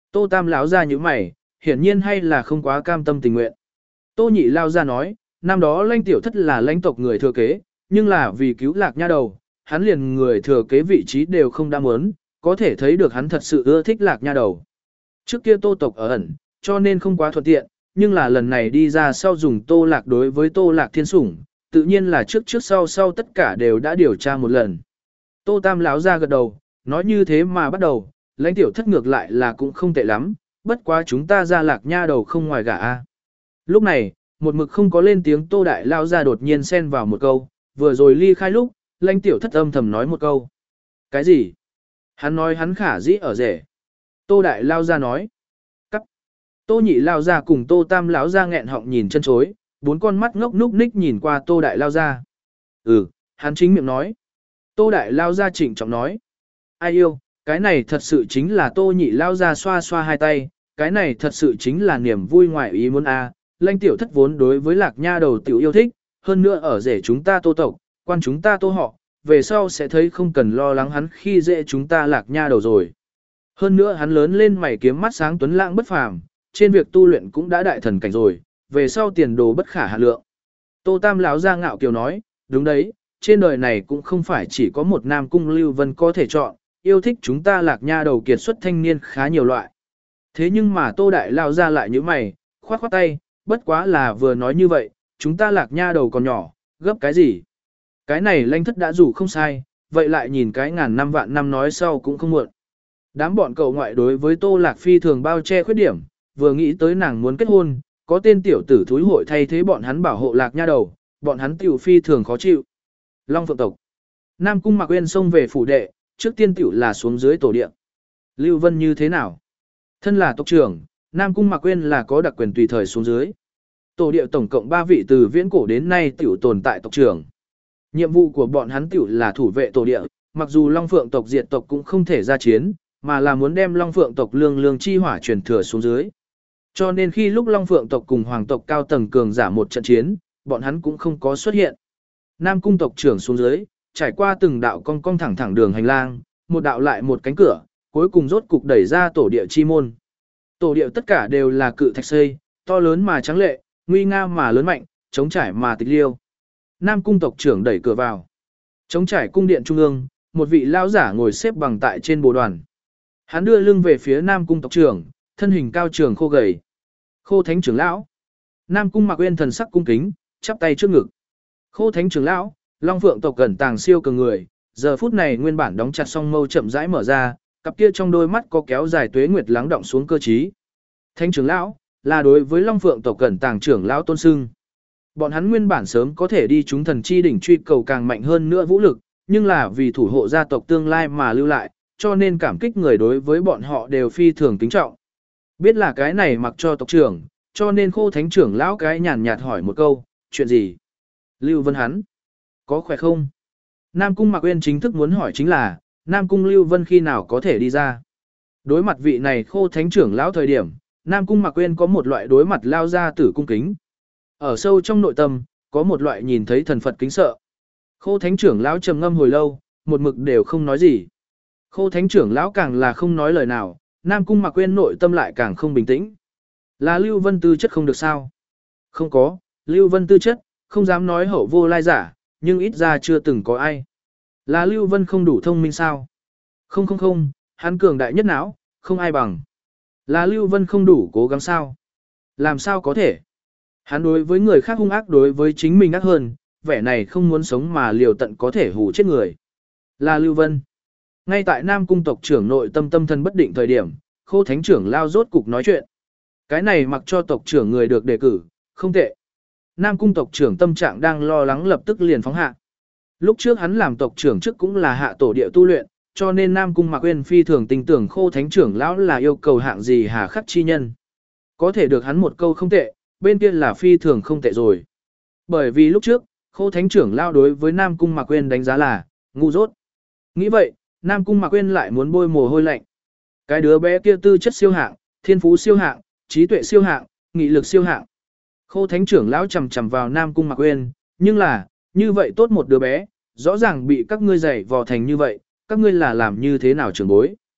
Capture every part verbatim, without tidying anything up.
Tô Tam lão ra như mày, hiển nhiên hay là không quá cam tâm tình nguyện. Tô Nhị lao ra nói, năm đó lãnh tiểu thất là lãnh tộc người thừa kế, nhưng là vì cứu lạc nha đầu, hắn liền người thừa kế vị trí đều không đã muốn, có thể thấy được hắn thật sự ưa thích lạc nha đầu. Trước kia tô tộc ở ẩn, cho nên không quá thuận tiện, nhưng là lần này đi ra sau dùng tô lạc đối với tô lạc thiên sủng, tự nhiên là trước trước sau sau tất cả đều đã điều tra một lần. Tô Tam lão ra gật đầu, nói như thế mà bắt đầu, lãnh tiểu thất ngược lại là cũng không tệ lắm, bất quá chúng ta ra lạc nha đầu không ngoài gả a. Lúc này, một mực không có lên tiếng Tô Đại Lao ra đột nhiên xen vào một câu, vừa rồi ly khai lúc, lãnh tiểu thất âm thầm nói một câu. Cái gì? Hắn nói hắn khả dĩ ở rể. Tô Đại Lao ra nói. Cắt. Tô Nhị Lao ra cùng Tô Tam Lão ra nghẹn họng nhìn chân chối, bốn con mắt ngốc núc ních nhìn qua Tô Đại Lao ra. Ừ, hắn chính miệng nói. Tô Đại Lao ra trịnh trọng nói. Ai yêu, cái này thật sự chính là Tô Nhị Lao ra xoa xoa hai tay, cái này thật sự chính là niềm vui ngoại ý muốn a. Lãnh tiểu thất vốn đối với lạc nha đầu tiểu yêu thích, hơn nữa ở rể chúng ta tô tộc, quan chúng ta tô họ, về sau sẽ thấy không cần lo lắng hắn khi dễ chúng ta lạc nha đầu rồi. Hơn nữa hắn lớn lên mày kiếm mắt sáng tuấn lãng bất phàm, trên việc tu luyện cũng đã đại thần cảnh rồi, về sau tiền đồ bất khả hạn lượng. Tô Tam lão ra ngạo kiều nói, đúng đấy, trên đời này cũng không phải chỉ có một nam cung Lưu Vân có thể chọn, yêu thích chúng ta lạc nha đầu kiệt xuất thanh niên khá nhiều loại. Thế nhưng mà Tô Đại lao ra lại như mày, khoát khoát tay, bất quá là vừa nói như vậy, chúng ta lạc nha đầu còn nhỏ, gấp cái gì? Cái này lãnh thất đã rủ không sai, vậy lại nhìn cái ngàn năm vạn năm nói sau cũng không muộn. Đám bọn cậu ngoại đối với Tô Lạc Phi thường bao che khuyết điểm, vừa nghĩ tới nàng muốn kết hôn, có tên tiểu tử thúi hội thay thế bọn hắn bảo hộ lạc nha đầu, bọn hắn tiểu phi thường khó chịu. Long Phượng tộc. Nam Cung Mạc Uyên xông về phủ đệ, trước tiên tiểu là xuống dưới tổ địa. Lưu Vân như thế nào? Thân là tộc trưởng, Nam Cung Mạc Uyên là có đặc quyền tùy thời xuống dưới. Tổ địa tổng cộng ba vị từ viễn cổ đến nay tiểu tồn tại tộc trưởng. Nhiệm vụ của bọn hắn tiểu là thủ vệ tổ địa, mặc dù Long Phượng tộc diệt tộc cũng không thể ra chiến, mà là muốn đem Long Phượng tộc lương lương chi hỏa truyền thừa xuống dưới. Cho nên khi lúc Long Phượng tộc cùng Hoàng tộc cao tầng cường giả một trận chiến, bọn hắn cũng không có xuất hiện. Nam Cung tộc trưởng xuống dưới, trải qua từng đạo cong cong thẳng thẳng đường hành lang, một đạo lại một cánh cửa, cuối cùng rốt cục đẩy ra tổ địa chi môn. Tổ địa tất cả đều là cự thạch xây, to lớn mà trắng lệ, nguy nga mà lớn mạnh, trống trải mà tịch liêu. Nam Cung tộc trưởng đẩy cửa vào. Trống trải cung điện trung ương, một vị lão giả ngồi xếp bằng tại trên bồ đoàn. Hắn đưa lưng về phía Nam Cung tộc trưởng, thân hình cao trường khô gầy. Khô Thánh trưởng lão. Nam Cung Mạc Uyên thần sắc cung kính, chắp tay trước ngực. Khô Thánh trưởng lão, Long Phượng tộc cẩn tàng siêu cường người, giờ phút này nguyên bản đóng chặt song mâu chậm rãi mở ra, cặp kia trong đôi mắt có kéo dài tuế nguyệt lắng động xuống cơ trí. Thánh trưởng lão là đối với Long Phượng tộc cẩn tàng trưởng lão tôn sưng. Bọn hắn nguyên bản sớm có thể đi chúng thần chi đỉnh truy cầu càng mạnh hơn nữa vũ lực, nhưng là vì thủ hộ gia tộc tương lai mà lưu lại, cho nên cảm kích người đối với bọn họ đều phi thường kính trọng. Biết là cái này mặc cho tộc trưởng, cho nên Khô Thánh trưởng lão cái nhàn nhạt hỏi một câu, chuyện gì? Lưu Vân hắn, có khỏe không? Nam Cung Mạc Uyên chính thức muốn hỏi chính là, Nam Cung Lưu Vân khi nào có thể đi ra? Đối mặt vị này Khô Thánh trưởng lão thời điểm, Nam Cung Mạc Uyên có một loại đối mặt lao ra tử cung kính. Ở sâu trong nội tâm, có một loại nhìn thấy thần Phật kính sợ. Khô Thánh trưởng lão trầm ngâm hồi lâu, một mực đều không nói gì. Khô Thánh trưởng lão càng là không nói lời nào, Nam Cung Mạc Uyên nội tâm lại càng không bình tĩnh. Là Lưu Vân tư chất không được sao? Không có, Lưu Vân tư chất, không dám nói hậu vô lai giả, nhưng ít ra chưa từng có ai. Là Lưu Vân không đủ thông minh sao? Không không không, hắn cường đại nhất não, không ai bằng. Là Lưu Vân không đủ cố gắng sao? Làm sao có thể? Hắn đối với người khác hung ác đối với chính mình ác hơn, vẻ này không muốn sống mà liều tận có thể hù chết người. Là Lưu Vân. Ngay tại Nam Cung tộc trưởng nội tâm tâm thân bất định thời điểm, Khô Thánh trưởng lao rốt cục nói chuyện. Cái này mặc cho tộc trưởng người được đề cử, không tệ. Nam Cung tộc trưởng tâm trạng đang lo lắng lập tức liền phóng hạ. Lúc trước hắn làm tộc trưởng trước cũng là hạ tổ địa tu luyện, cho nên Nam Cung Mạc Uyên phi thường tin tưởng Khô Thánh trưởng lão là yêu cầu hạng gì hà khắc chi nhân. Có thể được hắn một câu không tệ, bên kia là phi thường không tệ rồi. Bởi vì lúc trước, Khô Thánh trưởng lão đối với Nam Cung Mạc Uyên đánh giá là ngu dốt. Nghĩ vậy, Nam Cung Mạc Uyên lại muốn bôi mồ hôi lạnh. Cái đứa bé kia tư chất siêu hạng, thiên phú siêu hạng, trí tuệ siêu hạng, nghị lực siêu hạng. Khô Thánh trưởng lão chầm chầm vào Nam Cung Mạc Uyên, nhưng là, như vậy tốt một đứa bé, rõ ràng bị các ngươi dạy vò thành như vậy, các ngươi là làm như thế nào trưởng bối.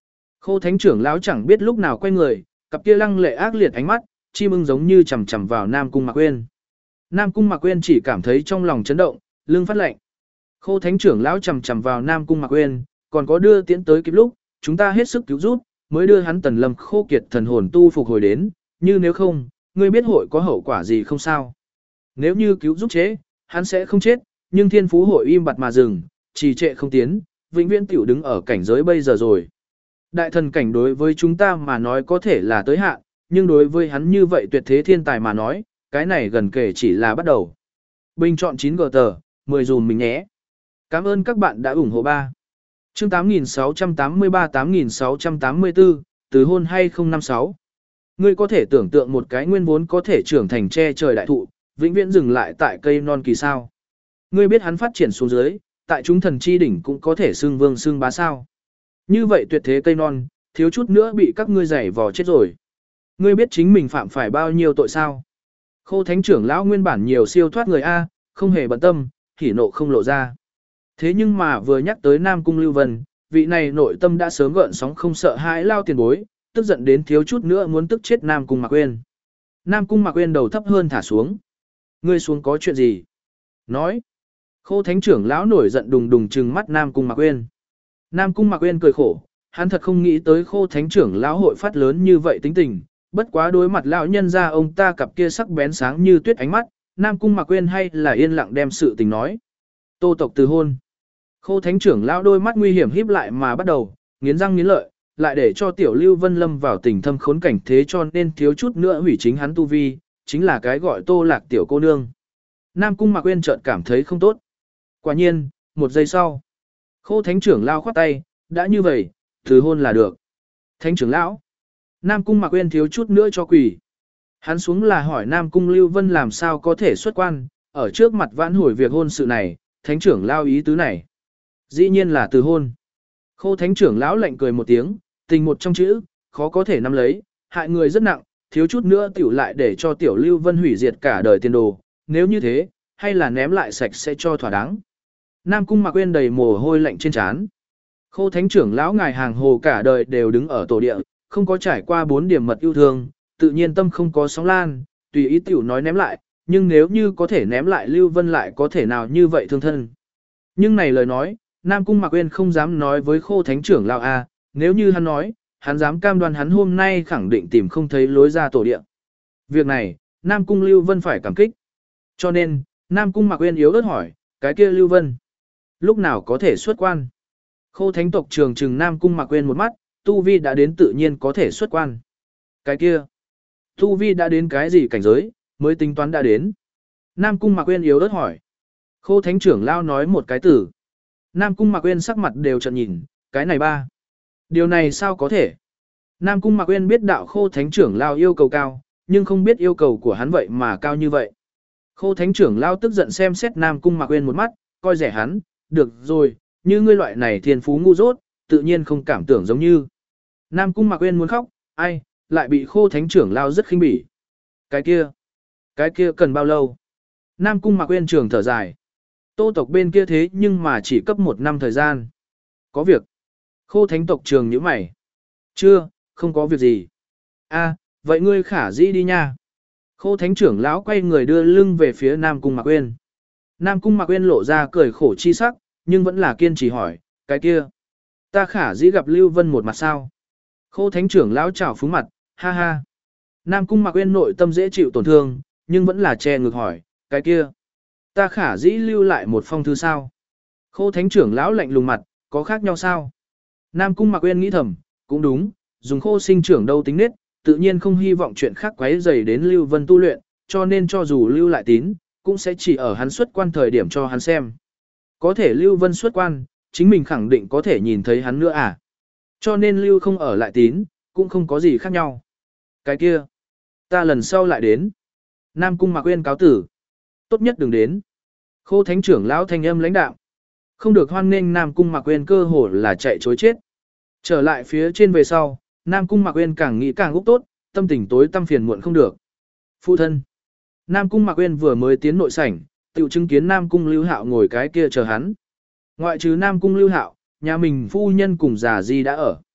Khô thánh trưởng lão chẳng biết lúc nào quay người, cặp kia lăng lệ ác liệt ánh mắt, chim ưng giống như chằm chằm vào Nam Cung Mạc Uyên. Nam Cung Mạc Uyên chỉ cảm thấy trong lòng chấn động, lưng phát lạnh. Khô thánh trưởng lão chằm chằm vào Nam Cung Mạc Uyên, còn có đưa tiễn tới kịp lúc, chúng ta hết sức cứu giúp, mới đưa hắn Tần Lâm khô kiệt thần hồn tu phục hồi đến, như nếu không, ngươi biết hội có hậu quả gì không sao? Nếu như cứu giúp chế, hắn sẽ không chết, nhưng Thiên Phú hội im bặt mà dừng, trì trệ không tiến, vĩnh viễn tiểu đứng ở cảnh giới bây giờ rồi. Đại thần cảnh đối với chúng ta mà nói có thể là tới hạn, nhưng đối với hắn như vậy tuyệt thế thiên tài mà nói, cái này gần kể chỉ là bắt đầu. Bình chọn chín gờ tờ, mười dùm mình nhé. Cảm ơn các bạn đã ủng hộ ba. Chương tám nghìn sáu trăm tám mươi ba tám nghìn sáu trăm tám mươi tư, từ hôn hay không năm sáu. Ngươi có thể tưởng tượng một cái nguyên vốn có thể trưởng thành che trời đại thụ, vĩnh viễn dừng lại tại cây non kỳ sao. Ngươi biết hắn phát triển xuống dưới, tại chúng thần chi đỉnh cũng có thể xưng vương xưng bá sao. Như vậy tuyệt thế cây non, thiếu chút nữa bị các ngươi giày vò chết rồi. Ngươi biết chính mình phạm phải bao nhiêu tội sao? Khô thánh trưởng lão nguyên bản nhiều siêu thoát người A, không hề bận tâm, hỉ nộ không lộ ra. Thế nhưng mà vừa nhắc tới Nam Cung Lưu Vân, vị này nội tâm đã sớm gợn sóng không sợ hãi lao tiền bối, tức giận đến thiếu chút nữa muốn tức chết Nam Cung Mạc Uyên. Nam Cung Mạc Uyên đầu thấp hơn thả xuống. Ngươi xuống có chuyện gì? Nói. Khô thánh trưởng lão nổi giận đùng đùng trừng mắt Nam Cung Mạc Uyên. Nam Cung Mạc Uyên cười khổ, hắn thật không nghĩ tới Khô thánh trưởng lão hội phát lớn như vậy tính tình, bất quá đối mặt lão nhân ra ông ta cặp kia sắc bén sáng như tuyết ánh mắt, Nam Cung Mạc Uyên hay là yên lặng đem sự tình nói. Tô tộc từ hôn. Khô thánh trưởng lão đôi mắt nguy hiểm híp lại mà bắt đầu, nghiến răng nghiến lợi, lại để cho tiểu Lưu Vân lâm vào tình thâm khốn cảnh thế cho nên thiếu chút nữa hủy chính hắn tu vi, chính là cái gọi Tô Lạc tiểu cô nương. Nam Cung Mạc Uyên chợt cảm thấy không tốt. Quả nhiên, một giây sau, Khô thánh trưởng lão khoát tay, đã như vậy, từ hôn là được. Thánh trưởng lão. Nam Cung Mạc Uyên thiếu chút nữa cho quỷ. Hắn xuống là hỏi Nam Cung Lưu Vân làm sao có thể xuất quan, ở trước mặt vãn hồi việc hôn sự này, thánh trưởng lão ý tứ này. Dĩ nhiên là từ hôn. Khô thánh trưởng lão lạnh cười một tiếng, tình một trong chữ, khó có thể nắm lấy, hại người rất nặng, thiếu chút nữa tiểu lại để cho tiểu Lưu Vân hủy diệt cả đời tiền đồ, nếu như thế, hay là ném lại sạch sẽ cho thỏa đáng. Nam Cung Mạc Uyên đầy mồ hôi lạnh trên trán. Khô thánh trưởng lão ngài hàng hồ cả đời đều đứng ở tổ địa, không có trải qua bốn điểm mật yêu thương, tự nhiên tâm không có sóng lan, tùy ý tiểu nói ném lại, nhưng nếu như có thể ném lại Lưu Vân lại có thể nào như vậy thương thân. Nhưng này lời nói, Nam Cung Mạc Uyên không dám nói với Khô thánh trưởng lão a, nếu như hắn nói, hắn dám cam đoan hắn hôm nay khẳng định tìm không thấy lối ra tổ địa. Việc này, Nam Cung Lưu Vân phải cảm kích. Cho nên, Nam Cung Mạc Uyên yếu ớt hỏi, cái kia Lưu Vân, lúc nào có thể xuất quan? Khô thánh tộc trường trừng Nam Cung Mạc Uyên một mắt, tu vi đã đến tự nhiên có thể xuất quan. Cái kia, tu vi đã đến cái gì cảnh giới, mới tính toán đã đến. Nam Cung Mạc Uyên yếu ớt hỏi. Khô thánh trưởng lao nói một cái từ. Nam Cung Mạc Uyên sắc mặt đều trợn nhìn, cái này ba. Điều này sao có thể? Nam Cung Mạc Uyên biết đạo Khô thánh trưởng lao yêu cầu cao, nhưng không biết yêu cầu của hắn vậy mà cao như vậy. Khô thánh trưởng lao tức giận xem xét Nam Cung Mạc Uyên một mắt, coi rẻ hắn, được rồi, như ngươi loại này thiên phú ngu dốt, tự nhiên không cảm tưởng giống như. Nam Cung Mạc Uyên muốn khóc, ai, lại bị Khô thánh trưởng lao rất khinh bỉ. Cái kia, cái kia cần bao lâu? Nam Cung Mạc Uyên trường thở dài. Tô tộc bên kia thế nhưng mà chỉ cấp một năm thời gian. Có việc. Khô thánh tộc trường nhíu mày. Chưa, không có việc gì. A, vậy ngươi khả dĩ đi nha. Khô thánh trưởng lão quay người đưa lưng về phía Nam Cung Mạc Uyên. Nam Cung Mạc Uyên lộ ra cười khổ chi sắc, nhưng vẫn là kiên trì hỏi, cái kia, ta khả dĩ gặp Lưu Vân một mặt sao? Khô thánh trưởng lão chảo phúng mặt, ha ha. Nam Cung Mạc Uyên nội tâm dễ chịu tổn thương, nhưng vẫn là che ngực hỏi, cái kia, ta khả dĩ lưu lại một phong thư sao? Khô thánh trưởng lão lạnh lùng mặt, có khác nhau sao? Nam Cung Mạc Uyên nghĩ thầm, cũng đúng, dùng khô sinh trưởng đâu tính nết, tự nhiên không hy vọng chuyện khác quấy rầy đến Lưu Vân tu luyện, cho nên cho dù lưu lại tín, cũng sẽ chỉ ở hắn xuất quan thời điểm cho hắn xem. Có thể Lưu Vân xuất quan, chính mình khẳng định có thể nhìn thấy hắn nữa à? Cho nên Lưu không ở lại tín, cũng không có gì khác nhau. Cái kia, ta lần sau lại đến. Nam Cung Mạc Uyên cáo tử. Tốt nhất đừng đến. Khô thánh trưởng lão thanh âm lãnh đạo. Không được hoan nghênh Nam Cung Mạc Uyên cơ hồ là chạy chối chết. Trở lại phía trên về sau, Nam Cung Mạc Uyên càng nghĩ càng úc tốt, tâm tình tối tâm phiền muộn không được. Phụ thân. Nam Cung Mạc Uyên vừa mới tiến nội sảnh, tự chứng kiến Nam Cung Lưu Hạo ngồi cái kia chờ hắn. Ngoại trừ Nam Cung Lưu Hạo, nhà mình phu nhân cùng già di đã ở.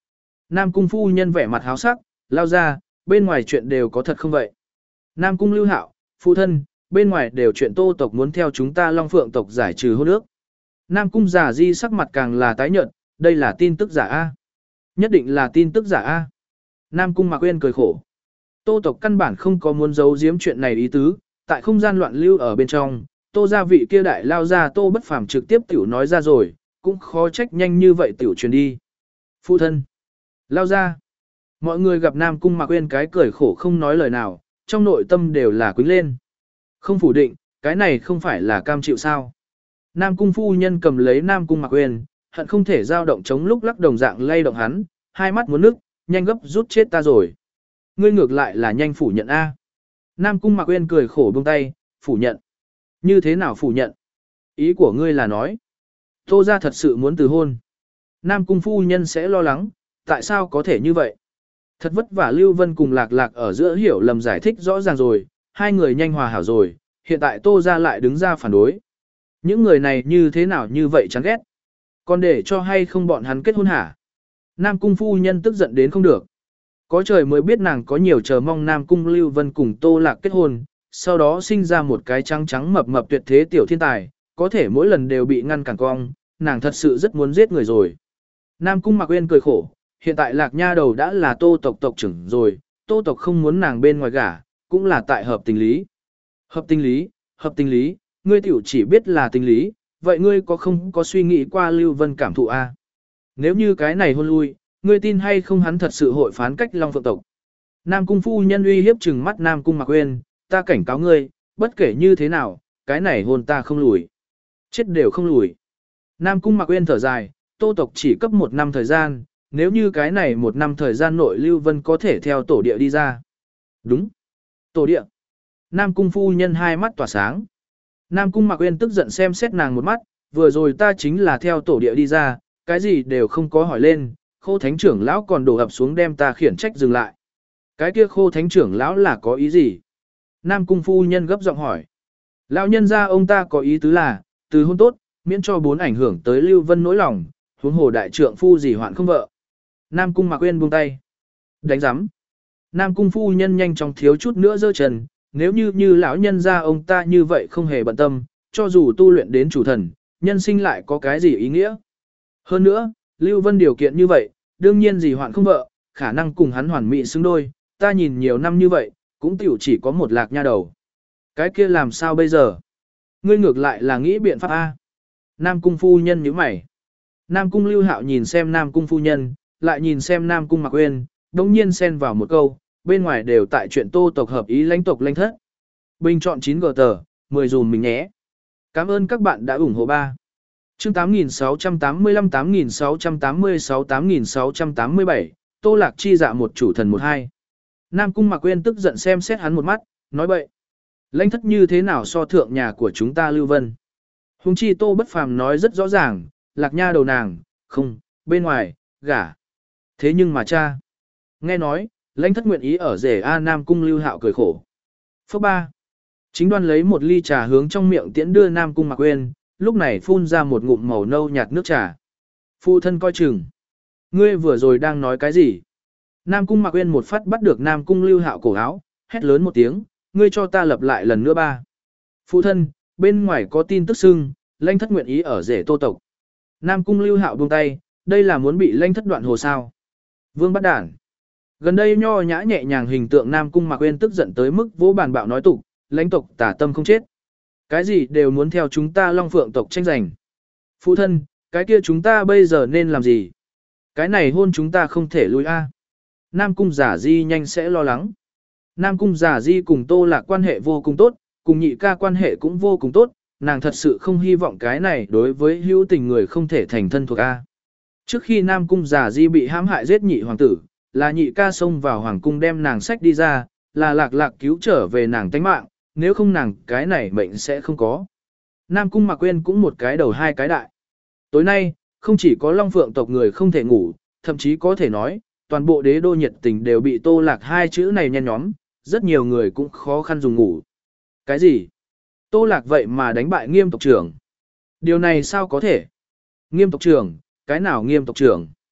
Nam cung phu nhân vẻ mặt háo sắc, lao ra, bên ngoài chuyện đều có thật không vậy? Nam cung Lưu Hạo, phụ thân, bên ngoài đều chuyện Tô tộc muốn theo chúng ta Long Phượng tộc giải trừ hôn ước. Nam cung Giả Di sắc mặt càng là tái nhợt, đây là tin tức giả a. Nhất định là tin tức giả a. Nam cung Mạc Uyên cười khổ. Tô tộc căn bản không có muốn giấu giếm chuyện này ý tứ, tại không gian loạn lưu ở bên trong, Tô gia vị kia đại lao ra Tô Bất Phàm trực tiếp tiểu nói ra rồi, cũng khó trách nhanh như vậy tiểu truyền đi. Phụ thân, lao ra. Mọi người gặp Nam cung Mạc Uyên cái cười khổ không nói lời nào, trong nội tâm đều là quýnh lên. Không phủ định, cái này không phải là cam chịu sao. Nam cung phu nhân cầm lấy Nam cung Mạc Uyên, hận không thể dao động chống lúc lắc đồng dạng lay động hắn, hai mắt muốn nước, nhanh gấp rút chết ta rồi. Ngươi ngược lại là nhanh phủ nhận a. Nam cung Mạc Uyên cười khổ buông tay, phủ nhận. Như thế nào phủ nhận? Ý của ngươi là nói, Tô gia thật sự muốn từ hôn. Nam cung phu nhân sẽ lo lắng, tại sao có thể như vậy? Thật vất vả Lưu Vân cùng Lạc Lạc ở giữa hiểu lầm giải thích rõ ràng rồi, hai người nhanh hòa hảo rồi, hiện tại Tô gia lại đứng ra phản đối. Những người này như thế nào như vậy chán ghét? Còn để cho hay không bọn hắn kết hôn hả? Nam cung phu nhân tức giận đến không được. Có trời mới biết nàng có nhiều chờ mong Nam cung Lưu Vân cùng Tô Lạc kết hôn, sau đó sinh ra một cái trắng trắng mập mập tuyệt thế tiểu thiên tài, có thể mỗi lần đều bị ngăn cản cong, nàng thật sự rất muốn giết người rồi. Nam cung Mạc Uyên cười khổ, hiện tại Lạc Nha đầu đã là Tô tộc tộc trưởng rồi, Tô tộc không muốn nàng bên ngoài gả, cũng là tại hợp tình lý. Hợp tình lý, hợp tình lý, ngươi tiểu chỉ biết là tình lý, vậy ngươi có không có suy nghĩ qua Lưu Vân cảm thụ a? Nếu như cái này hôn lui, ngươi tin hay không hắn thật sự hội phán cách Long Phượng tộc. Nam cung phu nhân uy hiếp trừng mắt Nam cung Mạc Uyên, ta cảnh cáo ngươi, bất kể như thế nào, cái này hôn ta không lùi. Chết đều không lùi. Nam cung Mạc Uyên thở dài, Tô tộc chỉ cấp một năm thời gian, nếu như cái này một năm thời gian nội Lưu Vân có thể theo tổ địa đi ra. Đúng. Tổ địa. Nam cung phu nhân hai mắt tỏa sáng. Nam cung Mạc Uyên tức giận xem xét nàng một mắt, vừa rồi ta chính là theo tổ địa đi ra, cái gì đều không có hỏi lên, Khô thánh trưởng lão còn đổ ập xuống đem ta khiển trách dừng lại. Cái kia Khô thánh trưởng lão là có ý gì? Nam cung phu nhân gấp giọng hỏi. Lão nhân gia ông ta có ý tứ là, từ hôn tốt, miễn cho bốn ảnh hưởng tới Lưu Vân nỗi lòng, huống hồ đại trượng phu gì hoạn không vợ. Nam cung Mạc Uyên buông tay. Đánh giám. Nam cung phu nhân nhanh chóng thiếu chút nữa giơ trần, nếu như như lão nhân gia ông ta như vậy không hề bận tâm, cho dù tu luyện đến chủ thần, nhân sinh lại có cái gì ý nghĩa. Hơn nữa, Lưu Vân điều kiện như vậy, đương nhiên gì hoạn không vợ, khả năng cùng hắn hoàn mỹ xứng đôi, ta nhìn nhiều năm như vậy, cũng tiểu chỉ có một Lạc Nha đầu. Cái kia làm sao bây giờ? Ngươi ngược lại là nghĩ biện pháp A. Nam cung phu nhân nhíu mày. Nam cung Lưu Hạo nhìn xem Nam cung phu nhân, lại nhìn xem Nam cung Mạc Uyên, đồng nhiên xen vào một câu, bên ngoài đều tại chuyện Tô tộc hợp ý lãnh tộc lãnh thất. Bình chọn chín gờ tờ, mười dùm mình nhé. Cảm ơn các bạn đã ủng hộ ba. Chương tám nghìn sáu trăm tám mươi lăm, tám nghìn sáu trăm tám mươi sáu, tám nghìn sáu trăm tám mươi bảy, Tô Lạc chi dạ một chủ thần một hai. Nam cung Mạc Uyên tức giận xem xét hắn một mắt, nói bậy. Lãnh thất như thế nào so thượng nhà của chúng ta Lưu Vân. Hùng chi Tô Bất Phàm nói rất rõ ràng, Lạc Nha đầu nàng, không, bên ngoài, gả. Thế nhưng mà cha. Nghe nói, lãnh thất nguyện ý ở rể A. Nam cung Lưu Hạo cười khổ. Phước ba. Chính đoan lấy một ly trà hướng trong miệng tiễn đưa Nam cung Mạc Uyên, lúc này phun ra một ngụm màu nâu nhạt nước trà. Phụ thân coi chừng. Ngươi vừa rồi đang nói cái gì? Nam cung Mạc Uyên một phát bắt được Nam cung Lưu Hạo cổ áo, hét lớn một tiếng, ngươi cho ta lặp lại lần nữa ba. Phụ thân, bên ngoài có tin tức xưng, lãnh thất nguyện ý ở rể Tô tộc. Nam cung Lưu Hạo buông tay, đây là muốn bị lãnh thất đoạn hồ sao? Vương bắt đản. Gần đây nho nhã nhẹ nhàng hình tượng Nam cung Mạc Uyên tức giận tới mức vỗ bàn bạo nói tục, lãnh tộc tả tâm không chết. Cái gì đều muốn theo chúng ta Long Phượng tộc tranh giành. Phụ thân, cái kia chúng ta bây giờ nên làm gì? Cái này hôn chúng ta không thể lui a. Nam cung Giả Di nhanh sẽ lo lắng. Nam cung Giả Di cùng Tô Lạc quan hệ vô cùng tốt, cùng nhị ca quan hệ cũng vô cùng tốt, nàng thật sự không hy vọng cái này đối với hữu tình người không thể thành thân thuộc a. Trước khi Nam cung Giả Di bị hãm hại giết nhị hoàng tử, là nhị ca xông vào hoàng cung đem nàng sách đi ra, là Lạc Lạc cứu trở về nàng tánh mạng, nếu không nàng cái này mệnh sẽ không có. Nam cung Mạc Uyên cũng một cái đầu hai cái đại. Tối nay, không chỉ có Long Phượng tộc người không thể ngủ, thậm chí có thể nói, toàn bộ đế đô nhiệt tình đều bị Tô Lạc hai chữ này nhen nhóm, rất nhiều người cũng khó khăn dùng ngủ. Cái gì? Tô Lạc vậy mà đánh bại Nghiêm tộc trưởng? Điều này sao có thể? Nghiêm tộc trưởng, cái nào Nghiêm tộc trưởng?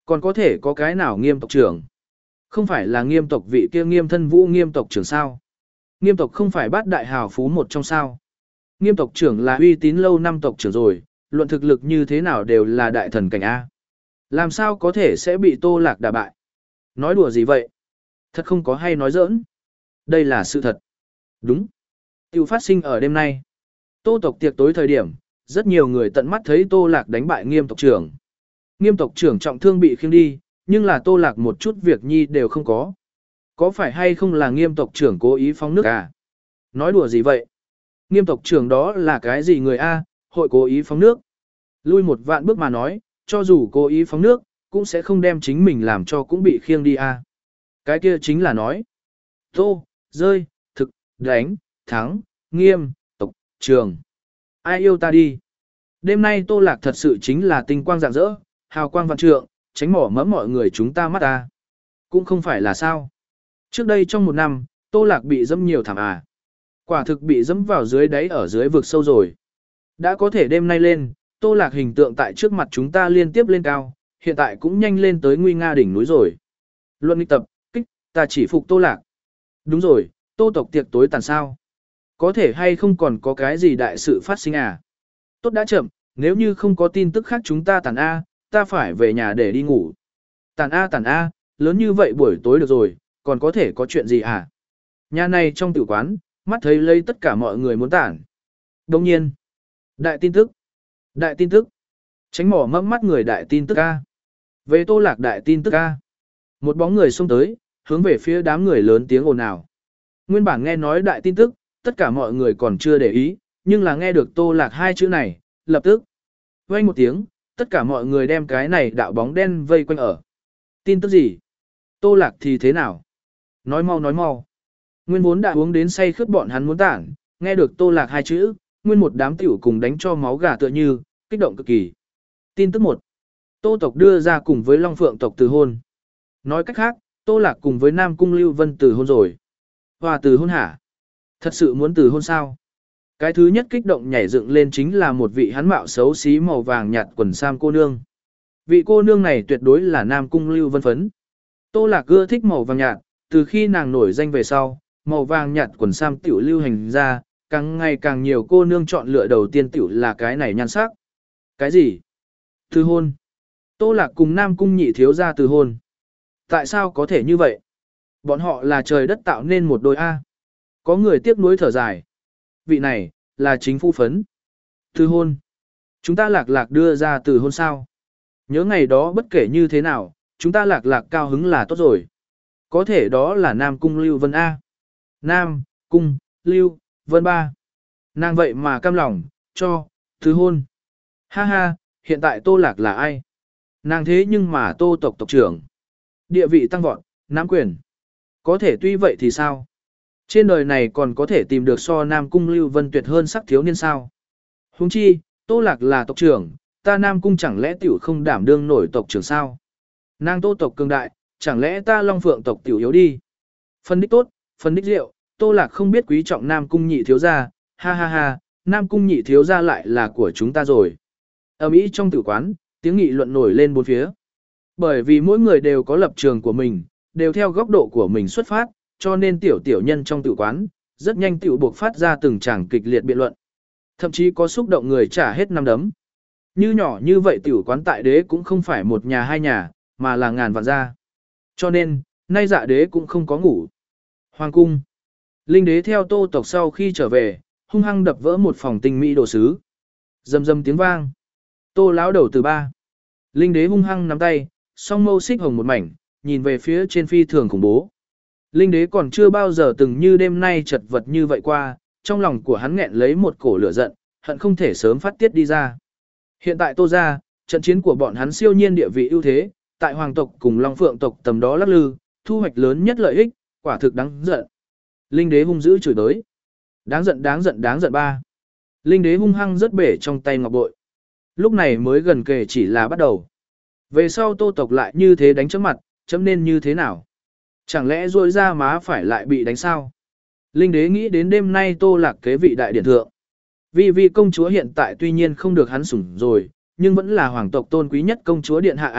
Còn có thể có cái nào Nghiêm tộc trưởng? Không phải là Nghiêm tộc vị kia Nghiêm thân vũ Nghiêm tộc trưởng sao? Nghiêm tộc không phải bát đại hào phú một trong sao? Nghiêm tộc trưởng là uy tín lâu năm tộc trưởng rồi, luận thực lực như thế nào đều là đại thần cảnh A. Làm sao có thể sẽ bị Tô Lạc đả bại? Nói đùa gì vậy? Thật không có hay nói giỡn. Đây là sự thật. Đúng. Tiêu phát sinh ở đêm nay. Tô tộc tiệc tối thời điểm, rất nhiều người tận mắt thấy Tô Lạc đánh bại Nghiêm tộc trưởng. Nghiêm tộc trưởng trọng thương bị khiêng đi, nhưng là Tô Lạc một chút việc nhi đều không có. Có phải hay không là Nghiêm tộc trưởng cố ý phóng nước à? Nói đùa gì vậy? Nghiêm tộc trưởng đó là cái gì người A, hội cố ý phóng nước? Lui một vạn bước mà nói, cho dù cố ý phóng nước, cũng sẽ không đem chính mình làm cho cũng bị khiêng đi A. Cái kia chính là nói. Tô, rơi, thực, đánh, thắng, Nghiêm, tộc, trường. Ai yêu ta đi? Đêm nay Tô Lạc thật sự chính là tinh quang rạng rỡ, hào quang vạn trượng, tránh mỏ mẫm mọi người chúng ta mắt ta. Cũng không phải là sao. Trước đây trong một năm, Tô Lạc bị dẫm nhiều thảm à. Quả thực bị dẫm vào dưới đáy ở dưới vực sâu rồi. Đã có thể đêm nay lên, Tô Lạc hình tượng tại trước mặt chúng ta liên tiếp lên cao, hiện tại cũng nhanh lên tới nguy nga đỉnh núi rồi. Luận nghịch tập, kích, ta chỉ phục Tô Lạc. Đúng rồi, Tô tộc tiệc tối tàn sao. Có thể hay không còn có cái gì đại sự phát sinh à? Tốt đã chậm, nếu như không có tin tức khác chúng ta tàn A, ta phải về nhà để đi ngủ. Tàn A tàn A, lớn như vậy buổi tối được rồi, còn có thể có chuyện gì à? Nhà này trong tử quán, mắt thấy lấy tất cả mọi người muốn tản. Đồng nhiên, đại tin tức, đại tin tức, tránh mỏ mẫm mắt người đại tin tức A. Về Tô Lạc đại tin tức A. Một bóng người xông tới, hướng về phía đám người lớn tiếng ồn ào. Nguyên bản nghe nói đại tin tức, tất cả mọi người còn chưa để ý, nhưng là nghe được Tô Lạc hai chữ này, lập tức. Vang một tiếng, tất cả mọi người đem cái này đạo bóng đen vây quanh ở. Tin tức gì? Tô Lạc thì thế nào? Nói mau nói mau. Nguyên vốn đã uống đến say khướt bọn hắn muốn tản, nghe được Tô Lạc hai chữ, nguyên một đám tiểu cùng đánh cho máu gà tựa như, kích động cực kỳ. Tin tức một. Tô tộc đưa ra cùng với Long Phượng tộc từ hôn. Nói cách khác, Tô Lạc cùng với Nam Cung Lưu Vân từ hôn rồi. Hòa từ hôn hả? Thật sự muốn từ hôn sao? Cái thứ nhất kích động nhảy dựng lên chính là một vị hắn mạo xấu xí màu vàng nhạt quần sam cô nương. Vị cô nương này tuyệt đối là Nam Cung Lưu Vân phấn. Tô Lạc ưa thích màu vàng nhạt, từ khi nàng nổi danh về sau, màu vàng nhạt quần sam tiểu lưu hành ra, càng ngày càng nhiều cô nương chọn lựa đầu tiên tiểu là cái này nhan sắc. Cái gì? Từ hôn. Tô Lạc cùng Nam Cung nhị thiếu gia từ hôn. Tại sao có thể như vậy? Bọn họ là trời đất tạo nên một đôi A. Có người tiếc nuối thở dài. Vị này, là chính phu phấn. Từ hôn. Chúng ta Lạc Lạc đưa ra từ hôn sao? Nhớ ngày đó bất kể như thế nào, chúng ta Lạc Lạc cao hứng là tốt rồi. Có thể đó là Nam Cung Lưu Vân A. Nam, Cung, Lưu, Vân ba. Nàng vậy mà cam lòng, cho, từ hôn. Ha ha, hiện tại Tô Lạc là ai? Nàng thế nhưng mà Tô tộc tộc trưởng. Địa vị tăng vọt, nắm quyền. Có thể tuy vậy thì sao? Trên đời này còn có thể tìm được so Nam Cung Lưu Vân tuyệt hơn sắc thiếu niên sao? Huống chi, Tô Lạc là tộc trưởng, ta Nam Cung chẳng lẽ tiểu không đảm đương nổi tộc trưởng sao? Nàng Tô tộc cường đại, chẳng lẽ ta Long Phượng tộc tiểu yếu đi? Phân đích tốt, phân đích diệu, Tô Lạc không biết quý trọng Nam Cung nhị thiếu gia, ha ha ha, Nam Cung nhị thiếu gia lại là của chúng ta rồi. Ở Mỹ trong tử quán, tiếng nghị luận nổi lên bốn phía. Bởi vì mỗi người đều có lập trường của mình, đều theo góc độ của mình xuất phát, cho nên tiểu tiểu nhân trong tử quán, rất nhanh tiểu buộc phát ra từng tràng kịch liệt biện luận. Thậm chí có xúc động người trả hết năm đấm. Như nhỏ như vậy tiểu quán tại đế cũng không phải một nhà hai nhà, mà là ngàn vạn gia. Cho nên, nay dạ đế cũng không có ngủ. Hoàng cung. Linh đế theo Tô tộc sau khi trở về, hung hăng đập vỡ một phòng tinh mỹ đồ sứ. Rầm rầm tiếng vang. Tô lão đầu từ ba. Linh đế hung hăng nắm tay, song mâu xích hồng một mảnh, nhìn về phía trên phi thường khủng bố. Linh đế còn chưa bao giờ từng như đêm nay chật vật như vậy qua, trong lòng của hắn nghẹn lấy một cổ lửa giận, hận không thể sớm phát tiết đi ra. Hiện tại Tô gia, trận chiến của bọn hắn siêu nhiên địa vị ưu thế, tại hoàng tộc cùng Long Phượng tộc tầm đó lắc lư, thu hoạch lớn nhất lợi ích, quả thực đáng giận. Linh đế hung dữ chửi tới. Đáng giận đáng giận đáng giận ba. Linh đế hung hăng rất bể trong tay ngọc bội. Lúc này mới gần kề chỉ là bắt đầu. Về sau Tô tộc lại như thế đánh chấm mặt, chấm nên như thế nào? Chẳng lẽ rôi ra má phải lại bị đánh sao? Linh đế nghĩ đến đêm nay Tô Lạc kế vị đại điện thượng. Vi Vi công chúa hiện tại tuy nhiên không được hắn sủng rồi, nhưng vẫn là hoàng tộc tôn quý nhất công chúa điện hạ A,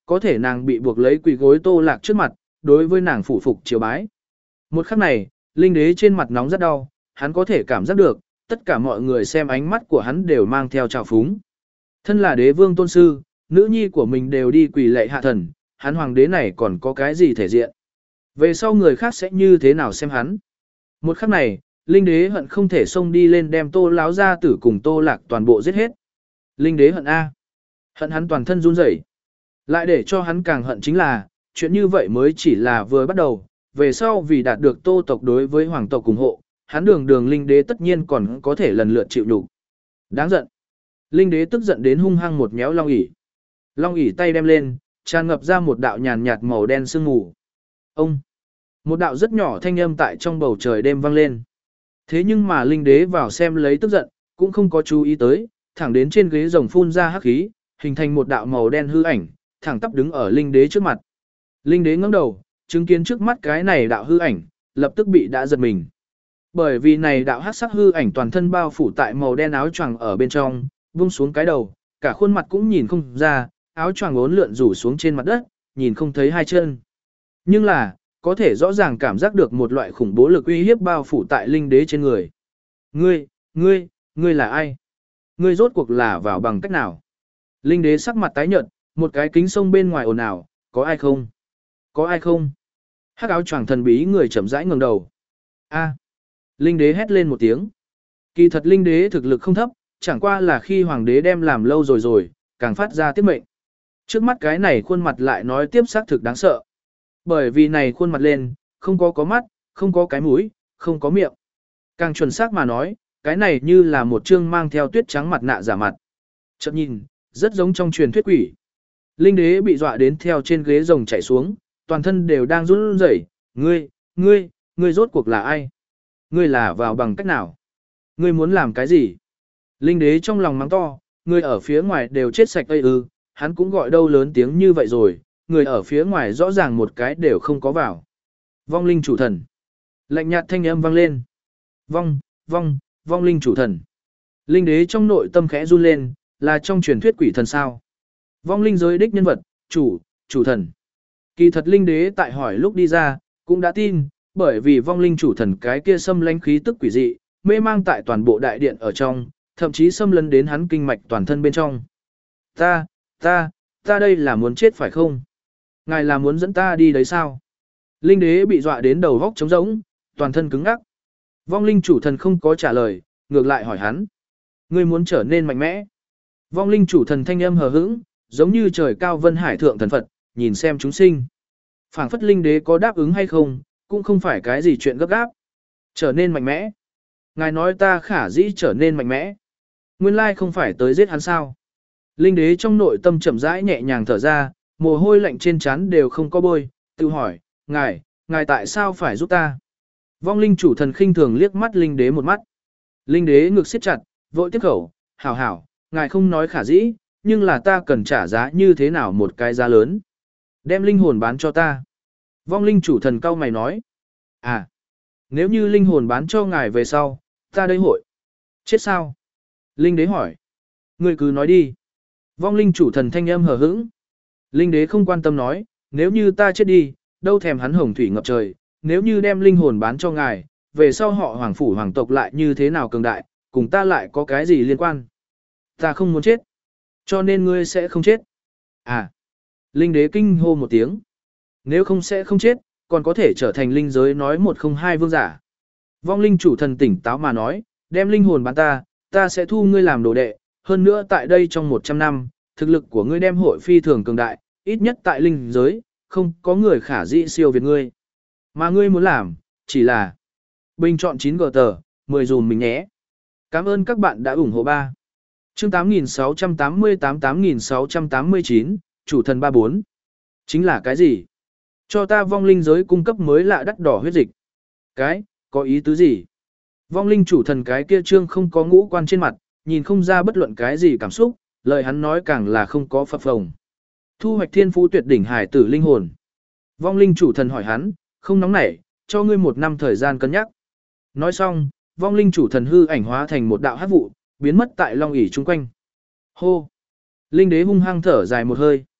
có thể nàng bị buộc lấy quỳ gối Tô Lạc trước mặt, đối với nàng phủ phục chiều bái. Một khắc này, linh đế trên mặt nóng rất đau, hắn có thể cảm giác được, tất cả mọi người xem ánh mắt của hắn đều mang theo trào phúng. Thân là đế vương tôn sư, nữ nhi của mình đều đi quỳ lạy hạ thần, hắn hoàng đế này còn có cái gì thể diện. Về sau người khác sẽ như thế nào xem hắn. Một khắc này, linh đế hận không thể xông đi lên đem Tô láo gia tử cùng Tô Lạc toàn bộ giết hết. Linh đế hận A. Hận hắn toàn thân run rẩy. Lại để cho hắn càng hận chính là, chuyện như vậy mới chỉ là vừa bắt đầu, về sau vì đạt được Tô tộc đối với hoàng tộc ủng hộ, hắn đường đường linh đế tất nhiên còn có thể lần lượt chịu nhục. Đáng giận. Linh đế tức giận đến hung hăng một méo Long ỷ. Long ỷ tay đem lên, tràn ngập ra một đạo nhàn nhạt màu đen sương mù. Ông. Một đạo rất nhỏ thanh âm tại trong bầu trời đêm vang lên. Thế nhưng mà linh đế vào xem lấy tức giận, cũng không có chú ý tới, thẳng đến trên ghế rồng phun ra hắc khí, hình thành một đạo màu đen hư ảnh, thẳng tắp đứng ở linh đế trước mặt. Linh đế ngẩng đầu, chứng kiến trước mắt cái này đạo hư ảnh, lập tức bị đã giật mình. Bởi vì này đạo hắc sắc hư ảnh toàn thân bao phủ tại màu đen áo choàng ở bên trong, buông xuống cái đầu, cả khuôn mặt cũng nhìn không ra, áo choàng uốn lượn rủ xuống trên mặt đất, nhìn không thấy hai chân. Nhưng là, có thể rõ ràng cảm giác được một loại khủng bố lực uy hiếp bao phủ tại linh đế trên người. Ngươi, ngươi, ngươi là ai? Ngươi rốt cuộc là vào bằng cách nào? Linh đế sắc mặt tái nhợt, một cái kính sông bên ngoài ồn ào, có ai không? Có ai không? Hắc áo choàng thần bí người chậm rãi ngẩng đầu. A. Linh đế hét lên một tiếng. Kỳ thật linh đế thực lực không thấp, chẳng qua là khi hoàng đế đem làm lâu rồi rồi, càng phát ra tiết mệnh. Trước mắt cái này khuôn mặt lại nói tiếp xác thực đáng sợ. Bởi vì này khuôn mặt lên, không có có mắt, không có cái mũi, không có miệng. Càng chuẩn xác mà nói, cái này như là một chương mang theo tuyết trắng mặt nạ giả mặt. Chợt nhìn, rất giống trong truyền thuyết quỷ. Linh đế bị dọa đến theo trên ghế rồng chạy xuống, toàn thân đều đang run rẩy. Ngươi, ngươi, ngươi rốt cuộc là ai? Ngươi là vào bằng cách nào? Ngươi muốn làm cái gì? Linh đế trong lòng mắng to, người ở phía ngoài đều chết sạch ây ư, hắn cũng gọi đâu lớn tiếng như vậy rồi, người ở phía ngoài rõ ràng một cái đều không có vào. Vong linh chủ thần. Lạnh nhạt thanh âm vang lên. Vong, vong, vong linh chủ thần. Linh đế trong nội tâm khẽ run lên, là trong truyền thuyết quỷ thần sao. Vong linh giới đích nhân vật, chủ, chủ thần. Kỳ thật linh đế tại hỏi lúc đi ra, cũng đã tin, bởi vì vong linh chủ thần cái kia xâm lánh khí tức quỷ dị, mê mang tại toàn bộ đại điện ở trong, thậm chí xâm lấn đến hắn kinh mạch toàn thân bên trong. Ta, ta, ta đây là muốn chết phải không? Ngài là muốn dẫn ta đi đấy sao? Linh đế bị dọa đến đầu góc trống rỗng, toàn thân cứng ngắc. Vong linh chủ thần không có trả lời, ngược lại hỏi hắn. Ngươi muốn trở nên mạnh mẽ. Vong linh chủ thần thanh âm hờ hững, giống như trời cao vân hải thượng thần Phật, nhìn xem chúng sinh. Phảng phất linh đế có đáp ứng hay không, cũng không phải cái gì chuyện gấp gáp. Trở nên mạnh mẽ. Ngài nói ta khả dĩ trở nên mạnh mẽ. Nguyên lai không phải tới giết hắn sao. Linh đế trong nội tâm chậm rãi nhẹ nhàng thở ra, mồ hôi lạnh trên trán đều không có bôi, tự hỏi, ngài, ngài tại sao phải giúp ta? Vong linh chủ thần khinh thường liếc mắt linh đế một mắt. Linh đế ngực siết chặt, vội tiếp khẩu, hảo hảo, ngài không nói khả dĩ, nhưng là ta cần trả giá như thế nào một cái giá lớn. Đem linh hồn bán cho ta. Vong linh chủ thần cau mày nói. À, nếu như linh hồn bán cho ngài về sau, ta đây hội. Chết sao? Linh đế hỏi. Ngươi cứ nói đi. Vong linh chủ thần thanh âm hờ hững. Linh đế không quan tâm nói, nếu như ta chết đi, đâu thèm hắn hồng thủy ngập trời, nếu như đem linh hồn bán cho ngài, về sau họ hoàng phủ hoàng tộc lại như thế nào cường đại, cùng ta lại có cái gì liên quan. Ta không muốn chết, cho nên ngươi sẽ không chết. À, linh đế kinh hô một tiếng. Nếu không sẽ không chết, còn có thể trở thành linh giới nói một không hai vương giả. Vong linh chủ thần tỉnh táo mà nói, đem linh hồn bán ta, ta sẽ thu ngươi làm đồ đệ, hơn nữa tại đây trong một trăm năm, thực lực của ngươi đem hội phi thường cường đại, ít nhất tại linh giới, không có người khả dĩ siêu việt ngươi. Mà ngươi muốn làm, chỉ là bình chọn chín gờ tờ, mười dùm mình nhé. Cảm ơn các bạn đã ủng hộ ba. Chương tám nghìn sáu trăm tám mươi tám tám nghìn sáu trăm tám mươi chín, chủ thần ba bốn. Chính là cái gì? Cho ta vong linh giới cung cấp mới lạ đắt đỏ huyết dịch. Cái, có ý tứ gì? Vong linh chủ thần cái kia trương không có ngũ quan trên mặt, nhìn không ra bất luận cái gì cảm xúc, lời hắn nói càng là không có phập phồng. Thu hoạch thiên phú tuyệt đỉnh hải tử linh hồn. Vong linh chủ thần hỏi hắn, không nóng nảy, cho ngươi một năm thời gian cân nhắc. Nói xong, vong linh chủ thần hư ảnh hóa thành một đạo hắc vụ, biến mất tại long ỷ chung quanh. Hô! Linh đế hung hăng thở dài một hơi.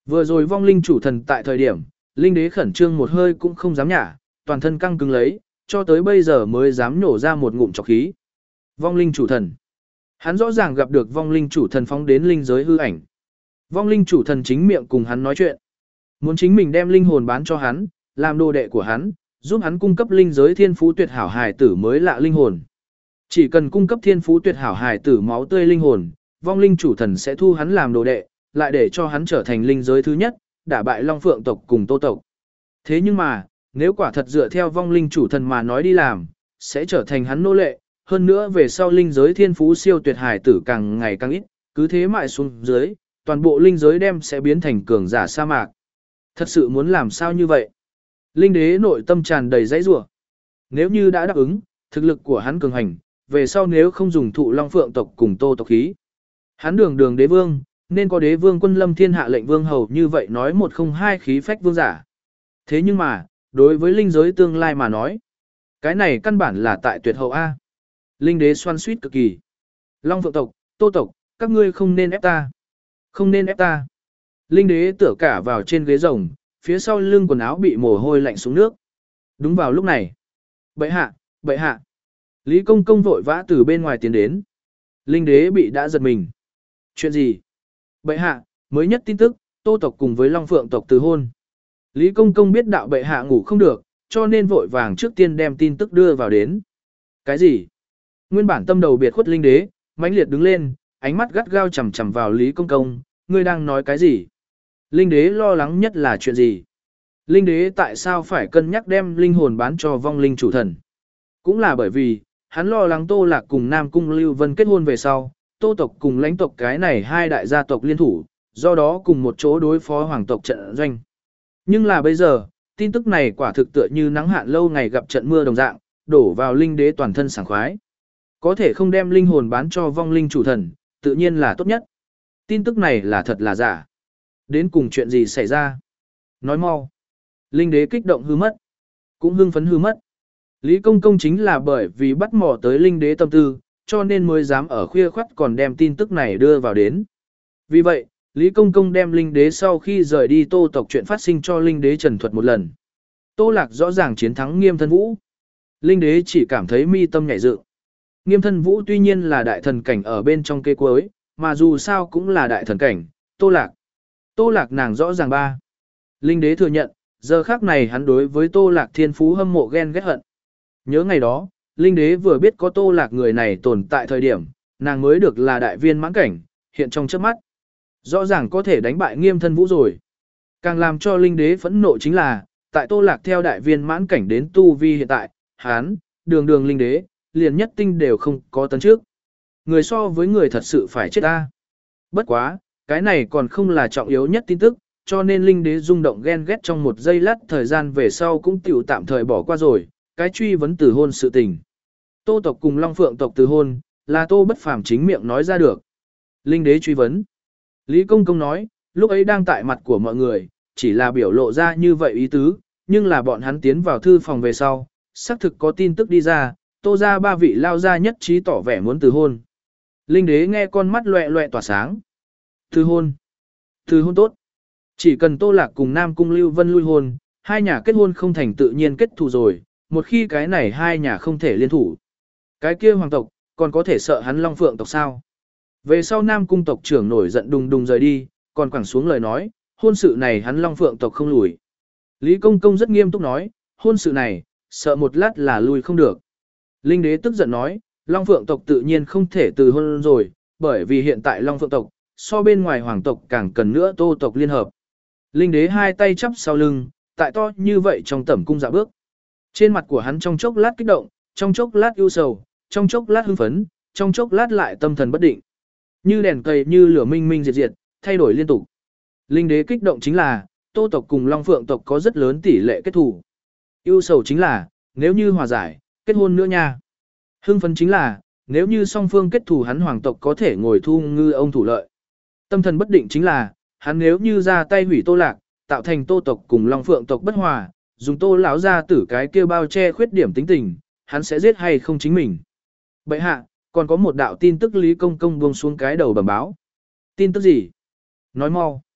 Vừa rồi vong linh chủ thần tại thời điểm, linh đế khẩn trương một hơi cũng không dám nhả, toàn thân căng cứng lấy, cho tới bây giờ mới dám nhổ ra một ngụm trọc khí. Vong linh chủ thần. Hắn rõ ràng gặp được vong linh chủ thần phóng đến linh giới hư ảnh. Vong linh chủ thần chính miệng cùng hắn nói chuyện. Muốn chính mình đem linh hồn bán cho hắn, làm đồ đệ của hắn, giúp hắn cung cấp linh giới thiên phú tuyệt hảo hài tử mới lạ linh hồn. Chỉ cần cung cấp thiên phú tuyệt hảo hài tử máu tươi linh hồn, vong linh chủ thần sẽ thu hắn làm đồ đệ, lại để cho hắn trở thành linh giới thứ nhất, đả bại Long Phượng tộc cùng Tô tộc. Thế nhưng mà, nếu quả thật dựa theo vong linh chủ thần mà nói đi làm, sẽ trở thành hắn nô lệ, hơn nữa về sau linh giới thiên phú siêu tuyệt hài tử càng ngày càng ít, cứ thế mãi xuống dưới, toàn bộ linh giới đem sẽ biến thành cường giả sa mạc. Thật sự muốn làm sao như vậy? Linh đế nội tâm tràn đầy dãy rủa. Nếu như đã đáp ứng, thực lực của hắn cường hành, về sau nếu không dùng thụ Long Phượng tộc cùng Tô tộc khí, hắn đường đường đế vương, nên có đế vương quân lâm thiên hạ lệnh vương hầu như vậy nói một không hai khí phách vương giả. Thế nhưng mà, đối với linh giới tương lai mà nói, cái này căn bản là tại tuyệt hậu A. Linh đế xoan suýt cực kỳ. Long Phượng tộc, Tô tộc, các ngươi không nên ép ta. Không nên ép ta. Linh đế tựa cả vào trên ghế rồng, phía sau lưng quần áo bị mồ hôi lạnh xuống nước. Đúng vào lúc này. Bệ hạ, bệ hạ. Lý Công Công vội vã từ bên ngoài tiến đến. Linh đế bị đã giật mình. Chuyện gì? Bệ hạ, mới nhất tin tức, Tô tộc cùng với Long Phượng tộc từ hôn. Lý Công Công biết đạo bệ hạ ngủ không được, cho nên vội vàng trước tiên đem tin tức đưa vào đến. Cái gì? Nguyên bản tâm đầu biệt khuất linh đế, mãnh liệt đứng lên, ánh mắt gắt gao chằm chằm vào Lý Công Công, ngươi đang nói cái gì? Linh đế lo lắng nhất là chuyện gì? Linh đế tại sao phải cân nhắc đem linh hồn bán cho vong linh chủ thần? Cũng là bởi vì, hắn lo lắng Tô Lạc cùng Nam Cung Lưu Vân kết hôn về sau, Tô tộc cùng lãnh tộc cái này hai đại gia tộc liên thủ, do đó cùng một chỗ đối phó hoàng tộc trận doanh. Nhưng là bây giờ, tin tức này quả thực tựa như nắng hạn lâu ngày gặp trận mưa đồng dạng, đổ vào linh đế toàn thân sảng khoái. Có thể không đem linh hồn bán cho vong linh chủ thần, tự nhiên là tốt nhất. Tin tức này là thật là giả. Đến cùng chuyện gì xảy ra? Nói mau. Linh đế kích động hư mất. Cũng hưng phấn hư mất. Lý Công Công chính là bởi vì bắt mò tới linh đế tâm tư, cho nên mới dám ở khuya khoắt còn đem tin tức này đưa vào đến. Vì vậy, Lý Công Công đem linh đế sau khi rời đi Tô tộc chuyện phát sinh cho linh đế trần thuật một lần. Tô Lạc rõ ràng chiến thắng Nghiêm Thân Vũ. Linh đế chỉ cảm thấy mi tâm nhảy dựng. Nghiêm Thân Vũ tuy nhiên là đại thần cảnh ở bên trong cây cuối, mà dù sao cũng là đại thần cảnh, Tô Lạc. Tô Lạc nàng rõ ràng ba. Linh đế thừa nhận, giờ khác này hắn đối với Tô Lạc thiên phú hâm mộ ghen ghét hận. Nhớ ngày đó, Linh đế vừa biết có Tô Lạc người này tồn tại thời điểm, nàng mới được là đại viên mãn cảnh, hiện trong chớp mắt. Rõ ràng có thể đánh bại Nghiêm Thân Vũ rồi. Càng làm cho Linh đế phẫn nộ chính là, tại Tô Lạc theo đại viên mãn cảnh đến tu vi hiện tại, hắn, đường đường Linh đế, liền nhất tinh đều không có tấn trước. Người so với người thật sự phải chết ta. Bất quá, cái này còn không là trọng yếu nhất tin tức, cho nên Linh đế rung động ghen ghét trong một giây lát thời gian về sau cũng tiểu tạm thời bỏ qua rồi, cái truy vấn từ hôn sự tình. Tô tộc cùng Long Phượng tộc từ hôn, là Tô Bất Phàm chính miệng nói ra được. Linh đế truy vấn. Lý Công Công nói, lúc ấy đang tại mặt của mọi người, chỉ là biểu lộ ra như vậy ý tứ, nhưng là bọn hắn tiến vào thư phòng về sau, xác thực có tin tức đi ra, Tô ra ba vị lao ra nhất trí tỏ vẻ muốn từ hôn. Linh đế nghe con mắt loẹ loẹ tỏa sáng. Từ hôn. Từ hôn tốt. Chỉ cần Tô Lạc cùng Nam Cung Lưu Vân lui hôn, hai nhà kết hôn không thành tự nhiên kết thù rồi, một khi cái này hai nhà không thể liên thủ. Cái kia hoàng tộc, còn có thể sợ hắn Long Phượng tộc sao? Về sau Nam Cung tộc trưởng nổi giận đùng đùng rời đi, còn quẳng xuống lời nói, hôn sự này hắn Long Phượng tộc không lùi. Lý Công Công rất nghiêm túc nói, hôn sự này, sợ một lát là lùi không được. Linh đế tức giận nói, Long Phượng tộc tự nhiên không thể từ hôn rồi, bởi vì hiện tại Long Phượng tộc, so bên ngoài hoàng tộc càng cần nữa Tô tộc liên hợp. Linh đế hai tay chắp sau lưng, tại to như vậy trong tẩm cung dạo bước. Trên mặt của hắn trong chốc lát kích động, trong chốc lát ưu sầu, trong chốc lát hưng phấn, trong chốc lát lại tâm thần bất định. Như đèn cầy như lửa minh minh diệt diệt, thay đổi liên tục. Linh đế kích động chính là, Tô tộc cùng Long Phượng tộc có rất lớn tỷ lệ kết thủ. Ưu sầu chính là, nếu như hòa giải, kết hôn nữa nha. Hưng phấn chính là, nếu như song phương kết thủ hắn hoàng tộc có thể ngồi thu ngư ông thủ lợi. Tâm thần bất định chính là, hắn nếu như ra tay hủy Tô Lạc, tạo thành Tô tộc cùng Long Phượng tộc bất hòa, dùng Tô lão ra tử cái kia bao che khuyết điểm tính tình, hắn sẽ giết hay không chính mình. Bệ hạ, còn có một đạo tin tức Lý Công Công buông xuống cái đầu bẩm báo. Tin tức gì? Nói mau.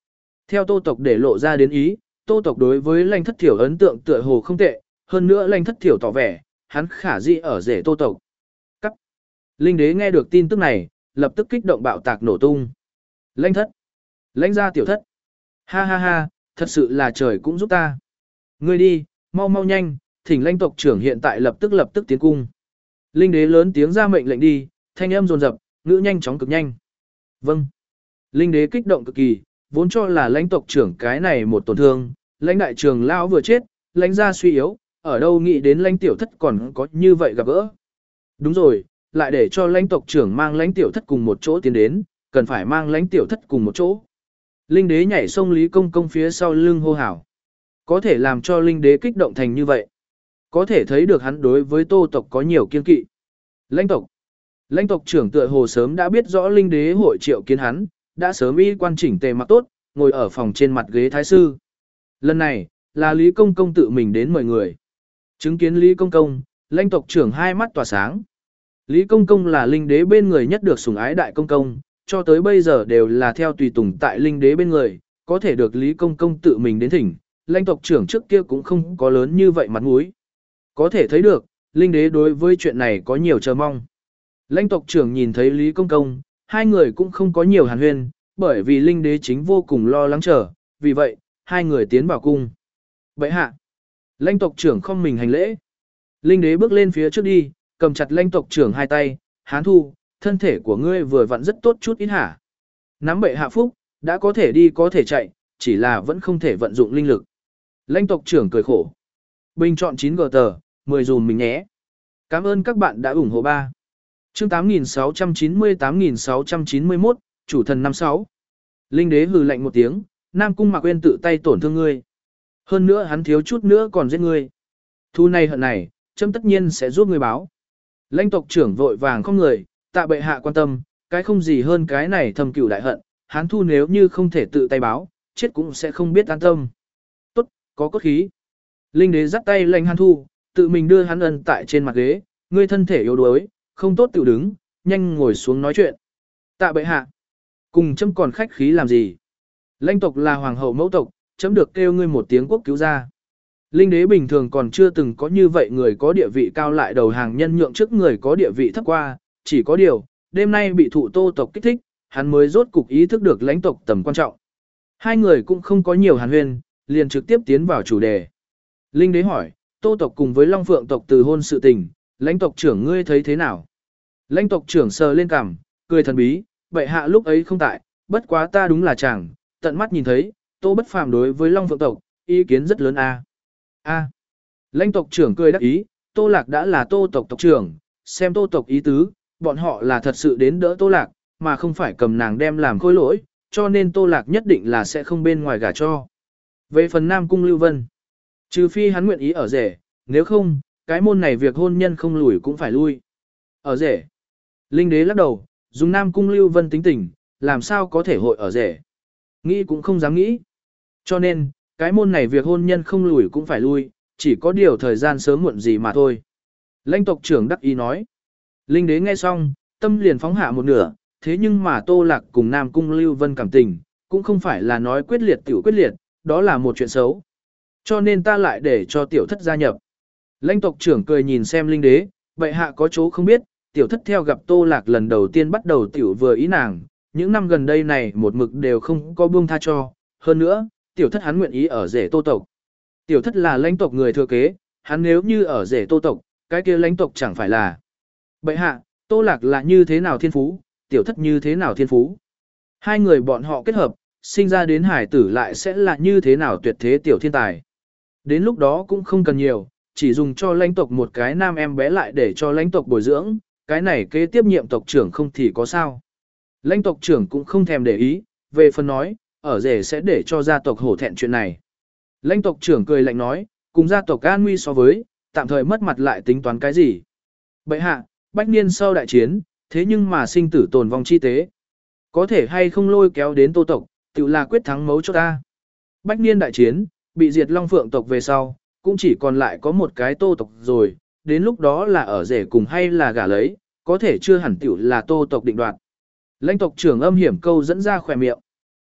Theo Tô tộc để lộ ra đến ý, Tô tộc đối với Lãnh Thất Thiểu ấn tượng tựa hồ không tệ, hơn nữa Lãnh Thất Thiểu tỏ vẻ, hắn khả dĩ ở rể Tô tộc. Cắt. Linh đế nghe được tin tức này, lập tức kích động bạo tạc nổ tung. Lãnh thất, Lãnh gia tiểu thất. Ha ha ha, thật sự là trời cũng giúp ta. Ngươi đi, mau mau nhanh, thỉnh Lãnh tộc trưởng hiện tại lập tức lập tức tiến cung. Linh đế lớn tiếng ra mệnh lệnh đi, thanh âm dồn dập, ngữ nhanh chóng cực nhanh. Vâng. Linh đế kích động cực kỳ, vốn cho là Lãnh tộc trưởng cái này một tổn thương, Lãnh đại trưởng lão vừa chết, Lãnh gia suy yếu, ở đâu nghĩ đến Lãnh tiểu thất còn có như vậy gặp gỡ. Đúng rồi, lại để cho Lãnh tộc trưởng mang Lãnh tiểu thất cùng một chỗ tiến đến, cần phải mang Lãnh tiểu thất cùng một chỗ. Linh đế nhảy sông Lý Công Công phía sau lưng hô hào. Có thể làm cho Linh đế kích động thành như vậy. Có thể thấy được hắn đối với Tô tộc có nhiều kiên kỵ. Lãnh tộc. Lãnh tộc trưởng tựa hồ sớm đã biết rõ Linh đế hội triệu kiến hắn, đã sớm y quan chỉnh tề mặc tốt, ngồi ở phòng trên mặt ghế thái sư. Lần này, là Lý Công Công tự mình đến mời người. Chứng kiến Lý Công Công, Lãnh tộc trưởng hai mắt tỏa sáng. Lý Công Công là Linh đế bên người nhất được sủng ái đại công công, cho tới bây giờ đều là theo tùy tùng tại Linh đế bên người, có thể được Lý Công Công tự mình đến thỉnh, Lãnh tộc trưởng trước kia cũng không có lớn như vậy mặt mũi. Có thể thấy được, Linh đế đối với chuyện này có nhiều chờ mong. Lãnh tộc trưởng nhìn thấy Lý Công Công, hai người cũng không có nhiều hàn huyên, bởi vì Linh đế chính vô cùng lo lắng chờ, vì vậy, hai người tiến vào cung. Bệ hạ. Lãnh tộc trưởng không mình hành lễ. Linh đế bước lên phía trước đi, cầm chặt Lãnh tộc trưởng hai tay, Hán Thu, thân thể của ngươi vừa vặn rất tốt chút ít hả. Nắm bệ hạ phúc, đã có thể đi có thể chạy, chỉ là vẫn không thể vận dụng linh lực. Lãnh tộc trưởng cười khổ. Bình chọn chín gờ tờ, mười dùm mình nhé. Cảm ơn các bạn đã ủng hộ ba. Chương tám nghìn sáu trăm chín mươi tám nghìn sáu trăm chín mươi mốt, chủ thần năm sáu. Linh đế hừ lạnh một tiếng, Nam Cung Mạc Uyên tự tay tổn thương ngươi. Hơn nữa hắn thiếu chút nữa còn giết ngươi. Thu này hận này, chấm tất nhiên sẽ giúp ngươi báo. Lãnh tộc trưởng vội vàng không người, tạ bệ hạ quan tâm, cái không gì hơn cái này thầm cửu đại hận, hắn thu nếu như không thể tự tay báo, chết cũng sẽ không biết an tâm. Tốt, có cốt khí. Linh đế dắt tay Lãnh Hán Thu, tự mình đưa hắn ân tại trên mặt ghế, ngươi thân thể yếu đuối, không tốt tự đứng, nhanh ngồi xuống nói chuyện. Tạ bệ hạ, cùng chấm còn khách khí làm gì? Lãnh tộc là hoàng hậu mẫu tộc, chấm được kêu ngươi một tiếng quốc cứu gia. Linh đế bình thường còn chưa từng có như vậy người có địa vị cao lại đầu hàng nhân nhượng trước người có địa vị thấp qua, chỉ có điều, đêm nay bị thụ Tô tộc kích thích, hắn mới rốt cục ý thức được lãnh tộc tầm quan trọng. Hai người cũng không có nhiều hàn huyên, liền trực tiếp tiến vào chủ đề. Linh đế hỏi, Tô tộc cùng với Long Phượng tộc từ hôn sự tình, lãnh tộc trưởng ngươi thấy thế nào? Lãnh tộc trưởng sờ lên cằm, cười thần bí, bệ hạ lúc ấy không tại, bất quá ta đúng là chàng, tận mắt nhìn thấy, Tô bất phàm đối với Long Phượng tộc, ý kiến rất lớn a. A. Lãnh tộc trưởng cười đắc ý, Tô Lạc đã là Tô tộc tộc trưởng, xem Tô tộc ý tứ, bọn họ là thật sự đến đỡ Tô Lạc, mà không phải cầm nàng đem làm khôi lỗi, cho nên Tô Lạc nhất định là sẽ không bên ngoài gả cho. Về phần Nam Cung Lưu Vân, trừ phi hắn nguyện ý ở rể, nếu không, cái môn này việc hôn nhân không lùi cũng phải lui. Ở rể. Linh đế lắc đầu, dùng Nam Cung Lưu Vân tính tình, làm sao có thể hội ở rể. Nghĩ cũng không dám nghĩ. Cho nên, cái môn này việc hôn nhân không lùi cũng phải lui, chỉ có điều thời gian sớm muộn gì mà thôi. Lãnh tộc trưởng đắc ý nói. Linh đế nghe xong, tâm liền phóng hạ một nửa, thế nhưng mà Tô Lạc cùng Nam Cung Lưu Vân cảm tình, cũng không phải là nói quyết liệt tiểu quyết liệt, đó là một chuyện xấu. Cho nên ta lại để cho tiểu thất gia nhập. Lãnh tộc trưởng cười nhìn xem linh đế, bệ hạ có chỗ không biết, tiểu thất theo gặp Tô Lạc lần đầu tiên bắt đầu tiểu vừa ý nàng, những năm gần đây này một mực đều không có buông tha cho, hơn nữa, tiểu thất hắn nguyện ý ở rể Tô tộc. Tiểu thất là lãnh tộc người thừa kế, hắn nếu như ở rể Tô tộc, cái kia lãnh tộc chẳng phải là. Bệ hạ, Tô Lạc là như thế nào thiên phú, tiểu thất như thế nào thiên phú. Hai người bọn họ kết hợp, sinh ra đến hải tử lại sẽ là như thế nào tuyệt thế tiểu thiên tài. Đến lúc đó cũng không cần nhiều, chỉ dùng cho lãnh tộc một cái nam em bé lại để cho lãnh tộc bồi dưỡng, cái này kế tiếp nhiệm tộc trưởng không thì có sao. Lãnh tộc trưởng cũng không thèm để ý, về phần nói, ở rể sẽ để cho gia tộc hổ thẹn chuyện này. Lãnh tộc trưởng cười lạnh nói, cùng gia tộc an nguy so với, tạm thời mất mặt lại tính toán cái gì. Bệ hạ, bách niên sau đại chiến, thế nhưng mà sinh tử tồn vong chi tế. Có thể hay không lôi kéo đến Tô tộc, tự là quyết thắng mấu cho ta. Bách niên đại chiến, bị diệt Long Phượng tộc về sau, cũng chỉ còn lại có một cái Tô tộc rồi, đến lúc đó là ở rể cùng hay là gả lấy, có thể chưa hẳn tiểu là Tô tộc định đoạt. Lãnh tộc trưởng âm hiểm câu dẫn ra khỏe miệng.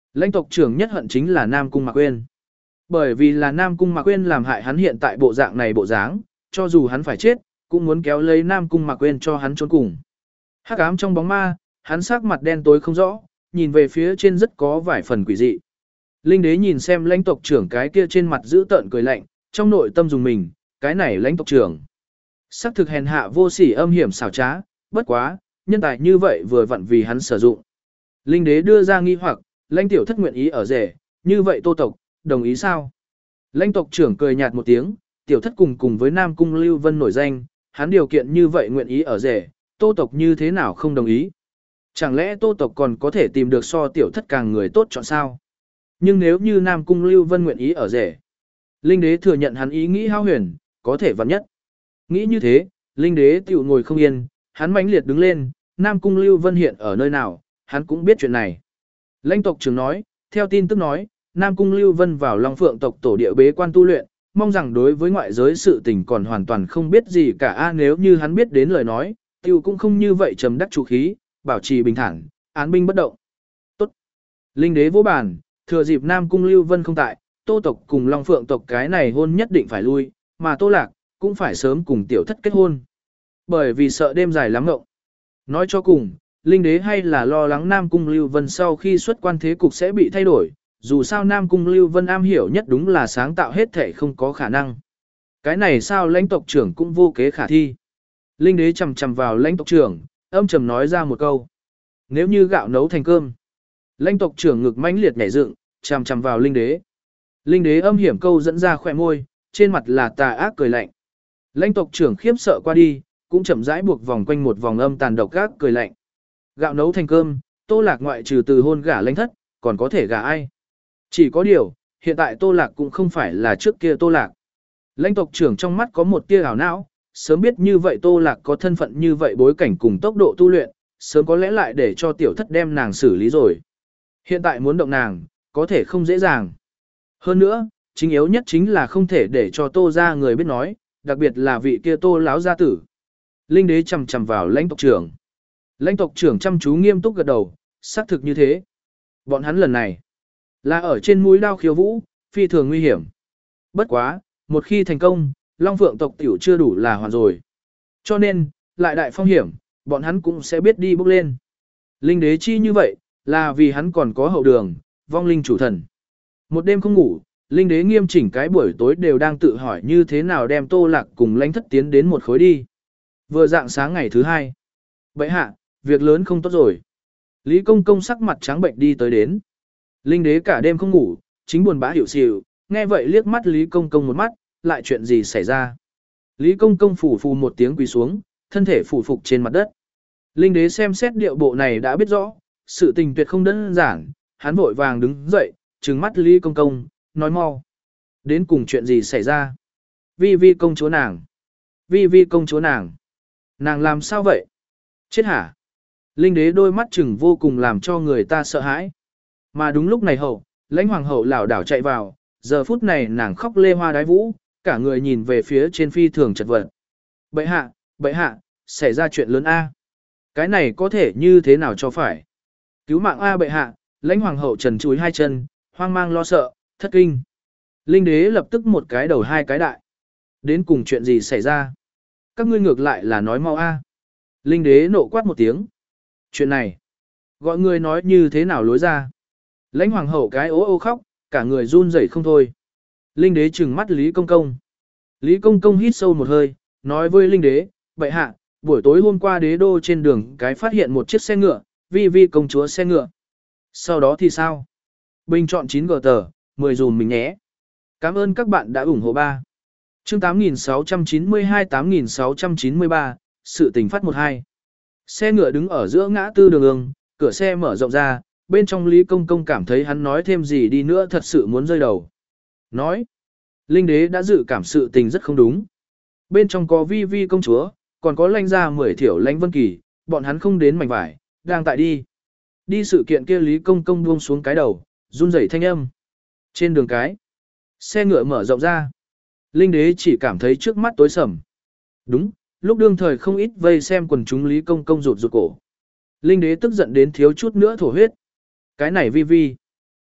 Lãnh tộc trưởng nhất hận chính là Nam Cung Mạc Uyên. Bởi vì là Nam Cung Mạc Uyên làm hại hắn hiện tại bộ dạng này bộ dáng, cho dù hắn phải chết, cũng muốn kéo lấy Nam Cung Mạc Uyên cho hắn trốn cùng. Hắc ám trong bóng ma, hắn sắc mặt đen tối không rõ, nhìn về phía trên rất có vài phần quỷ dị. Linh đế nhìn xem lãnh tộc trưởng cái kia trên mặt giữ tợn cười lạnh, trong nội tâm dùng mình, cái này lãnh tộc trưởng. Sắc thực hèn hạ vô sỉ âm hiểm xảo trá, bất quá, nhân tài như vậy vừa vặn vì hắn sử dụng. Linh đế đưa ra nghi hoặc, lãnh tiểu thất nguyện ý ở rể, như vậy Tô tộc, đồng ý sao? Lãnh tộc trưởng cười nhạt một tiếng, tiểu thất cùng cùng với Nam Cung Lưu Vân nổi danh, hắn điều kiện như vậy nguyện ý ở rể, Tô tộc như thế nào không đồng ý? Chẳng lẽ Tô tộc còn có thể tìm được so tiểu thất càng người tốt chọn sao? Nhưng nếu như Nam Cung Lưu Vân nguyện ý ở rể, Linh đế thừa nhận hắn ý nghĩ hao huyền, có thể vặn nhất. Nghĩ như thế, Linh đế tiểu ngồi không yên, hắn mãnh liệt đứng lên, Nam Cung Lưu Vân hiện ở nơi nào, hắn cũng biết chuyện này. Lãnh tộc trưởng nói, theo tin tức nói, Nam Cung Lưu Vân vào Long Phượng tộc tổ địa bế quan tu luyện, mong rằng đối với ngoại giới sự tình còn hoàn toàn không biết gì cả a nếu như hắn biết đến lời nói, tiểu cũng không như vậy trầm đắc chủ khí, bảo trì bình thản, án binh bất động. Tốt. Linh đế vô bản, thừa dịp Nam Cung Lưu Vân không tại, Tô tộc cùng Long Phượng tộc cái này hôn nhất định phải lui, mà Tô Lạc cũng phải sớm cùng tiểu thất kết hôn. Bởi vì sợ đêm dài lắm ngộng. Nói cho cùng, Linh đế hay là lo lắng Nam Cung Lưu Vân sau khi xuất quan thế cục sẽ bị thay đổi, dù sao Nam Cung Lưu Vân am hiểu nhất đúng là sáng tạo hết thể không có khả năng. Cái này sao lãnh tộc trưởng cũng vô kế khả thi. Linh đế chầm chầm vào lãnh tộc trưởng, âm trầm nói ra một câu. Nếu như gạo nấu thành cơm. Lãnh tộc trưởng ngực mãnh liệt nhảy dựng, chầm chầm vào linh đế. Linh đế âm hiểm câu dẫn ra khỏe môi, trên mặt là tà ác cười lạnh. Lãnh tộc trưởng khiếp sợ qua đi, cũng chậm rãi buộc vòng quanh một vòng âm tàn độc ác cười lạnh. Gạo nấu thành cơm, Tô Lạc ngoại trừ từ hôn gả lãnh thất, còn có thể gả ai? Chỉ có điều, hiện tại Tô Lạc cũng không phải là trước kia Tô Lạc. Lãnh tộc trưởng trong mắt có một tia ảo não, sớm biết như vậy Tô Lạc có thân phận như vậy bối cảnh cùng tốc độ tu luyện, sớm có lẽ lại để cho tiểu thất đem nàng xử lý rồi. Hiện tại muốn động nàng, có thể không dễ dàng. Hơn nữa, chính yếu nhất chính là không thể để cho Tô ra người biết nói, đặc biệt là vị kia Tô láo gia tử. Linh đế chầm chầm vào lãnh tộc trưởng. Lãnh tộc trưởng chăm chú nghiêm túc gật đầu, xác thực như thế. Bọn hắn lần này là ở trên mũi đao khiêu vũ, phi thường nguy hiểm. Bất quá, một khi thành công, Long Phượng tộc tiểu chưa đủ là hoàn rồi. Cho nên, lại đại phong hiểm, bọn hắn cũng sẽ biết đi bước lên. Linh đế chi như vậy, là vì hắn còn có hậu đường, vong linh chủ thần. Một đêm không ngủ, Linh đế nghiêm chỉnh cái buổi tối đều đang tự hỏi như thế nào đem Tô Lạc cùng lãnh thất tiến đến một khối đi. Vừa dạng sáng ngày thứ hai. Bậy hạ, việc lớn không tốt rồi. Lý Công Công sắc mặt trắng bệnh đi tới đến. Linh đế cả đêm không ngủ, chính buồn bã hiểu xỉu, nghe vậy liếc mắt Lý Công Công một mắt, lại chuyện gì xảy ra. Lý Công Công phủ phù một tiếng quỳ xuống, thân thể phủ phục trên mặt đất. Linh đế xem xét điệu bộ này đã biết rõ, sự tình tuyệt không đơn giản, hắn vội vàng đứng dậy, trừng mắt Lý Công Công, nói mau. Đến cùng chuyện gì xảy ra? Vi vi công chúa nàng. Vi vi công chúa nàng. Nàng làm sao vậy? Chết hả? Linh đế đôi mắt chừng vô cùng làm cho người ta sợ hãi. Mà đúng lúc này hậu, lãnh hoàng hậu lảo đảo chạy vào, giờ phút này nàng khóc lê hoa đái vũ, cả người nhìn về phía trên phi thường chật vật. Bậy hạ, bậy hạ, xảy ra chuyện lớn A. Cái này có thể như thế nào cho phải? Cứu mạng A bậy hạ, lãnh hoàng hậu trần chúi hai chân, hoang mang lo sợ, thất kinh. Linh đế lập tức một cái đầu hai cái đại. Đến cùng chuyện gì xảy ra? Các ngươi ngược lại là nói mau A. Linh đế nộ quát một tiếng. Chuyện này, gọi người nói như thế nào lối ra? Lãnh hoàng hậu cái ố ô khóc, cả người run rẩy không thôi. Linh đế trừng mắt Lý Công Công. Lý Công Công hít sâu một hơi, nói với Linh đế, bệ hạ, buổi tối hôm qua đế đô trên đường cái phát hiện một chiếc xe ngựa, vi vi công chúa xe ngựa. Sau đó thì sao? Bình chọn chín gờ tờ, mười dùm mình nhé. Cảm ơn các bạn đã ủng hộ ba. Chương tám nghìn sáu trăm chín mươi hai tám nghìn sáu trăm chín mươi ba, sự tình phát một hai. Xe ngựa đứng ở giữa ngã tư đường ương, cửa xe mở rộng ra, bên trong Lý Công Công cảm thấy hắn nói thêm gì đi nữa thật sự muốn rơi đầu. Nói, Linh đế đã dự cảm sự tình rất không đúng. Bên trong có vi vi công chúa, còn có lãnh gia mười thiểu lãnh vân kỳ, bọn hắn không đến mảnh vải, đang tại đi. Đi sự kiện kia Lý Công Công buông xuống cái đầu, run rẩy thanh âm. Trên đường cái, xe ngựa mở rộng ra. Linh đế chỉ cảm thấy trước mắt tối sầm. Đúng, lúc đương thời không ít vây xem quần chúng Lý Công Công rụt rụt cổ. Linh đế tức giận đến thiếu chút nữa thổ huyết. Cái này vi vi.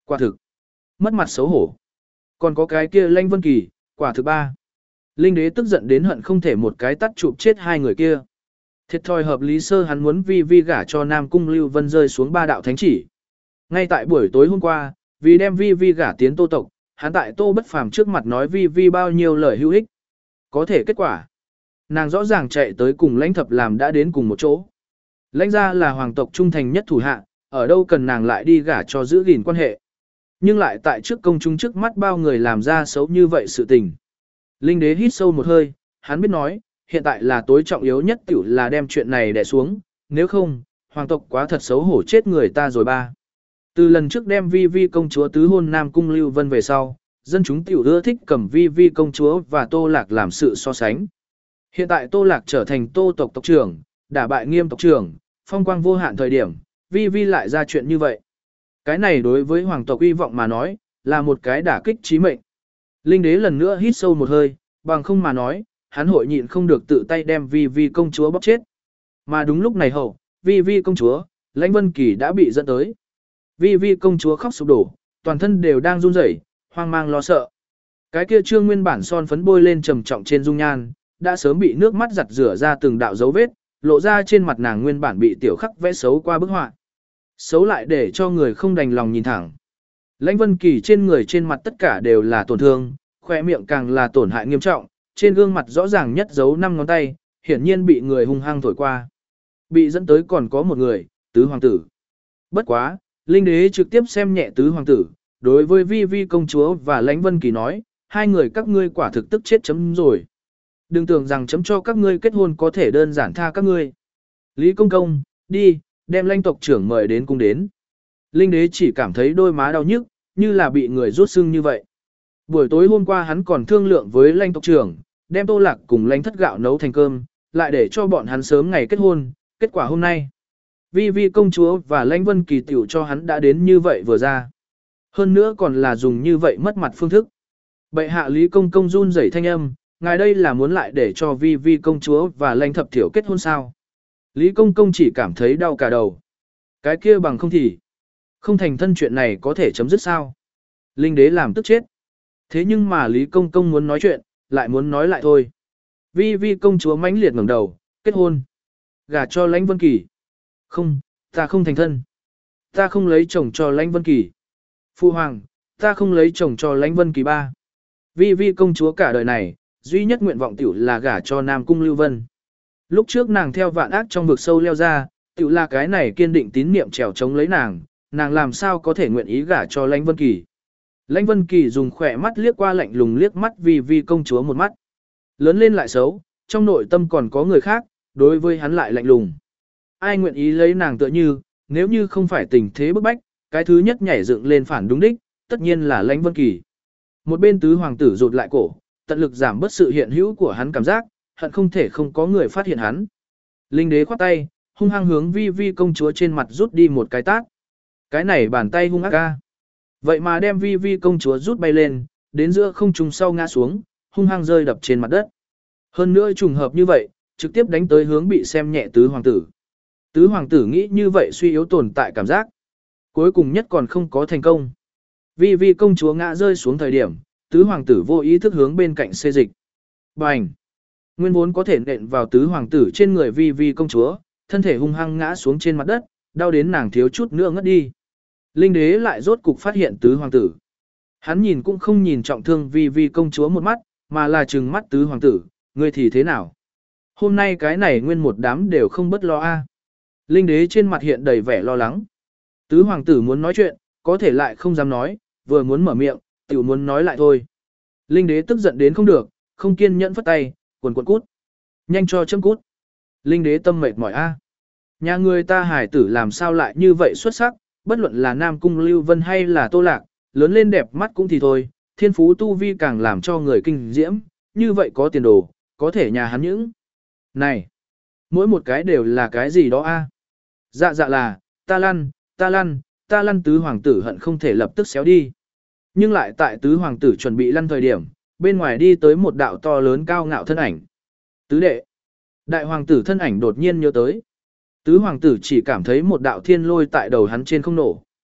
Quả thực. Mất mặt xấu hổ. Còn có cái kia Lãnh Vân Kỳ, quả thực ba. Linh đế tức giận đến hận không thể một cái tắt chụp chết hai người kia. Thiệt thòi hợp lý sơ hắn muốn vi vi gả cho Nam Cung Lưu Vân rơi xuống ba đạo thánh chỉ. Ngay tại buổi tối hôm qua, vì đem vi vi gả tiến Tô tộc, hắn tại Tô Bất Phàm trước mặt nói vi vi bao nhiêu lời hữu ích. Có thể kết quả. Nàng rõ ràng chạy tới cùng Lãnh Thập làm đã đến cùng một chỗ. Lãnh gia là hoàng tộc trung thành nhất thủ hạ, ở đâu cần nàng lại đi gả cho giữ gìn quan hệ. Nhưng lại tại trước công chúng trước mắt bao người làm ra xấu như vậy sự tình. Linh đế hít sâu một hơi, hắn biết nói, hiện tại là tối trọng yếu nhất tiểu là đem chuyện này đè xuống, nếu không, hoàng tộc quá thật xấu hổ chết người ta rồi ba. Từ lần trước đem vi vi công chúa tứ hôn Nam Cung Lưu Vân về sau, dân chúng tiểu ưa thích cầm vi vi công chúa và Tô Lạc làm sự so sánh. Hiện tại Tô Lạc trở thành Tô tộc tộc trưởng, đả bại Nghiêm tộc trưởng, phong quang vô hạn thời điểm, vi vi lại ra chuyện như vậy. Cái này đối với hoàng tộc uy vọng mà nói, là một cái đả kích chí mệnh. Linh đế lần nữa hít sâu một hơi, bằng không mà nói, hắn hội nhịn không được tự tay đem vi vi công chúa bóc chết. Mà đúng lúc này hậu, vi vi công chúa, Lãnh Vân Kỳ đã bị dẫn tới. Vi vi công chúa khóc sụp đổ, toàn thân đều đang run rẩy, hoang mang lo sợ. Cái kia trương nguyên bản son phấn bôi lên trầm trọng trên dung nhan, đã sớm bị nước mắt giặt rửa ra từng đạo dấu vết, lộ ra trên mặt nàng nguyên bản bị tiểu khắc vẽ xấu qua bức họa. Xấu lại để cho người không đành lòng nhìn thẳng. Lãnh Vân Kỳ trên người trên mặt tất cả đều là tổn thương, khóe miệng càng là tổn hại nghiêm trọng, trên gương mặt rõ ràng nhất dấu năm ngón tay, hiển nhiên bị người hung hăng thổi qua. Bị dẫn tới còn có một người, tứ hoàng tử. Bất quá, Linh đế trực tiếp xem nhẹ tứ hoàng tử, đối với vi vi công chúa và Lãnh Vân Kỳ nói, hai người các ngươi quả thực tức chết chấm rồi. Đừng tưởng rằng chấm cho các ngươi kết hôn có thể đơn giản tha các ngươi. Lý công công, đi, đem Lãnh tộc trưởng mời đến cung đến. Linh đế chỉ cảm thấy đôi má đau nhức, như là bị người rút sưng như vậy. Buổi tối hôm qua hắn còn thương lượng với Lãnh tộc trưởng, đem Tô Lạc cùng Lãnh Thất gạo nấu thành cơm, lại để cho bọn hắn sớm ngày kết hôn, kết quả hôm nay. Vi vi công chúa và Lãnh Vân Kỳ tiểu cho hắn đã đến như vậy vừa ra. Hơn nữa còn là dùng như vậy mất mặt phương thức. Bệ hạ Lý công công run rẩy thanh âm, ngài đây là muốn lại để cho vi vi công chúa và Lãnh thập thiểu kết hôn sao? Lý công công chỉ cảm thấy đau cả đầu. Cái kia bằng không thì không thành thân chuyện này có thể chấm dứt sao? Linh đế làm tức chết. Thế nhưng mà Lý công công muốn nói chuyện, lại muốn nói lại thôi. Vi vi công chúa mãnh liệt ngẩng đầu, kết hôn. Gả cho Lãnh Vân Kỳ. Không, ta không thành thân. Ta không lấy chồng cho Lãnh Vân Kỳ. Phu hoàng, ta không lấy chồng cho Lãnh Vân Kỳ ba. Vi vi công chúa cả đời này, duy nhất nguyện vọng tiểu là gả cho Nam Cung Lưu Vân. Lúc trước nàng theo vạn ác trong vực sâu leo ra, tiểu là cái này kiên định tín niệm trèo chống lấy nàng, nàng làm sao có thể nguyện ý gả cho Lãnh Vân Kỳ. Lãnh Vân Kỳ dùng khỏe mắt liếc qua lạnh lùng liếc mắt vi vi công chúa một mắt. Lớn lên lại xấu, trong nội tâm còn có người khác, đối với hắn lại lạnh lùng. Ai nguyện ý lấy nàng tựa như, nếu như không phải tình thế bức bách, cái thứ nhất nhảy dựng lên phản đúng đích, tất nhiên là Lãnh Vân Kỳ. Một bên tứ hoàng tử rụt lại cổ, tận lực giảm bớt sự hiện hữu của hắn cảm giác, hận không thể không có người phát hiện hắn. Linh đế khoát tay, hung hăng hướng vi vi công chúa trên mặt rút đi một cái tát. Cái này bàn tay hung ác ca. Vậy mà đem vi vi công chúa rút bay lên, đến giữa không trung sau ngã xuống, hung hăng rơi đập trên mặt đất. Hơn nữa trùng hợp như vậy, trực tiếp đánh tới hướng bị xem nhẹ tứ hoàng tử. Tứ hoàng tử nghĩ như vậy suy yếu tồn tại cảm giác. Cuối cùng nhất còn không có thành công. Vi vi công chúa ngã rơi xuống thời điểm, tứ hoàng tử vô ý thức hướng bên cạnh xê dịch. Bành! Nguyên vốn có thể nện vào tứ hoàng tử trên người vi vi công chúa, thân thể hung hăng ngã xuống trên mặt đất, đau đến nàng thiếu chút nữa ngất đi. Linh đế lại rốt cục phát hiện tứ hoàng tử. Hắn nhìn cũng không nhìn trọng thương vi vi công chúa một mắt, mà là trừng mắt tứ hoàng tử, ngươi thì thế nào? Hôm nay cái này nguyên một đám đều không bất lo a. Linh đế trên mặt hiện đầy vẻ lo lắng. Tứ hoàng tử muốn nói chuyện, có thể lại không dám nói, vừa muốn mở miệng, tiểu muốn nói lại thôi. Linh đế tức giận đến không được, không kiên nhẫn phất tay, quần quần cút. Nhanh cho châm cút. Linh đế tâm mệt mỏi a. Nhà người ta hải tử làm sao lại như vậy xuất sắc, bất luận là Nam Cung Lưu Vân hay là Tô Lạc, lớn lên đẹp mắt cũng thì thôi, thiên phú tu vi càng làm cho người kinh diễm, như vậy có tiền đồ, có thể nhà hắn những. Này, mỗi một cái đều là cái gì đó a? Dạ dạ là, ta lăn, ta lăn, ta lăn tứ hoàng tử hận không thể lập tức xéo đi. Nhưng lại tại tứ hoàng tử chuẩn bị lăn thời điểm, bên ngoài đi tới một đạo to lớn cao ngạo thân ảnh. Tứ đệ. Đại hoàng tử thân ảnh đột nhiên nhớ tới. Tứ hoàng tử chỉ cảm thấy một đạo thiên lôi tại đầu hắn trên không nổ.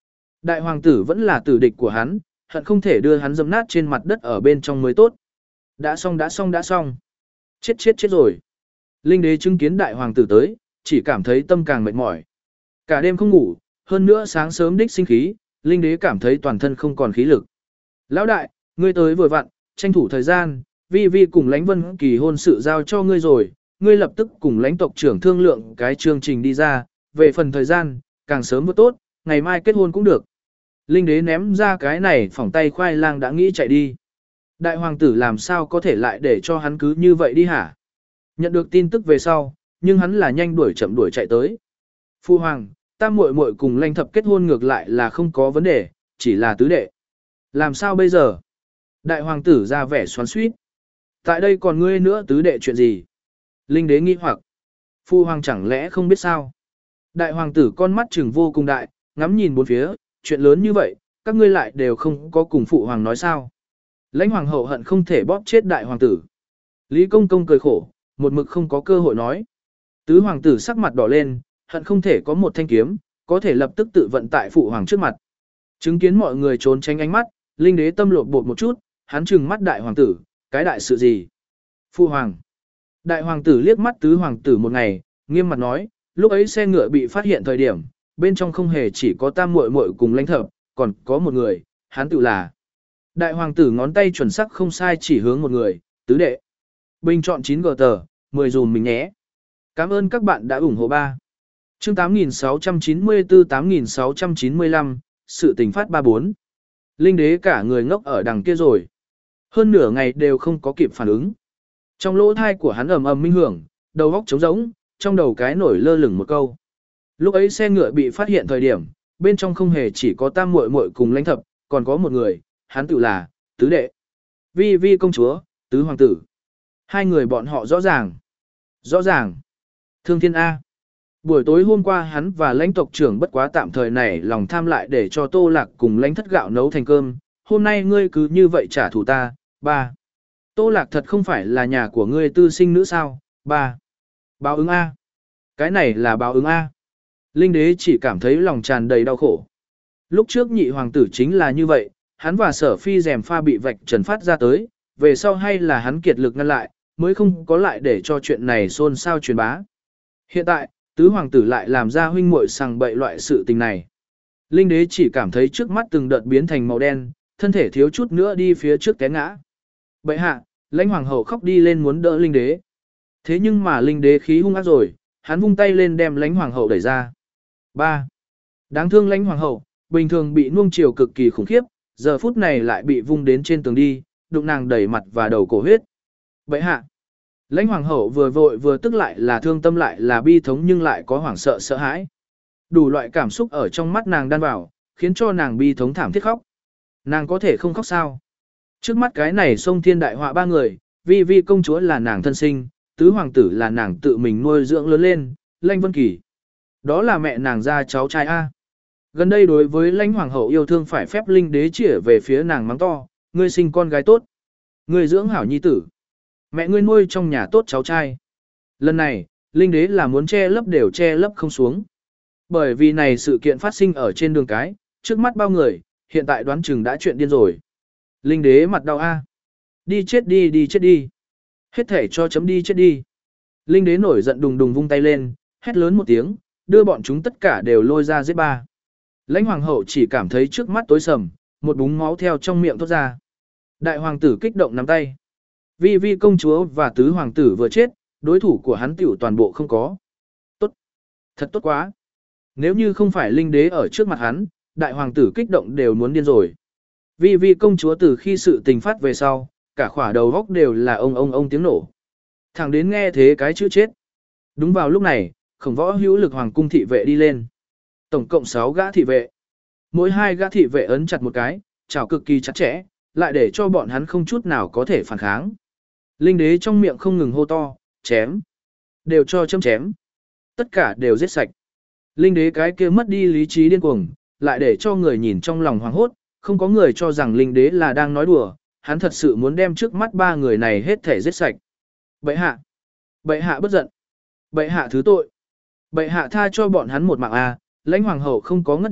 Đại hoàng tử vẫn là tử địch của hắn, hận không thể đưa hắn dẫm nát trên mặt đất ở bên trong mới tốt. Đã xong đã xong đã xong. Chết chết chết rồi. Linh đế chứng kiến đại hoàng tử tới, chỉ cảm thấy tâm càng mệt mỏi. Cả đêm không ngủ, hơn nữa sáng sớm đích sinh khí, linh đế cảm thấy toàn thân không còn khí lực. Lão đại, ngươi tới vừa vặn, tranh thủ thời gian, vi vi cùng lãnh vân kỳ hôn sự giao cho ngươi rồi, ngươi lập tức cùng lãnh tộc trưởng thương lượng cái chương trình đi ra, về phần thời gian, càng sớm vừa tốt, ngày mai kết hôn cũng được. Linh đế ném ra cái này phỏng tay khoai lang đã nghĩ chạy đi. Đại hoàng tử làm sao có thể lại để cho hắn cứ như vậy đi hả? Nhận được tin tức về sau, nhưng hắn là nhanh đuổi chậm đuổi chạy tới. Phu hoàng, tam muội muội cùng lãnh thập kết hôn ngược lại là không có vấn đề, chỉ là tứ đệ. Làm sao bây giờ? Đại hoàng tử ra vẻ xoắn xuýt. Tại đây còn ngươi nữa tứ đệ chuyện gì? Linh đế nghi hoặc. Phu hoàng chẳng lẽ không biết sao? Đại hoàng tử con mắt trừng vô cùng đại, ngắm nhìn bốn phía, chuyện lớn như vậy, các ngươi lại đều không có cùng phụ hoàng nói sao? Lãnh hoàng hậu hận không thể bóp chết đại hoàng tử. Lý công công cười khổ, một mực không có cơ hội nói. Tứ hoàng tử sắc mặt đỏ lên, hận không thể có một thanh kiếm, có thể lập tức tự vận tại phụ hoàng trước mặt. Chứng kiến mọi người trốn tránh ánh mắt, linh đế tâm lột bột một chút, hắn trừng mắt đại hoàng tử, cái đại sự gì? Phụ hoàng. Đại hoàng tử liếc mắt tứ hoàng tử một ngày, nghiêm mặt nói, lúc ấy xe ngựa bị phát hiện thời điểm, bên trong không hề chỉ có tam muội muội cùng lãnh thập, còn có một người, hắn tự là. Đại hoàng tử ngón tay chuẩn xác không sai chỉ hướng một người, tứ đệ. Bình chọn chín gờ tờ, mười dùm mình nhé. Cảm ơn các bạn đã ủng hộ ba. Chương tám nghìn sáu trăm chín mươi tư tám nghìn sáu trăm chín mươi lăm, sự tình phát ba bốn. Linh đế cả người ngốc ở đằng kia rồi. Hơn nửa ngày đều không có kịp phản ứng. Trong lỗ thai của hắn ầm ầm minh hưởng, đầu óc trống rỗng, trong đầu cái nổi lơ lửng một câu. Lúc ấy xe ngựa bị phát hiện thời điểm, bên trong không hề chỉ có tam muội muội cùng lãnh thập, còn có một người, hắn tự là tứ đệ. Vi vi công chúa, tứ hoàng tử. Hai người bọn họ rõ ràng. Rõ ràng. Thương thiên A. Buổi tối hôm qua hắn và lãnh tộc trưởng bất quá tạm thời này lòng tham lại để cho Tô Lạc cùng lãnh thất gạo nấu thành cơm. Hôm nay ngươi cứ như vậy trả thù ta. Ba. Tô Lạc thật không phải là nhà của ngươi tư sinh nữ sao. Ba. Báo ứng A. Cái này là báo ứng A. Linh đế chỉ cảm thấy lòng tràn đầy đau khổ. Lúc trước nhị hoàng tử chính là như vậy, hắn và sở phi rèm pha bị vạch trần phát ra tới, về sau hay là hắn kiệt lực ngăn lại, mới không có lại để cho chuyện này xôn xao truyền bá. Hiện tại, tứ hoàng tử lại làm ra huynh muội sằng bậy loại sự tình này. Linh đế chỉ cảm thấy trước mắt từng đợt biến thành màu đen, thân thể thiếu chút nữa đi phía trước té ngã. Bậy hạ, lãnh hoàng hậu khóc đi lên muốn đỡ linh đế. Thế nhưng mà linh đế khí hung ác rồi, hắn vung tay lên đem lãnh hoàng hậu đẩy ra. ba. Đáng thương lãnh hoàng hậu, bình thường bị nuông chiều cực kỳ khủng khiếp, giờ phút này lại bị vung đến trên tường đi, đụng nàng đầy mặt và đầu cổ huyết. Bậy hạ. Lãnh hoàng hậu vừa vội vừa tức lại là thương tâm lại là bi thống nhưng lại có hoảng sợ sợ hãi. Đủ loại cảm xúc ở trong mắt nàng đan vào, khiến cho nàng bi thống thảm thiết khóc. Nàng có thể không khóc sao? Trước mắt cái này sông thiên đại họa ba người, vi vi công chúa là nàng thân sinh, tứ hoàng tử là nàng tự mình nuôi dưỡng lớn lên, Lãnh Vân Kỳ. Đó là mẹ nàng ra cháu trai A. Gần đây đối với lãnh hoàng hậu yêu thương phải phép linh đế chĩa về phía nàng mắng to, ngươi sinh con gái tốt. Ngươi dưỡng hảo nhi tử. Mẹ ngươi nuôi trong nhà tốt cháu trai. Lần này, linh đế là muốn che lấp đều che lấp không xuống. Bởi vì này sự kiện phát sinh ở trên đường cái, trước mắt bao người, hiện tại đoán chừng đã chuyện điên rồi. Linh đế mặt đau A. Đi chết đi đi chết đi. Hết thể cho chấm đi chết đi. Linh đế nổi giận đùng đùng vung tay lên, hét lớn một tiếng, đưa bọn chúng tất cả đều lôi ra giết ba. Lãnh hoàng hậu chỉ cảm thấy trước mắt tối sầm, một búng máu theo trong miệng thoát ra. Đại hoàng tử kích động nắm tay. Vi vi công chúa và tứ hoàng tử vừa chết, đối thủ của hắn tiểu toàn bộ không có. Tốt. Thật tốt quá. Nếu như không phải linh đế ở trước mặt hắn, đại hoàng tử kích động đều muốn điên rồi. Vi vi công chúa từ khi sự tình phát về sau, cả khỏa đầu góc đều là ông ông ông tiếng nổ. Thẳng đến nghe thế cái chữ chết. Đúng vào lúc này, khổng võ hữu lực hoàng cung thị vệ đi lên. Tổng cộng sáu gã thị vệ. Mỗi hai gã thị vệ ấn chặt một cái, chảo cực kỳ chặt chẽ, lại để cho bọn hắn không chút nào có thể phản kháng. Linh đế trong miệng không ngừng hô to, chém. Đều cho châm chém. Tất cả đều giết sạch. Linh đế cái kia mất đi lý trí điên cuồng, lại để cho người nhìn trong lòng hoảng hốt, không có người cho rằng linh đế là đang nói đùa, hắn thật sự muốn đem trước mắt ba người này hết thể giết sạch. Bệ hạ. Bệ hạ bất giận. Bệ hạ thứ tội. Bệ hạ tha cho bọn hắn một mạng a, lãnh hoàng hậu không có ngất đi,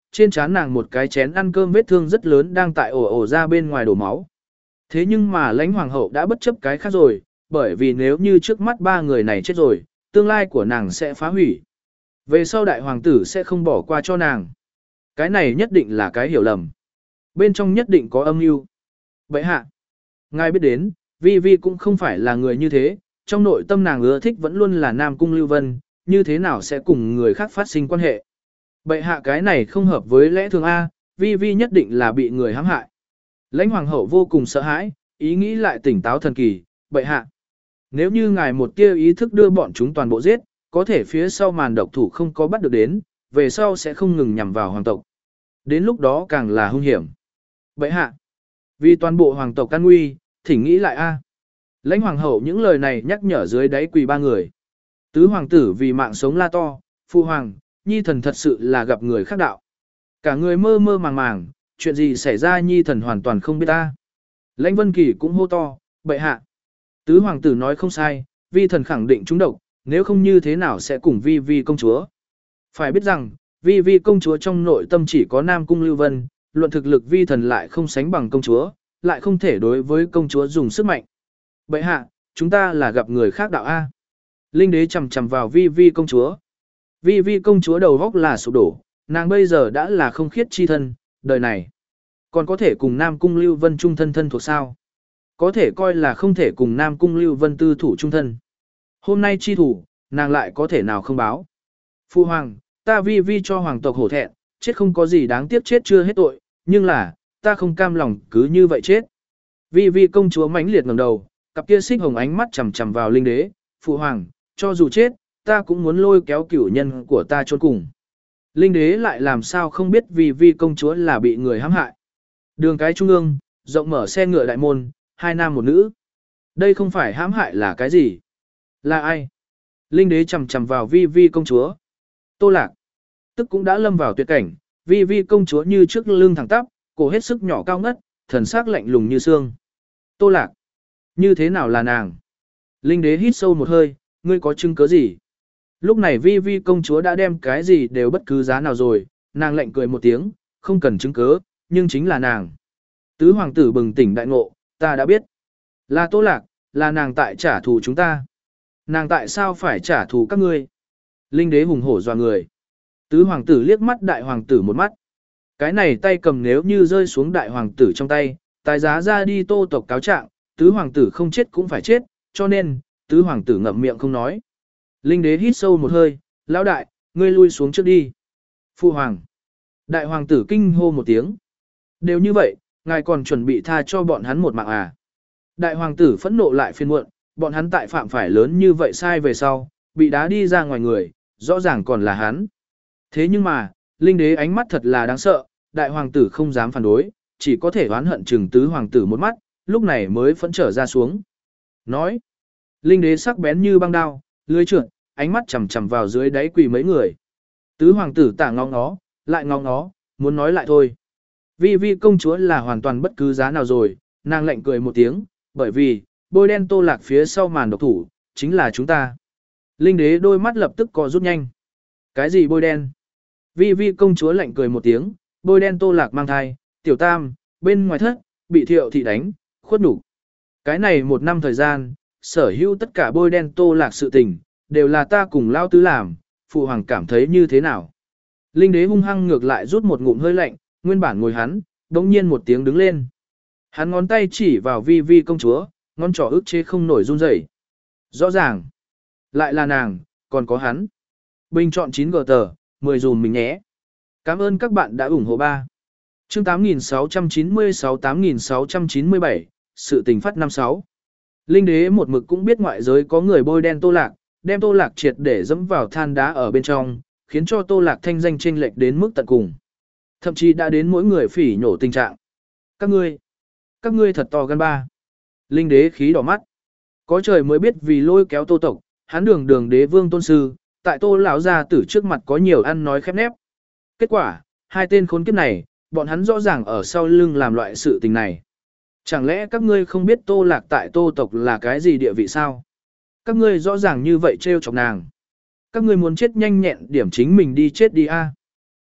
trên trán nàng một cái chén ăn cơm vết thương rất lớn đang tại ổ ổ ra bên ngoài đổ máu. Thế nhưng mà lãnh hoàng hậu đã bất chấp cái khác rồi, bởi vì nếu như trước mắt ba người này chết rồi, tương lai của nàng sẽ phá hủy. Về sau đại hoàng tử sẽ không bỏ qua cho nàng. Cái này nhất định là cái hiểu lầm. Bên trong nhất định có âm mưu. Vậy hạ, ngài biết đến, Vi Vi cũng không phải là người như thế, trong nội tâm nàng ưa thích vẫn luôn là Nam Cung Lưu Vân, như thế nào sẽ cùng người khác phát sinh quan hệ. Bệ hạ cái này không hợp với lẽ thường A, Vi Vi nhất định là bị người hãm hại. Lãnh hoàng hậu vô cùng sợ hãi, ý nghĩ lại tỉnh táo thần kỳ, bệ hạ. Nếu như ngài một tia ý thức đưa bọn chúng toàn bộ giết, có thể phía sau màn độc thủ không có bắt được đến, về sau sẽ không ngừng nhằm vào hoàng tộc. Đến lúc đó càng là hung hiểm. Bệ hạ, vì toàn bộ hoàng tộc can nguy, thỉnh nghĩ lại A. Lãnh hoàng hậu những lời này nhắc nhở dưới đáy quỳ ba người. Tứ hoàng tử vì mạng sống la to, phụ hoàng, nhi thần thật sự là gặp người khác đạo. Cả người mơ mơ màng màng, chuyện gì xảy ra nhi thần hoàn toàn không biết ta. Lãnh Vân Kỳ cũng hô to, bệ hạ. Tứ hoàng tử nói không sai, vi thần khẳng định trúng độc, nếu không như thế nào sẽ cùng vi vi công chúa. Phải biết rằng, vi vi công chúa trong nội tâm chỉ có Nam Cung Lưu Vân, luận thực lực vi thần lại không sánh bằng công chúa, lại không thể đối với công chúa dùng sức mạnh. Bệ hạ, chúng ta là gặp người khác đạo A. Linh đế chầm chầm vào vi vi công chúa. Vi vi công chúa đầu góc là sụp đổ, nàng bây giờ đã là không khiết chi thân, đời này. Còn có thể cùng Nam Cung Lưu Vân chung thân thân thuộc sao? Có thể coi là không thể cùng Nam Cung Lưu Vân tư thủ chung thân. Hôm nay chi thủ, nàng lại có thể nào không báo. Phu hoàng, ta vi vi cho hoàng tộc hổ thẹn, chết không có gì đáng tiếc chết chưa hết tội, nhưng là, ta không cam lòng cứ như vậy chết. Vi vi công chúa mãnh liệt ngẩng đầu, cặp kia xích hồng ánh mắt chằm chằm vào linh đế, phụ hoàng, cho dù chết, ta cũng muốn lôi kéo cửu nhân của ta chôn cùng. Linh đế lại làm sao không biết vì vi công chúa là bị người hãm hại. Đường cái trung ương, rộng mở xe ngựa đại môn, hai nam một nữ. Đây không phải hãm hại là cái gì? Là ai? Linh đế chằm chằm vào vi vi công chúa. Tô Lạc. Tức cũng đã lâm vào tuyệt cảnh, vi vi công chúa như trước lưng thẳng tắp, cổ hết sức nhỏ cao ngất, thần sắc lạnh lùng như xương. Tô Lạc. Như thế nào là nàng? Linh đế hít sâu một hơi, ngươi có chứng cứ gì? Lúc này vi vi công chúa đã đem cái gì đều bất cứ giá nào rồi, nàng lạnh cười một tiếng, không cần chứng cứ, nhưng chính là nàng. Tứ hoàng tử bừng tỉnh đại ngộ, ta đã biết. Là Tô Lạc, là nàng tại trả thù chúng ta. Nàng tại sao phải trả thù các ngươi? Linh đế hùng hổ dọa người. Tứ hoàng tử liếc mắt đại hoàng tử một mắt. Cái này tay cầm nếu như rơi xuống đại hoàng tử trong tay, tài giá ra đi Tô tộc cáo trạng, tứ hoàng tử không chết cũng phải chết, cho nên, tứ hoàng tử ngậm miệng không nói. Linh đế hít sâu một hơi, lão đại, ngươi lui xuống trước đi. Phu hoàng. Đại hoàng tử kinh hô một tiếng. Đều như vậy, ngài còn chuẩn bị tha cho bọn hắn một mạng à. Đại hoàng tử phẫn nộ lại phiền muộn, bọn hắn tại phạm phải lớn như vậy sai về sau, bị đá đi ra ngoài người, rõ ràng còn là hắn. Thế nhưng mà, linh đế ánh mắt thật là đáng sợ, đại hoàng tử không dám phản đối, chỉ có thể oán hận chừng tứ hoàng tử một mắt, lúc này mới phẫn trở ra xuống. Nói, linh đế sắc bén như băng đao, lưới trượt, ánh mắt chằm chằm vào dưới đáy quỳ mấy người. Tứ hoàng tử tả ngó ngó, lại ngó ngó, muốn nói lại thôi. Vi vi công chúa là hoàn toàn bất cứ giá nào rồi, nàng lạnh cười một tiếng, bởi vì, bôi đen Tô Lạc phía sau màn độc thủ, chính là chúng ta. Linh đế đôi mắt lập tức co rút nhanh. Cái gì bôi đen? Vi vi công chúa lạnh cười một tiếng, bôi đen Tô Lạc mang thai, tiểu tam, bên ngoài thất, bị thiệu thị đánh, khuất nhục. Cái này một năm thời gian, sở hữu tất cả bôi đen Tô Lạc sự tình, đều là ta cùng lao tứ làm, phụ hoàng cảm thấy như thế nào? Linh đế hung hăng ngược lại rút một ngụm hơi lạnh, nguyên bản ngồi hắn, đống nhiên một tiếng đứng lên. Hắn ngón tay chỉ vào vi vi công chúa, ngón trỏ ức chế không nổi run rẩy. Rõ ràng, lại là nàng, còn có hắn. Bình chọn chín gờ tờ, mười dùm mình nhé. Cảm ơn các bạn đã ủng hộ ba. Chương tám nghìn sáu trăm chín mươi sáu tám nghìn sáu trăm chín mươi bảy, sự tình phát năm sáu. Linh đế một mực cũng biết ngoại giới có người bôi đen Tô Lạc, đem Tô Lạc triệt để dẫm vào than đá ở bên trong, khiến cho Tô Lạc thanh danh chênh lệch đến mức tận cùng. Thậm chí đã đến mỗi người phỉ nhổ tình trạng. Các ngươi, các ngươi thật to gan ba. Linh đế khí đỏ mắt. Có trời mới biết vì lôi kéo Tô tộc, hắn đường đường đế vương tôn sư, tại Tô lão gia tử trước mặt có nhiều ăn nói khép nép. Kết quả, hai tên khốn kiếp này, bọn hắn rõ ràng ở sau lưng làm loại sự tình này. Chẳng lẽ các ngươi không biết Tô Lạc tại Tô tộc là cái gì địa vị sao? Các ngươi rõ ràng như vậy trêu chọc nàng. Các ngươi muốn chết nhanh nhẹn điểm chính mình đi chết đi a.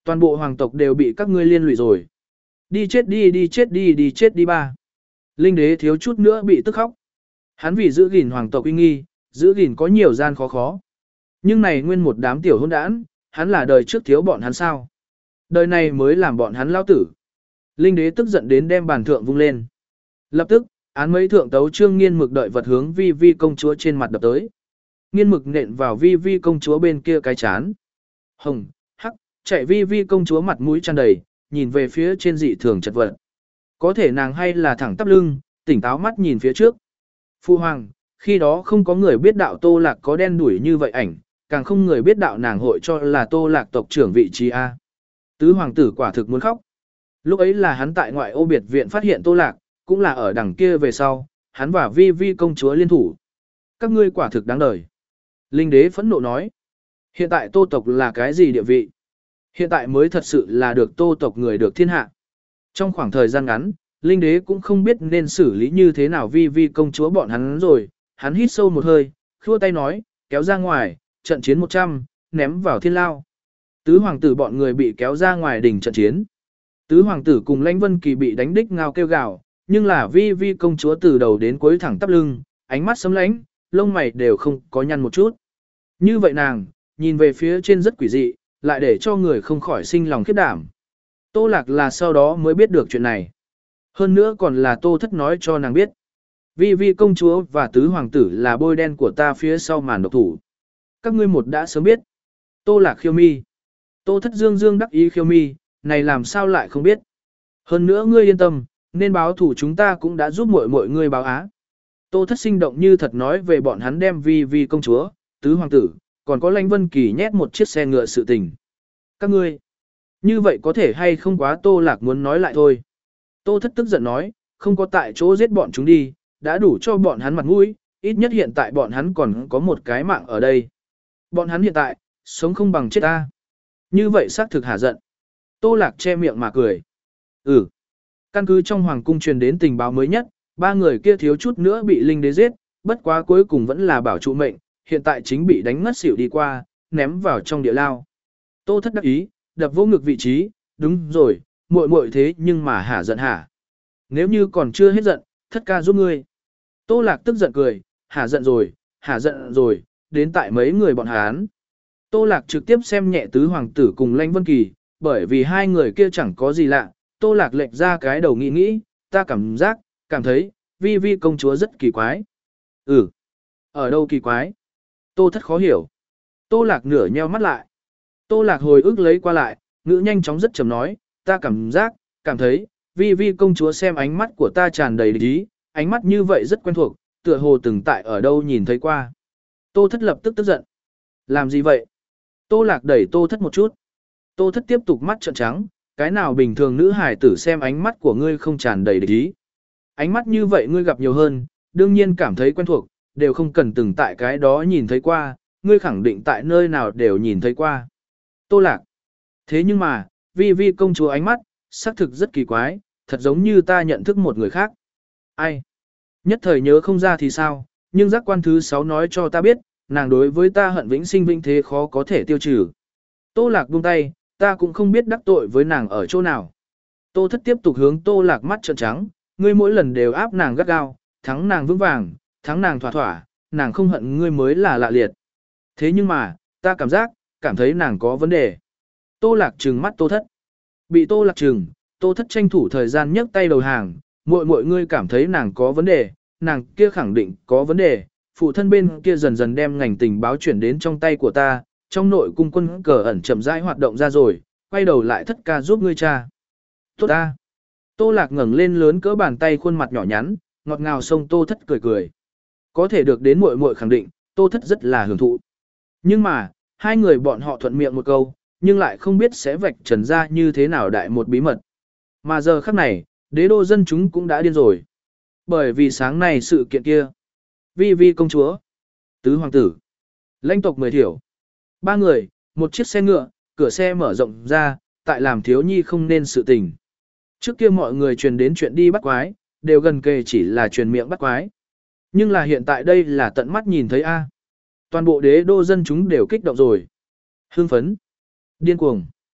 Toàn bộ hoàng tộc đều bị các ngươi liên lụy rồi. Đi chết đi đi chết đi đi chết đi ba. Linh đế thiếu chút nữa bị tức khóc. Hắn vì giữ gìn hoàng tộc uy nghi, giữ gìn có nhiều gian khó khó. Nhưng này nguyên một đám tiểu hôn đản, hắn là đời trước thiếu bọn hắn sao. Đời này mới làm bọn hắn lao tử. Linh đế tức giận đến đem bàn thượng vung lên. Lập tức, án mấy thượng tấu trương nghiên mực đợi vật hướng vi vi công chúa trên mặt đập tới. Nghiên mực nện vào vi vi công chúa bên kia cái chán. Hồng, hắc, chạy vi vi công chúa mặt mũi tràn đầy, nhìn về phía trên dị thường chật vật. Có thể nàng hay là thẳng tắp lưng, tỉnh táo mắt nhìn phía trước. Phu hoàng, khi đó không có người biết đạo Tô Lạc có đen đuổi như vậy ảnh, càng không người biết đạo nàng hội cho là Tô Lạc tộc trưởng vị trí A. Tứ hoàng tử quả thực muốn khóc. Lúc ấy là hắn tại ngoại ô biệt viện phát hiện Tô Lạc, cũng là ở đằng kia về sau, hắn và vi vi công chúa liên thủ. Các ngươi quả thực đáng đời. Linh đế phẫn nộ nói. Hiện tại Tô tộc là cái gì địa vị? Hiện tại mới thật sự là được Tô tộc người được thiên hạ. Trong khoảng thời gian ngắn, Linh đế cũng không biết nên xử lý như thế nào vi vi công chúa bọn hắn rồi. Hắn hít sâu một hơi, khua tay nói, kéo ra ngoài, trận chiến một trăm, ném vào thiên lao. Tứ hoàng tử bọn người bị kéo ra ngoài đỉnh trận chiến. Tứ hoàng tử cùng Lãnh Vân Kỳ bị đánh đích ngao kêu gào, nhưng là vi vi công chúa từ đầu đến cuối thẳng tắp lưng, ánh mắt sấm lánh, lông mày đều không có nhăn một chút. Như vậy nàng, nhìn về phía trên rất quỷ dị, lại để cho người không khỏi sinh lòng khiếp đảm. Tô Lạc là sau đó mới biết được chuyện này. Hơn nữa còn là Tô Thất nói cho nàng biết. Vi vi công chúa và tứ hoàng tử là bôi đen của ta phía sau màn độc thủ. Các ngươi một đã sớm biết. Tô Lạc khiêu mi. Tô Thất dương dương đắc ý khiêu mi, này làm sao lại không biết. Hơn nữa ngươi yên tâm, nên báo thủ chúng ta cũng đã giúp mọi mọi người báo á. Tô Thất sinh động như thật nói về bọn hắn đem vi vi công chúa, tứ hoàng tử, còn có Lãnh Vân Kỳ nhét một chiếc xe ngựa sự tình. Các ngươi, như vậy có thể hay không quá Tô Lạc muốn nói lại thôi. Tô Thất tức giận nói, không có tại chỗ giết bọn chúng đi, đã đủ cho bọn hắn mặt mũi, ít nhất hiện tại bọn hắn còn có một cái mạng ở đây. Bọn hắn hiện tại, sống không bằng chết ta. Như vậy xác thực hả giận. Tô Lạc che miệng mà cười. Ừ. Căn cứ trong hoàng cung truyền đến tình báo mới nhất, ba người kia thiếu chút nữa bị linh đế giết, bất quá cuối cùng vẫn là bảo trụ mệnh, hiện tại chính bị đánh ngất xỉu đi qua, ném vào trong địa lao. Tô Thất đắc ý, đập vô ngực vị trí, đúng rồi, muội muội thế nhưng mà hả giận hả. Nếu như còn chưa hết giận, thất ca giúp ngươi. Tô Lạc tức giận cười, hả giận rồi, hả giận rồi, đến tại mấy người bọn hắn. Tô Lạc trực tiếp xem nhẹ tứ hoàng tử cùng Lãnh Vân Kỳ, bởi vì hai người kia chẳng có gì lạ, Tô Lạc lệch ra cái đầu nghĩ nghĩ, ta cảm giác, cảm thấy, vi vi công chúa rất kỳ quái. Ừ, ở đâu kỳ quái? Tô Thất khó hiểu. Tô Lạc nửa nheo mắt lại. Tô Lạc hồi ức lấy qua lại, ngữ nhanh chóng rất chậm nói, ta cảm giác, cảm thấy, vi vi công chúa xem ánh mắt của ta tràn đầy địch ý, ánh mắt như vậy rất quen thuộc, tựa hồ từng tại ở đâu nhìn thấy qua. Tô Thất lập tức tức giận. Làm gì vậy? Tô Lạc đẩy Tô Thất một chút. Tô Thất tiếp tục mắt trợn trắng, cái nào bình thường nữ hải tử xem ánh mắt của ngươi không tràn đầy địch ý. Ánh mắt như vậy ngươi gặp nhiều hơn, đương nhiên cảm thấy quen thuộc, đều không cần từng tại cái đó nhìn thấy qua, ngươi khẳng định tại nơi nào đều nhìn thấy qua. Tô Lạc. Thế nhưng mà, vi vi công chúa ánh mắt, xác thực rất kỳ quái, thật giống như ta nhận thức một người khác. Ai? Nhất thời nhớ không ra thì sao, nhưng giác quan thứ sáu nói cho ta biết, nàng đối với ta hận vĩnh sinh vĩnh thế khó có thể tiêu trừ. Tô Lạc buông tay, ta cũng không biết đắc tội với nàng ở chỗ nào. Tô Thất tiếp tục hướng Tô Lạc mắt trợn trắng, ngươi mỗi lần đều áp nàng gắt gao, thắng nàng vững vàng, thắng nàng thỏa thỏa, nàng không hận ngươi mới là lạ liệt. Thế nhưng mà, ta cảm giác, cảm thấy nàng có vấn đề. Tô Lạc trừng mắt Tô Thất. Bị Tô Lạc trừng, Tô Thất tranh thủ thời gian nhấc tay đầu hàng, muội muội ngươi cảm thấy nàng có vấn đề, nàng kia khẳng định có vấn đề. Phụ thân bên kia dần dần đem ngành tình báo chuyển đến trong tay của ta, trong nội cung quân cờ ẩn chậm rãi hoạt động ra rồi, quay đầu lại Thất ca giúp ngươi cha. Tốt ta. Tô Lạc ngẩng lên lớn cỡ bàn tay khuôn mặt nhỏ nhắn, ngọt ngào xông Tô Thất cười cười. Có thể được đến muội muội khẳng định, Tô Thất rất là hưởng thụ. Nhưng mà, hai người bọn họ thuận miệng một câu, nhưng lại không biết sẽ vạch trần ra như thế nào đại một bí mật. Mà giờ khắc này, đế đô dân chúng cũng đã điên rồi. Bởi vì sáng nay sự kiện kia, vi vi công chúa, tứ hoàng tử, lãnh tộc mười thiểu, ba người, một chiếc xe ngựa, cửa xe mở rộng ra, tại làm thiếu nhi không nên sự tình. Trước kia mọi người truyền đến chuyện đi bắt quái, đều gần kề chỉ là truyền miệng bắt quái. Nhưng là hiện tại đây là tận mắt nhìn thấy a. Toàn bộ đế đô dân chúng đều kích động rồi. Hưng phấn, điên cuồng,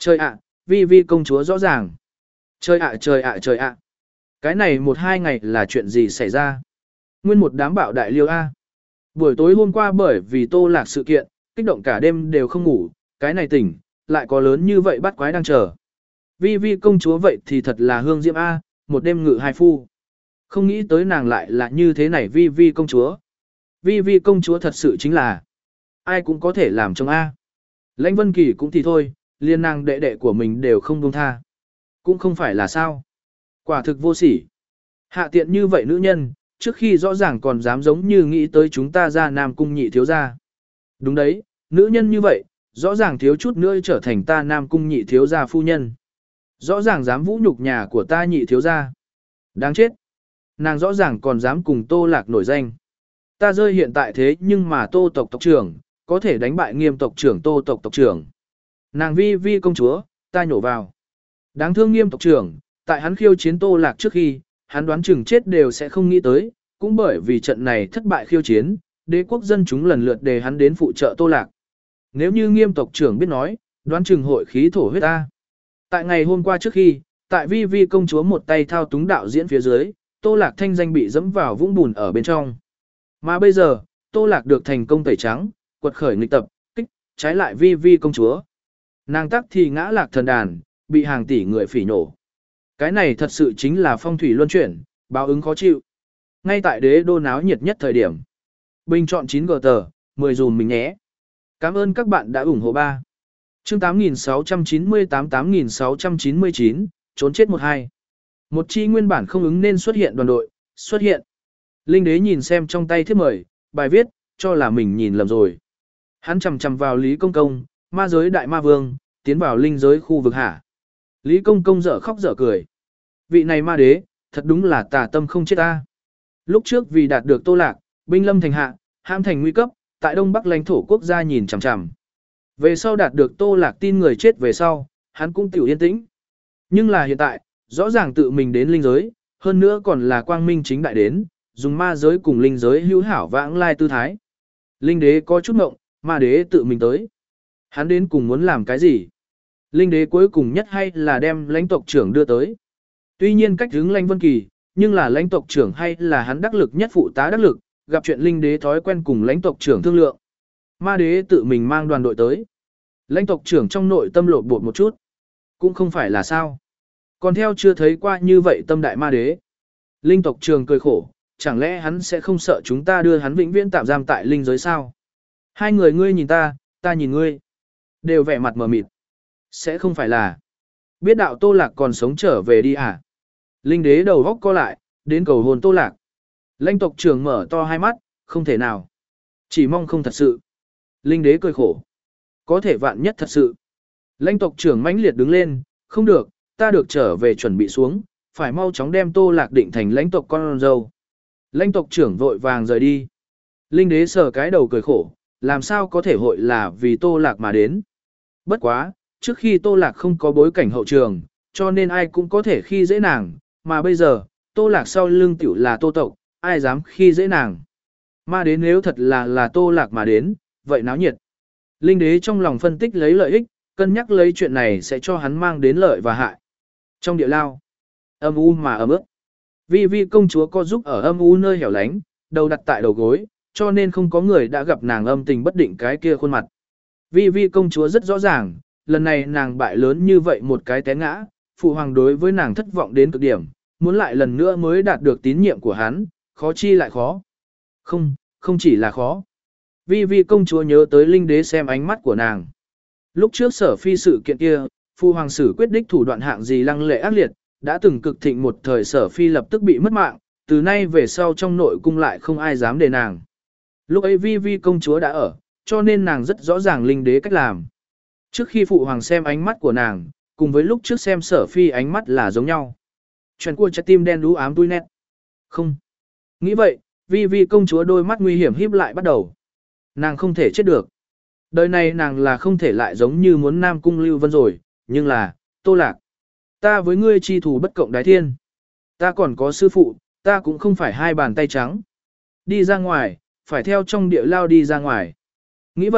Trời ạ, vi vi công chúa rõ ràng. Trời ạ trời ạ trời ạ. Cái này một hai ngày là chuyện gì xảy ra? Nguyên một đám bạo đại liêu A. Buổi tối hôm qua bởi vì Tô Lạc sự kiện, kích động cả đêm đều không ngủ, cái này tỉnh, lại có lớn như vậy bắt quái đang chờ. Vi vi công chúa vậy thì thật là hương diễm A, một đêm ngự hai phu. Không nghĩ tới nàng lại là như thế này vi vi công chúa. Vi vi công chúa thật sự chính là ai cũng có thể làm trong A. Lãnh Vân Kỳ cũng thì thôi, liên nàng đệ đệ của mình đều không buông tha. Cũng không phải là sao. Quả thực vô sỉ. Hạ tiện như vậy nữ nhân, trước khi rõ ràng còn dám giống như nghĩ tới chúng ta ra Nam Cung nhị thiếu gia. Đúng đấy, nữ nhân như vậy, rõ ràng thiếu chút nữa trở thành ta Nam Cung nhị thiếu gia phu nhân. Rõ ràng dám vũ nhục nhà của ta nhị thiếu gia. Đáng chết. Nàng rõ ràng còn dám cùng Tô Lạc nổi danh. Ta rơi hiện tại thế nhưng mà Tô tộc tộc trưởng, có thể đánh bại Nghiêm tộc trưởng Tô tộc tộc trưởng. Nàng vi vi công chúa, ta nhổ vào. Đáng thương Nghiêm tộc trưởng, tại hắn khiêu chiến Tô Lạc trước khi, hắn đoán chừng chết đều sẽ không nghĩ tới, cũng bởi vì trận này thất bại khiêu chiến, đế quốc dân chúng lần lượt đề hắn đến phụ trợ Tô Lạc. Nếu như Nghiêm tộc trưởng biết nói, đoán chừng hội khí thổ huyết ta. Tại ngày hôm qua trước khi, tại vi vi công chúa một tay thao túng đạo diễn phía dưới, Tô Lạc thanh danh bị dẫm vào vũng bùn ở bên trong. Mà bây giờ, Tô Lạc được thành công tẩy trắng, quật khởi nghịch tập, kích, trái lại vi vi công chúa. Nàng tắc thì ngã lạc thần đàn, bị hàng tỷ người phỉ nổ. Cái này thật sự chính là phong thủy luân chuyển, báo ứng khó chịu. Ngay tại đế đô náo nhiệt nhất thời điểm. Bình chọn chín gờ tờ, mười dùm mình nhé. Cảm ơn các bạn đã ủng hộ ba. Chương tám nghìn sáu trăm chín mươi tám tám nghìn sáu trăm chín mươi chín, trốn chết một hai. Một chi nguyên bản không ứng nên xuất hiện đoàn đội, xuất hiện. Linh đế nhìn xem trong tay thiếp mời, bài viết, cho là mình nhìn lầm rồi. Hắn chầm chầm vào Lý Công Công, ma giới đại ma vương, tiến vào linh giới khu vực hạ. Lý Công Công dở khóc dở cười. Vị này ma đế, thật đúng là tà tâm không chết ta. Lúc trước vì đạt được Tô Lạc, binh lâm thành hạ, hãm thành nguy cấp, tại Đông Bắc lãnh thổ quốc gia nhìn chằm chằm. Về sau đạt được Tô Lạc tin người chết về sau, hắn cũng tiểu yên tĩnh. Nhưng là hiện tại, rõ ràng tự mình đến linh giới, hơn nữa còn là quang minh chính đại đến, dùng ma giới cùng linh giới hữu hảo vãng lai tư thái. Linh đế có chút ngộng, ma đế tự mình tới. Hắn đến cùng muốn làm cái gì? Linh đế cuối cùng nhất hay là đem lãnh tộc trưởng đưa tới. Tuy nhiên cách hướng Lãnh Vân Kỳ, nhưng là lãnh tộc trưởng hay là hắn đắc lực nhất phụ tá đắc lực, gặp chuyện linh đế thói quen cùng lãnh tộc trưởng thương lượng. Ma đế tự mình mang đoàn đội tới. Lãnh tộc trưởng trong nội tâm lột bột một chút. Cũng không phải là sao. Còn theo chưa thấy qua như vậy tâm đại ma đế. Linh tộc trưởng cười khổ, chẳng lẽ hắn sẽ không sợ chúng ta đưa hắn vĩnh viễn tạm giam tại linh giới sao? Hai người ngươi nhìn ta, ta nhìn ngươi. Đều vẻ mặt mờ mịt. Sẽ không phải là. Biết đạo Tô Lạc còn sống trở về đi à? Linh đế đầu góc co lại, đến cầu hồn Tô Lạc. Lãnh tộc trưởng mở to hai mắt, không thể nào. Chỉ mong không thật sự. Linh đế cười khổ. Có thể vạn nhất thật sự. Lãnh tộc trưởng mãnh liệt đứng lên, không được, ta được trở về chuẩn bị xuống, phải mau chóng đem Tô Lạc định thành lãnh tộc con dâu. Lãnh tộc trưởng vội vàng rời đi. Linh đế sờ cái đầu cười khổ, làm sao có thể hội là vì Tô Lạc mà đến. Bất quá, trước khi Tô Lạc không có bối cảnh hậu trường, cho nên ai cũng có thể khi dễ nàng, mà bây giờ, Tô Lạc sau lưng tiểu là Tô tộc, ai dám khi dễ nàng. Mà đến nếu thật là là Tô Lạc mà đến, vậy náo nhiệt. Linh đế trong lòng phân tích lấy lợi ích, cân nhắc lấy chuyện này sẽ cho hắn mang đến lợi và hại. Trong địa lao, âm u mà ấm ức. Vi vi công chúa co giúp ở âm u nơi hẻo lánh, đầu đặt tại đầu gối, cho nên không có người đã gặp nàng âm tình bất định cái kia khuôn mặt. Vi vi công chúa rất rõ ràng, lần này nàng bại lớn như vậy một cái té ngã, phụ hoàng đối với nàng thất vọng đến cực điểm, muốn lại lần nữa mới đạt được tín nhiệm của hắn, khó chi lại khó. Không, không chỉ là khó. Vi vi công chúa nhớ tới linh đế xem ánh mắt của nàng. Lúc trước sở phi sự kiện kia, phụ hoàng sử quyết đích thủ đoạn hạng gì lăng lệ ác liệt, đã từng cực thịnh một thời sở phi lập tức bị mất mạng, từ nay về sau trong nội cung lại không ai dám đề nàng. Lúc ấy vi vi công chúa đã ở, cho nên nàng rất rõ ràng linh đế cách làm. Trước khi phụ hoàng xem ánh mắt của nàng, cùng với lúc trước xem sở phi ánh mắt là giống nhau. Chuyện của trái tim đen đú ám tui nét. Không. Nghĩ vậy, vi vi công chúa đôi mắt nguy hiểm híp lại bắt đầu. Nàng không thể chết được. Đời này nàng là không thể lại giống như muốn Nam Cung Lưu Vân rồi, nhưng là, Tô Lạc. Ta với ngươi chi thù bất cộng đái thiên. Ta còn có sư phụ, ta cũng không phải hai bàn tay trắng. Đi ra ngoài, phải theo trong địa lao đi ra ngoài. Nghĩ vậy,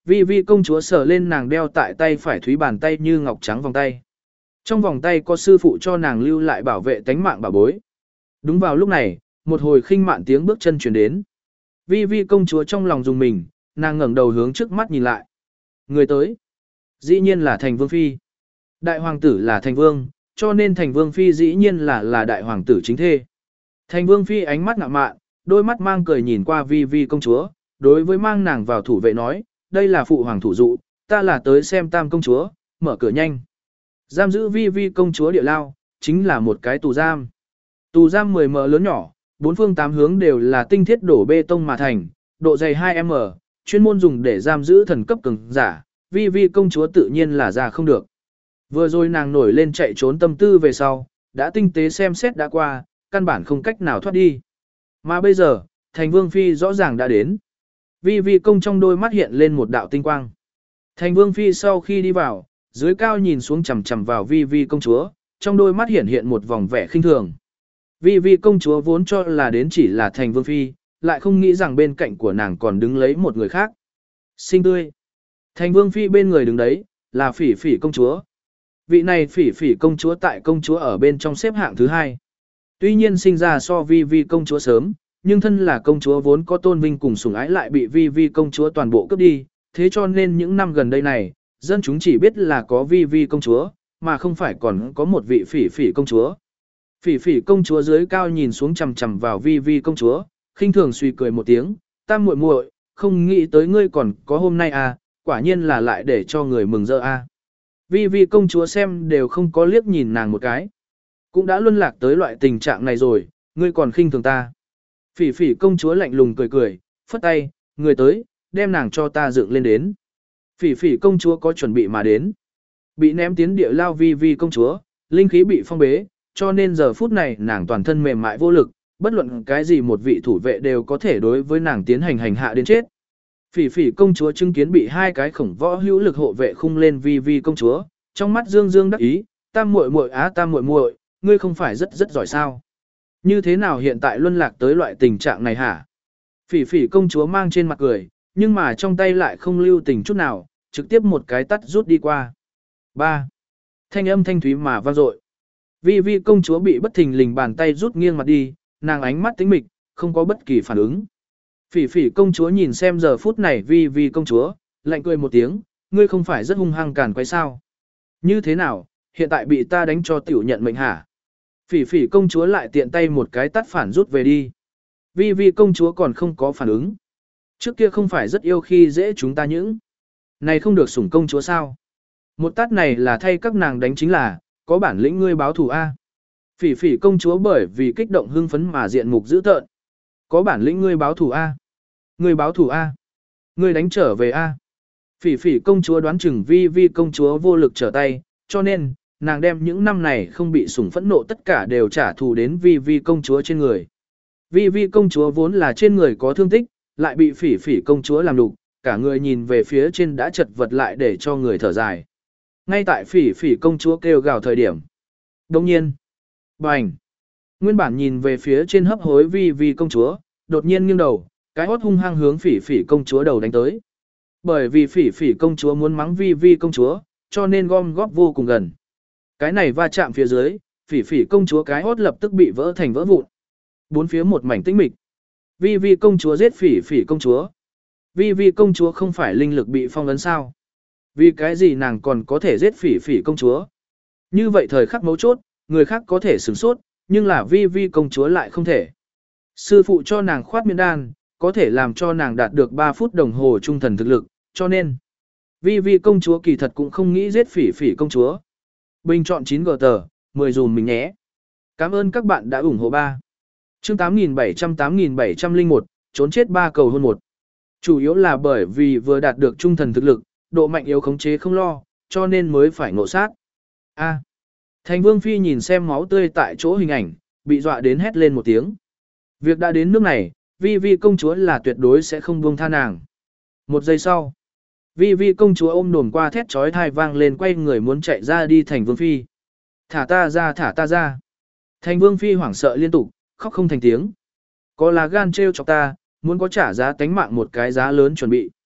Vi Vi công chúa sờ lên nàng đeo tại tay phải thúy bàn tay như ngọc trắng vòng tay. Trong vòng tay có sư phụ cho nàng lưu lại bảo vệ tánh mạng bảo bối. Đúng vào lúc này, một hồi khinh mạn tiếng bước chân chuyển đến. Vi Vi công chúa trong lòng dùng mình, nàng ngẩng đầu hướng trước mắt nhìn lại. Người tới. Dĩ nhiên là Thành Vương Phi. Đại hoàng tử là Thành Vương, cho nên Thành Vương Phi dĩ nhiên là là đại hoàng tử chính thê. Thành Vương Phi ánh mắt ngạo mạn, đôi mắt mang cười nhìn qua Vi Vi công chúa, đối với mang nàng vào thủ vệ nói, đây là phụ hoàng thủ dụ, ta là tới xem tam công chúa, mở cửa nhanh. Giam giữ Vi Vi công chúa địa lao, chính là một cái tù giam. Tù giam mười mờ lớn nhỏ, bốn phương tám hướng đều là tinh thiết đổ bê tông mà thành, độ dày hai mét, chuyên môn dùng để giam giữ thần cấp cường giả, Vi Vi công chúa tự nhiên là ra không được. Vừa rồi nàng nổi lên chạy trốn tâm tư về sau, đã tinh tế xem xét đã qua, căn bản không cách nào thoát đi. Mà bây giờ, Thành Vương Phi rõ ràng đã đến. Vi Vi công trong đôi mắt hiện lên một đạo tinh quang. Thành Vương Phi sau khi đi vào, dưới cao nhìn xuống chằm chằm vào Vi Vi công chúa, trong đôi mắt hiện hiện một vòng vẻ khinh thường. Vi Vi công chúa vốn cho là đến chỉ là Thành Vương Phi, lại không nghĩ rằng bên cạnh của nàng còn đứng lấy một người khác. Xinh tươi. Thành Vương Phi bên người đứng đấy, là Phỉ Phỉ công chúa. Vị này Phỉ Phỉ công chúa tại công chúa ở bên trong xếp hạng thứ hai. Tuy nhiên sinh ra so Vi Vi công chúa sớm, nhưng thân là công chúa vốn có tôn vinh cùng sủng ái lại bị Vi Vi công chúa toàn bộ cướp đi, thế cho nên những năm gần đây này, dân chúng chỉ biết là có Vi Vi công chúa, mà không phải còn có một vị Phỉ Phỉ công chúa. Phỉ Phỉ công chúa dưới cao nhìn xuống chằm chằm vào Vi Vi công chúa, khinh thường suy cười một tiếng, "Tam muội muội, không nghĩ tới ngươi còn có hôm nay à, quả nhiên là lại để cho người mừng rỡ à." Vi Vi công chúa xem đều không có liếc nhìn nàng một cái. Cũng đã luân lạc tới loại tình trạng này rồi, ngươi còn khinh thường ta. Phỉ Phỉ công chúa lạnh lùng cười cười, phất tay, người tới, đem nàng cho ta dựng lên đến. Phỉ Phỉ công chúa có chuẩn bị mà đến. Bị ném tiến địa lao Vi Vi công chúa, linh khí bị phong bế, cho nên giờ phút này nàng toàn thân mềm mại vô lực, bất luận cái gì một vị thủ vệ đều có thể đối với nàng tiến hành hành hạ đến chết. Phỉ Phỉ công chúa chứng kiến bị hai cái khổng võ hữu lực hộ vệ khung lên Vi Vi công chúa, trong mắt dương dương đắc ý, "Tam muội muội á tam muội muội, ngươi không phải rất rất giỏi sao? Như thế nào hiện tại luân lạc tới loại tình trạng này hả?" Phỉ Phỉ công chúa mang trên mặt cười, nhưng mà trong tay lại không lưu tình chút nào, trực tiếp một cái tắt rút đi qua. Ba. Thanh âm thanh thúy mà vang dội. Vi Vi công chúa bị bất thình lình bàn tay rút nghiêng mặt đi, nàng ánh mắt tĩnh mịch, không có bất kỳ phản ứng. Phỉ Phỉ công chúa nhìn xem giờ phút này Vi Vi công chúa, lạnh cười một tiếng, "Ngươi không phải rất hung hăng càn quấy sao? Như thế nào, hiện tại bị ta đánh cho tiểu nhận mệnh hả?" Phỉ Phỉ công chúa lại tiện tay một cái tát phản rút về đi. Vi Vi công chúa còn không có phản ứng. Trước kia không phải rất yêu khi dễ chúng ta những. Này không được sủng công chúa sao? Một tát này là thay các nàng đánh chính là, có bản lĩnh ngươi báo thù A. Phỉ Phỉ công chúa bởi vì kích động hưng phấn mà diện mục dữ tợn. Có bản lĩnh ngươi báo thù A. Ngươi báo thù A. Ngươi đánh trở về A. Phỉ Phỉ công chúa đoán chừng Vi Vi công chúa vô lực trở tay, cho nên, nàng đem những năm này không bị sủng phẫn nộ tất cả đều trả thù đến Vi Vi công chúa trên người. Vi Vi công chúa vốn là trên người có thương tích, lại bị Phỉ Phỉ công chúa làm đục, cả người nhìn về phía trên đã chật vật lại để cho người thở dài. Ngay tại Phỉ Phỉ công chúa kêu gào thời điểm. Đồng nhiên, bành! Nguyên bản nhìn về phía trên hấp hối Vi Vi công chúa, đột nhiên nghiêng đầu, cái hót hung hăng hướng Phỉ Phỉ công chúa đầu đánh tới. Bởi vì Phỉ Phỉ công chúa muốn mắng Vi Vi công chúa, cho nên gom góp vô cùng gần. Cái này va chạm phía dưới, Phỉ Phỉ công chúa cái hót lập tức bị vỡ thành vỡ vụn. Bốn phía một mảnh tĩnh mịch. Vi Vi công chúa giết Phỉ Phỉ công chúa. Vi Vi công chúa không phải linh lực bị phong ấn sao? Vì cái gì nàng còn có thể giết Phỉ Phỉ công chúa? Như vậy thời khắc mấu chốt, người khác có thể sửng sốt, nhưng là Vi Vi công chúa lại không thể. Sư phụ cho nàng khoát miên đan, có thể làm cho nàng đạt được ba phút đồng hồ trung thần thực lực, cho nên Vi Vi công chúa kỳ thật cũng không nghĩ giết Phỉ Phỉ công chúa. Bình chọn chín gờ tờ, mười dùm mình nhé. Cảm ơn các bạn đã ủng hộ ba. Chương tám nghìn bảy trăm tám nghìn bảy trăm lẻ một, trốn chết ba cầu hôn một. Chủ yếu là bởi vì vừa đạt được trung thần thực lực, độ mạnh yếu khống chế không lo, cho nên mới phải ngộ sát. A. Thành Vương Phi nhìn xem máu tươi tại chỗ hình ảnh, bị dọa đến hét lên một tiếng. Việc đã đến nước này, Vi Vi công chúa là tuyệt đối sẽ không buông tha nàng. Một giây sau, Vi Vi công chúa ôm đồm qua thét chói tai vang lên quay người muốn chạy ra đi Thành Vương Phi. Thả ta ra thả ta ra. Thành Vương Phi hoảng sợ liên tục, khóc không thành tiếng. Có là gan trêu chọc ta, muốn có trả giá tánh mạng một cái giá lớn chuẩn bị.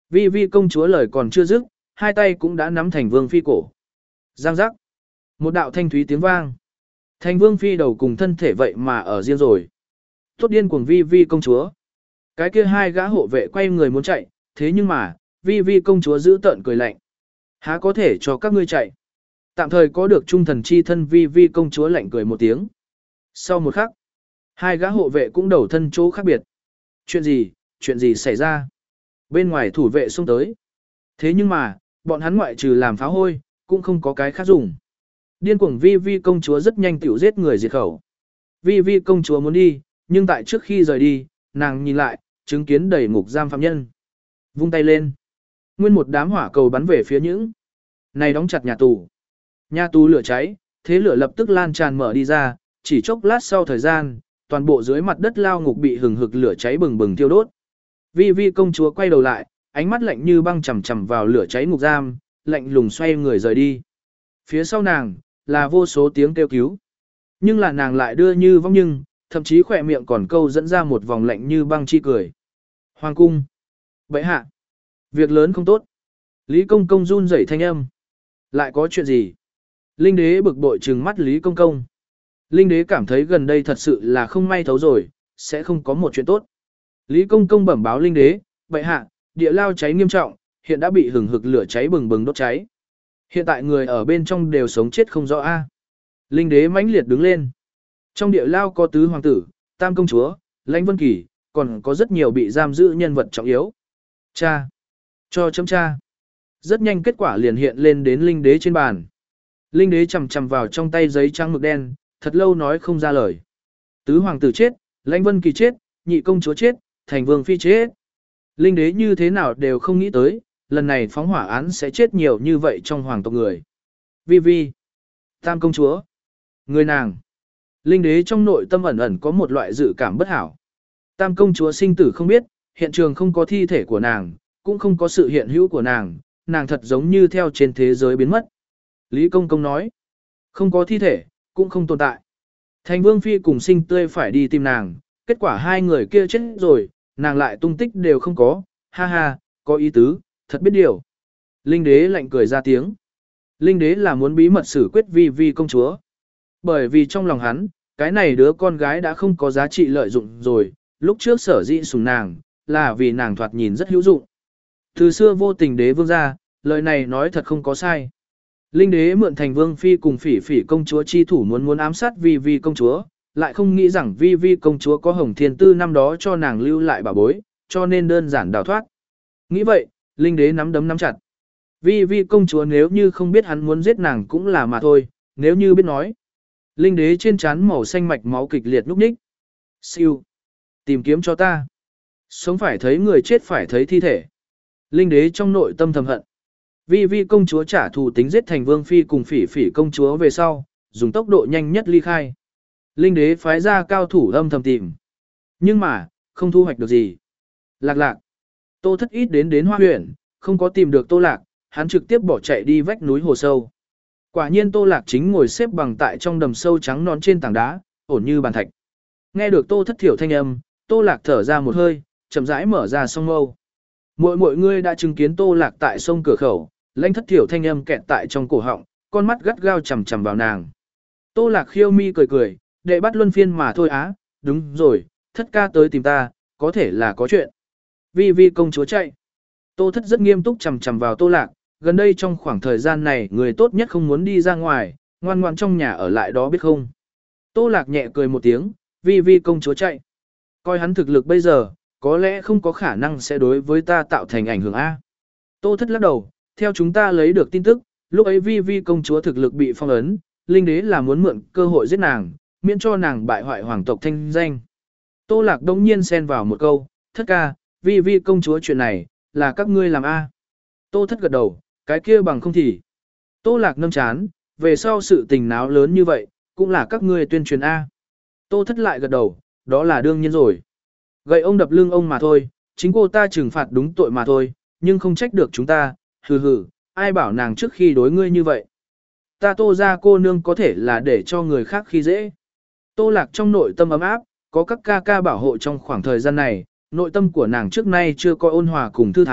Vi Vi công chúa lời còn chưa dứt, hai tay cũng đã nắm Thành Vương Phi cổ. Giang giác. Một đạo thanh thúy tiếng vang. Thành Vương Phi đầu cùng thân thể vậy mà ở riêng rồi. Tốt điên cuồng Vi Vi công chúa. Cái kia hai gã hộ vệ quay người muốn chạy, thế nhưng mà, Vi Vi công chúa giữ tợn cười lạnh. Há có thể cho các ngươi chạy. Tạm thời có được trung thần chi thân Vi Vi công chúa lạnh cười một tiếng. Sau một khắc, hai gã hộ vệ cũng đầu thân chỗ khác biệt. Chuyện gì, chuyện gì xảy ra? Bên ngoài thủ vệ xông tới. Thế nhưng mà, bọn hắn ngoại trừ làm pháo hôi, cũng không có cái khác dùng. Điên cuồng Vi Vi công chúa rất nhanh tiểu giết người diệt khẩu. Vi Vi công chúa muốn đi, nhưng tại trước khi rời đi, nàng nhìn lại, chứng kiến đầy ngục giam phạm nhân. Vung tay lên. Nguyên một đám hỏa cầu bắn về phía những này đóng chặt nhà tù. Nhà tù lửa cháy, thế lửa lập tức lan tràn mở đi ra, chỉ chốc lát sau thời gian, toàn bộ dưới mặt đất lao ngục bị hừng hực lửa cháy bừng bừng thiêu đốt. Vi Vi công chúa quay đầu lại, ánh mắt lạnh như băng chằm chằm vào lửa cháy ngục giam, lạnh lùng xoay người rời đi. Phía sau nàng là vô số tiếng kêu cứu. Nhưng là nàng lại đưa như vong nhưng, thậm chí khỏe miệng còn câu dẫn ra một vòng lạnh như băng chi cười. Hoàng cung. Bệ hạ. Việc lớn không tốt. Lý Công Công run rẩy thanh âm. Lại có chuyện gì? Linh đế bực bội trừng mắt Lý Công Công. Linh đế cảm thấy gần đây thật sự là không may thấu rồi, sẽ không có một chuyện tốt. Lý Công Công bẩm báo Linh đế, bệ hạ, địa lao cháy nghiêm trọng, hiện đã bị hừng hực lửa cháy bừng bừng đốt cháy. Hiện tại người ở bên trong đều sống chết không rõ a. Linh đế mãnh liệt đứng lên. Trong địa lao có tứ hoàng tử, tam công chúa, Lãnh Vân Kỳ, còn có rất nhiều bị giam giữ nhân vật trọng yếu. Cha. Cho chấm cha. Rất nhanh kết quả liền hiện lên đến linh đế trên bàn. Linh đế chầm chầm vào trong tay giấy trắng mực đen, thật lâu nói không ra lời. Tứ hoàng tử chết, Lãnh Vân Kỳ chết, nhị công chúa chết, Thành Vương Phi chết. Linh đế như thế nào đều không nghĩ tới, lần này phóng hỏa án sẽ chết nhiều như vậy trong hoàng tộc người. Vi Vi. Tam công chúa. Người nàng. Linh đế trong nội tâm ẩn ẩn có một loại dự cảm bất hảo. Tam công chúa sinh tử không biết, hiện trường không có thi thể của nàng, cũng không có sự hiện hữu của nàng, nàng thật giống như theo trên thế giới biến mất. Lý Công Công nói, không có thi thể, cũng không tồn tại. Thành Vương Phi cùng Sinh Tươi phải đi tìm nàng, kết quả hai người kia chết rồi, nàng lại tung tích đều không có, ha ha, có ý tứ, thật biết điều. Linh đế lạnh cười ra tiếng. Linh đế là muốn bí mật xử quyết Vi Vi công chúa. Bởi vì trong lòng hắn, cái này đứa con gái đã không có giá trị lợi dụng rồi, lúc trước sở dĩ sủng nàng, là vì nàng thoạt nhìn rất hữu dụng. Từ xưa vô tình đế vương gia, lời này nói thật không có sai. Linh đế mượn Thành Vương Phi cùng Phỉ Phỉ công chúa chi thủ muốn muốn ám sát Vi Vi công chúa, lại không nghĩ rằng Vi Vi công chúa có Hồng Thiên Tư năm đó cho nàng lưu lại bảo bối, cho nên đơn giản đào thoát. Nghĩ vậy, Linh đế nắm đấm nắm chặt. Vi Vi công chúa nếu như không biết hắn muốn giết nàng cũng là mà thôi, nếu như biết nói. Linh đế trên trán màu xanh mạch máu kịch liệt núp ních. Siêu. Tìm kiếm cho ta. Sống phải thấy người chết phải thấy thi thể. Linh đế trong nội tâm thầm hận. Vi Vi công chúa trả thù tính giết Thành Vương Phi cùng Phỉ Phỉ công chúa về sau, dùng tốc độ nhanh nhất ly khai. Linh đế phái ra cao thủ âm thầm tìm. Nhưng mà, không thu hoạch được gì. Lạc lạc. Tô Thất ít đến đến Hoa huyện, không có tìm được Tô Lạc, hắn trực tiếp bỏ chạy đi vách núi hồ sâu. Quả nhiên Tô Lạc chính ngồi xếp bằng tại trong đầm sâu trắng non trên tảng đá, ổn như bàn thạch. Nghe được Tô Thất thiểu thanh âm, Tô Lạc thở ra một hơi, chậm rãi mở ra sông mâu. Mọi mọi người đã chứng kiến Tô Lạc tại sông cửa khẩu, Lãnh Thất thiểu thanh âm kẹt tại trong cổ họng, con mắt gắt gao chằm chằm vào nàng. Tô Lạc khiêu mi cười cười, đệ bắt luân phiên mà thôi á, đúng rồi, Thất ca tới tìm ta, có thể là có chuyện. Vi Vi công chúa chạy. Tô Thất rất nghiêm túc chằm chằm vào Tô Lạc, gần đây trong khoảng thời gian này người tốt nhất không muốn đi ra ngoài, ngoan ngoan trong nhà ở lại đó biết không. Tô Lạc nhẹ cười một tiếng, Vi Vi công chúa chạy. Coi hắn thực lực bây giờ, có lẽ không có khả năng sẽ đối với ta tạo thành ảnh hưởng A. Tô Thất lắc đầu, theo chúng ta lấy được tin tức, lúc ấy Vi Vi công chúa thực lực bị phong ấn, Linh đế là muốn mượn cơ hội giết nàng, miễn cho nàng bại hoại hoàng tộc thanh danh. Tô Lạc đông nhiên xen vào một câu, Thất ca, Vi Vi công chúa chuyện này, là các ngươi làm A. Tô Thất gật đầu, cái kia bằng không thì. Tô Lạc nâng chán, về sau sự tình náo lớn như vậy, cũng là các ngươi tuyên truyền A. Tô Thất lại gật đầu, đó là đương nhiên rồi. Gậy ông đập lưng ông mà thôi, chính cô ta trừng phạt đúng tội mà thôi, nhưng không trách được chúng ta, hừ hừ, ai bảo nàng trước khi đối ngươi như vậy. Ta Tô ra cô nương có thể là để cho người khác khi dễ. Tô Lạc trong nội tâm ấm áp, có các ca ca bảo hộ trong khoảng thời gian này, nội tâm của nàng trước nay chưa có ôn hòa cùng thư thái,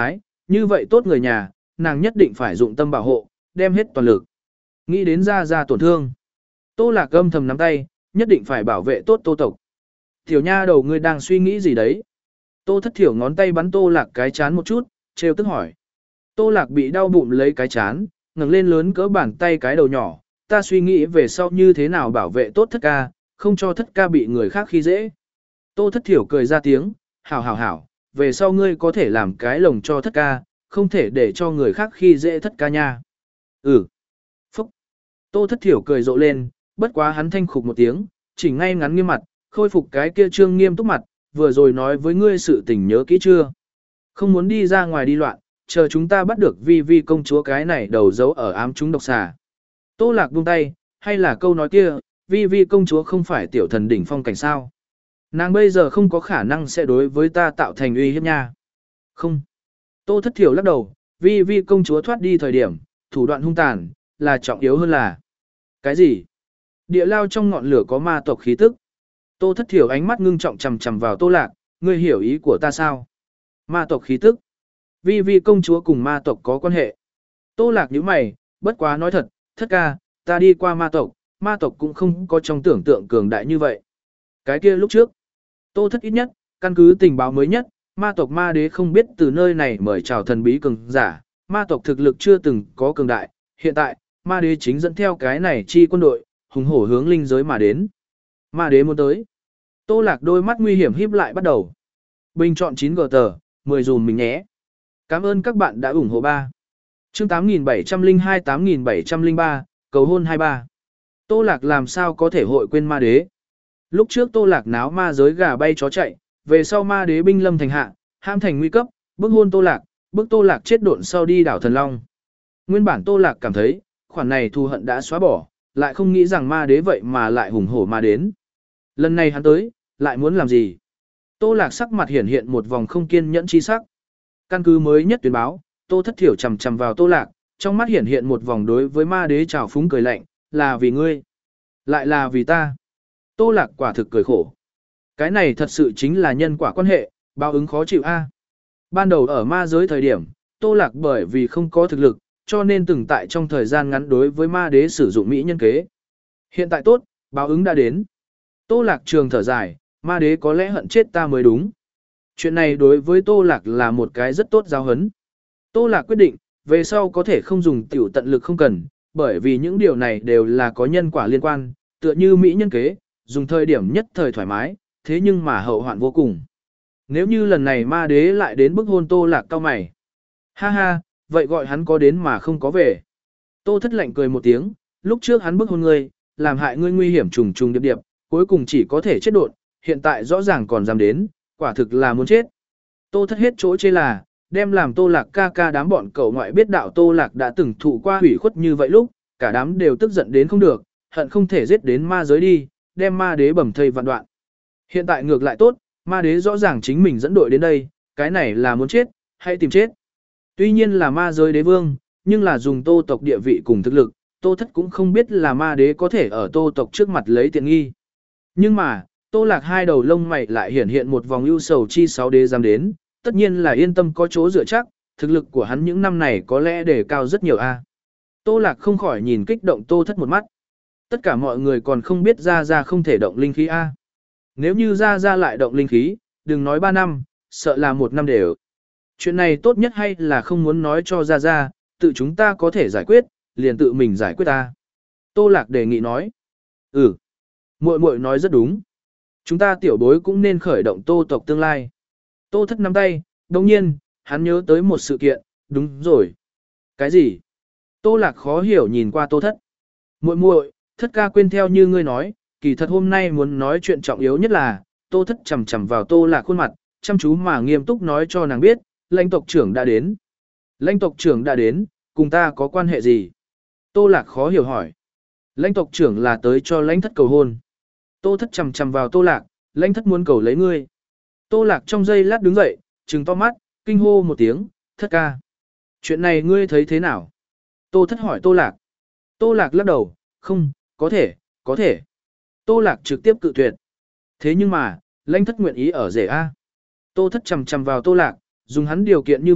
như vậy tốt người nhà, nàng nhất định phải dụng tâm bảo hộ, đem hết toàn lực. Nghĩ đến ra ra tổn thương. Tô Lạc âm thầm nắm tay, nhất định phải bảo vệ tốt Tô tộc. Tiểu nha đầu ngươi đang suy nghĩ gì đấy? Tô Thất Thiểu ngón tay bắn Tô Lạc cái chán một chút, trêu tức hỏi. Tô Lạc bị đau bụng lấy cái chán, ngẩng lên lớn cỡ bàn tay cái đầu nhỏ, ta suy nghĩ về sau như thế nào bảo vệ tốt Thất ca, không cho Thất ca bị người khác khi dễ. Tô Thất Thiểu cười ra tiếng, hảo hảo hảo, về sau ngươi có thể làm cái lồng cho Thất ca, không thể để cho người khác khi dễ Thất ca nha. Ừ. Phúc. Tô Thất Thiểu cười rộ lên, bất quá hắn thanh khục một tiếng, chỉnh ngay ngắn nghiêm mặt, khôi phục cái kia trương nghiêm túc mặt, vừa rồi nói với ngươi sự tình nhớ kỹ chưa? Không muốn đi ra ngoài đi loạn, chờ chúng ta bắt được vi vi công chúa cái này đầu giấu ở ám chúng độc xà. Tô Lạc buông tay, hay là câu nói kia, vi vi công chúa không phải tiểu thần đỉnh phong cảnh sao? Nàng bây giờ không có khả năng sẽ đối với ta tạo thành uy hiếp nha. Không. Tô Thất Thiểu lắc đầu, vi vi công chúa thoát đi thời điểm, thủ đoạn hung tàn, là trọng yếu hơn là. Cái gì? Địa lao trong ngọn lửa có ma tộc khí tức. Tô Thất Thiểu ánh mắt ngưng trọng trầm trầm vào Tô Lạc, ngươi hiểu ý của ta sao? Ma tộc khí tức. Vi vi công chúa cùng ma tộc có quan hệ. Tô Lạc nhíu mày, bất quá nói thật, Thất ca, ta đi qua ma tộc, ma tộc cũng không có trong tưởng tượng cường đại như vậy. Cái kia lúc trước, Tô Thất ít nhất, căn cứ tình báo mới nhất, ma tộc ma đế không biết từ nơi này mời chào thần bí cường giả, ma tộc thực lực chưa từng có cường đại, hiện tại, ma đế chính dẫn theo cái này chi quân đội, hùng hổ hướng linh giới mà đến. Ma đế muốn tới. Tô Lạc đôi mắt nguy hiểm híp lại bắt đầu. Bình chọn chín G tờ, mười dùm mình nhé. Cảm ơn các bạn đã ủng hộ ba. Chương tám nghìn bảy trăm lẻ hai tám nghìn bảy trăm lẻ ba, cầu hôn hai ba. Tô Lạc làm sao có thể hội quên ma đế. Lúc trước Tô Lạc náo ma giới gà bay chó chạy, về sau ma đế binh lâm thành hạ, ham thành nguy cấp, bức hôn Tô Lạc, bức Tô Lạc chết độn sau đi đảo Thần Long. Nguyên bản Tô Lạc cảm thấy, khoản này thù hận đã xóa bỏ, lại không nghĩ rằng ma đế vậy mà lại hùng hổ ma đến. Lần này hắn tới, lại muốn làm gì? Tô Lạc sắc mặt hiển hiện một vòng không kiên nhẫn chi sắc. Căn cứ mới nhất tuyên báo, Tô Thất Thiểu chầm chầm vào Tô Lạc, trong mắt hiển hiện một vòng đối với ma đế trào phúng cười lạnh, là vì ngươi, lại là vì ta. Tô Lạc quả thực cười khổ. Cái này thật sự chính là nhân quả quan hệ, báo ứng khó chịu a. Ban đầu ở ma giới thời điểm, Tô Lạc bởi vì không có thực lực, cho nên từng tại trong thời gian ngắn đối với ma đế sử dụng mỹ nhân kế. Hiện tại tốt, báo ứng đã đến. Tô Lạc trường thở dài, ma đế có lẽ hận chết ta mới đúng. Chuyện này đối với Tô Lạc là một cái rất tốt giáo huấn. Tô Lạc quyết định, về sau có thể không dùng tiểu tận lực không cần, bởi vì những điều này đều là có nhân quả liên quan, tựa như mỹ nhân kế, dùng thời điểm nhất thời thoải mái, thế nhưng mà hậu hoạn vô cùng. Nếu như lần này ma đế lại đến bức hôn Tô Lạc cao mày. Ha ha, vậy gọi hắn có đến mà không có về. Tô Thất lạnh cười một tiếng, lúc trước hắn bức hôn ngươi, làm hại ngươi nguy hiểm trùng trùng điệp điệp, cuối cùng chỉ có thể chết đột, hiện tại rõ ràng còn dám đến, quả thực là muốn chết. Tô Thất hết chỗ chê là, đem làm Tô Lạc ca ca đám bọn cậu ngoại biết đạo Tô Lạc đã từng thụ qua hủy khuất như vậy lúc, cả đám đều tức giận đến không được, hận không thể giết đến ma giới đi, đem ma đế bầm thây vạn đoạn. Hiện tại ngược lại tốt, ma đế rõ ràng chính mình dẫn đội đến đây, cái này là muốn chết, hay tìm chết. Tuy nhiên là ma giới đế vương, nhưng là dùng Tô tộc địa vị cùng thực lực, Tô Thất cũng không biết là ma đế có thể ở Tô tộc trước mặt lấy tiện nghi. Nhưng mà, Tô Lạc hai đầu lông mày lại hiển hiện một vòng ưu sầu chi sáu đế dám đến, tất nhiên là yên tâm có chỗ dựa chắc, thực lực của hắn những năm này có lẽ đề cao rất nhiều a. Tô Lạc không khỏi nhìn kích động Tô Thất một mắt. Tất cả mọi người còn không biết Gia Gia không thể động linh khí a. Nếu như Gia Gia lại động linh khí, đừng nói ba năm, sợ là một năm đều. Chuyện này tốt nhất hay là không muốn nói cho Gia Gia, tự chúng ta có thể giải quyết, liền tự mình giải quyết ta. Tô Lạc đề nghị nói. Ừ, muội muội nói rất đúng. Chúng ta tiểu bối cũng nên khởi động Tô tộc tương lai. Tô Thất nắm tay, đồng nhiên, hắn nhớ tới một sự kiện, đúng rồi. Cái gì? Tô Lạc khó hiểu nhìn qua Tô Thất. Muội muội, Thất ca quên theo như ngươi nói, kỳ thật hôm nay muốn nói chuyện trọng yếu nhất là, Tô Thất chầm chầm vào Tô Lạc khuôn mặt, chăm chú mà nghiêm túc nói cho nàng biết, lãnh tộc trưởng đã đến. Lãnh tộc trưởng đã đến, cùng ta có quan hệ gì? Tô Lạc khó hiểu hỏi. Lãnh tộc trưởng là tới cho lãnh thất cầu hôn. Tô Thất chầm chầm vào Tô Lạc, lãnh thất muốn cầu lấy ngươi. Tô Lạc trong giây lát đứng dậy, trừng to mắt, kinh hô một tiếng, Thất ca. Chuyện này ngươi thấy thế nào? Tô Thất hỏi Tô Lạc. Tô Lạc lắc đầu, không, có thể, có thể. Tô Lạc trực tiếp cự tuyệt. Thế nhưng mà, lãnh thất nguyện ý ở rể A. Tô Thất chầm chầm vào Tô Lạc, dùng hắn điều kiện như vậy,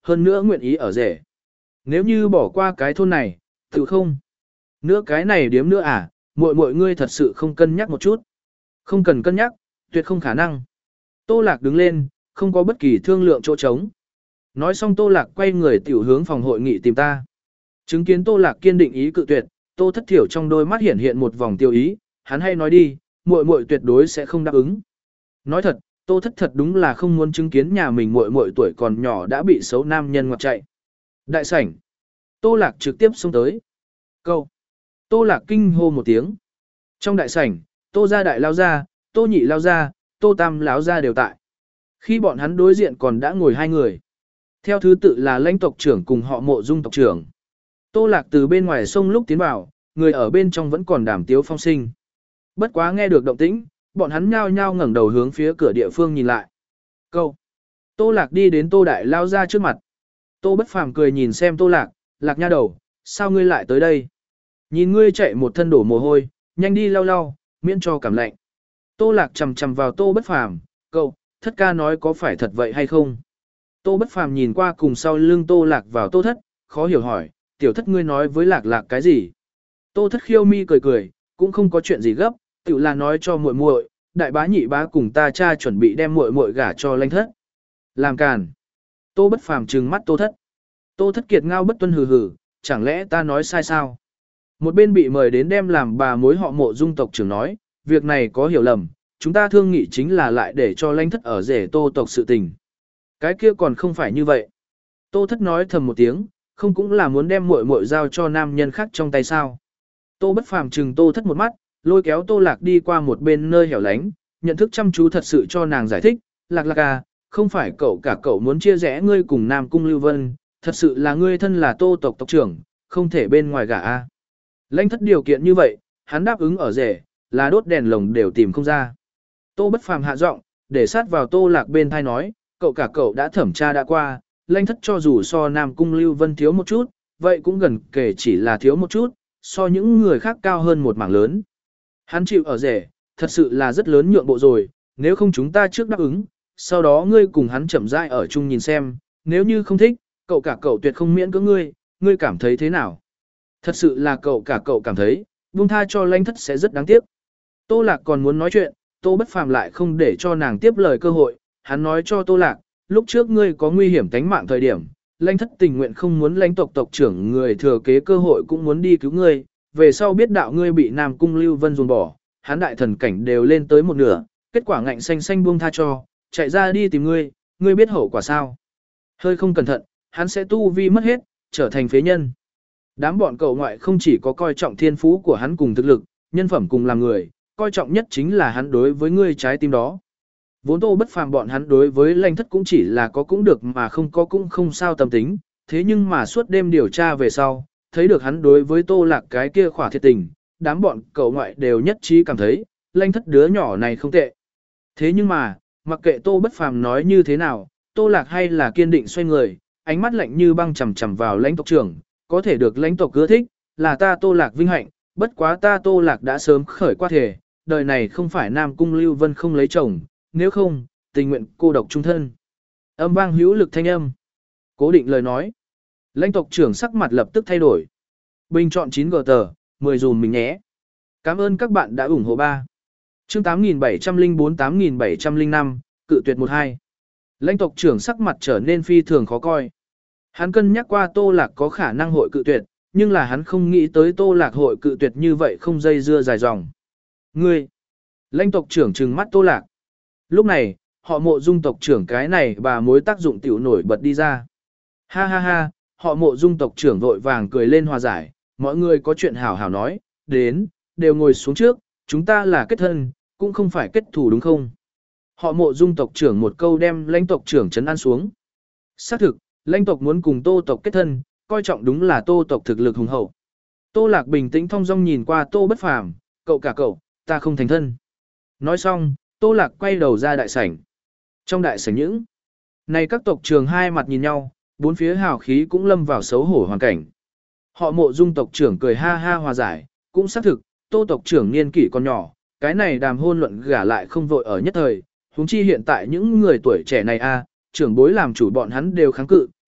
hơn nữa nguyện ý ở rể. Nếu như bỏ qua cái thôn này, tự không. Nữa cái này điếm nữa à, muội muội ngươi thật sự không cân nhắc một chút. Không cần cân nhắc, tuyệt không khả năng. Tô Lạc đứng lên, không có bất kỳ thương lượng chỗ trống. Nói xong Tô Lạc quay người tiểu hướng phòng hội nghị tìm ta. Chứng kiến Tô Lạc kiên định ý cự tuyệt, Tô Thất Thiểu trong đôi mắt hiện hiện một vòng tiêu ý, hắn hay nói đi, muội muội tuyệt đối sẽ không đáp ứng. Nói thật, Tô Thất thật đúng là không muốn chứng kiến nhà mình muội muội tuổi còn nhỏ đã bị xấu nam nhân ngoặt chạy. Đại sảnh. Tô Lạc trực tiếp xông tới. Câu. Tô Lạc kinh hô một tiếng. Trong đại sảnh, Tô gia đại lao gia, Tô nhị lao gia, Tô tam lão gia đều tại. Khi bọn hắn đối diện còn đã ngồi hai người. Theo thứ tự là lãnh tộc trưởng cùng họ Mộ Dung tộc trưởng. Tô Lạc từ bên ngoài sông lúc tiến vào, người ở bên trong vẫn còn đàm tiếu phong sinh. Bất quá nghe được động tĩnh, bọn hắn nhao nhao ngẩng đầu hướng phía cửa địa phương nhìn lại. Câu. Tô Lạc đi đến Tô đại lao gia trước mặt. Tô Bất Phàm cười nhìn xem Tô Lạc, Lạc nha đầu, sao ngươi lại tới đây? Nhìn ngươi chạy một thân đổ mồ hôi, nhanh đi lau lau, miễn cho cảm lạnh. Tô Lạc chầm chầm vào Tô Bất Phàm, cậu, thất ca nói có phải thật vậy hay không? Tô Bất Phàm nhìn qua cùng sau lưng Tô Lạc vào Tô Thất, khó hiểu hỏi, tiểu thất ngươi nói với Lạc Lạc cái gì? Tô Thất khiêu mi cười cười, cũng không có chuyện gì gấp, tiểu là nói cho muội muội, đại bá nhị bá cùng ta cha chuẩn bị đem muội muội gả cho Lãnh Thất. Làm càn. Tô Bất Phàm trừng mắt Tô Thất. Tô Thất kiệt ngao bất tuân hừ hừ, chẳng lẽ ta nói sai sao? Một bên bị mời đến đem làm bà mối họ Mộ Dung tộc trưởng nói, việc này có hiểu lầm, chúng ta thương nghị chính là lại để cho Lãnh Thất ở rể Tô tộc sự tình. Cái kia còn không phải như vậy. Tô Thất nói thầm một tiếng, không cũng là muốn đem muội muội giao cho nam nhân khác trong tay sao? Tô Bất Phàm chừng Tô Thất một mắt, lôi kéo Tô Lạc đi qua một bên nơi hẻo lánh, nhận thức chăm chú thật sự cho nàng giải thích, Lạc Lạc à, không phải cậu cả cậu muốn chia rẽ ngươi cùng Nam Cung Lưu Vân, thật sự là ngươi thân là Tô tộc tộc trưởng, không thể bên ngoài gả a. Lãnh Thất điều kiện như vậy, hắn đáp ứng ở rể, là đốt đèn lồng đều tìm không ra. Tô Bất Phàm hạ giọng, để sát vào Tô Lạc bên thai nói, cậu cả cậu đã thẩm tra đã qua, Lãnh Thất cho dù so Nam Cung Lưu Vân thiếu một chút, vậy cũng gần kể chỉ là thiếu một chút, so những người khác cao hơn một mảng lớn. Hắn chịu ở rể, thật sự là rất lớn nhượng bộ rồi, nếu không chúng ta trước đáp ứng, sau đó ngươi cùng hắn chậm rãi ở chung nhìn xem, nếu như không thích, cậu cả cậu tuyệt không miễn cưỡng ngươi, ngươi cảm thấy thế nào? Thật sự là cậu cả cậu cảm thấy, buông tha cho Lãnh Thất sẽ rất đáng tiếc. Tô Lạc còn muốn nói chuyện, Tô Bất Phàm lại không để cho nàng tiếp lời cơ hội, hắn nói cho Tô Lạc, lúc trước ngươi có nguy hiểm tánh mạng thời điểm, Lãnh Thất tình nguyện không muốn Lãnh tộc tộc trưởng người thừa kế cơ hội cũng muốn đi cứu ngươi, về sau biết đạo ngươi bị Nam Cung Lưu Vân dồn bỏ, hắn đại thần cảnh đều lên tới một nửa, kết quả ngạnh xanh xanh buông tha cho, chạy ra đi tìm ngươi, ngươi biết hậu quả sao? Hơi không cẩn thận, hắn sẽ tu vi mất hết, trở thành phế nhân. Đám bọn cậu ngoại không chỉ có coi trọng thiên phú của hắn cùng thực lực, nhân phẩm cùng làm người, coi trọng nhất chính là hắn đối với ngươi trái tim đó. Vốn Tô Bất Phàm bọn hắn đối với Lãnh Thất cũng chỉ là có cũng được mà không có cũng không sao tâm tính, thế nhưng mà suốt đêm điều tra về sau, thấy được hắn đối với Tô Lạc cái kia khỏa thiệt tình, đám bọn cậu ngoại đều nhất trí cảm thấy, Lãnh Thất đứa nhỏ này không tệ. Thế nhưng mà, mặc kệ Tô Bất Phàm nói như thế nào, Tô Lạc hay là kiên định xoay người, ánh mắt lạnh như băng chằm chằm vào Lãnh tộc trưởng, có thể được Lãnh tộc ưa thích, là ta Tô Lạc vinh hạnh, bất quá ta Tô Lạc đã sớm khởi qua thể, đời này không phải Nam Cung Lưu Vân không lấy chồng, nếu không, tình nguyện cô độc chung thân. Âm vang hữu lực thanh âm. Cố định lời nói. Lãnh tộc trưởng sắc mặt lập tức thay đổi. Bình chọn chín gờ tờ, mười dùm mình nhé. Cảm ơn các bạn đã ủng hộ ba. Chương tám nghìn bảy trăm lẻ bốn tám nghìn bảy trăm lẻ năm, cự tuyệt một hai. Lãnh tộc trưởng sắc mặt trở nên phi thường khó coi. Hắn cân nhắc qua Tô Lạc có khả năng hội cự tuyệt, nhưng là hắn không nghĩ tới Tô Lạc hội cự tuyệt như vậy không dây dưa dài dòng. Ngươi! Lãnh tộc trưởng trừng mắt Tô Lạc. Lúc này, họ Mộ Dung tộc trưởng cái này bà mối tác dụng tiểu nổi bật đi ra. Ha ha ha, họ Mộ Dung tộc trưởng vội vàng cười lên hòa giải, mọi người có chuyện hảo hảo nói, đến, đều ngồi xuống trước, chúng ta là kết thân, cũng không phải kết thù đúng không? Họ Mộ Dung tộc trưởng một câu đem Lãnh tộc trưởng trấn an xuống. Xác thực, Lãnh tộc muốn cùng Tô tộc kết thân, coi trọng đúng là Tô tộc thực lực hùng hậu. Tô Lạc bình tĩnh thong dong nhìn qua Tô Bất Phàm, cậu cả cậu, ta không thành thân. Nói xong, Tô Lạc quay đầu ra đại sảnh. Trong đại sảnh những này các tộc trưởng hai mặt nhìn nhau, bốn phía hào khí cũng lâm vào xấu hổ hoàn cảnh. Họ Mộ Dung tộc trưởng cười ha ha hòa giải, cũng xác thực, Tô tộc trưởng niên kỷ còn nhỏ, cái này đàm hôn luận gả lại không vội ở nhất thời, huống chi hiện tại những người tuổi trẻ này a, trưởng bối làm chủ bọn hắn đều kháng cự,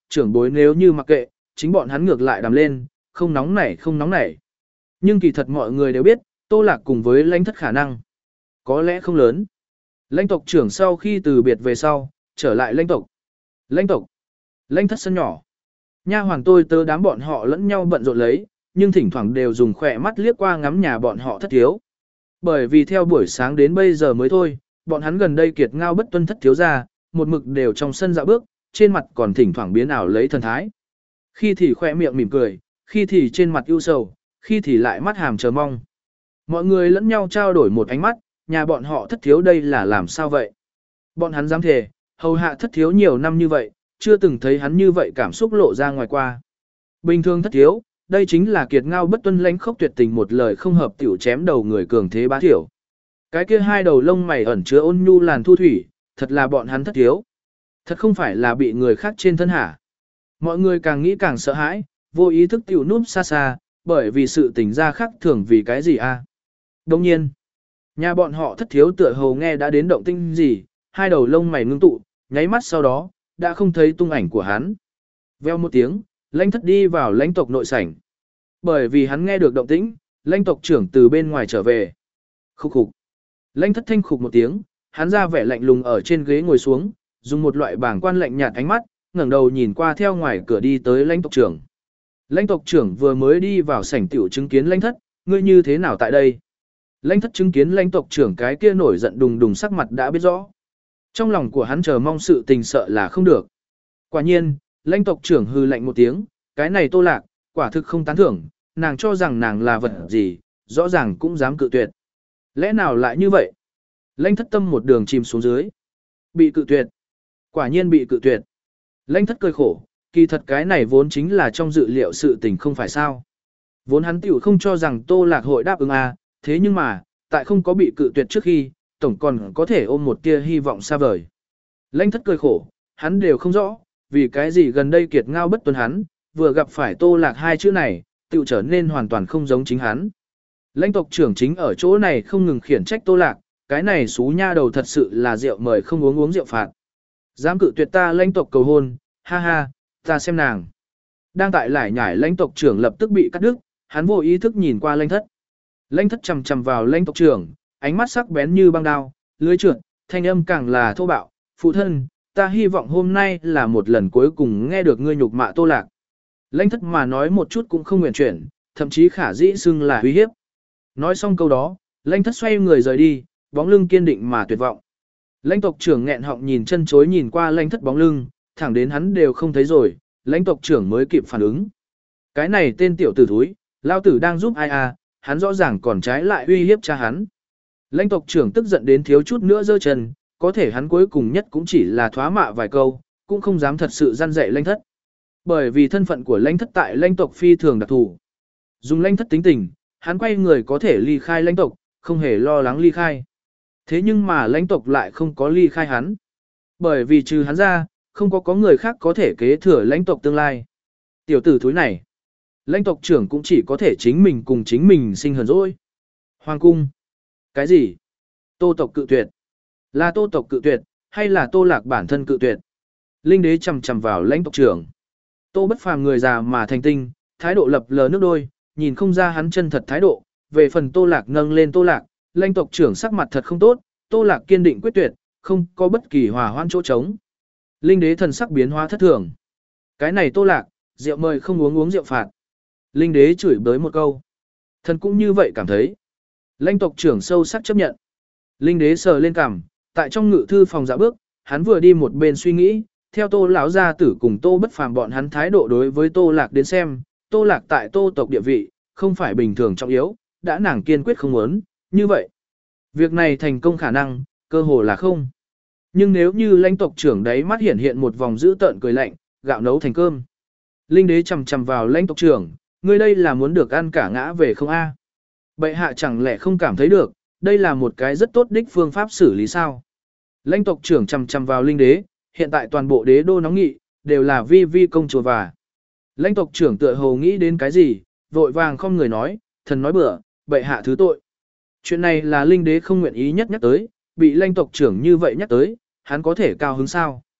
trưởng bối nếu như mặc kệ, chính bọn hắn ngược lại đàm lên, không nóng nảy không nóng nảy. Nhưng kỳ thật mọi người đều biết, Tô Lạc cùng với lãnh thất khả năng có lẽ không lớn. Lãnh tộc trưởng sau khi từ biệt về sau, trở lại lãnh tộc. Lãnh tộc, lãnh thất sân nhỏ. Nha hoàn tôi tớ đám bọn họ lẫn nhau bận rộn lấy, nhưng thỉnh thoảng đều dùng khỏe mắt liếc qua ngắm nhà bọn họ thất thiếu. Bởi vì theo buổi sáng đến bây giờ mới thôi, bọn hắn gần đây kiệt ngao bất tuân thất thiếu ra, một mực đều trong sân dạo bước, trên mặt còn thỉnh thoảng biến ảo lấy thần thái. Khi thì khỏe miệng mỉm cười, khi thì trên mặt ưu sầu, khi thì lại mắt hàm chờ mong. Mọi người lẫn nhau trao đổi một ánh mắt, nhà bọn họ thất thiếu đây là làm sao vậy? Bọn hắn dám thề, hầu hạ thất thiếu nhiều năm như vậy, chưa từng thấy hắn như vậy cảm xúc lộ ra ngoài qua. Bình thường thất thiếu, đây chính là kiệt ngao bất tuân lãnh khốc tuyệt tình một lời không hợp tiểu chém đầu người cường thế bá thiểu. Cái kia hai đầu lông mày ẩn chứa ôn nhu làn thu thủy, thật là bọn hắn thất thiếu. Thật không phải là bị người khác trên thân hả. Mọi người càng nghĩ càng sợ hãi, vô ý thức tiểu núp xa xa, bởi vì sự tình ra khác thường vì cái gì a? Đồng nhiên, nhà bọn họ thất thiếu tựa hồ nghe đã đến động tinh gì, hai đầu lông mày ngưng tụ, nháy mắt sau đó, đã không thấy tung ảnh của hắn. Veo một tiếng, lãnh thất đi vào lãnh tộc nội sảnh. Bởi vì hắn nghe được động tĩnh, lãnh tộc trưởng từ bên ngoài trở về. Khúc khục. Lãnh thất thanh khục một tiếng, hắn ra vẻ lạnh lùng ở trên ghế ngồi xuống, dùng một loại bảng quan lạnh nhạt ánh mắt, ngẩng đầu nhìn qua theo ngoài cửa đi tới lãnh tộc trưởng. Lãnh tộc trưởng vừa mới đi vào sảnh tiểu chứng kiến lãnh thất, ngươi như thế nào tại đây? Lãnh thất chứng kiến lãnh tộc trưởng cái kia nổi giận đùng đùng sắc mặt đã biết rõ. Trong lòng của hắn chờ mong sự tình sợ là không được. Quả nhiên, lãnh tộc trưởng hư lạnh một tiếng, cái này Tô Lạc, quả thực không tán thưởng, nàng cho rằng nàng là vật gì, rõ ràng cũng dám cự tuyệt. Lẽ nào lại như vậy? Lãnh thất tâm một đường chìm xuống dưới. Bị cự tuyệt. Quả nhiên bị cự tuyệt. Lãnh thất cười khổ, kỳ thật cái này vốn chính là trong dự liệu sự tình không phải sao. Vốn hắn tiểu không cho rằng Tô Lạc hội đáp ứng à, thế nhưng mà, tại không có bị cự tuyệt trước khi, tổng còn có thể ôm một tia hy vọng xa vời. Lãnh thất cười khổ, hắn đều không rõ, vì cái gì gần đây kiệt ngao bất tuân hắn, vừa gặp phải Tô Lạc hai chữ này, tiểu trở nên hoàn toàn không giống chính hắn. Lãnh tộc trưởng chính ở chỗ này không ngừng khiển trách Tô Lạc, cái này xú nha đầu thật sự là rượu mời không uống uống rượu phạt. Dám cự tuyệt ta lãnh tộc cầu hôn, ha ha, ta xem nàng. Đang tại lải nhải lãnh tộc trưởng lập tức bị cắt đứt, hắn vô ý thức nhìn qua lãnh thất. Lãnh thất chầm chầm vào lãnh tộc trưởng, ánh mắt sắc bén như băng đao, lưới trượt, thanh âm càng là thô bạo, phụ thân, ta hy vọng hôm nay là một lần cuối cùng nghe được ngươi nhục mạ Tô Lạc. Lãnh thất mà nói một chút cũng không nguyện chuyển, thậm chí khả dĩ xưng là uy hiếp. Nói xong câu đó, lãnh thất xoay người rời đi, bóng lưng kiên định mà tuyệt vọng. Lãnh tộc trưởng nghẹn họng nhìn chân chối nhìn qua lãnh thất bóng lưng, thẳng đến hắn đều không thấy rồi, lãnh tộc trưởng mới kịp phản ứng. Cái này tên tiểu tử thúi, lao tử đang giúp ai à, hắn rõ ràng còn trái lại uy hiếp cha hắn. Lãnh tộc trưởng tức giận đến thiếu chút nữa giơ chân, có thể hắn cuối cùng nhất cũng chỉ là thoá mạ vài câu, cũng không dám thật sự gian dạy lãnh thất. Bởi vì thân phận của lãnh thất tại lãnh tộc phi thường đặc thù. Dùng lãnh thất tính tình, hắn quay người có thể ly khai lãnh tộc, không hề lo lắng ly khai. Thế nhưng mà lãnh tộc lại không có ly khai hắn. Bởi vì trừ hắn ra, không có có người khác có thể kế thừa lãnh tộc tương lai. Tiểu tử thúi này, lãnh tộc trưởng cũng chỉ có thể chính mình cùng chính mình sinh hờn dỗi. Hoàng cung. Cái gì? Tô tộc cự tuyệt. Là tô tộc cự tuyệt, hay là Tô Lạc bản thân cự tuyệt? Linh đế chầm chầm vào lãnh tộc trưởng. Tô bất phàm người già mà thành tinh, thái độ lập lờ nước đôi, nhìn không ra hắn chân thật thái độ. Về phần Tô Lạc nâng lên Tô Lạc, lãnh tộc trưởng sắc mặt thật không tốt, Tô Lạc kiên định quyết tuyệt, không có bất kỳ hòa hoãn chỗ trống. Linh đế thần sắc biến hóa thất thường. Cái này Tô Lạc, rượu mời không uống uống rượu phạt. Linh đế chửi bới một câu. Thần cũng như vậy cảm thấy. Lãnh tộc trưởng sâu sắc chấp nhận. Linh đế sờ lên cằm, tại trong ngự thư phòng dạo bước, hắn vừa đi một bên suy nghĩ, theo Tô lão gia tử cùng Tô bất phàm bọn hắn thái độ đối với Tô Lạc đến xem, Tô Lạc tại Tô tộc địa vị, không phải bình thường trọng yếu, đã nàng kiên quyết không muốn, như vậy. Việc này thành công khả năng, cơ hồ là không. Nhưng nếu như lãnh tộc trưởng đấy mắt hiển hiện một vòng dữ tợn cười lạnh, gạo nấu thành cơm. Linh đế chầm chầm vào lãnh tộc trưởng, ngươi đây là muốn được ăn cả ngã về không a? Bệ hạ chẳng lẽ không cảm thấy được, đây là một cái rất tốt đích phương pháp xử lý sao? Lãnh tộc trưởng chầm chầm vào linh đế, hiện tại toàn bộ đế đô nóng nghị, đều là vi vi công chúa và. Lãnh tộc trưởng tựa hồ nghĩ đến cái gì, vội vàng không người nói, thần nói bừa, bệ hạ thứ tội. Chuyện này là linh đế không nguyện ý nhất nhắc tới, bị lãnh tộc trưởng như vậy nhắc tới, hắn có thể cao hứng sao?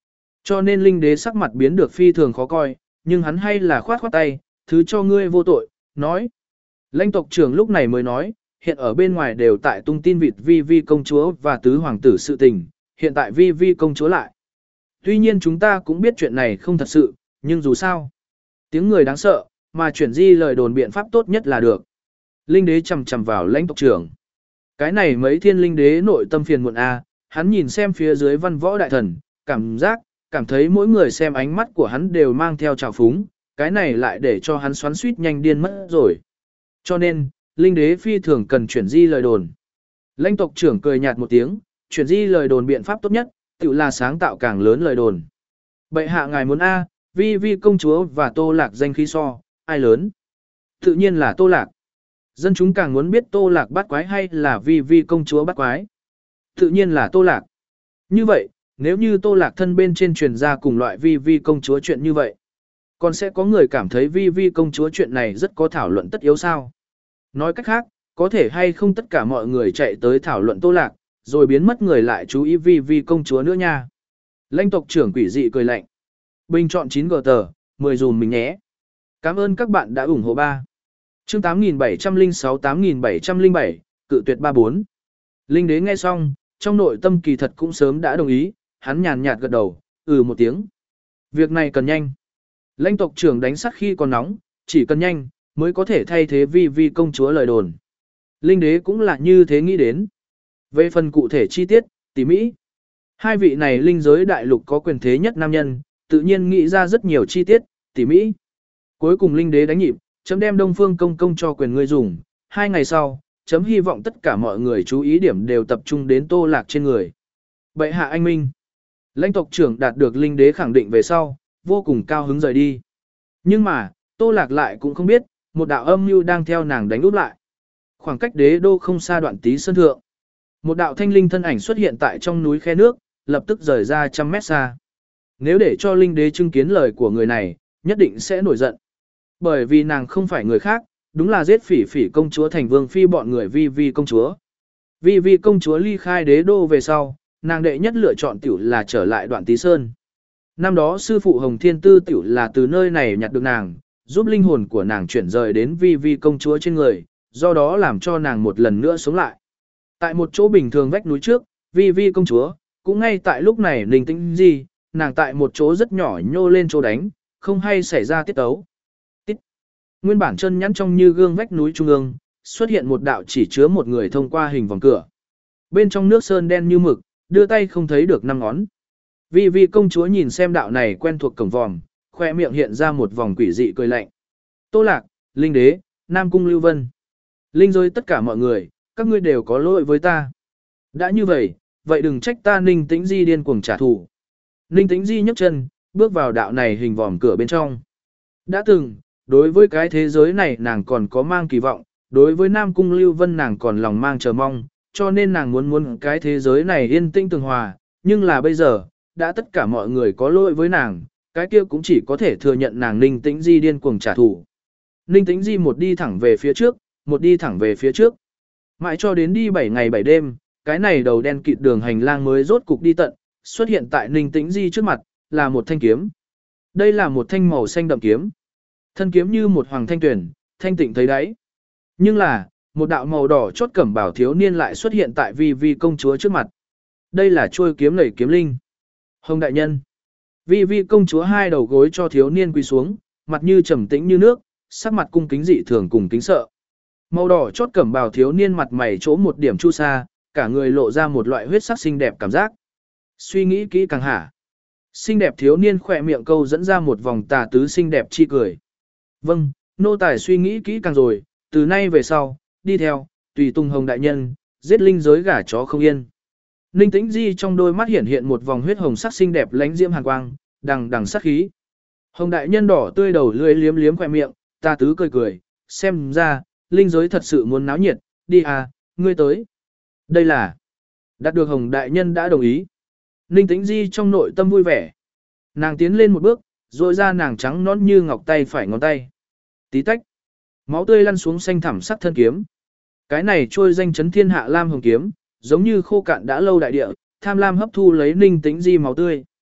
Cho nên linh đế sắc mặt biến được phi thường khó coi, nhưng hắn hay là khoát khoát tay, thứ cho ngươi vô tội, nói. Lãnh tộc trưởng lúc này mới nói, hiện ở bên ngoài đều tại tung tin vịt vi vi công chúa và tứ hoàng tử sự tình, hiện tại vi vi công chúa lại. Tuy nhiên chúng ta cũng biết chuyện này không thật sự, nhưng dù sao, tiếng người đáng sợ, mà chuyển di lời đồn biện pháp tốt nhất là được. Linh đế chầm chầm vào lãnh tộc trưởng. Cái này mấy thiên linh đế nội tâm phiền muộn a, hắn nhìn xem phía dưới văn võ đại thần, cảm giác, cảm thấy mỗi người xem ánh mắt của hắn đều mang theo trào phúng, cái này lại để cho hắn xoắn suýt nhanh điên mất rồi. Cho nên, linh đế phi thường cần chuyển di lời đồn. Lãnh tộc trưởng cười nhạt một tiếng, chuyển di lời đồn biện pháp tốt nhất, tự là sáng tạo càng lớn lời đồn. Bệ hạ ngài muốn A, vi vi công chúa và tô lạc danh khí so, ai lớn? Tự nhiên là tô lạc. Dân chúng càng muốn biết tô lạc bắt quái hay là vi vi công chúa bắt quái. Tự nhiên là tô lạc. Như vậy, nếu như tô lạc thân bên trên truyền ra cùng loại vi vi công chúa chuyện như vậy, còn sẽ có người cảm thấy vi vi công chúa chuyện này rất có thảo luận tất yếu sao? Nói cách khác, có thể hay không tất cả mọi người chạy tới thảo luận tô lạc, rồi biến mất người lại chú ý vi vi công chúa nữa nha. Lãnh tộc trưởng quỷ dị cười lạnh. Bình chọn chín gờ tờ, mười dùm mình nhé. Cảm ơn các bạn đã ủng hộ ba. Chương tám nghìn bảy trăm lẻ sáu tám nghìn bảy trăm lẻ bảy, cự tuyệt ba bốn. Linh đế nghe xong, trong nội tâm kỳ thật cũng sớm đã đồng ý, hắn nhàn nhạt gật đầu, ừ một tiếng. Việc này cần nhanh. Lãnh tộc trưởng đánh sắt khi còn nóng, chỉ cần nhanh, mới có thể thay thế vi vi công chúa lời đồn. Linh đế cũng là như thế nghĩ đến. Về phần cụ thể chi tiết, tỉ mỹ. Hai vị này linh giới đại lục có quyền thế nhất nam nhân, tự nhiên nghĩ ra rất nhiều chi tiết, tỉ mỹ. Cuối cùng linh đế đánh nhịp, chấm đem Đông Phương công công cho quyền ngươi dùng. Hai ngày sau, chấm hy vọng tất cả mọi người chú ý điểm đều tập trung đến tô lạc trên người. Bệ hạ anh minh. Lãnh tộc trưởng đạt được linh đế khẳng định về sau, vô cùng cao hứng rời đi. Nhưng mà, tô lạc lại cũng không biết, một đạo âm mưu đang theo nàng đánh úp lại. Khoảng cách đế đô không xa đoạn tí sơn thượng. Một đạo thanh linh thân ảnh xuất hiện tại trong núi khe nước, lập tức rời ra trăm mét xa. Nếu để cho linh đế chứng kiến lời của người này, nhất định sẽ nổi giận. Bởi vì nàng không phải người khác, đúng là giết phỉ phỉ công chúa thành vương phi bọn người vi vi công chúa. Vi vi công chúa ly khai đế đô về sau, nàng đệ nhất lựa chọn tiểu là trở lại đoạn tí sơn. Năm đó sư phụ Hồng Thiên Tư tiểu là từ nơi này nhặt được nàng, giúp linh hồn của nàng chuyển rời đến vi vi công chúa trên người, do đó làm cho nàng một lần nữa sống lại. Tại một chỗ bình thường vách núi trước, vi vi công chúa, cũng ngay tại lúc này linh tĩnh gì, nàng tại một chỗ rất nhỏ nhô lên chỗ đánh, không hay xảy ra tiết tấu. Tít. Nguyên bản chân nhắn trong như gương vách núi trung ương, xuất hiện một đạo chỉ chứa một người thông qua hình vòng cửa. Bên trong nước sơn đen như mực, đưa tay không thấy được năm ngón. Vi vi công chúa nhìn xem đạo này quen thuộc cổng vòm, khoe miệng hiện ra một vòng quỷ dị cười lạnh. Tô Lạc, Linh Đế, Nam Cung Lưu Vân. Linh giới tất cả mọi người, các ngươi đều có lỗi với ta. Đã như vậy, vậy đừng trách ta Ninh Tĩnh Di điên cuồng trả thù. Ninh Tĩnh Di nhấc chân, bước vào đạo này hình vòm cửa bên trong. Đã từng, đối với cái thế giới này nàng còn có mang kỳ vọng, đối với Nam Cung Lưu Vân nàng còn lòng mang chờ mong, cho nên nàng muốn muốn cái thế giới này yên tĩnh tường hòa, nhưng là bây giờ, đã tất cả mọi người có lỗi với nàng, cái kia cũng chỉ có thể thừa nhận nàng Ninh Tĩnh Di điên cuồng trả thù. Ninh Tĩnh Di một đi thẳng về phía trước, một đi thẳng về phía trước. Mãi cho đến đi bảy ngày bảy đêm, cái này đầu đen kịt đường hành lang mới rốt cục đi tận, xuất hiện tại Ninh Tĩnh Di trước mặt, là một thanh kiếm. Đây là một thanh màu xanh đậm kiếm. Thân kiếm như một hoàng thanh tuyển, thanh tịnh thấy đáy. Nhưng là, một đạo màu đỏ chốt cẩm bảo thiếu niên lại xuất hiện tại vi vi công chúa trước mặt. Đây là chuôi kiếm lẩy kiếm linh. Hồng đại nhân. Vi vi công chúa hai đầu gối cho thiếu niên quỳ xuống, mặt như trầm tĩnh như nước, sắc mặt cung kính dị thường cùng kính sợ. Màu đỏ chốt cẩm bào thiếu niên mặt mày chỗ một điểm chu sa, cả người lộ ra một loại huyết sắc xinh đẹp cảm giác. Suy nghĩ kỹ càng hả. Xinh đẹp thiếu niên khỏe miệng câu dẫn ra một vòng tà tứ xinh đẹp chi cười. Vâng, nô tài suy nghĩ kỹ càng rồi, từ nay về sau, đi theo, tùy tung Hồng đại nhân, giết linh giới gả chó không yên. Ninh Tĩnh Di trong đôi mắt hiện hiện một vòng huyết hồng sắc xinh đẹp lánh diễm hàn quang, đằng đằng sát khí. Hồng đại nhân đỏ tươi đầu lưỡi liếm liếm khỏe miệng, tà tứ cười cười, xem ra, linh giới thật sự muốn náo nhiệt, đi à, ngươi tới. Đây là, đạt được Hồng đại nhân đã đồng ý. Ninh Tĩnh Di trong nội tâm vui vẻ. Nàng tiến lên một bước, rồi ra nàng trắng nõn như ngọc tay phải ngón tay. Tí tách. Máu tươi lăn xuống xanh thẳm sắc thân kiếm. Cái này trôi danh chấn thiên hạ lam hồng kiếm, giống như khô cạn đã lâu đại địa, tham lam hấp thu lấy Ninh Tĩnh Di máu tươi.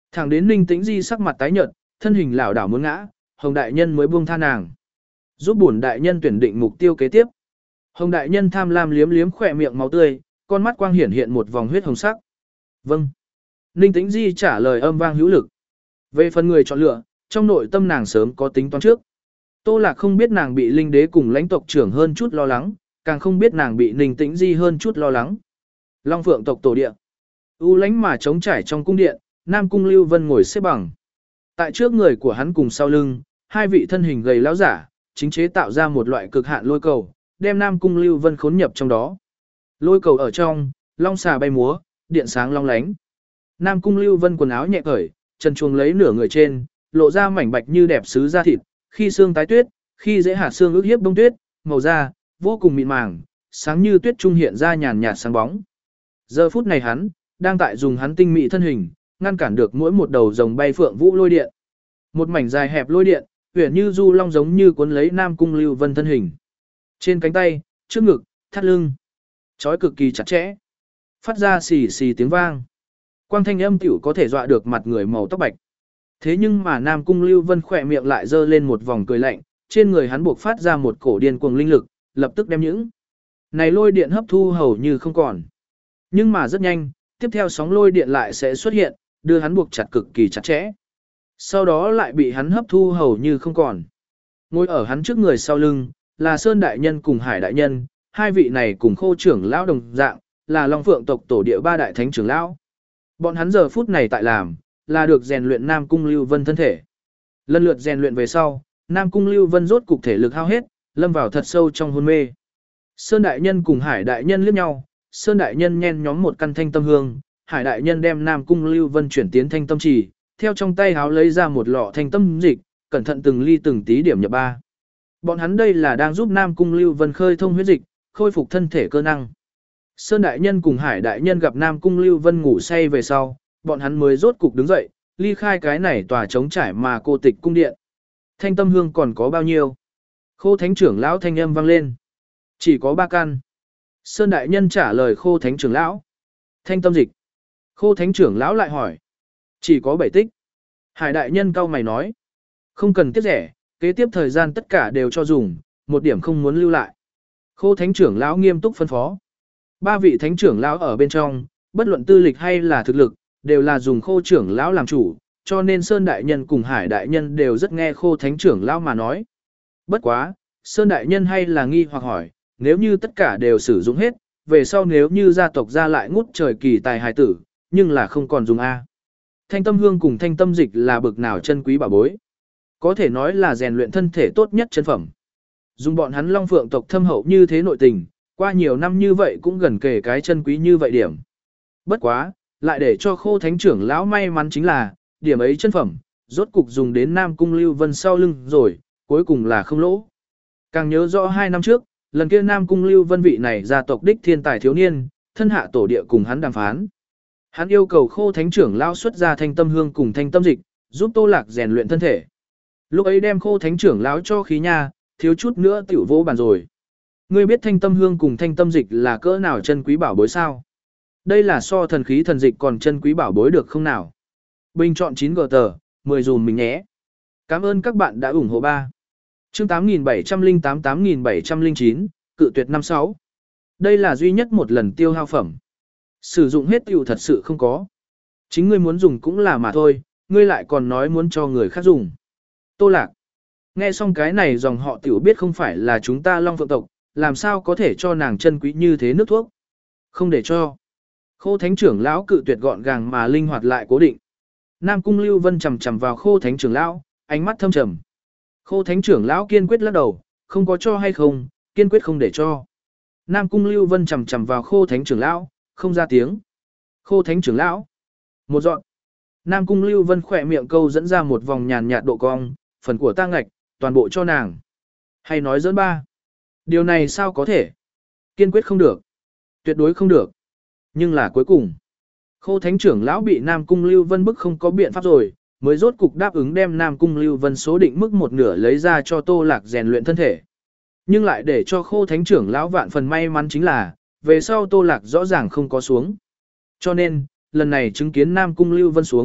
Thẳng đến Ninh Tĩnh Di sắc mặt tái nhợt, thân hình lảo đảo muốn ngã, Hồng đại nhân mới buông tha nàng. Giúp bổn đại nhân tuyển định mục tiêu kế tiếp. Hồng đại nhân tham lam liếm liếm khỏe miệng máu tươi, con mắt quang hiển hiện một vòng huyết hồng sắc. Vâng. Ninh Tĩnh Di trả lời âm vang hữu lực. Về phần người chọn lựa, trong nội tâm nàng sớm có tính toán trước. Tô Lạc không biết nàng bị linh đế cùng lãnh tộc trưởng hơn chút lo lắng, càng không biết nàng bị Ninh Tĩnh Di hơn chút lo lắng. Long Phượng tộc tổ địa. U lánh mà trống trải trong cung điện, Nam Cung Lưu Vân ngồi xếp bằng. Tại trước người của hắn cùng sau lưng, hai vị thân hình gầy lão giả, chính chế tạo ra một loại cực hạn lôi cầu, đem Nam Cung Lưu Vân khốn nhập trong đó. Lôi cầu ở trong, long xà bay múa, điện sáng long lánh. Nam Cung Lưu Vân quần áo nhẹ cởi, chân chuồng lấy nửa người trên, lộ ra mảnh bạch như đẹp sứ da thịt, khi xương tái tuyết, khi dễ hạt xương ước hiếp bông tuyết, màu da vô cùng mịn màng, sáng như tuyết trung hiện ra nhàn nhạt sáng bóng. Giờ phút này hắn đang tại dùng hắn tinh mỹ thân hình, ngăn cản được mỗi một đầu rồng bay phượng vũ lôi điện. Một mảnh dài hẹp lôi điện, huyền như du long giống như cuốn lấy Nam Cung Lưu Vân thân hình. Trên cánh tay, trước ngực, thắt lưng, trói cực kỳ chặt chẽ, phát ra xì xì tiếng vang. Quang thanh âm tiểu có thể dọa được mặt người màu tóc bạch. Thế nhưng mà Nam Cung Lưu Vân khỏe miệng lại dơ lên một vòng cười lạnh, trên người hắn buộc phát ra một cổ điên cuồng linh lực, lập tức đem những này lôi điện hấp thu hầu như không còn. Nhưng mà rất nhanh, tiếp theo sóng lôi điện lại sẽ xuất hiện, đưa hắn buộc chặt cực kỳ chặt chẽ. Sau đó lại bị hắn hấp thu hầu như không còn. Ngồi ở hắn trước người sau lưng, là Sơn Đại Nhân cùng Hải Đại Nhân, hai vị này cùng Khô trưởng lão đồng dạng, là Long Phượng tộc tổ địa ba đại thánh trưởng lão. Bọn hắn giờ phút này tại làm, là được rèn luyện Nam Cung Lưu Vân thân thể. Lần lượt rèn luyện về sau, Nam Cung Lưu Vân rốt cục thể lực hao hết, lâm vào thật sâu trong hôn mê. Sơn Đại Nhân cùng Hải Đại Nhân liếc nhau, Sơn Đại Nhân nhen nhóm một căn thanh tâm hương, Hải Đại Nhân đem Nam Cung Lưu Vân chuyển tiến thanh tâm trì, theo trong tay háo lấy ra một lọ thanh tâm dịch, cẩn thận từng ly từng tí điểm nhập ba. Bọn hắn đây là đang giúp Nam Cung Lưu Vân khơi thông huyết dịch, khôi phục thân thể cơ năng. Sơn Đại Nhân cùng Hải Đại Nhân gặp Nam Cung Lưu Vân ngủ say về sau, bọn hắn mới rốt cục đứng dậy, ly khai cái này tòa trống trải mà cô tịch cung điện. Thanh tâm hương còn có bao nhiêu? Khô Thánh trưởng lão thanh âm vang lên. Chỉ có ba căn. Sơn Đại Nhân trả lời Khô Thánh trưởng lão. Thanh tâm dịch. Khô Thánh trưởng lão lại hỏi. Chỉ có bảy tích. Hải Đại Nhân cau mày nói. Không cần tiếc rẻ, kế tiếp thời gian tất cả đều cho dùng, một điểm không muốn lưu lại. Khô Thánh trưởng lão nghiêm túc phân phó. Ba vị thánh trưởng lão ở bên trong, bất luận tư lịch hay là thực lực, đều là dùng Khô trưởng lão làm chủ, cho nên Sơn Đại Nhân cùng Hải Đại Nhân đều rất nghe Khô Thánh trưởng lão mà nói. Bất quá, Sơn Đại Nhân hay là nghi hoặc hỏi, nếu như tất cả đều sử dụng hết, về sau nếu như gia tộc ra lại ngút trời kỳ tài hài tử, nhưng là không còn dùng A. Thanh tâm hương cùng thanh tâm dịch là bực nào chân quý bảo bối. Có thể nói là rèn luyện thân thể tốt nhất chân phẩm. Dùng bọn hắn Long Phượng tộc thâm hậu như thế nội tình, qua nhiều năm như vậy cũng gần kể cái chân quý như vậy điểm. Bất quá, lại để cho Khô Thánh trưởng lão may mắn chính là, điểm ấy chân phẩm, rốt cục dùng đến Nam Cung Lưu Vân sau lưng rồi, cuối cùng là không lỗ. Càng nhớ rõ hai năm trước, lần kia Nam Cung Lưu Vân vị này gia tộc đích thiên tài thiếu niên, thân hạ tổ địa cùng hắn đàm phán. Hắn yêu cầu Khô Thánh trưởng lão xuất ra thanh tâm hương cùng thanh tâm dịch, giúp Tô Lạc rèn luyện thân thể. Lúc ấy đem Khô Thánh trưởng lão cho khí nha, thiếu chút nữa tiểu vô bàn rồi. Ngươi biết thanh tâm hương cùng thanh tâm dịch là cỡ nào chân quý bảo bối sao? Đây là so thần khí thần dịch còn chân quý bảo bối được không nào? Bình chọn chín gờ tờ, mười dùm mình nhé. Cảm ơn các bạn đã ủng hộ ba. Chương tám nghìn bảy trăm lẻ tám tám nghìn bảy trăm lẻ chín, cự tuyệt năm sáu. Đây là duy nhất một lần tiêu hao phẩm. Sử dụng hết tiêu thật sự không có. Chính ngươi muốn dùng cũng là mà thôi, ngươi lại còn nói muốn cho người khác dùng. Tô Lạc. Nghe xong cái này dòng họ tiểu biết không phải là chúng ta Long Phượng tộc, làm sao có thể cho nàng chân quý như thế nước thuốc. Không để cho. Khô Thánh trưởng lão cự tuyệt gọn gàng mà linh hoạt lại cố định. Nam Cung Lưu Vân chầm chầm vào Khô Thánh trưởng lão, ánh mắt thâm trầm. Khô Thánh trưởng lão kiên quyết lắc đầu, không có cho hay không, kiên quyết không để cho. Nam Cung Lưu Vân chầm chầm vào Khô Thánh trưởng lão, không ra tiếng. Khô Thánh trưởng lão. Một dọn. Nam Cung Lưu Vân khỏe miệng câu dẫn ra một vòng nhàn nhạt độ cong, phần của ta ngạch, toàn bộ cho nàng. Hay nói dẫn ba. Điều này sao có thể? Kiên quyết không được. Tuyệt đối không được. Nhưng là cuối cùng, Khô Thánh trưởng lão bị Nam Cung Lưu Vân bức không có biện pháp rồi, mới rốt cục đáp ứng đem Nam Cung Lưu Vân số định mức một nửa lấy ra cho Tô Lạc rèn luyện thân thể. Nhưng lại để cho Khô Thánh trưởng lão vạn phần may mắn chính là, về sau Tô Lạc rõ ràng không có xuống. Cho nên, lần này chứng kiến Nam Cung Lưu Vân xuống,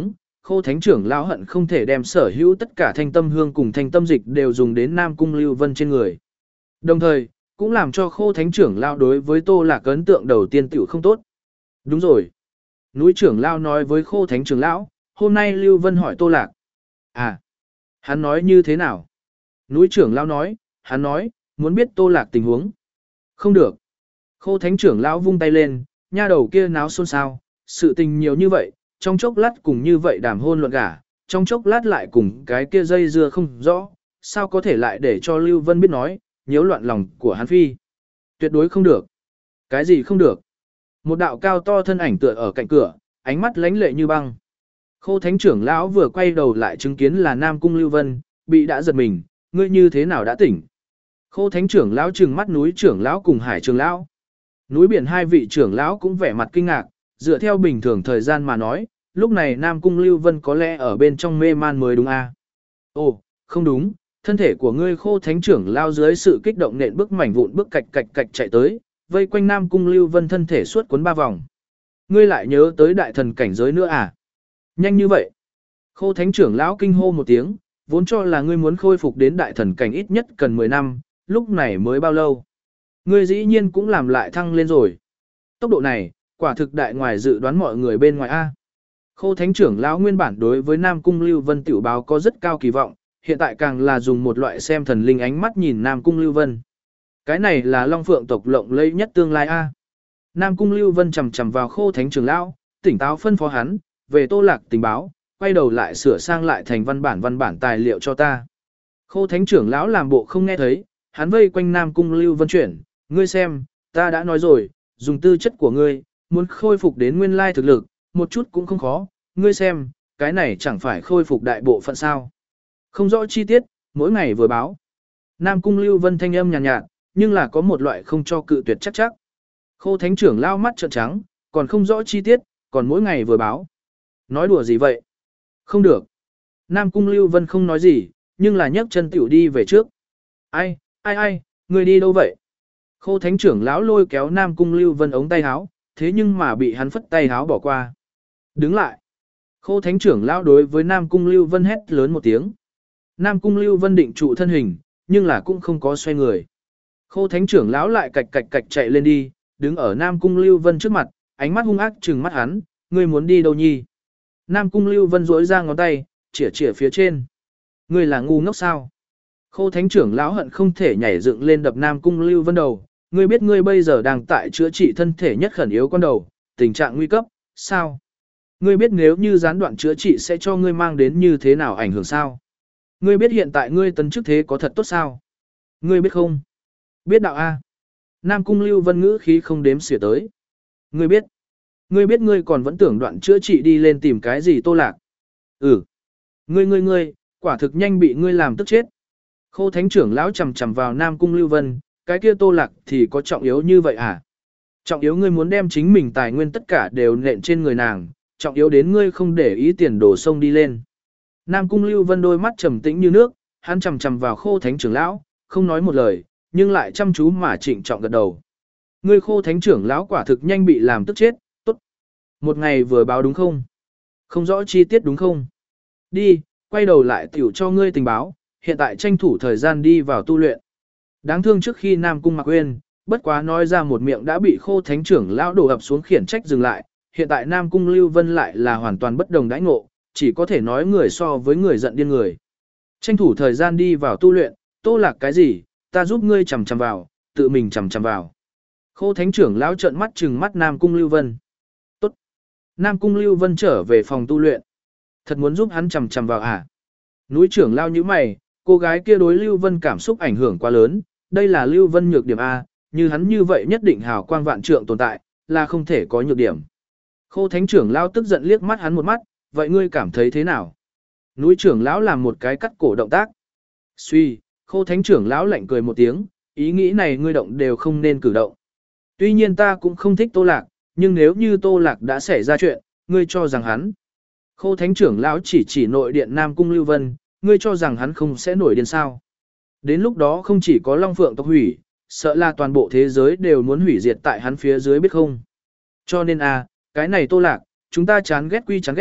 Khô Thánh trưởng lão hận không thể đem sở hữu tất cả thanh tâm hương cùng thanh tâm dịch đều dùng đến Nam Cung Lưu Vân trên người. Đồng thời, cũng làm cho Khô Thánh trưởng lão đối với Tô Lạc ấn tượng đầu tiên tiểu không tốt. Đúng rồi. Núi trưởng lão nói với Khô Thánh trưởng lão, hôm nay Lưu Vân hỏi Tô Lạc. À, hắn nói như thế nào? Núi trưởng lão nói, hắn nói, muốn biết Tô Lạc tình huống. Không được. Khô Thánh trưởng lão vung tay lên, nha đầu kia náo xôn xao, sự tình nhiều như vậy, trong chốc lát cùng như vậy đàm hôn luận gả, trong chốc lát lại cùng cái kia dây dưa không rõ, sao có thể lại để cho Lưu Vân biết nói, nhiễu loạn lòng của hắn phi. Tuyệt đối không được. Cái gì không được? Một đạo cao to thân ảnh tựa ở cạnh cửa, ánh mắt lánh lệ như băng. Khô Thánh trưởng lão vừa quay đầu lại chứng kiến là Nam Cung Lưu Vân, bị đã giật mình, ngươi như thế nào đã tỉnh? Khô Thánh trưởng lão trừng mắt núi trưởng lão cùng Hải trưởng lão. Núi biển hai vị trưởng lão cũng vẻ mặt kinh ngạc, dựa theo bình thường thời gian mà nói, lúc này Nam Cung Lưu Vân có lẽ ở bên trong mê man mới đúng a. À? Ồ, không đúng, thân thể của ngươi Khô Thánh trưởng lao dưới sự kích động nện bước mảnh vụn bước cạch cạch cạch chạy tới, vây quanh Nam Cung Lưu Vân thân thể suốt cuốn ba vòng. Ngươi lại nhớ tới đại thần cảnh giới nữa à? Nhanh như vậy. Khô Thánh trưởng lão kinh hô một tiếng, vốn cho là ngươi muốn khôi phục đến đại thần cảnh ít nhất cần mười năm, lúc này mới bao lâu? Ngươi dĩ nhiên cũng làm lại thăng lên rồi. Tốc độ này, quả thực đại ngoài dự đoán mọi người bên ngoài a. Khô Thánh trưởng lão nguyên bản đối với Nam Cung Lưu Vân tiểu báo có rất cao kỳ vọng, hiện tại càng là dùng một loại xem thần linh ánh mắt nhìn Nam Cung Lưu Vân. Cái này là Long Phượng tộc lộng lẫy nhất tương lai a. Nam Cung Lưu Vân chầm chầm vào Khô Thánh trưởng lão, tỉnh táo phân phó hắn, về Tô Lạc tình báo, quay đầu lại sửa sang lại thành văn bản văn bản tài liệu cho ta. Khô Thánh trưởng lão làm bộ không nghe thấy, hắn vây quanh Nam Cung Lưu Vân chuyển, ngươi xem, ta đã nói rồi, dùng tư chất của ngươi, muốn khôi phục đến nguyên lai thực lực, một chút cũng không khó, ngươi xem, cái này chẳng phải khôi phục đại bộ phận sao. Không rõ chi tiết, mỗi ngày vừa báo. Nam Cung Lưu Vân thanh âm nhàn nhạt, nhạt, nhưng là có một loại không cho cự tuyệt chắc chắc. Khô Thánh trưởng lao mắt trợn trắng, còn không rõ chi tiết, còn mỗi ngày vừa báo. Nói đùa gì vậy? Không được. Nam Cung Lưu Vân không nói gì, nhưng là nhấc chân tiểu đi về trước. Ai, ai ai, người đi đâu vậy? Khô Thánh trưởng lão lôi kéo Nam Cung Lưu Vân ống tay áo, thế nhưng mà bị hắn phất tay áo bỏ qua. Đứng lại. Khô Thánh trưởng lão đối với Nam Cung Lưu Vân hét lớn một tiếng. Nam Cung Lưu Vân định trụ thân hình, nhưng là cũng không có xoay người. Khô Thánh trưởng lão lại cạch cạch cạch chạy lên đi, đứng ở Nam Cung Lưu Vân trước mặt, ánh mắt hung ác trừng mắt hắn, ngươi muốn đi đâu nhi? Nam Cung Lưu Vân duỗi ra ngón tay, chĩa chĩa phía trên. Ngươi là ngu ngốc sao? Khô Thánh trưởng lão hận không thể nhảy dựng lên đập Nam Cung Lưu Vân đầu, ngươi biết ngươi bây giờ đang tại chữa trị thân thể nhất khẩn yếu con đầu, tình trạng nguy cấp, sao? Ngươi biết nếu như gián đoạn chữa trị sẽ cho ngươi mang đến như thế nào ảnh hưởng sao? Ngươi biết hiện tại ngươi tấn chức thế có thật tốt sao? Ngươi biết không? Biết đạo A. Nam Cung Lưu Vân ngữ khí không đếm xỉa tới. Ngươi biết. Ngươi biết ngươi còn vẫn tưởng đoạn chữa trị đi lên tìm cái gì Tô Lạc. Ừ. Ngươi ngươi ngươi, quả thực nhanh bị ngươi làm tức chết. Khô Thánh trưởng lão chầm chầm vào Nam Cung Lưu Vân, cái kia Tô Lạc thì có trọng yếu như vậy à? Trọng yếu ngươi muốn đem chính mình tài nguyên tất cả đều nện trên người nàng, trọng yếu đến ngươi không để ý tiền đổ sông đi lên. Nam Cung Lưu Vân đôi mắt trầm tĩnh như nước, hắn chầm chầm vào Khô Thánh trưởng lão, không nói một lời, nhưng lại chăm chú mà trịnh trọng gật đầu. Ngươi Khô Thánh trưởng lão quả thực nhanh bị làm tức chết, tốt. Một ngày vừa báo đúng không? Không rõ chi tiết đúng không? Đi, quay đầu lại tiểu cho ngươi tình báo, hiện tại tranh thủ thời gian đi vào tu luyện. Đáng thương trước khi Nam Cung Mạc quên, bất quá nói ra một miệng đã bị Khô Thánh trưởng lão đổ ập xuống khiển trách dừng lại, hiện tại Nam Cung Lưu Vân lại là hoàn toàn bất đồng đãi ngộ, chỉ có thể nói người so với người giận điên người. Tranh thủ thời gian đi vào tu luyện, Tô Lạc cái gì, ta giúp ngươi chằm chằm vào, tự mình chằm chằm vào. Khô Thánh trưởng lão trợn mắt trừng mắt Nam Cung Lưu Vân. Tốt. Nam Cung Lưu Vân trở về phòng tu luyện. Thật muốn giúp hắn chằm chằm vào à? Núi trưởng lao như mày, cô gái kia đối Lưu Vân cảm xúc ảnh hưởng quá lớn, đây là Lưu Vân nhược điểm A, như hắn như vậy nhất định hào quang vạn trượng tồn tại, là không thể có nhược điểm. Khô Thánh trưởng lao tức giận liếc mắt hắn một mắt, vậy ngươi cảm thấy thế nào? Núi trưởng lão làm một cái cắt cổ động tác. Suy, Khô Thánh trưởng lão lạnh cười một tiếng, ý nghĩ này ngươi động đều không nên cử động. Tuy nhiên ta cũng không thích Tô Lạc, nhưng nếu như Tô Lạc đã xảy ra chuyện, ngươi cho rằng hắn. Khô Thánh trưởng lão chỉ chỉ nội điện Nam Cung Lưu Vân, ngươi cho rằng hắn không sẽ nổi điên sao? Đến lúc đó không chỉ có Long Phượng tộc hủy, sợ là toàn bộ thế giới đều muốn hủy diệt tại hắn phía dưới biết không? Cho nên a, cái này Tô Lạc, chúng ta chán ghét quy chán ghét,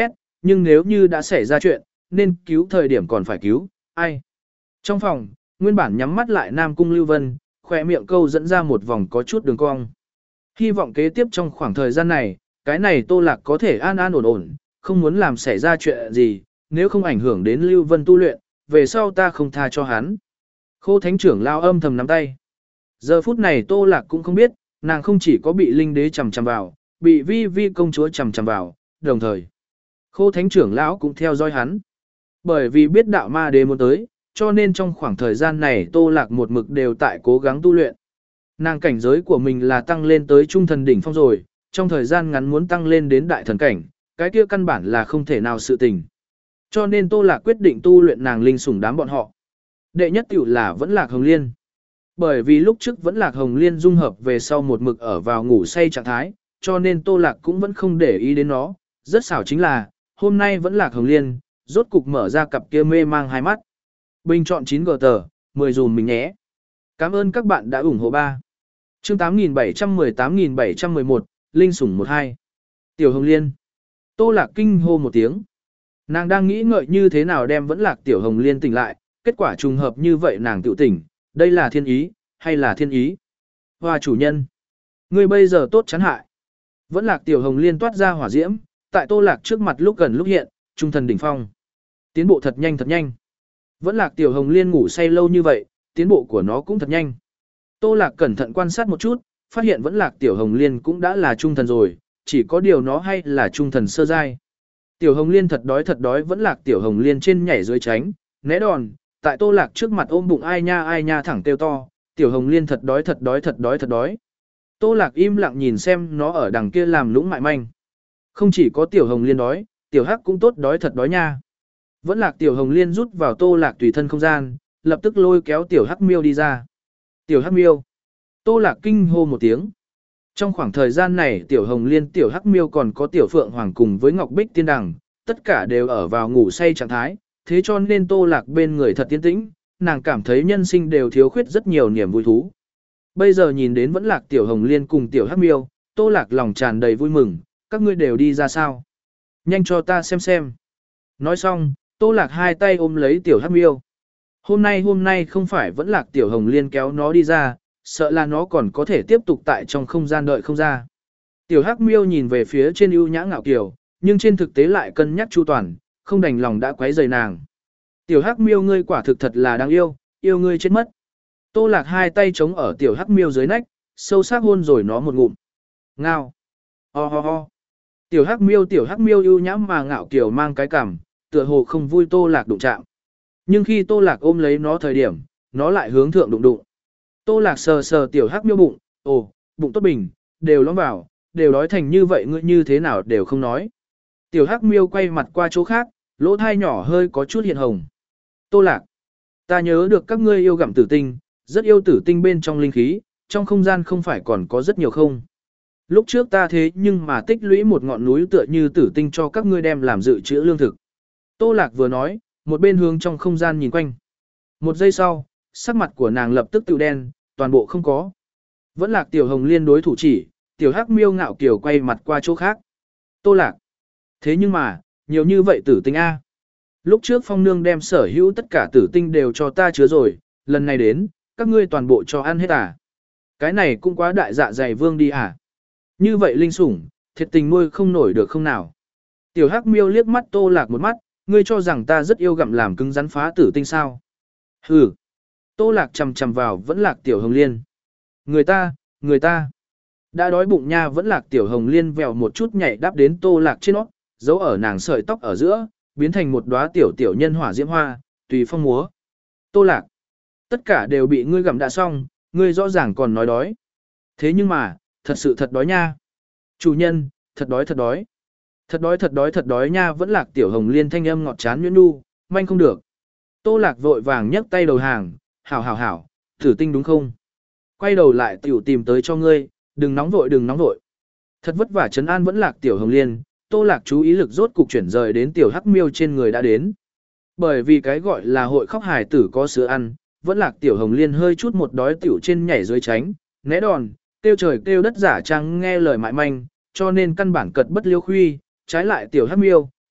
nhưng nếu như đã xảy ra chuyện, nên cứu thời điểm còn phải cứu, ai. Trong phòng, nguyên bản nhắm mắt lại Nam Cung Lưu Vân, khỏe miệng câu dẫn ra một vòng có chút đường cong. Hy vọng kế tiếp trong khoảng thời gian này, cái này Tô Lạc có thể an an ổn ổn, không muốn làm xảy ra chuyện gì, nếu không ảnh hưởng đến Lưu Vân tu luyện, về sau ta không tha cho hắn. Khô Thánh trưởng lao âm thầm nắm tay. Giờ phút này Tô Lạc cũng không biết, nàng không chỉ có bị Linh Đế chằm chằm vào, bị Vi Vi công chúa chằm chằm vào, đồng thời Khô Thánh trưởng lão cũng theo dõi hắn. Bởi vì biết đạo ma đế muốn tới, cho nên trong khoảng thời gian này Tô Lạc một mực đều tại cố gắng tu luyện. Nàng cảnh giới của mình là tăng lên tới trung thần đỉnh phong rồi, trong thời gian ngắn muốn tăng lên đến đại thần cảnh, cái kia căn bản là không thể nào sự tình. Cho nên Tô Lạc quyết định tu luyện nàng linh sủng đám bọn họ. Đệ nhất tiểu là vẫn Lạc Hồng Liên. Bởi vì lúc trước vẫn Lạc Hồng Liên dung hợp về sau một mực ở vào ngủ say trạng thái, cho nên Tô Lạc cũng vẫn không để ý đến nó. Rất xảo chính là, hôm nay vẫn Lạc Hồng Liên, rốt cục mở ra cặp kia mê mang hai mắt. Bình chọn chín gờ tờ, mười dùm mình nhé. Cảm ơn các bạn đã ủng hộ ba. Chương tám nghìn bảy trăm mười tám nghìn bảy trăm mười một, Linh sủng một hai. Tiểu Hồng Liên. Tô Lạc kinh hô một tiếng. Nàng đang nghĩ ngợi như thế nào đem vẫn Lạc Tiểu Hồng Liên tỉnh lại, kết quả trùng hợp như vậy nàng tự tỉnh, đây là thiên ý, hay là thiên ý? Hoa chủ nhân. Ngươi bây giờ tốt chán hại. Vẫn Lạc Tiểu Hồng Liên toát ra hỏa diễm, tại Tô Lạc trước mặt lúc gần lúc hiện, trung thần đỉnh phong. Tiến bộ thật nhanh thật nhanh. Vẫn Lạc Tiểu Hồng Liên ngủ say lâu như vậy, tiến bộ của nó cũng thật nhanh. Tô Lạc cẩn thận quan sát một chút, phát hiện Vẫn Lạc Tiểu Hồng Liên cũng đã là trung thần rồi, chỉ có điều nó hay là trung thần sơ giai. Tiểu Hồng Liên thật đói thật đói, Vẫn Lạc Tiểu Hồng Liên trên nhảy dưới tránh, né đòn, tại Tô Lạc trước mặt ôm bụng ai nha ai nha thẳng kêu to, Tiểu Hồng Liên thật đói thật đói thật đói thật đói. Tô Lạc im lặng nhìn xem nó ở đằng kia làm lũng mại manh. Không chỉ có Tiểu Hồng Liên đói, Tiểu Hắc cũng tốt đói thật đói nha. Vẫn Lạc Tiểu Hồng Liên rút vào Tô Lạc tùy thân không gian, lập tức lôi kéo Tiểu Hắc Miêu đi ra. Tiểu Hắc Miêu. Tô Lạc kinh hô một tiếng. Trong khoảng thời gian này Tiểu Hồng Liên, Tiểu Hắc Miêu còn có Tiểu Phượng Hoàng cùng với Ngọc Bích Tiên Đằng, tất cả đều ở vào ngủ say trạng thái, thế cho nên Tô Lạc bên người thật tiến tĩnh, nàng cảm thấy nhân sinh đều thiếu khuyết rất nhiều niềm vui thú. Bây giờ nhìn đến Vẫn Lạc Tiểu Hồng Liên cùng Tiểu Hắc Miêu, Tô Lạc lòng tràn đầy vui mừng, các ngươi đều đi ra sao? Nhanh cho ta xem xem. Nói xong, Tô Lạc hai tay ôm lấy Tiểu Hắc Miêu. Hôm nay hôm nay không phải Vẫn Lạc Tiểu Hồng Liên kéo nó đi ra, sợ là nó còn có thể tiếp tục tại trong không gian đợi không ra. Tiểu Hắc Miêu nhìn về phía trên ưu nhã ngạo kiều, nhưng trên thực tế lại cân nhắc chu toàn, không đành lòng đã quấy rầy nàng. Tiểu Hắc Miêu ngươi quả thực thật là đáng yêu, yêu ngươi chết mất. Tô Lạc hai tay chống ở Tiểu Hắc Miêu dưới nách, sâu sắc hôn rồi nó một ngụm. Ngao. Ho ho ho. Tiểu Hắc Miêu Tiểu Hắc Miêu ưu nhã mà ngạo kiều mang cái cằm, tựa hồ không vui Tô Lạc đụng chạm. Nhưng khi Tô Lạc ôm lấy nó thời điểm, nó lại hướng thượng đụng đụng. Tô Lạc sờ sờ Tiểu Hắc Miêu bụng, ồ, bụng tốt bình, đều lõm vào, đều đói thành như vậy ngươi như thế nào đều không nói. Tiểu Hắc Miêu quay mặt qua chỗ khác, lỗ thai nhỏ hơi có chút hiện hồng. Tô Lạc, ta nhớ được các ngươi yêu gặm tử tinh, rất yêu tử tinh bên trong linh khí, trong không gian không phải còn có rất nhiều không. Lúc trước ta thế nhưng mà tích lũy một ngọn núi tựa như tử tinh cho các ngươi đem làm dự trữ lương thực. Tô Lạc vừa nói, một bên hướng trong không gian nhìn quanh. Một giây sau, sắc mặt của nàng lập tức tự đen, toàn bộ không có. Vẫn Lạc Tiểu Hồng Liên đối thủ chỉ, Tiểu Hắc Miêu ngạo kiều quay mặt qua chỗ khác. Tô Lạc, thế nhưng mà, nhiều như vậy tử tinh A. Lúc trước Phong Nương đem sở hữu tất cả tử tinh đều cho ta chứa rồi, lần này đến, các ngươi toàn bộ cho ăn hết à. Cái này cũng quá đại dạ dày vương đi à. Như vậy linh sủng, thiệt tình nuôi không nổi được không nào. Tiểu Hắc Miêu liếc mắt Tô Lạc một mắt, ngươi cho rằng ta rất yêu gặm làm cứng rắn phá tử tinh sao. Hừ. Tô Lạc chầm chầm vào Vẫn Lạc Tiểu Hồng Liên. Người ta, người ta. Đã đói bụng nha. Vẫn Lạc Tiểu Hồng Liên vèo một chút nhảy đáp đến Tô Lạc trên nó, giấu ở nàng sợi tóc ở giữa, biến thành một đóa tiểu tiểu nhân hỏa diễm hoa, tùy phong múa. Tô Lạc. Tất cả đều bị ngươi gặm đã xong, ngươi rõ ràng còn nói đói. Thế nhưng mà, thật sự thật đói nha. Chủ nhân, thật đói thật đói. Thật đói thật đói thật đói nha. Vẫn Lạc Tiểu Hồng Liên thanh âm ngọt chán nhuyễn nu, manh không được. Tô Lạc vội vàng nhấc tay đầu hàng, hảo hảo hảo, thử tinh đúng không? Quay đầu lại tiểu tìm tới cho ngươi, đừng nóng vội đừng nóng vội. Thật vất vả trấn an Vẫn Lạc Tiểu Hồng Liên, Tô Lạc chú ý lực rốt cục chuyển rời đến Tiểu Hắc Miêu trên người đã đến. Bởi vì cái gọi là hội khóc hài tử có sữa ăn, Vẫn Lạc Tiểu Hồng Liên hơi chút một đói tiểu trên nhảy dưới tránh, né đòn, kêu trời kêu đất giả trang nghe lời mại manh, cho nên căn bản cật bất liêu khuy, trái lại Tiểu Hắc Miêu,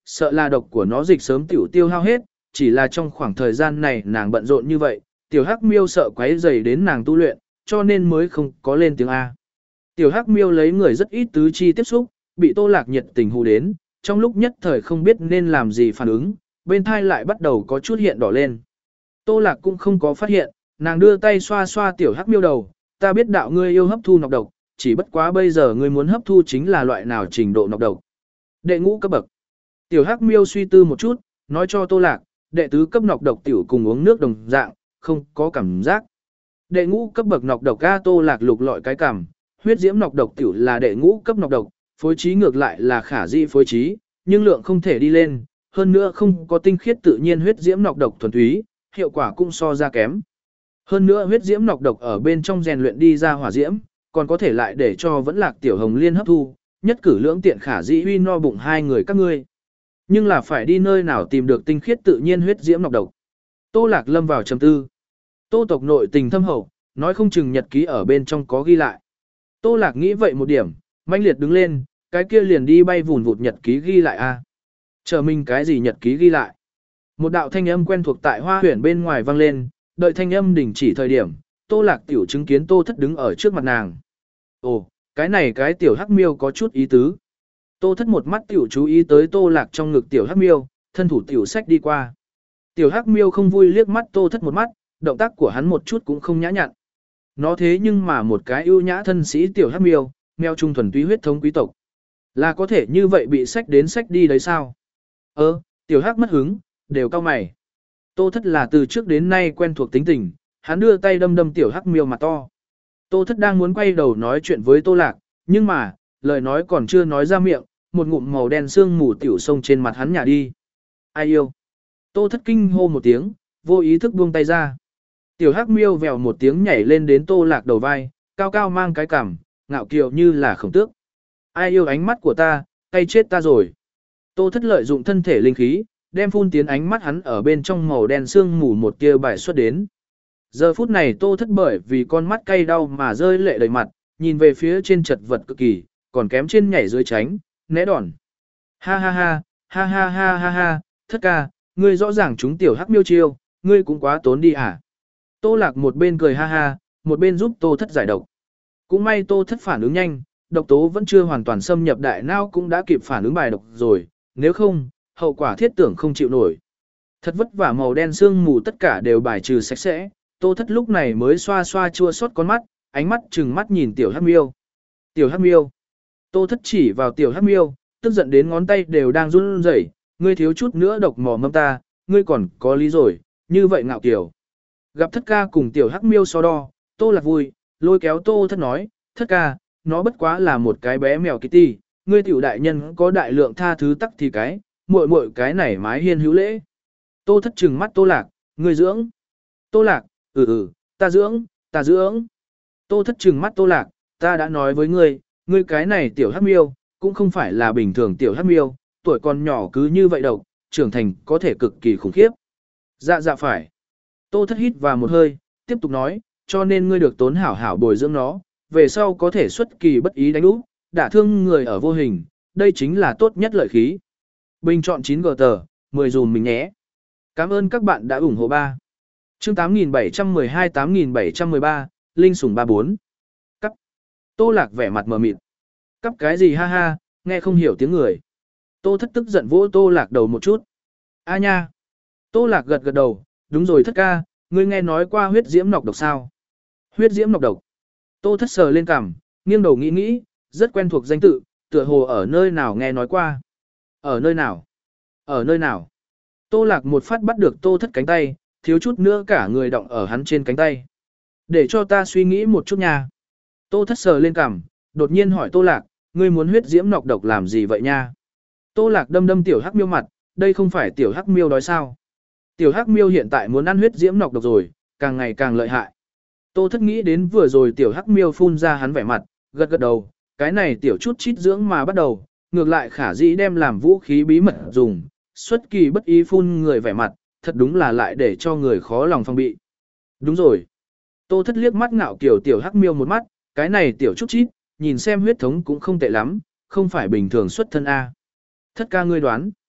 sợ là độc của nó dịch sớm tiểu tiêu hao hết, chỉ là trong khoảng thời gian này nàng bận rộn như vậy, tiểu hắc miêu sợ quấy rầy đến nàng tu luyện, cho nên mới không có lên tiếng A. Tiểu hắc miêu lấy người rất ít tứ chi tiếp xúc, bị Tô Lạc nhiệt tình hù đến, trong lúc nhất thời không biết nên làm gì phản ứng, bên thai lại bắt đầu có chút hiện đỏ lên. Tô Lạc cũng không có phát hiện, nàng đưa tay xoa xoa tiểu hắc miêu đầu, ta biết đạo ngươi yêu hấp thu nọc độc, chỉ bất quá bây giờ ngươi muốn hấp thu chính là loại nào trình độ nọc độc. Đệ ngũ cấp bậc. Tiểu hắc miêu suy tư một chút, nói cho Tô Lạc, đệ tứ cấp nọc độc tiểu cùng uống nước đồng dạng, không có cảm giác. Đệ ngũ cấp bậc nọc độc A. Tô Lạc lục lọi cái cảm, huyết diễm nọc độc tiểu là đệ ngũ cấp nọc độc, phối trí ngược lại là khả dĩ phối trí, nhưng lượng không thể đi lên, hơn nữa không có tinh khiết tự nhiên huyết diễm nọc độc thuần túy, hiệu quả cũng so ra kém. Hơn nữa huyết diễm nọc độc ở bên trong rèn luyện đi ra hỏa diễm, còn có thể lại để cho vẫn Lạc tiểu hồng liên hấp thu, nhất cử lưỡng tiện khả dĩ huy no bụng hai người các ngươi. Nhưng là phải đi nơi nào tìm được tinh khiết tự nhiên huyết diễm nọc độc. Tô Lạc lâm vào trầm tư. Tô tộc nội tình thâm hậu, nói không chừng nhật ký ở bên trong có ghi lại. Tô Lạc nghĩ vậy một điểm, mãnh liệt đứng lên, cái kia liền đi bay vùn vụt nhật ký ghi lại a. Chờ mình cái gì nhật ký ghi lại? Một đạo thanh âm quen thuộc tại hoa huyển bên ngoài vang lên, đợi thanh âm đình chỉ thời điểm, Tô Lạc tiểu chứng kiến Tô Thất đứng ở trước mặt nàng. Ồ, cái này cái tiểu hắc miêu có chút ý tứ. Tô Thất một mắt tiểu chú ý tới Tô Lạc trong ngực tiểu hắc miêu, thân thủ tiểu sách đi qua. Tiểu hắc miêu không vui liếc mắt Tô Thất một mắt, động tác của hắn một chút cũng không nhã nhặn. Nó thế nhưng mà một cái ưu nhã thân sĩ tiểu hắc miêu, mèo trung thuần túy huyết thống quý tộc. Là có thể như vậy bị sách đến sách đi đấy sao? Ơ, tiểu hắc mất hứng, đều cao mày. Tô Thất là từ trước đến nay quen thuộc tính tình, hắn đưa tay đâm đâm tiểu hắc miêu mặt to. Tô Thất đang muốn quay đầu nói chuyện với Tô Lạc, nhưng mà, lời nói còn chưa nói ra miệng, một ngụm màu đen sương mù tiểu sông trên mặt hắn nhả đi. Ai yêu? Tô Thất kinh hô một tiếng, vô ý thức buông tay ra. Tiểu hắc miêu vèo một tiếng nhảy lên đến Tô Lạc đầu vai, cao cao mang cái cằm, ngạo kiều như là khổng tước. Ai yêu ánh mắt của ta, cay chết ta rồi. Tô Thất lợi dụng thân thể linh khí, đem phun tiến ánh mắt hắn ở bên trong màu đen sương mù một tia bài xuất đến. Giờ phút này Tô Thất bởi vì con mắt cay đau mà rơi lệ đầy mặt, nhìn về phía trên chật vật cực kỳ, còn kém trên nhảy dưới tránh, né đòn. Ha ha ha, ha ha ha ha ha, Thất ca, ngươi rõ ràng chúng tiểu hắc miêu chiêu, ngươi cũng quá tốn đi à. Tô Lạc một bên cười ha ha, một bên giúp Tô Thất giải độc. Cũng may Tô Thất phản ứng nhanh, độc tố vẫn chưa hoàn toàn xâm nhập đại não cũng đã kịp phản ứng bài độc rồi, nếu không, hậu quả thiết tưởng không chịu nổi. Thật vất vả màu đen sương mù tất cả đều bài trừ sạch sẽ, Tô Thất lúc này mới xoa xoa chua xót con mắt, ánh mắt trừng mắt nhìn tiểu hắc miêu. Tiểu hắc miêu. Tô Thất chỉ vào tiểu hắc miêu, tức giận đến ngón tay đều đang run rẩy, ngươi thiếu chút nữa độc mò mâm ta, ngươi còn có lý rồi, như vậy ngạo kiểu. Gặp Thất ca cùng tiểu hắc miêu so đo, Tô Lạc vui, lôi kéo Tô Thất nói, Thất ca, nó bất quá là một cái bé mèo Kitty, ngươi tiểu đại nhân có đại lượng tha thứ tắc thì cái, muội muội cái này mái hiên hữu lễ. Tô Thất trừng mắt Tô Lạc, ngươi dưỡng. Tô Lạc, ừ ừ, ta dưỡng, ta dưỡng. Tô Thất trừng mắt Tô Lạc, ta đã nói với ngươi, ngươi cái này tiểu hắc miêu, cũng không phải là bình thường tiểu hắc miêu, tuổi còn nhỏ cứ như vậy độc, trưởng thành có thể cực kỳ khủng khiếp. Dạ dạ phải. Tô Thất hít vào một hơi, tiếp tục nói, cho nên ngươi được tốn hảo hảo bồi dưỡng nó, về sau có thể xuất kỳ bất ý đánh úp, đả thương người ở vô hình, đây chính là tốt nhất lợi khí. Bình chọn chín gờ tờ, mười dùm mình nhé. Cảm ơn các bạn đã ủng hộ ba. Chương tám nghìn bảy trăm mười hai tám nghìn bảy trăm mười ba, Linh sủng ba bốn. Cắp. Tô Lạc vẻ mặt mờ mịt. Cắp cái gì ha ha, nghe không hiểu tiếng người. Tô Thất tức giận vỗ Tô Lạc đầu một chút. A nha. Tô Lạc gật gật đầu, đúng rồi Thất ca, ngươi nghe nói qua huyết diễm nọc độc sao? Huyết diễm nọc độc. Tô Thất sờ lên cằm, nghiêng đầu nghĩ nghĩ, rất quen thuộc danh tự, tựa hồ ở nơi nào nghe nói qua. Ở nơi nào? Ở nơi nào? Tô Lạc một phát bắt được Tô Thất cánh tay, thiếu chút nữa cả người động ở hắn trên cánh tay. Để cho ta suy nghĩ một chút nha. Tô Thất sờ lên cằm, đột nhiên hỏi Tô Lạc, ngươi muốn huyết diễm nọc độc làm gì vậy nha? Tô Lạc đâm đâm tiểu hắc miêu mặt, đây không phải tiểu hắc miêu đói sao? Tiểu hắc miêu hiện tại muốn ăn huyết diễm nọc độc rồi, càng ngày càng lợi hại. Tô Thất nghĩ đến vừa rồi tiểu hắc miêu phun ra hắn vẻ mặt, gật gật đầu, cái này tiểu chút chít dưỡng mà bắt đầu, ngược lại khả dĩ đem làm vũ khí bí mật dùng, xuất kỳ bất ý phun người vẻ mặt, thật đúng là lại để cho người khó lòng phòng bị. Đúng rồi. Tô Thất liếc mắt ngạo kiểu tiểu hắc miêu một mắt, cái này tiểu chút chít, nhìn xem huyết thống cũng không tệ lắm, không phải bình thường xuất thân A. Thất ca ngươi đoán.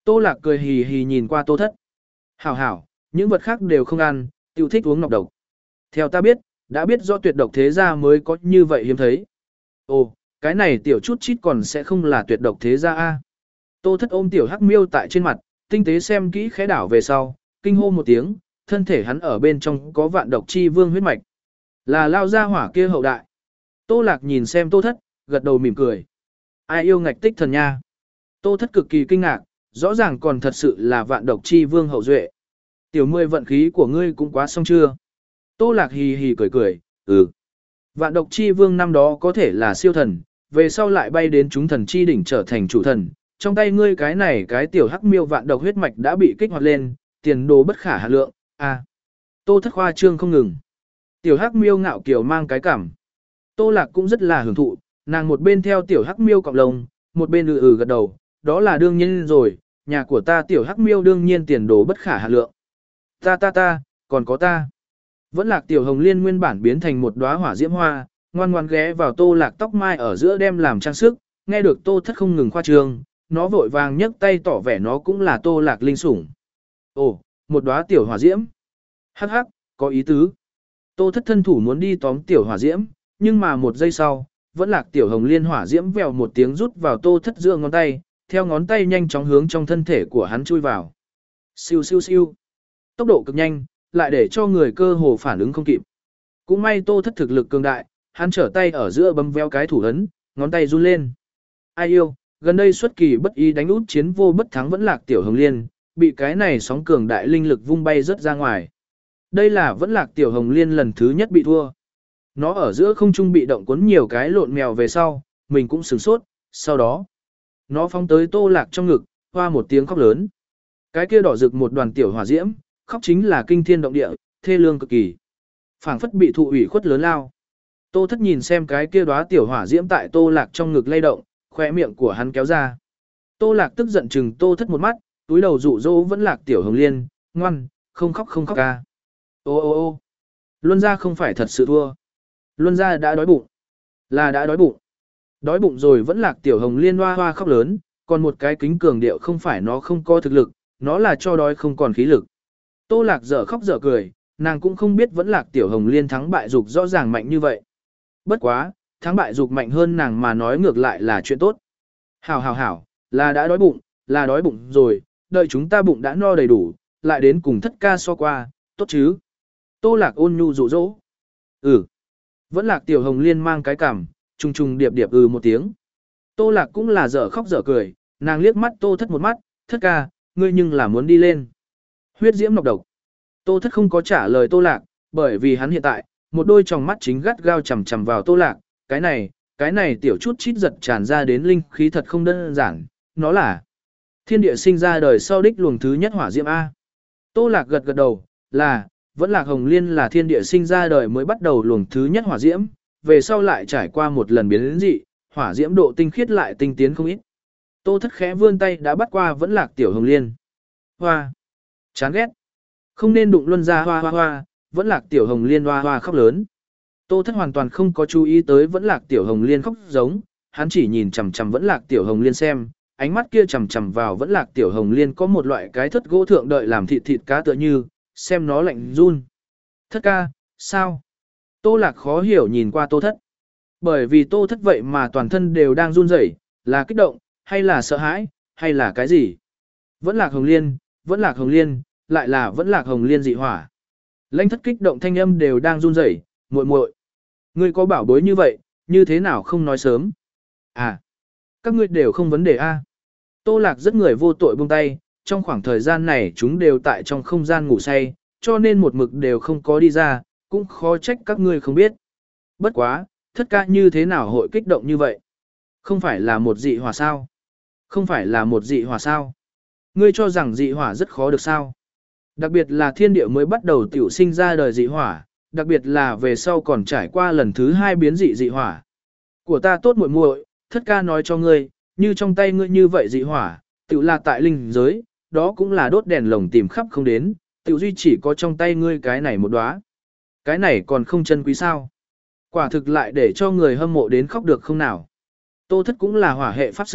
Tô Lạc cười hì hì nhìn qua Tô Thất. Hảo hảo, những vật khác đều không ăn, tiểu thích uống nọc độc. Theo ta biết, đã biết rõ tuyệt độc thế gia mới có như vậy hiếm thấy. Ồ, cái này tiểu chút chít còn sẽ không là tuyệt độc thế gia a. Tô Thất ôm tiểu hắc miêu tại trên mặt, tinh tế xem kỹ khẽ đảo về sau, kinh hô một tiếng, thân thể hắn ở bên trong có vạn độc chi vương huyết mạch. Là lao ra hỏa kia hậu đại. Tô Lạc nhìn xem Tô Thất, gật đầu mỉm cười. Ai yêu ngạch tích thần nha. Tô Thất cực kỳ kinh ngạc, rõ ràng còn thật sự là vạn độc chi vương hậu duệ. Tiểu mươi vận khí của ngươi cũng quá xong chưa? Tô Lạc hì hì cười cười, ừ. Vạn độc chi vương năm đó có thể là siêu thần, về sau lại bay đến chúng thần chi đỉnh trở thành chủ thần. Trong tay ngươi cái này cái tiểu hắc miêu vạn độc huyết mạch đã bị kích hoạt lên, tiền đồ bất khả hạ lượng, à. Tô Thất khoa trương không ngừng. Tiểu hắc miêu ngạo kiều mang cái cảm. Tô Lạc cũng rất là hưởng thụ, nàng một bên theo tiểu hắc miêu cọng lông, một bên ừ ừ gật đầu, đó là đương nhiên rồi, nhà của ta tiểu hắc miêu đương nhiên tiền đồ bất khả hạ lượng. Ta ta ta, còn có ta. Vẫn Lạc tiểu hồng liên nguyên bản biến thành một đóa hỏa diễm hoa, ngoan ngoan ghé vào Tô Lạc tóc mai ở giữa đem làm trang sức, nghe được Tô Thất không ngừng khoa trương, nó vội vàng nhấc tay tỏ vẻ nó cũng là Tô Lạc linh sủng. Ồ, một đóa tiểu hỏa diễm. Hắc hắc, có ý tứ. Tô Thất thân thủ muốn đi tóm tiểu hỏa diễm, nhưng mà một giây sau, Vẫn Lạc tiểu hồng liên hỏa diễm vèo một tiếng rút vào Tô Thất giữa ngón tay, theo ngón tay nhanh chóng hướng trong thân thể của hắn chui vào. Siêu siêu siêu. Tốc độ cực nhanh, lại để cho người cơ hồ phản ứng không kịp. Cũng may Tô Thất thực lực cường đại, hắn trở tay ở giữa bấm véo cái thủ ấn, ngón tay run lên. Ai yêu, gần đây xuất kỳ bất ý đánh út chiến vô bất thắng Vẫn Lạc tiểu hồng liên, bị cái này sóng cường đại linh lực vung bay rất ra ngoài. Đây là Vẫn Lạc tiểu hồng liên lần thứ nhất bị thua. Nó ở giữa không trung bị động cuốn nhiều cái lộn mèo về sau, mình cũng sửng sốt, sau đó nó phóng tới Tô Lạc trong ngực, hoa một tiếng khóc lớn. Cái kia đỏ rực một đoàn tiểu hỏa diễm, khóc chính là kinh thiên động địa, thê lương cực kỳ. Phảng phất bị thụ ủy khuất lớn lao. Tô Thất nhìn xem cái kia đóa tiểu hỏa diễm tại Tô Lạc trong ngực lay động, khóe miệng của hắn kéo ra. Tô Lạc tức giận chừng Tô Thất một mắt, túi đầu dụ dỗ Vẫn Lạc tiểu hồng liên, ngoan, không khóc không khóc ca. Ô ô ô Luân gia không phải thật sự thua. Luân gia đã đói bụng. Là đã đói bụng. Đói bụng rồi Vẫn Lạc tiểu hồng liên hoa hoa khóc lớn, còn một cái kính cường điệu không phải nó không có thực lực, nó là cho đói không còn khí lực. Tô Lạc dở khóc dở cười, nàng cũng không biết Vẫn Lạc tiểu hồng liên thắng bại dục rõ ràng mạnh như vậy. Bất quá, thắng bại dục mạnh hơn nàng mà nói ngược lại là chuyện tốt. Hảo hảo hảo, là đã đói bụng, là đói bụng rồi, đợi chúng ta bụng đã no đầy đủ, lại đến cùng Thất ca so qua, tốt chứ. Tô Lạc ôn nhu dụ dỗ. Ừ. Vẫn Lạc tiểu hồng liên mang cái cằm, trùng trùng điệp điệp ừ một tiếng. Tô Lạc cũng là dở khóc dở cười, nàng liếc mắt Tô Thất một mắt, Thất ca, ngươi nhưng là muốn đi lên. Huyết diễm nọc độc. Tô Thất không có trả lời Tô Lạc, bởi vì hắn hiện tại, một đôi tròng mắt chính gắt gao chằm chằm vào Tô Lạc, cái này, cái này tiểu chút chít giật tràn ra đến linh khí thật không đơn giản, nó là thiên địa sinh ra đời sau đích luồng thứ nhất hỏa diễm A. Tô Lạc gật gật đầu, là, Vẫn Lạc hồng liên là thiên địa sinh ra đời mới bắt đầu luồng thứ nhất hỏa diễm, về sau lại trải qua một lần biến dị, hỏa diễm độ tinh khiết lại tinh tiến không ít. Tô Thất khẽ vươn tay đã bắt qua Vẫn Lạc tiểu hồng liên. Hoa! Chán ghét! Không nên đụng Luân gia hoa hoa hoa, Vẫn Lạc tiểu hồng liên hoa hoa khóc lớn. Tô Thất hoàn toàn không có chú ý tới Vẫn Lạc tiểu hồng liên khóc giống, hắn chỉ nhìn chằm chằm Vẫn Lạc tiểu hồng liên xem, ánh mắt kia chằm chằm vào Vẫn Lạc tiểu hồng liên có một loại cái thất gỗ thượng đợi làm thịt thịt cá tựa như, xem nó lạnh run. Thất ca, sao? Tô Lạc khó hiểu nhìn qua Tô Thất. Bởi vì Tô Thất vậy mà toàn thân đều đang run rẩy, là kích động, hay là sợ hãi, hay là cái gì? Vẫn Lạc hồng liên, Vẫn Lạc hồng liên, lại là Vẫn Lạc hồng liên dị hỏa. Lãnh Thất kích động thanh âm đều đang run rẩy, muội muội, ngươi có bảo bối như vậy, như thế nào không nói sớm? À, các ngươi đều không vấn đề a. Tô Lạc rất người vô tội buông tay, trong khoảng thời gian này chúng đều tại trong không gian ngủ say, cho nên một mực đều không có đi ra, cũng khó trách các ngươi không biết. Bất quá, Thất ca như thế nào hội kích động như vậy? Không phải là một dị hỏa sao? Không phải là một dị hỏa sao? Ngươi cho rằng dị hỏa rất khó được sao? Đặc biệt là thiên địa mới bắt đầu tiểu sinh ra đời dị hỏa, đặc biệt là về sau còn trải qua lần thứ hai biến dị dị hỏa. Của ta tốt muội muội, Thất ca nói cho ngươi, như trong tay ngươi như vậy dị hỏa, tiểu là tại linh giới, đó cũng là đốt đèn lồng tìm khắp không đến, tiểu duy chỉ có trong tay ngươi cái này một đóa. Cái này còn không chân quý sao? Quả thực lại để cho người hâm mộ đến khóc được không nào. Tô Thất cũng là hỏa hệ pháp sư,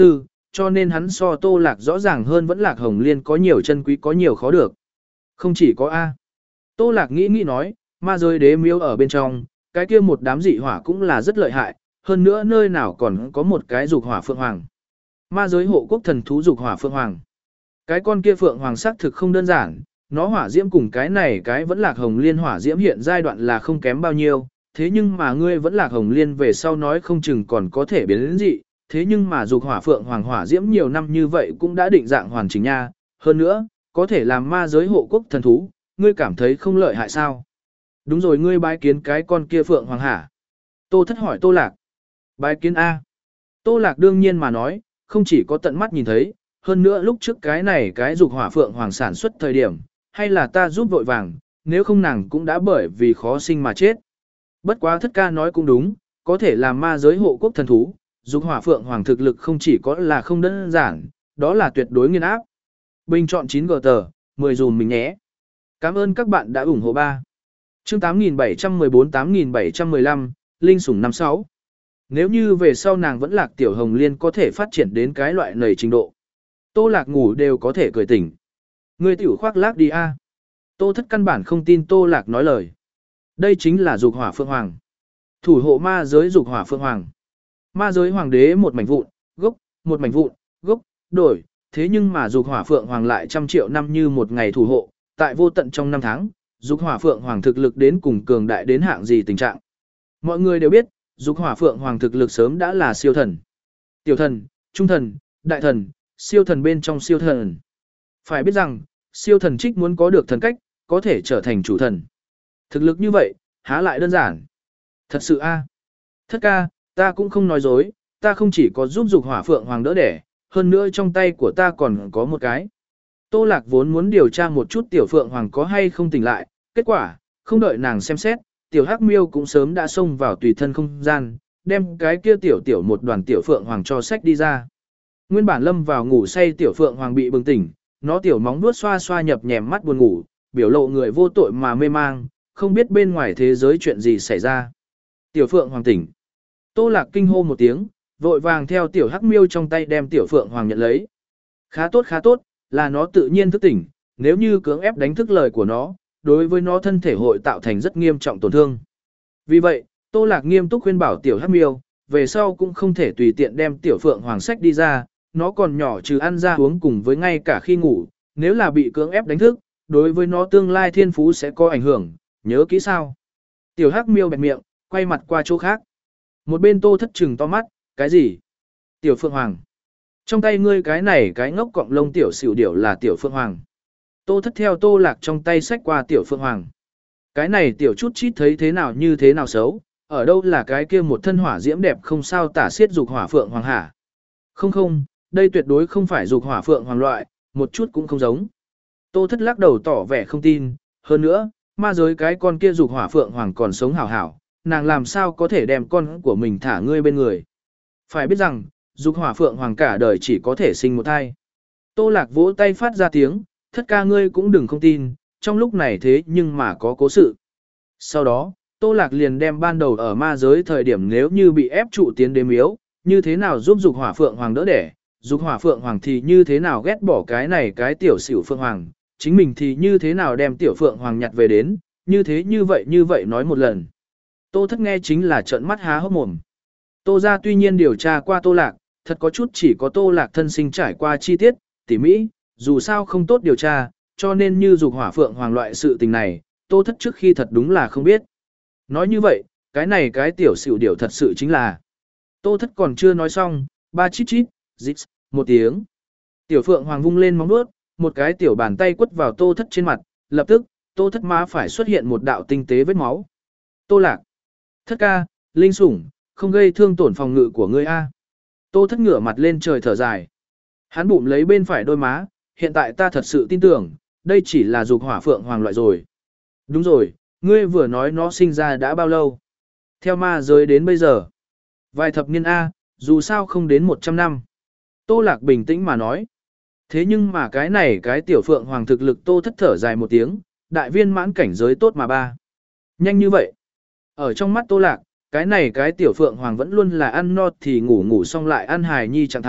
cho nên hắn so Tô Lạc rõ ràng hơn vẫn Lạc Hồng Liên có nhiều chân quý có nhiều khó được. Không chỉ có A. Tô Lạc nghĩ nghĩ nói, ma giới đế miếu ở bên trong, cái kia một đám dị hỏa cũng là rất lợi hại, hơn nữa nơi nào còn có một cái dục hỏa phượng hoàng. Ma giới hộ quốc thần thú dục hỏa phượng hoàng. Cái con kia phượng hoàng sắc thực không đơn giản, nó hỏa diễm cùng cái này cái vẫn Lạc Hồng Liên hỏa diễm hiện giai đoạn là không kém bao nhiêu, thế nhưng mà ngươi vẫn Lạc Hồng Liên về sau nói không chừng còn có thể biến đến dị, thế nhưng mà dục hỏa phượng hoàng hỏa diễm nhiều năm như vậy cũng đã định dạng hoàn chỉnh nha, hơn nữa, có thể làm ma giới hộ quốc thần thú, ngươi cảm thấy không lợi hại sao? Đúng rồi, ngươi bái kiến cái con kia phượng hoàng hả? Tô Thất hỏi Tô Lạc. Bái kiến A. Tô Lạc đương nhiên mà nói, không chỉ có tận mắt nhìn thấy, hơn nữa lúc trước cái này cái dục hỏa phượng hoàng sản xuất thời điểm, hay là ta giúp vội vàng, nếu không nàng cũng đã bởi vì khó sinh mà chết. Bất quá Thất ca nói cũng đúng, có thể làm ma giới hộ quốc thần thú, dục hỏa phượng hoàng thực lực không chỉ có là không đơn giản, đó là tuyệt đối nghiền áp. Bình chọn chín gờ tờ, mười dùm mình nhé. Cảm ơn các bạn đã ủng hộ ba. Chương tám nghìn bảy trăm mười bốn tám nghìn bảy trăm mười lăm, Linh sủng năm sáu. Nếu như về sau nàng vẫn Lạc Tiểu Hồng Liên có thể phát triển đến cái loại nầy trình độ. Tô Lạc ngủ đều có thể cười tỉnh. Ngươi tiểu khoác lác đi a. Tô Thất căn bản không tin Tô Lạc nói lời. Đây chính là dục hỏa phượng hoàng. Thủ hộ ma giới dục hỏa phượng hoàng. Ma giới hoàng đế một mảnh vụn, gốc, một mảnh vụn, gốc, đổi. Thế nhưng mà dục hỏa phượng hoàng lại trăm triệu năm như một ngày thủ hộ. Tại vô tận trong năm tháng, dục hỏa phượng hoàng thực lực đến cùng cường đại đến hạng gì tình trạng. Mọi người đều biết, dục hỏa phượng hoàng thực lực sớm đã là siêu thần. Tiểu thần, trung thần, đại thần, siêu thần bên trong siêu thần. Phải biết rằng, siêu thần trích muốn có được thần cách, có thể trở thành chủ thần. Thực lực như vậy, há lại đơn giản. Thật sự a. Thất ca, ta cũng không nói dối, ta không chỉ có giúp dục hỏa phượng hoàng đỡ đẻ, hơn nữa trong tay của ta còn có một cái. Tô Lạc vốn muốn điều tra một chút tiểu phượng hoàng có hay không tỉnh lại, kết quả, không đợi nàng xem xét, tiểu hắc miêu cũng sớm đã xông vào tùy thân không gian, đem cái kia tiểu tiểu một đoàn tiểu phượng hoàng cho sách đi ra. Nguyên bản lâm vào ngủ say tiểu phượng hoàng bị bừng tỉnh, nó tiểu móng vuốt xoa xoa nhập nhèm mắt buồn ngủ, biểu lộ người vô tội mà mê mang, không biết bên ngoài thế giới chuyện gì xảy ra. Tiểu phượng hoàng tỉnh. Tô Lạc kinh hô một tiếng, vội vàng theo tiểu hắc miêu trong tay đem tiểu phượng hoàng nhận lấy. Khá tốt khá tốt, là nó tự nhiên thức tỉnh, nếu như cưỡng ép đánh thức lời của nó, đối với nó thân thể hội tạo thành rất nghiêm trọng tổn thương. Vì vậy, Tô Lạc nghiêm túc khuyên bảo tiểu hắc miêu, về sau cũng không thể tùy tiện đem tiểu phượng hoàng sách đi ra, nó còn nhỏ trừ ăn ra uống cùng với ngay cả khi ngủ, nếu là bị cưỡng ép đánh thức, đối với nó tương lai thiên phú sẽ có ảnh hưởng, nhớ kỹ sao. Tiểu hắc miêu bẹp miệng, quay mặt qua chỗ khác. Một bên Tô Thất trừng to mắt, cái gì? Tiểu phượng hoàng. Trong tay ngươi cái này cái ngốc cọng lông tiểu xỉu điểu là tiểu phượng hoàng. Tô Thất theo Tô Lạc trong tay xách qua tiểu phượng hoàng. Cái này tiểu chút chít thấy thế nào như thế nào xấu, ở đâu là cái kia một thân hỏa diễm đẹp không sao tả xiết dục hỏa phượng hoàng hả? Không không, đây tuyệt đối không phải dục hỏa phượng hoàng loại, một chút cũng không giống. Tô Thất lắc đầu tỏ vẻ không tin, hơn nữa, ma giới cái con kia dục hỏa phượng hoàng còn sống hảo hảo, nàng làm sao có thể đem con của mình thả ngươi bên người. Phải biết rằng, dục hỏa phượng hoàng cả đời chỉ có thể sinh một thai. Tô Lạc vỗ tay phát ra tiếng, Thất ca ngươi cũng đừng không tin, trong lúc này thế nhưng mà có cố sự. Sau đó, Tô Lạc liền đem ban đầu ở ma giới thời điểm nếu như bị ép trụ tiến đế miếu, như thế nào giúp dục hỏa phượng hoàng đỡ đẻ, dục hỏa phượng hoàng thì như thế nào ghét bỏ cái này cái tiểu xỉu phượng hoàng, chính mình thì như thế nào đem tiểu phượng hoàng nhặt về đến, như thế như vậy như vậy nói một lần. Tô Thất nghe chính là trợn mắt há hốc mồm. Tô gia tuy nhiên điều tra qua Tô Lạc, thật có chút chỉ có Tô Lạc thân sinh trải qua chi tiết, tỉ mỹ, dù sao không tốt điều tra, cho nên như dục hỏa phượng hoàng loại sự tình này, Tô Thất trước khi thật đúng là không biết. Nói như vậy, cái này cái tiểu xỉu điểu thật sự chính là. Tô Thất còn chưa nói xong, ba chít chít, dít, một tiếng. Tiểu phượng hoàng vung lên móng vuốt, một cái tiểu bàn tay quất vào Tô Thất trên mặt, lập tức, Tô Thất má phải xuất hiện một đạo tinh tế vết máu. Tô Lạc. Thất ca, linh sủng, không gây thương tổn phòng ngự của ngươi a. Tô Thất ngửa mặt lên trời thở dài. Hắn bụng lấy bên phải đôi má, hiện tại ta thật sự tin tưởng, đây chỉ là dục hỏa phượng hoàng loại rồi. Đúng rồi, ngươi vừa nói nó sinh ra đã bao lâu? Theo ma giới đến bây giờ. Vài thập niên A, dù sao không đến một trăm năm. Tô Lạc bình tĩnh mà nói. Thế nhưng mà cái này cái tiểu phượng hoàng thực lực Tô Thất thở dài một tiếng, đại viên mãn cảnh giới tốt mà ba. Nhanh như vậy. Ở trong mắt Tô Lạc, cái này cái tiểu phượng hoàng vẫn luôn là ăn no thì ngủ ngủ xong lại ăn hài nhi trạng thái,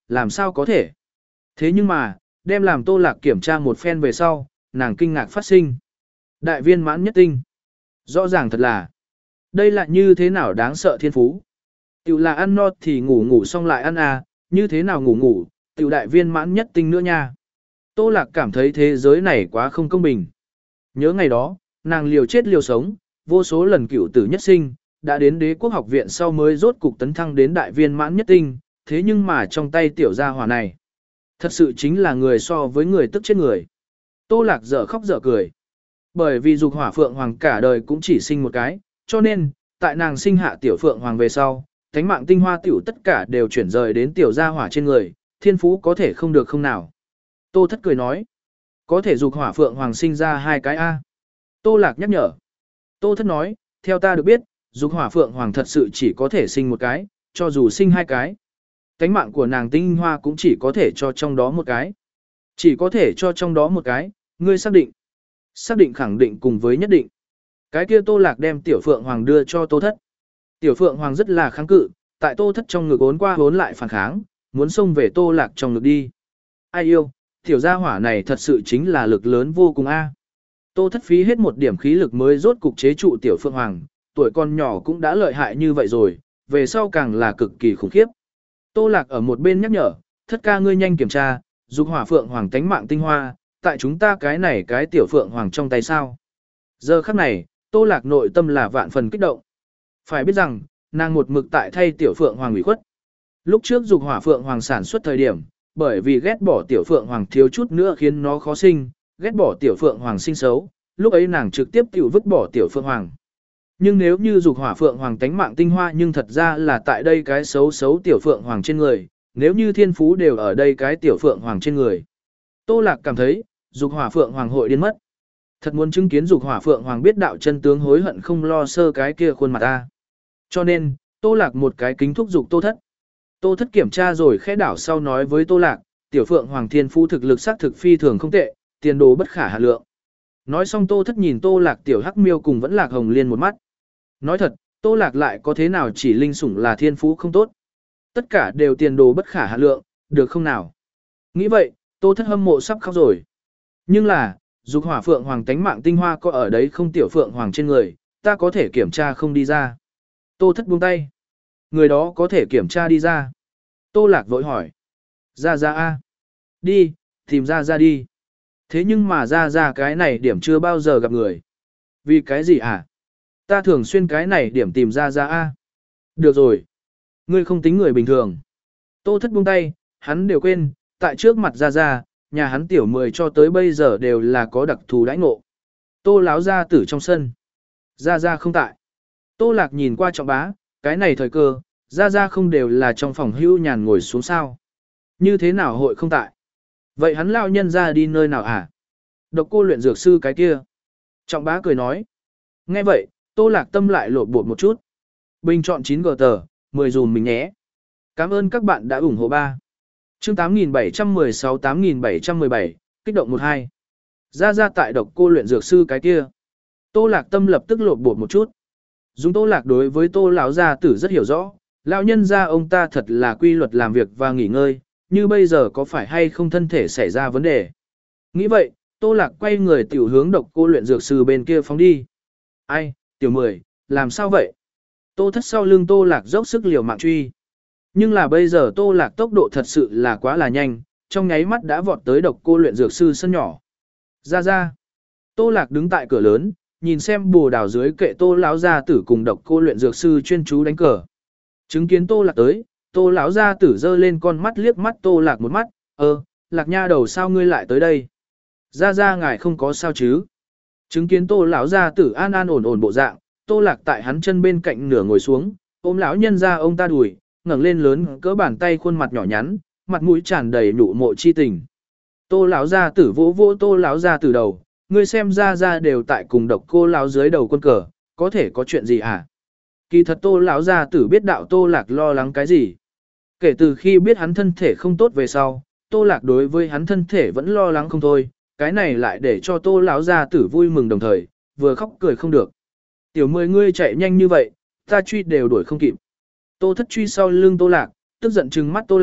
làm sao có thể. Thế nhưng mà, đem làm Tô Lạc kiểm tra một phen về sau, nàng kinh ngạc phát sinh. Đại viên mãn nhất tinh. Rõ ràng thật là, đây là như thế nào đáng sợ thiên phú. Tiểu là ăn no thì ngủ ngủ xong lại ăn à, như thế nào ngủ ngủ, tiểu đại viên mãn nhất tinh nữa nha. Tô Lạc cảm thấy thế giới này quá không công bình. Nhớ ngày đó, nàng liều chết liều sống, vô số lần cửu tử nhất sinh, đã đến đế quốc học viện sau mới rốt cục tấn thăng đến đại viên mãn nhất tinh, thế nhưng mà trong tay tiểu gia hỏa này, thật sự chính là người so với người tức chết người. Tô Lạc dở khóc dở cười. Bởi vì dục hỏa phượng hoàng cả đời cũng chỉ sinh một cái, cho nên, tại nàng sinh hạ tiểu phượng hoàng về sau, thánh mạng tinh hoa tiểu tất cả đều chuyển rời đến tiểu gia hỏa trên người, thiên phú có thể không được không nào. Tô Thất cười nói, có thể dục hỏa phượng hoàng sinh ra hai cái A. Tô Lạc nhắc nhở. Tô Thất nói, theo ta được biết, dục hỏa phượng hoàng thật sự chỉ có thể sinh một cái, cho dù sinh hai cái. Thánh mạng của nàng tinh hoa cũng chỉ có thể cho trong đó một cái. Chỉ có thể cho trong đó một cái, ngươi xác định. Xác định khẳng định cùng với nhất định. Cái kia Tô Lạc đem tiểu phượng hoàng đưa cho Tô Thất. Tiểu phượng hoàng rất là kháng cự, tại Tô Thất trong ngực ốn qua ốn lại phản kháng, muốn xông về Tô Lạc trong ngực đi. Ai yêu, tiểu gia hỏa này thật sự chính là lực lớn vô cùng a. Tô Thất phí hết một điểm khí lực mới rốt cục chế trụ tiểu phượng hoàng, tuổi con nhỏ cũng đã lợi hại như vậy rồi, về sau càng là cực kỳ khủng khiếp. Tô Lạc ở một bên nhắc nhở, Thất ca ngươi nhanh kiểm tra, dục hỏa phượng hoàng tánh mạng tinh hoa, tại chúng ta cái này cái tiểu phượng hoàng trong tay sao. Giờ khắc này, Tô Lạc nội tâm là vạn phần kích động. Phải biết rằng, nàng một mực tại thay tiểu phượng hoàng ủy khuất. Lúc trước dục hỏa phượng hoàng sản xuất thời điểm, bởi vì ghét bỏ tiểu phượng hoàng thiếu chút nữa khiến nó khó sinh, ghét bỏ tiểu phượng hoàng sinh xấu, lúc ấy nàng trực tiếp tiểu vứt bỏ tiểu phượng hoàng. Nhưng nếu như dục hỏa phượng hoàng tánh mạng tinh hoa nhưng thật ra là tại đây cái xấu xấu tiểu phượng hoàng trên người, nếu như thiên phú đều ở đây cái tiểu phượng hoàng trên người. Tô Lạc cảm thấy, dục hỏa phượng hoàng hội điên mất. Thật muốn chứng kiến dục hỏa phượng hoàng biết đạo chân tướng hối hận không lo sơ cái kia khuôn mặt ta. Cho nên, Tô Lạc một cái kính thúc dục Tô Thất. Tô Thất kiểm tra rồi khẽ đảo sau nói với Tô Lạc, tiểu phượng hoàng thiên phú thực lực xác thực phi thường không tệ, tiền đồ bất khả hạn lượng. Nói xong Tô Thất nhìn Tô Lạc tiểu hắc miêu cùng vẫn Lạc Hồng Liên một mắt. Nói thật, Tô Lạc lại có thế nào chỉ linh sủng là thiên phú không tốt. Tất cả đều tiền đồ bất khả hạn lượng, được không nào? Nghĩ vậy, Tô Thất hâm mộ sắp khóc rồi. Nhưng là, dục hỏa phượng hoàng tánh mạng tinh hoa có ở đấy không tiểu phượng hoàng trên người, ta có thể kiểm tra không đi ra. Tô Thất buông tay. Người đó có thể kiểm tra đi ra. Tô Lạc vội hỏi. Ra ra a, đi, tìm ra ra đi. Thế nhưng mà ra ra cái này điểm chưa bao giờ gặp người. Vì cái gì à? Ta thường xuyên cái này điểm tìm ra ra a. Được rồi. Ngươi không tính người bình thường. Tô Thất buông tay, hắn đều quên, tại trước mặt ra ra, nhà hắn tiểu mười cho tới bây giờ đều là có đặc thù đãi ngộ. Tô láo ra tử trong sân. Ra ra không tại. Tô Lạc nhìn qua Trọng Bá, cái này thời cơ, ra ra không đều là trong phòng hưu nhàn ngồi xuống sao. Như thế nào hội không tại? Vậy hắn lao nhân ra đi nơi nào à? Độc cô luyện dược sư cái kia. Trọng Bá cười nói. Nghe vậy, Tô Lạc tâm lại lột bột một chút. Bình chọn chín gờ tờ, mười dùm mình nhé. Cảm ơn các bạn đã ủng hộ ba. Chương tám nghìn bảy trăm mười sáu tám nghìn bảy trăm mười bảy, kích động một hai. Ra ra tại độc cô luyện dược sư cái kia. Tô Lạc tâm lập tức lột bột một chút. Dùng Tô Lạc đối với Tô lão gia tử rất hiểu rõ, lão nhân gia ông ta thật là quy luật làm việc và nghỉ ngơi, như bây giờ có phải hay không thân thể xảy ra vấn đề. Nghĩ vậy, Tô Lạc quay người tiểu hướng độc cô luyện dược sư bên kia phóng đi. Ai, tiểu mười, làm sao vậy? Tô Thất sau lưng Tô Lạc dốc sức liều mạng truy. Nhưng là bây giờ Tô Lạc tốc độ thật sự là quá là nhanh, trong nháy mắt đã vọt tới độc cô luyện dược sư sân nhỏ. Ra ra. Tô Lạc đứng tại cửa lớn, nhìn xem bồ đào dưới kệ Tô lão gia tử cùng độc cô luyện dược sư chuyên chú đánh cờ. Chứng kiến Tô Lạc tới, Tô lão gia tử giơ lên con mắt liếc mắt Tô Lạc một mắt, "Ơ, Lạc nha đầu sao ngươi lại tới đây? Ra ra ngài không có sao chứ?" Chứng kiến Tô lão gia tử an an ổn ổn bộ dạng, Tô Lạc tại hắn chân bên cạnh nửa ngồi xuống, ôm lão nhân ra ông ta đùi, ngẩng lên lớn cỡ bàn tay khuôn mặt nhỏ nhắn, mặt mũi tràn đầy nụ mộ chi tình. Tô lão gia tử vỗ vỗ Tô lão gia tử đầu, ngươi xem ra ra đều tại cùng độc cô lão dưới đầu quân cờ, có thể có chuyện gì à? Kỳ thật Tô lão gia tử biết đạo Tô Lạc lo lắng cái gì. Kể từ khi biết hắn thân thể không tốt về sau, Tô Lạc đối với hắn thân thể vẫn lo lắng không thôi, cái này lại để cho Tô lão gia tử vui mừng đồng thời, vừa khóc cười không được. Tiểu mười ngươi chạy nhanh như vậy, ta truy đều đuổi không kịp. Tô Thất truy sau lưng Tô Lạc, tức giận trừng mắt Tô Lạc,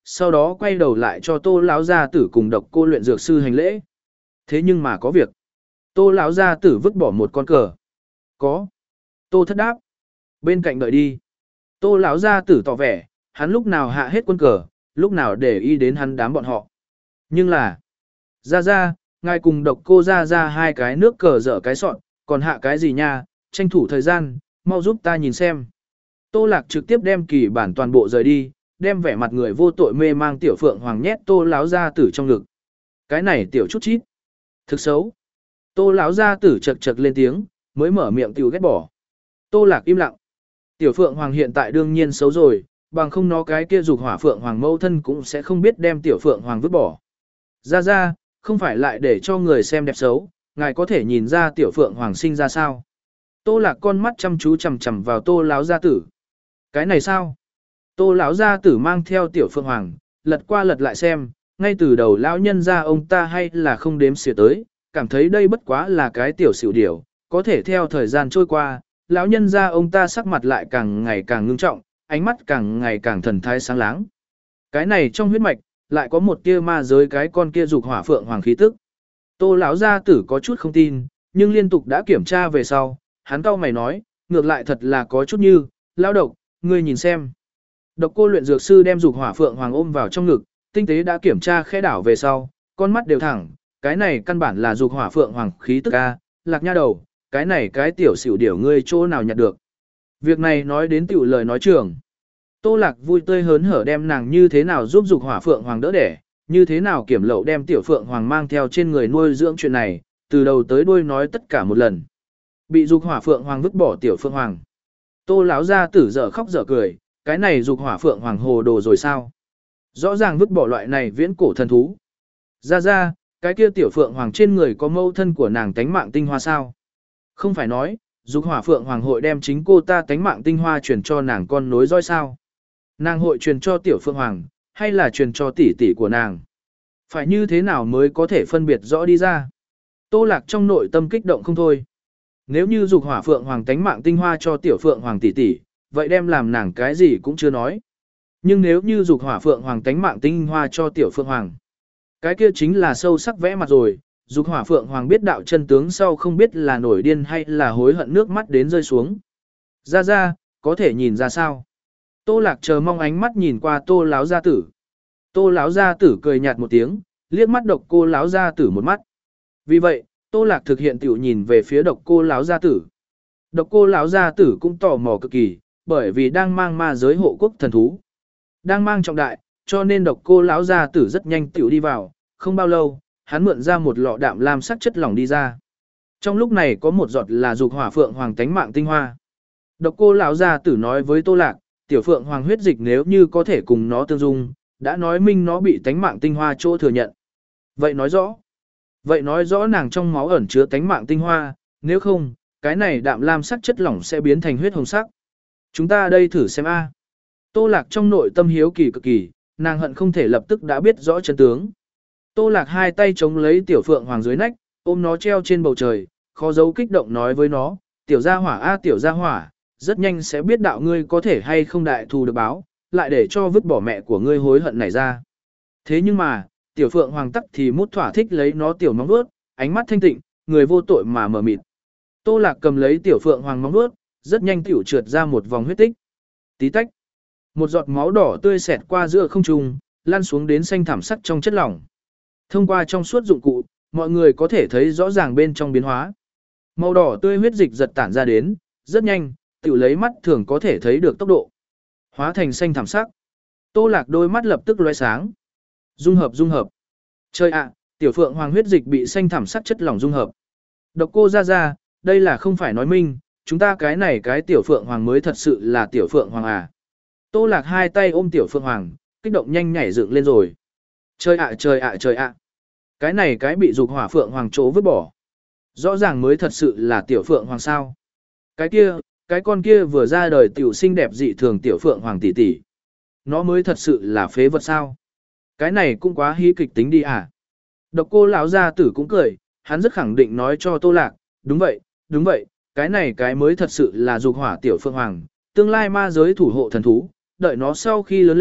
sau đó quay đầu lại cho Tô lão gia tử cùng Độc Cô luyện dược sư hành lễ. Thế nhưng mà có việc. Tô lão gia tử vứt bỏ một con cờ. Có. Tô thất đáp. Bên cạnh đợi đi. Tô lão gia tử tỏ vẻ, hắn lúc nào hạ hết quân cờ, lúc nào để ý đến hắn đám bọn họ. Nhưng là, ra ra, ngài cùng Độc Cô ra ra hai cái nước cờ dở cái sọn, còn hạ cái gì nha, tranh thủ thời gian, mau giúp ta nhìn xem. Tô Lạc trực tiếp đem kỳ bản toàn bộ rời đi, đem vẻ mặt người vô tội mê mang tiểu phượng hoàng nhét Tô lão gia tử trong ngực. Cái này tiểu chút chít, thực xấu. Tô lão gia tử chật chật lên tiếng, mới mở miệng tiểu ghét bỏ. Tô Lạc im lặng. Tiểu phượng hoàng hiện tại đương nhiên xấu rồi, bằng không nó cái kia dục hỏa phượng hoàng mâu thân cũng sẽ không biết đem tiểu phượng hoàng vứt bỏ. Ra ra, không phải lại để cho người xem đẹp xấu, ngài có thể nhìn ra tiểu phượng hoàng sinh ra sao. Tô Lạc con mắt chăm chú chằm chằm vào Tô lão gia tử. Cái này sao? Tô lão gia tử mang theo tiểu phượng hoàng, lật qua lật lại xem, ngay từ đầu lão nhân gia ông ta hay là không đếm xỉa tới, cảm thấy đây bất quá là cái tiểu xỉu điểu, có thể theo thời gian trôi qua, lão nhân gia ông ta sắc mặt lại càng ngày càng ngưng trọng, ánh mắt càng ngày càng thần thái sáng láng. Cái này trong huyết mạch, lại có một tia ma giới cái con kia dục hỏa phượng hoàng khí tức. Tô lão gia tử có chút không tin, nhưng liên tục đã kiểm tra về sau, hắn cau mày nói, ngược lại thật là có chút như, lão độc, ngươi nhìn xem. Độc Cô luyện dược sư đem dục hỏa phượng hoàng ôm vào trong ngực, tinh tế đã kiểm tra khẽ đảo về sau, con mắt đều thẳng, cái này căn bản là dục hỏa phượng hoàng khí tức a, Lạc nha đầu, cái này cái tiểu xỉu điểu ngươi chỗ nào nhặt được. Việc này nói đến tiểu lời nói trường. Tô Lạc vui tươi hớn hở đem nàng như thế nào giúp dục hỏa phượng hoàng đỡ đẻ, như thế nào kiểm lậu đem tiểu phượng hoàng mang theo trên người nuôi dưỡng chuyện này, từ đầu tới đuôi nói tất cả một lần. Bị dục hỏa phượng hoàng vứt bỏ tiểu phượng hoàng. Tô lão gia tử dở khóc dở cười, cái này dục hỏa phượng hoàng hồ đồ rồi sao? Rõ ràng vứt bỏ loại này viễn cổ thần thú. Ra ra, cái kia tiểu phượng hoàng trên người có mâu thân của nàng tánh mạng tinh hoa sao? Không phải nói, dục hỏa phượng hoàng hội đem chính cô ta tánh mạng tinh hoa truyền cho nàng con nối dõi sao? Nàng hội truyền cho tiểu phượng hoàng, hay là truyền cho tỷ tỷ của nàng? Phải như thế nào mới có thể phân biệt rõ đi ra? Tô Lạc trong nội tâm kích động không thôi. Nếu như dục hỏa phượng hoàng tánh mạng tinh hoa cho tiểu phượng hoàng tỷ tỷ, vậy đem làm nàng cái gì cũng chưa nói. Nhưng nếu như dục hỏa phượng hoàng tánh mạng tinh hoa cho tiểu phượng hoàng, cái kia chính là sâu sắc vẽ mặt rồi. Dục hỏa phượng hoàng biết đạo chân tướng sau không biết là nổi điên hay là hối hận nước mắt đến rơi xuống. Ra ra, có thể nhìn ra sao? Tô Lạc chờ mong ánh mắt nhìn qua Tô lão gia tử. Tô lão gia tử cười nhạt một tiếng, liếc mắt Độc Cô lão gia tử một mắt. Vì vậy, Tô Lạc thực hiện tiểu nhìn về phía Độc Cô lão gia tử. Độc Cô lão gia tử cũng tò mò cực kỳ, bởi vì đang mang ma giới hộ quốc thần thú. Đang mang trọng đại, cho nên Độc Cô lão gia tử rất nhanh tiểu đi vào, không bao lâu, hắn mượn ra một lọ đạm lam sắc chất lỏng đi ra. Trong lúc này có một giọt là dục hỏa phượng hoàng tánh mạng tinh hoa. Độc Cô lão gia tử nói với Tô Lạc, tiểu phượng hoàng huyết dịch nếu như có thể cùng nó tương dung, đã nói minh nó bị tánh mạng tinh hoa chỗ thừa nhận. Vậy nói rõ. Vậy nói rõ nàng trong máu ẩn chứa tánh mạng tinh hoa, nếu không, cái này đạm lam sắc chất lỏng sẽ biến thành huyết hồng sắc. Chúng ta đây thử xem a. Tô Lạc trong nội tâm hiếu kỳ cực kỳ, nàng hận không thể lập tức đã biết rõ chân tướng. Tô Lạc hai tay chống lấy tiểu phượng hoàng dưới nách, ôm nó treo trên bầu trời, khó giấu kích động nói với nó, tiểu gia hỏa a tiểu gia hỏa, rất nhanh sẽ biết đạo ngươi có thể hay không đại thù được báo, lại để cho vứt bỏ mẹ của ngươi hối hận này ra. Thế nhưng mà, tiểu phượng hoàng tắc thì mút thỏa thích lấy nó tiểu móng vuốt, ánh mắt thanh tịnh, người vô tội mà mờ mịt. Tô Lạc cầm lấy tiểu phượng hoàng móng vuốt, rất nhanh tiểu trượt ra một vòng huyết tích. Tí tách. Một giọt máu đỏ tươi xẹt qua giữa không trung, lăn xuống đến xanh thảm sắc trong chất lỏng. Thông qua trong suốt dụng cụ, mọi người có thể thấy rõ ràng bên trong biến hóa. Màu đỏ tươi huyết dịch giật tản ra đến, rất nhanh, tiểu lấy mắt thường có thể thấy được tốc độ. Hóa thành xanh thảm sắc. Tô Lạc đôi mắt lập tức lóe sáng. Dung hợp dung hợp. Trời ạ, tiểu phượng hoàng huyết dịch bị xanh thảm sắc chất lỏng dung hợp. Độc Cô ra ra, đây là không phải nói minh, chúng ta cái này cái tiểu phượng hoàng mới thật sự là tiểu phượng hoàng à. Tô Lạc hai tay ôm tiểu phượng hoàng, kích động nhanh nhảy dựng lên rồi. Trời ạ trời ạ trời ạ. Cái này cái bị dục hỏa phượng hoàng chỗ vứt bỏ. Rõ ràng mới thật sự là tiểu phượng hoàng sao. Cái kia, cái con kia vừa ra đời tiểu xinh đẹp dị thường tiểu phượng hoàng tỷ tỷ. Nó mới thật sự là phế vật sao. Cái này cũng quá hí kịch tính đi à. Độc Cô lão gia tử cũng cười, hắn rất khẳng định nói cho Tô Lạc, đúng vậy, đúng vậy, cái này cái mới thật sự là dục hỏa tiểu phượng hoàng, tương lai ma giới thủ hộ thần thú, đợi nó sau khi lớn lên,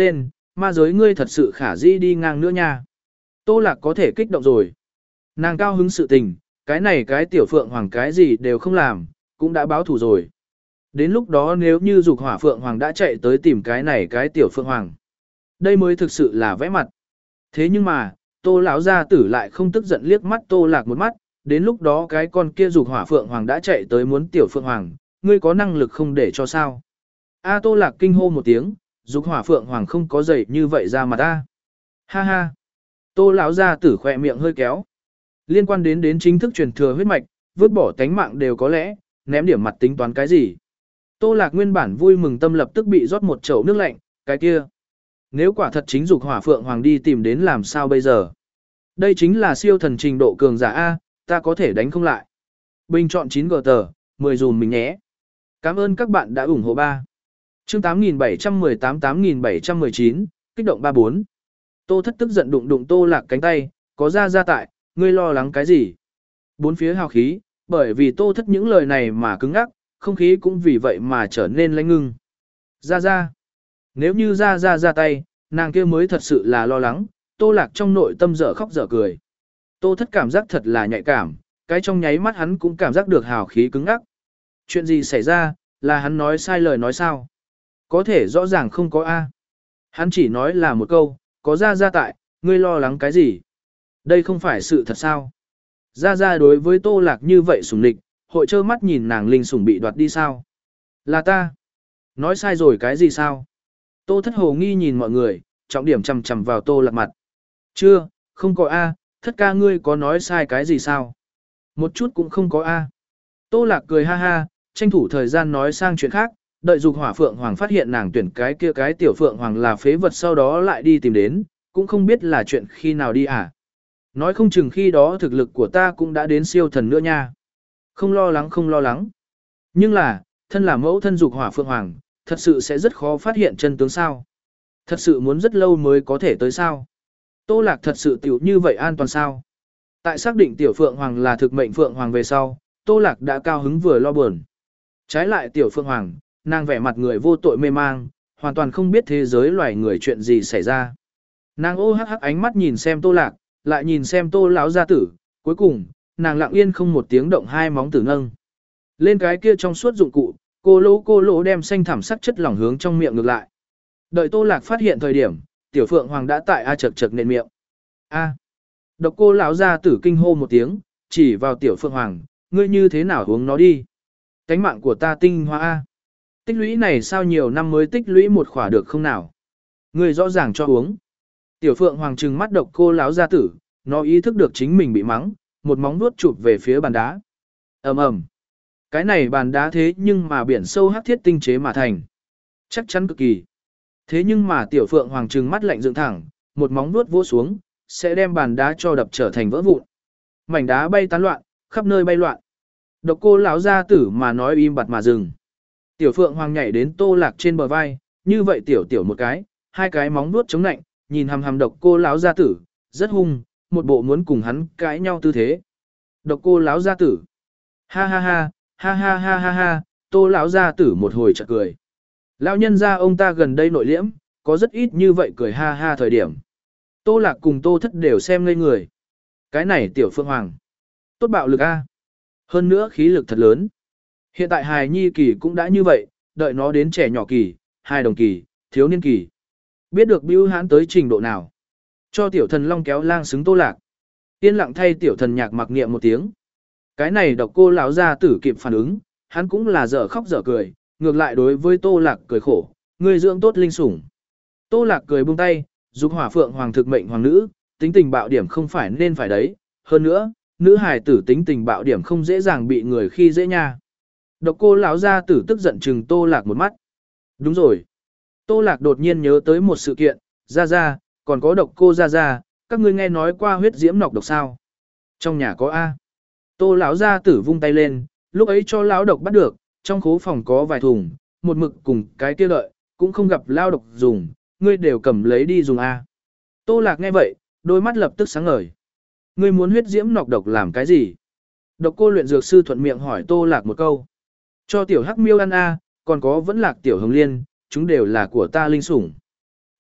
ma giới ngươi thật sự khả dĩ đi ngang nữa nha. Tô Lạc có thể kích động rồi. Nàng cao hứng sự tình, cái này cái tiểu phượng hoàng cái gì đều không làm, cũng đã báo thù rồi. Đến lúc đó nếu như dục hỏa phượng hoàng đã chạy tới tìm cái này cái tiểu phượng hoàng, đây mới thực sự là vẽ mặt. Thế nhưng mà, Tô lão gia tử lại không tức giận liếc mắt Tô Lạc một mắt, đến lúc đó cái con kia dục hỏa phượng hoàng đã chạy tới muốn tiểu phượng hoàng, ngươi có năng lực không để cho sao? A Tô Lạc kinh hô một tiếng, dục hỏa phượng hoàng không có dậy như vậy ra mà ta. Ha ha. Tô lão gia tử khỏe miệng hơi kéo. Liên quan đến đến chính thức truyền thừa huyết mạch, vứt bỏ tánh mạng đều có lẽ, ném điểm mặt tính toán cái gì. Tô Lạc nguyên bản vui mừng tâm lập tức bị rót một chậu nước lạnh, cái kia. Nếu quả thật chính dục hỏa phượng hoàng đi tìm đến làm sao bây giờ? Đây chính là siêu thần trình độ cường giả A, ta có thể đánh không lại. Bình chọn chín g tờ, mười dùm mình nhé. Cảm ơn các bạn đã ủng hộ ba. Chương tám nghìn bảy trăm mười tám tám nghìn bảy trăm mười chín, kích động ba bốn. Tô Thất tức giận đụng đụng Tô Lạc cánh tay, có ra ra tại, ngươi lo lắng cái gì? Bốn phía hào khí, bởi vì Tô Thất những lời này mà cứng ngắc, không khí cũng vì vậy mà trở nên lãnh ngưng. Ra ra. Nếu như ra ra ra tay, nàng kia mới thật sự là lo lắng, Tô Lạc trong nội tâm dở khóc dở cười. Tô Thất cảm giác thật là nhạy cảm, cái trong nháy mắt hắn cũng cảm giác được hào khí cứng ngắc. Chuyện gì xảy ra, là hắn nói sai lời nói sao? Có thể rõ ràng không có A. Hắn chỉ nói là một câu, có ra ra tại, ngươi lo lắng cái gì? Đây không phải sự thật sao? Ra ra đối với Tô Lạc như vậy sủng lịch, hội trơ mắt nhìn nàng linh sủng bị đoạt đi sao? Là ta. Nói sai rồi cái gì sao? Tô Thất hồ nghi nhìn mọi người, trọng điểm chằm chằm vào Tô Lạc mặt. Chưa, không có A, Thất ca ngươi có nói sai cái gì sao? Một chút cũng không có A. Tô Lạc cười ha ha, tranh thủ thời gian nói sang chuyện khác, đợi dục hỏa phượng hoàng phát hiện nàng tuyển cái kia cái tiểu phượng hoàng là phế vật sau đó lại đi tìm đến, cũng không biết là chuyện khi nào đi à. Nói không chừng khi đó thực lực của ta cũng đã đến siêu thần nữa nha. Không lo lắng không lo lắng. Nhưng là, thân là mẫu thân dục hỏa phượng hoàng, thật sự sẽ rất khó phát hiện chân tướng sao. Thật sự muốn rất lâu mới có thể tới sao. Tô Lạc thật sự tiểu như vậy an toàn sao. Tại xác định tiểu phượng hoàng là thực mệnh phượng hoàng về sau, Tô Lạc đã cao hứng vừa lo buồn. Trái lại tiểu phượng hoàng, nàng vẻ mặt người vô tội mê mang, hoàn toàn không biết thế giới loài người chuyện gì xảy ra. Nàng ô hắc hắc ánh mắt nhìn xem Tô Lạc, lại nhìn xem Tô lão gia tử, cuối cùng, nàng lặng yên không một tiếng động hai móng tử nâng. Lên cái kia trong suốt dụng cụ, cô lỗ cô lỗ đem xanh thảm sắc chất lỏng hướng trong miệng ngược lại. Đợi Tô Lạc phát hiện thời điểm, tiểu phượng hoàng đã tại a chật chật nền miệng. A. Độc cô lão gia tử kinh hô một tiếng, chỉ vào tiểu phượng hoàng, ngươi như thế nào uống nó đi? Cánh mạng của ta tinh hoa a. Tích lũy này sao nhiều năm mới tích lũy một khỏa được không nào? Ngươi rõ ràng cho uống. Tiểu phượng hoàng trừng mắt độc cô lão gia tử, nó ý thức được chính mình bị mắng, một móng vuốt chụp về phía bàn đá. Ầm ầm. Cái này bàn đá thế nhưng mà biển sâu hắc thiết tinh chế mà thành. Chắc chắn cực kỳ. Thế nhưng mà tiểu phượng hoàng trừng mắt lạnh dựng thẳng, một móng vuốt vỗ xuống, sẽ đem bàn đá cho đập trở thành vỡ vụn. Mảnh đá bay tán loạn, khắp nơi bay loạn. Độc cô lão gia tử mà nói im bặt mà dừng. Tiểu phượng hoàng nhảy đến Tô Lạc trên bờ vai, như vậy tiểu tiểu một cái, hai cái móng vuốt chống nạnh, nhìn hằm hằm độc cô lão gia tử, rất hung, một bộ muốn cùng hắn cãi nhau tư thế. Độc cô lão gia tử. Ha ha ha, ha ha ha ha ha, Tô lão gia tử một hồi chợt cười. Lão nhân gia ông ta gần đây nội liễm, có rất ít như vậy cười ha ha thời điểm. Tô Lạc cùng Tô Thất đều xem ngây người. Cái này tiểu phượng hoàng. Tốt bạo lực a. Hơn nữa khí lực thật lớn. Hiện tại hài nhi kỳ cũng đã như vậy, đợi nó đến trẻ nhỏ kỳ, hài đồng kỳ, thiếu niên kỳ. Biết được bưu hãn tới trình độ nào. Cho tiểu thần long kéo lang xứng Tô Lạc. Yên lặng thay tiểu thần nhạc mặc niệm một tiếng. Cái này độc cô lão gia tử kịp phản ứng, hắn cũng là dở khóc dở cười, ngược lại đối với Tô Lạc cười khổ, người dưỡng tốt linh sủng. Tô Lạc cười buông tay, dục hỏa phượng hoàng thực mệnh hoàng nữ, tính tình bạo điểm không phải nên phải đấy, hơn nữa, nữ hài tử tính tình bạo điểm không dễ dàng bị người khi dễ nha. Độc cô lão gia tử tức giận trừng Tô Lạc một mắt. Đúng rồi. Tô Lạc đột nhiên nhớ tới một sự kiện, ra ra, còn có độc cô ra ra, các ngươi nghe nói qua huyết diễm nọc độc sao? Trong nhà có A. Tô lão gia tử vung tay lên, lúc ấy cho lão độc bắt được, trong khố phòng có vài thùng, một mực cùng cái kia lợi, cũng không gặp lao độc dùng, ngươi đều cầm lấy đi dùng A. Tô Lạc nghe vậy, đôi mắt lập tức sáng ngời. Ngươi muốn huyết diễm nọc độc làm cái gì? Độc cô luyện dược sư thuận miệng hỏi Tô Lạc một câu. Cho tiểu hắc miêu ăn A, còn có vẫn lạc tiểu hồng liên, chúng đều là của ta linh sủng.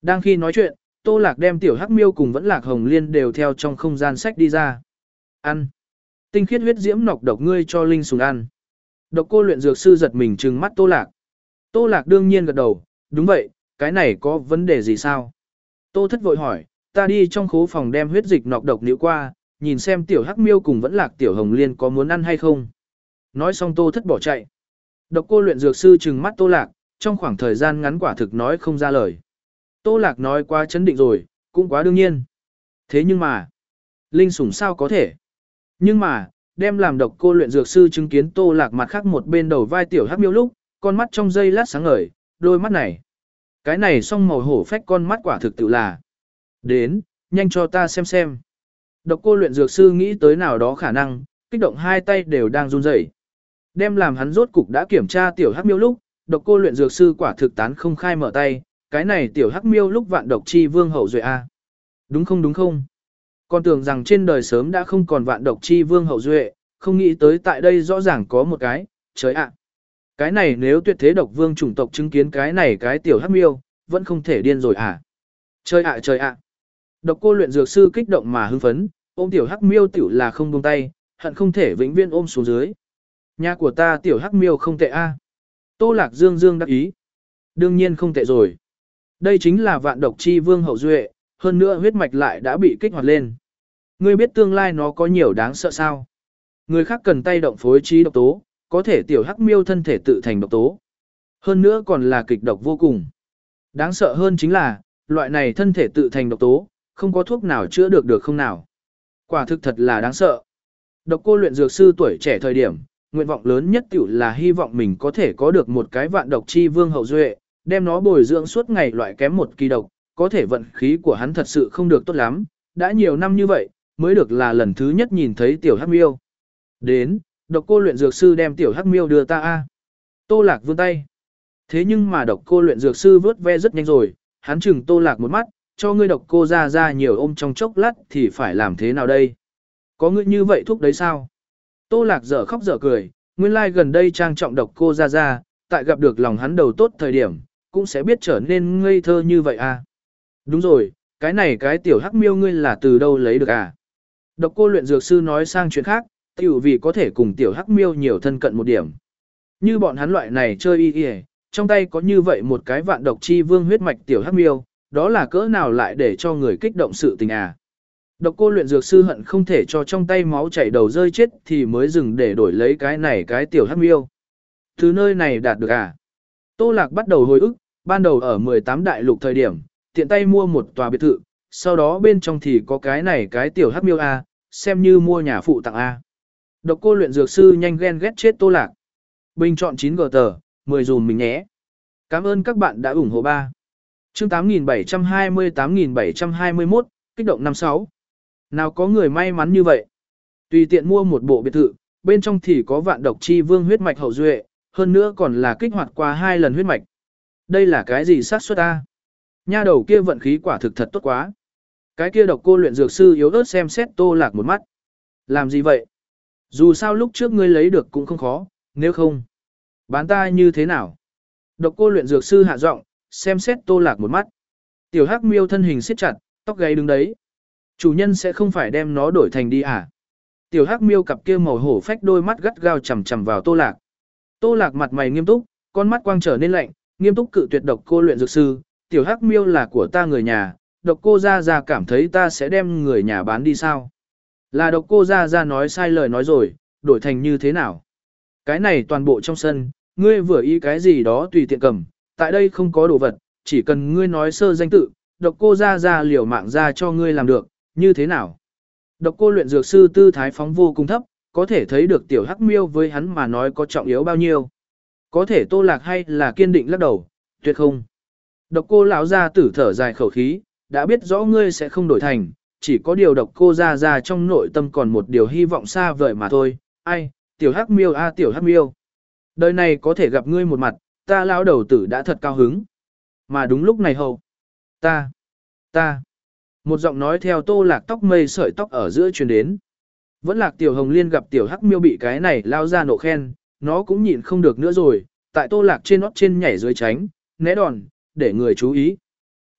Đang khi nói chuyện, Tô Lạc đem tiểu hắc miêu cùng vẫn Lạc Hồng Liên đều theo trong không gian sách đi ra. Ăn. Tinh khiết huyết diễm nọc độc ngươi cho linh sùng ăn. Độc cô luyện dược sư giật mình trừng mắt Tô Lạc. Tô Lạc đương nhiên gật đầu, đúng vậy, cái này có vấn đề gì sao? Tô Thất vội hỏi, ta đi trong khố phòng đem huyết dịch nọc độc níu qua, nhìn xem tiểu hắc miêu cùng vẫn Lạc tiểu Hồng Liên có muốn ăn hay không. Nói xong Tô Thất bỏ chạy. Độc cô luyện dược sư trừng mắt Tô Lạc, trong khoảng thời gian ngắn quả thực nói không ra lời. Tô Lạc nói quá chấn định rồi, cũng quá đương nhiên. Thế nhưng mà, linh sủng sao có thể? Nhưng mà, đem làm độc cô luyện dược sư chứng kiến Tô Lạc mặt khác một bên đầu vai tiểu hắc miêu lúc, con mắt trong giây lát sáng ngời, đôi mắt này. Cái này song màu hổ phách con mắt quả thực tự là. Đến, nhanh cho ta xem xem. Độc cô luyện dược sư nghĩ tới nào đó khả năng, kích động hai tay đều đang run rẩy. Đem làm hắn rốt cục đã kiểm tra tiểu hắc miêu lúc, độc cô luyện dược sư quả thực tán không khai mở tay, cái này tiểu hắc miêu lúc vạn độc chi vương hậu duệ a. Đúng không đúng không? Con tưởng rằng trên đời sớm đã không còn vạn độc chi vương hậu duệ, không nghĩ tới tại đây rõ ràng có một cái, trời ạ. Cái này nếu tuyệt thế độc vương chủng tộc chứng kiến cái này cái tiểu hắc miêu, vẫn không thể điên rồi à. Trời ạ trời ạ. Độc cô luyện dược sư kích động mà hưng phấn, ôm tiểu hắc miêu tiểu là không buông tay, hận không thể vĩnh viễn ôm xuống dưới. Nhà của ta tiểu hắc miêu không tệ a. Tô Lạc dương dương đắc ý. Đương nhiên không tệ rồi. Đây chính là vạn độc chi vương hậu duệ, hơn nữa huyết mạch lại đã bị kích hoạt lên. Ngươi biết tương lai nó có nhiều đáng sợ sao? Người khác cần tay động phối trí độc tố, có thể tiểu hắc miêu thân thể tự thành độc tố. Hơn nữa còn là kịch độc vô cùng. Đáng sợ hơn chính là, loại này thân thể tự thành độc tố, không có thuốc nào chữa được được không nào. Quả thực thật là đáng sợ. Độc cô luyện dược sư tuổi trẻ thời điểm, nguyện vọng lớn nhất tiểu là hy vọng mình có thể có được một cái vạn độc chi vương hậu duệ, đem nó bồi dưỡng suốt ngày loại kém một kỳ độc, có thể vận khí của hắn thật sự không được tốt lắm, đã nhiều năm như vậy, mới được là lần thứ nhất nhìn thấy tiểu hắc miêu. Đến, độc cô luyện dược sư đem tiểu hắc miêu đưa ta a. Tô Lạc vươn tay. Thế nhưng mà độc cô luyện dược sư vớt ve rất nhanh rồi, hắn chừng Tô Lạc một mắt, cho ngươi độc cô ra ra nhiều ôm trong chốc lát thì phải làm thế nào đây? Có ngươi như vậy thuốc đấy sao? Tô Lạc dở khóc dở cười, nguyên lai like gần đây trang trọng độc cô ra ra, tại gặp được lòng hắn đầu tốt thời điểm, cũng sẽ biết trở nên ngây thơ như vậy à. Đúng rồi, cái này cái tiểu hắc miêu ngươi là từ đâu lấy được à? Độc cô luyện dược sư nói sang chuyện khác, tiểu vì có thể cùng tiểu hắc miêu nhiều thân cận một điểm. Như bọn hắn loại này chơi y y, trong tay có như vậy một cái vạn độc chi vương huyết mạch tiểu hắc miêu, đó là cỡ nào lại để cho người kích động sự tình à. Độc cô luyện dược sư hận không thể cho trong tay máu chảy đầu rơi chết thì mới dừng để đổi lấy cái này cái tiểu hắc miêu. Từ nơi này đạt được à? Tô Lạc bắt đầu hồi ức, ban đầu ở mười tám đại lục thời điểm, tiện tay mua một tòa biệt thự, sau đó bên trong thì có cái này cái tiểu hắc miêu a, xem như mua nhà phụ tặng a. Độc cô luyện dược sư nhanh ghen ghét chết Tô Lạc. Bình chọn chín gờ tờ, mười dùm mình nhé. Cảm ơn các bạn đã ủng hộ ba. Chương tám nghìn bảy trăm hai mươi tám nghìn bảy trăm hai mươi mốt, kích động năm sáu. Nào có người may mắn như vậy. Tùy tiện mua một bộ biệt thự, bên trong thì có vạn độc chi vương huyết mạch hậu duệ, hơn nữa còn là kích hoạt qua hai lần huyết mạch. Đây là cái gì xác suất a? Nha đầu kia vận khí quả thực thật tốt quá. Cái kia độc cô luyện dược sư yếu ớt xem xét Tô Lạc một mắt. Làm gì vậy? Dù sao lúc trước ngươi lấy được cũng không khó, nếu không, bán ta như thế nào? Độc cô luyện dược sư hạ giọng, xem xét Tô Lạc một mắt. Tiểu hắc miêu thân hình siết chặt, tóc gáy đứng đấy. Chủ nhân sẽ không phải đem nó đổi thành đi à? Tiểu hắc miêu cặp kia màu hổ phách đôi mắt gắt gao chằm chằm vào Tô Lạc. Tô Lạc mặt mày nghiêm túc, con mắt quang trở nên lạnh, nghiêm túc cự tuyệt độc cô luyện dược sư, tiểu hắc miêu là của ta người nhà, độc cô ra ra cảm thấy ta sẽ đem người nhà bán đi sao? Là độc cô ra ra nói sai lời nói rồi, đổi thành như thế nào? Cái này toàn bộ trong sân, ngươi vừa ý cái gì đó tùy tiện cầm, tại đây không có đồ vật, chỉ cần ngươi nói sơ danh tự, độc cô ra ra liều mạng ra cho ngươi làm được, như thế nào? Độc cô luyện dược sư tư thái phóng vô cùng thấp, có thể thấy được tiểu hắc miêu với hắn mà nói có trọng yếu bao nhiêu. Có thể Tô Lạc hay là kiên định lắc đầu, tuyệt không. Độc cô lão ra tử thở dài khẩu khí, đã biết rõ ngươi sẽ không đổi thành, chỉ có điều độc cô ra ra trong nội tâm còn một điều hy vọng xa vời mà thôi. Ai, tiểu hắc miêu a tiểu hắc miêu. Đời này có thể gặp ngươi một mặt, ta lão đầu tử đã thật cao hứng. Mà đúng lúc này hầu. Ta, ta. Một giọng nói theo Tô Lạc tóc mây sợi tóc ở giữa truyền đến. Vẫn Lạc tiểu hồng liên gặp tiểu hắc miêu bị cái này lao ra nộ khen, nó cũng nhịn không được nữa rồi, tại Tô Lạc trên nót trên nhảy dưới tránh, né đòn, để người chú ý.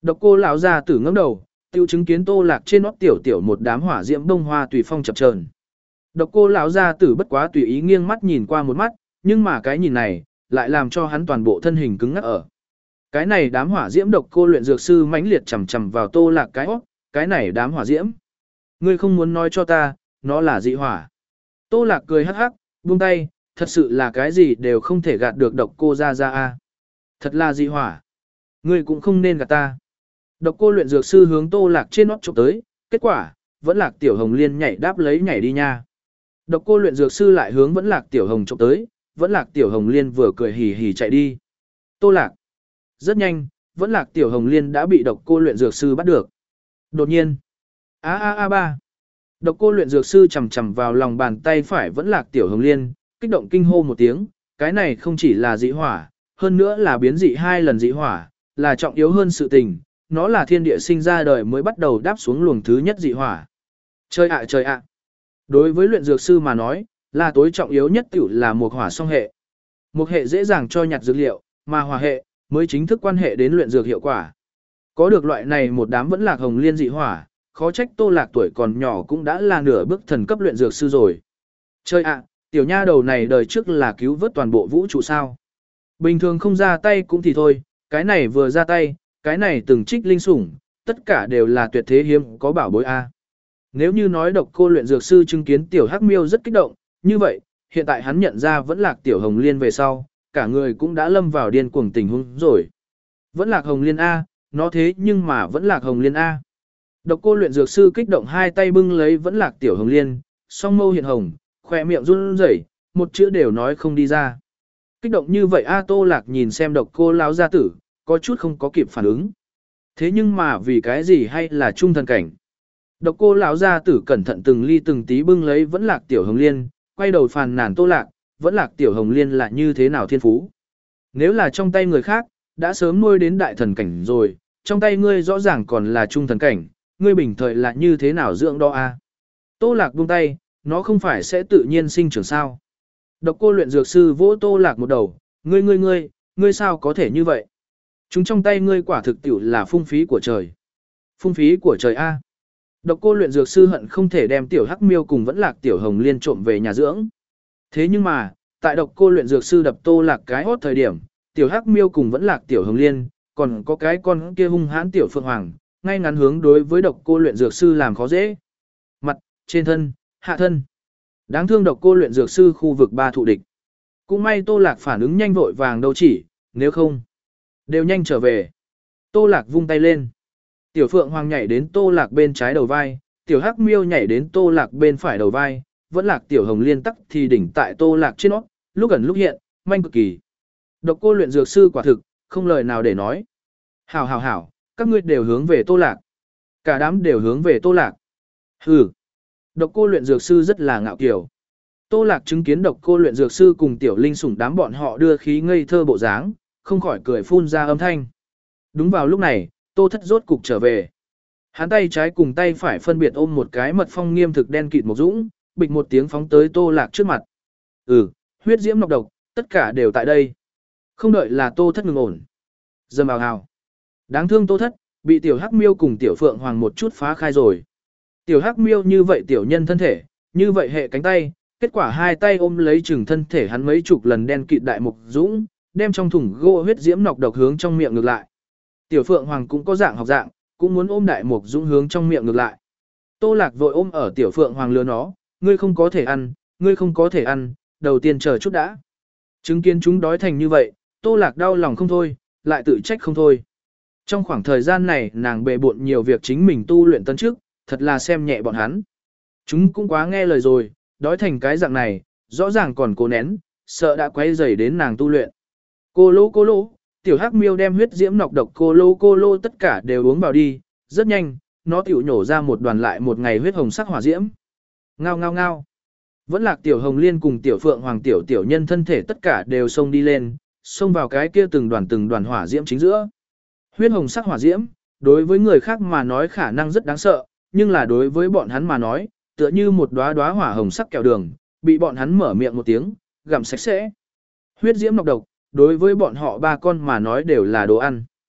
Độc Cô lão gia tử ngẩng đầu, tiêu chứng kiến Tô Lạc trên nót tiểu tiểu một đám hỏa diễm bông hoa tùy phong chập chờn. Độc Cô lão gia tử bất quá tùy ý nghiêng mắt nhìn qua một mắt, nhưng mà cái nhìn này lại làm cho hắn toàn bộ thân hình cứng ngắc ở. Cái này đám hỏa diễm Độc Cô luyện dược sư mãnh liệt chầm chầm vào Tô Lạc cái hót, cái này đám hỏa diễm. Ngươi không muốn nói cho ta, nó là dị hỏa. Tô Lạc cười hắc hắc, buông tay, thật sự là cái gì đều không thể gạt được Độc Cô gia gia a. Thật là dị hỏa. Ngươi cũng không nên gạt ta. Độc Cô luyện dược sư hướng Tô Lạc trên nót chụp tới, kết quả, vẫn Lạc Tiểu Hồng Liên nhảy đáp lấy nhảy đi nha. Độc Cô luyện dược sư lại hướng vẫn Lạc Tiểu Hồng chụp tới, vẫn Lạc Tiểu Hồng Liên vừa cười hì hì chạy đi. Tô Lạc. Rất nhanh, vẫn Lạc Tiểu Hồng Liên đã bị Độc Cô luyện dược sư bắt được. Đột nhiên, a a a ba. Độc Cô luyện dược sư chầm chầm vào lòng bàn tay phải vẫn Lạc Tiểu Hồng Liên, kích động kinh hô một tiếng, cái này không chỉ là dị hỏa, hơn nữa là biến dị hai lần dị hỏa, là trọng yếu hơn sự tình, nó là thiên địa sinh ra đời mới bắt đầu đáp xuống luồng thứ nhất dị hỏa. Trời ạ trời ạ. Đối với luyện dược sư mà nói, là tối trọng yếu nhất tiểu là một hỏa song hệ. Một hệ dễ dàng cho nhặt dược liệu, mà hỏa hệ mới chính thức quan hệ đến luyện dược hiệu quả. Có được loại này một đám vẫn Lạc Hồng Liên dị hỏa, khó trách Tô Lạc tuổi còn nhỏ cũng đã là nửa bước thần cấp luyện dược sư rồi. Trời ạ, tiểu nha đầu này đời trước là cứu vớt toàn bộ vũ trụ sao? Bình thường không ra tay cũng thì thôi, cái này vừa ra tay, cái này từng trích linh sủng, tất cả đều là tuyệt thế hiếm có bảo bối a. Nếu như nói Độc Cô luyện dược sư chứng kiến tiểu Hắc Miêu rất kích động, như vậy, hiện tại hắn nhận ra vẫn Lạc Tiểu Hồng Liên về sau, cả người cũng đã lâm vào điên cuồng tình huống rồi. Vẫn Lạc Hồng Liên a, nó thế nhưng mà vẫn Lạc Hồng Liên a. Độc Cô luyện dược sư kích động hai tay bưng lấy vẫn Lạc Tiểu Hồng Liên, song mâu hiện hồng, khỏe miệng run rẩy, một chữ đều nói không đi ra. Kích động như vậy a Tô Lạc nhìn xem Độc Cô lão gia tử, có chút không có kịp phản ứng. Thế nhưng mà vì cái gì hay là trung thần cảnh? Độc Cô lão gia tử cẩn thận từng ly từng tí bưng lấy vẫn Lạc Tiểu Hồng Liên, quay đầu phàn nàn Tô Lạc, vẫn Lạc Tiểu Hồng Liên là như thế nào thiên phú? Nếu là trong tay người khác, đã sớm nuôi đến đại thần cảnh rồi, trong tay ngươi rõ ràng còn là trung thần cảnh, ngươi bình thời là như thế nào dưỡng đó a? Tô Lạc buông tay, nó không phải sẽ tự nhiên sinh trưởng sao? Độc Cô luyện dược sư vỗ Tô Lạc một đầu, ngươi ngươi ngươi, ngươi sao có thể như vậy? Chúng trong tay ngươi quả thực tiểu là phung phí của trời. Phung phí của trời a. Độc Cô luyện dược sư hận không thể đem tiểu Hắc Miêu cùng vẫn Lạc Tiểu Hồng Liên trộm về nhà dưỡng. Thế nhưng mà, tại Độc Cô luyện dược sư đập Tô Lạc cái hốt thời điểm, tiểu Hắc Miêu cùng vẫn Lạc Tiểu Hồng Liên, còn có cái con kia hung hãn tiểu Phượng Hoàng, ngay ngắn hướng đối với Độc Cô luyện dược sư làm khó dễ. Mặt, trên thân, hạ thân. Đáng thương Độc Cô luyện dược sư khu vực ba thụ địch. Cũng may Tô Lạc phản ứng nhanh vội vàng đâu chỉ, nếu không, đều nhanh trở về. Tô Lạc vung tay lên. Tiểu Phượng Hoàng nhảy đến Tô Lạc bên trái đầu vai, tiểu Hắc Miêu nhảy đến Tô Lạc bên phải đầu vai, vẫn Lạc Tiểu Hồng Liên tắc thì đỉnh tại Tô Lạc trên nót, lúc gần lúc hiện, manh cực kỳ. Độc Cô luyện dược sư quả thực, không lời nào để nói. Hảo hảo hảo, các ngươi đều hướng về Tô Lạc. Cả đám đều hướng về Tô Lạc. Hừ. Độc Cô luyện dược sư rất là ngạo kiều. Tô Lạc chứng kiến Độc Cô luyện dược sư cùng tiểu linh sủng đám bọn họ đưa khí ngây thơ bộ dáng, không khỏi cười phun ra âm thanh. Đúng vào lúc này, Tô Thất rốt cục trở về. Hắn tay trái cùng tay phải phân biệt ôm một cái mật phong nghiêm thực đen kịt một dũng, bịch một tiếng phóng tới Tô Lạc trước mặt. Ừ, huyết diễm nọc độc, tất cả đều tại đây. Không đợi là Tô Thất ngừng ổn. Dầm ào hào. Đáng thương Tô Thất, bị tiểu Hắc Miêu cùng tiểu Phượng Hoàng một chút phá khai rồi. Tiểu Hắc Miêu như vậy tiểu nhân thân thể, như vậy hệ cánh tay, kết quả hai tay ôm lấy chừng thân thể hắn mấy chục lần đen kịt đại mục dũng, đem trong thùng gỗ huyết diễm nọc độc hướng trong miệng ngược lại. Tiểu Phượng Hoàng cũng có dạng học dạng, cũng muốn ôm đại mục dũng hướng trong miệng ngược lại. Tô Lạc vội ôm ở tiểu Phượng Hoàng lừa nó, ngươi không có thể ăn, ngươi không có thể ăn, đầu tiên chờ chút đã. Chứng kiến chúng đói thành như vậy, Tô Lạc đau lòng không thôi, lại tự trách không thôi. Trong khoảng thời gian này nàng bề bộn nhiều việc chính mình tu luyện tân trước, thật là xem nhẹ bọn hắn. Chúng cũng quá nghe lời rồi, đói thành cái dạng này, rõ ràng còn cố nén, sợ đã quấy rầy đến nàng tu luyện. Cô lô cô lô, tiểu Hắc Miêu đem huyết diễm nọc độc cô lô cô lô tất cả đều uống vào đi, rất nhanh, nó tiểu nhổ ra một đoàn lại một ngày huyết hồng sắc hỏa diễm. Ngao ngao ngao. Vẫn Lạc Tiểu Hồng Liên cùng tiểu Phượng Hoàng tiểu tiểu nhân thân thể tất cả đều xông đi lên, xông vào cái kia từng đoàn từng đoàn hỏa diễm chính giữa. Huyết hồng sắc hỏa diễm, đối với người khác mà nói khả năng rất đáng sợ, nhưng là đối với bọn hắn mà nói, tựa như một đóa đóa hỏa hồng sắc kẹo đường, bị bọn hắn mở miệng một tiếng, gặm sạch sẽ. Huyết diễm nọc độc, đối với bọn họ ba con mà nói đều là đồ ăn.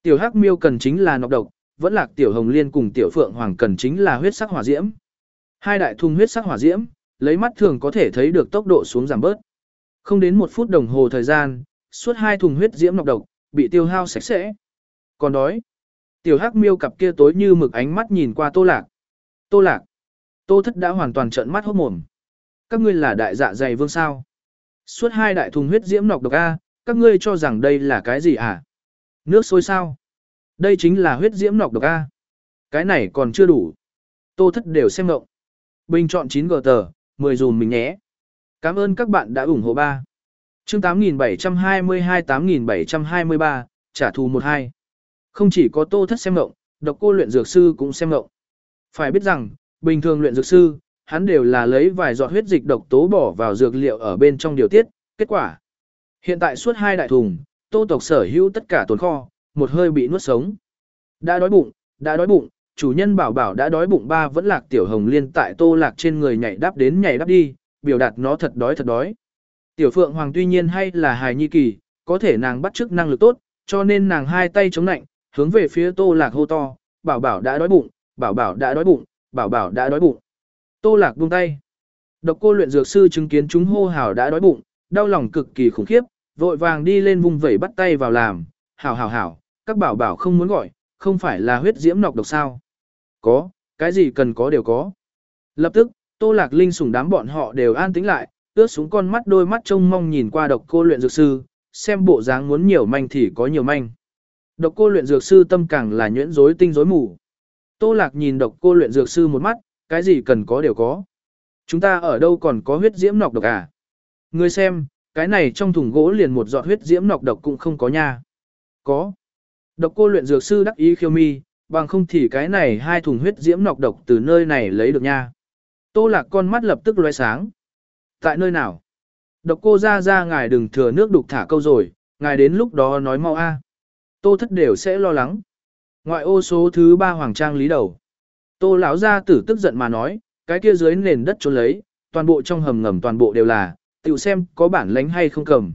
Tiểu Hắc Miêu cần chính là nọc độc, vẫn Lạc Tiểu Hồng Liên cùng Tiểu Phượng Hoàng cần chính là huyết sắc hỏa diễm. Hai đại thùng huyết sắc hỏa diễm, lấy mắt thường có thể thấy được tốc độ xuống giảm bớt. Không đến một phút đồng hồ thời gian, suốt hai thùng huyết diễm nọc độc bị tiêu hao sạch sẽ. Còn đói. Tiểu Hắc Miêu cặp kia tối như mực ánh mắt nhìn qua Tô Lạc. Tô Lạc. Tô Thất đã hoàn toàn trợn mắt hốt mồm. Các ngươi là đại dạ dày vương sao? Suốt hai đại thùng huyết diễm nọc độc a, các ngươi cho rằng đây là cái gì à? Nước sôi sao? Đây chính là huyết diễm nọc độc a. Cái này còn chưa đủ. Tô Thất đều xem ngộng. Bình chọn chín gờ tờ, mười dùm mình nhé. Cảm ơn các bạn đã ủng hộ ba. Chương tám nghìn bảy trăm hai mươi hai tám nghìn bảy trăm hai mươi ba, trả thù một hai. Không chỉ có Tô Thất xem ngộng, Độc Cô luyện dược sư cũng xem ngộng. Phải biết rằng, bình thường luyện dược sư, hắn đều là lấy vài giọt huyết dịch độc tố bỏ vào dược liệu ở bên trong điều tiết, kết quả. Hiện tại suốt hai đại thùng, Tô tộc sở hữu tất cả tồn kho, một hơi bị nuốt sống. Đã đói bụng, đã đói bụng, chủ nhân bảo bảo đã đói bụng ba vẫn Lạc Tiểu Hồng Liên tại Tô Lạc trên người nhảy đáp đến nhảy đáp đi, biểu đạt nó thật đói thật đói. Tiểu Phượng Hoàng tuy nhiên hay là hài nhi kỳ, có thể nàng bắt chước năng lực tốt, cho nên nàng hai tay chống nạnh, hướng về phía Tô Lạc hô to, bảo bảo đã đói bụng, bảo bảo đã đói bụng, bảo bảo đã đói bụng. Tô Lạc buông tay. Độc Cô luyện dược sư chứng kiến chúng hô hào đã đói bụng, đau lòng cực kỳ khủng khiếp, vội vàng đi lên vung vẩy bắt tay vào làm, hảo hảo hảo, các bảo bảo không muốn gọi, không phải là huyết diễm nọc độc sao? Có, cái gì cần có đều có. Lập tức, Tô Lạc Linh sủng đám bọn họ đều an tĩnh lại, ướt xuống con mắt đôi mắt trông mong nhìn qua Độc Cô luyện dược sư, xem bộ dáng muốn nhiều manh thì có nhiều manh. Độc Cô luyện dược sư tâm càng là nhuyễn rối tinh rối mù. Tô Lạc nhìn Độc Cô luyện dược sư một mắt, cái gì cần có đều có. Chúng ta ở đâu còn có huyết diễm nọc độc à? Ngươi xem, cái này trong thùng gỗ liền một giọt huyết diễm nọc độc cũng không có nha. Có. Độc Cô luyện dược sư đắc ý khiêu mi, bằng không thì cái này hai thùng huyết diễm nọc độc từ nơi này lấy được nha. Tô Lạc con mắt lập tức lóe sáng. Tại nơi nào? Độc Cô ra ra ngài đừng thừa nước đục thả câu rồi, ngài đến lúc đó nói mau a. Tô Thất đều sẽ lo lắng. Ngoại ô số thứ ba Hoàng Trang Lý Đầu. Tô lão gia tử tức giận mà nói, cái kia dưới nền đất trốn lấy, toàn bộ trong hầm ngầm toàn bộ đều là, tiểu xem có bản lánh hay không cầm.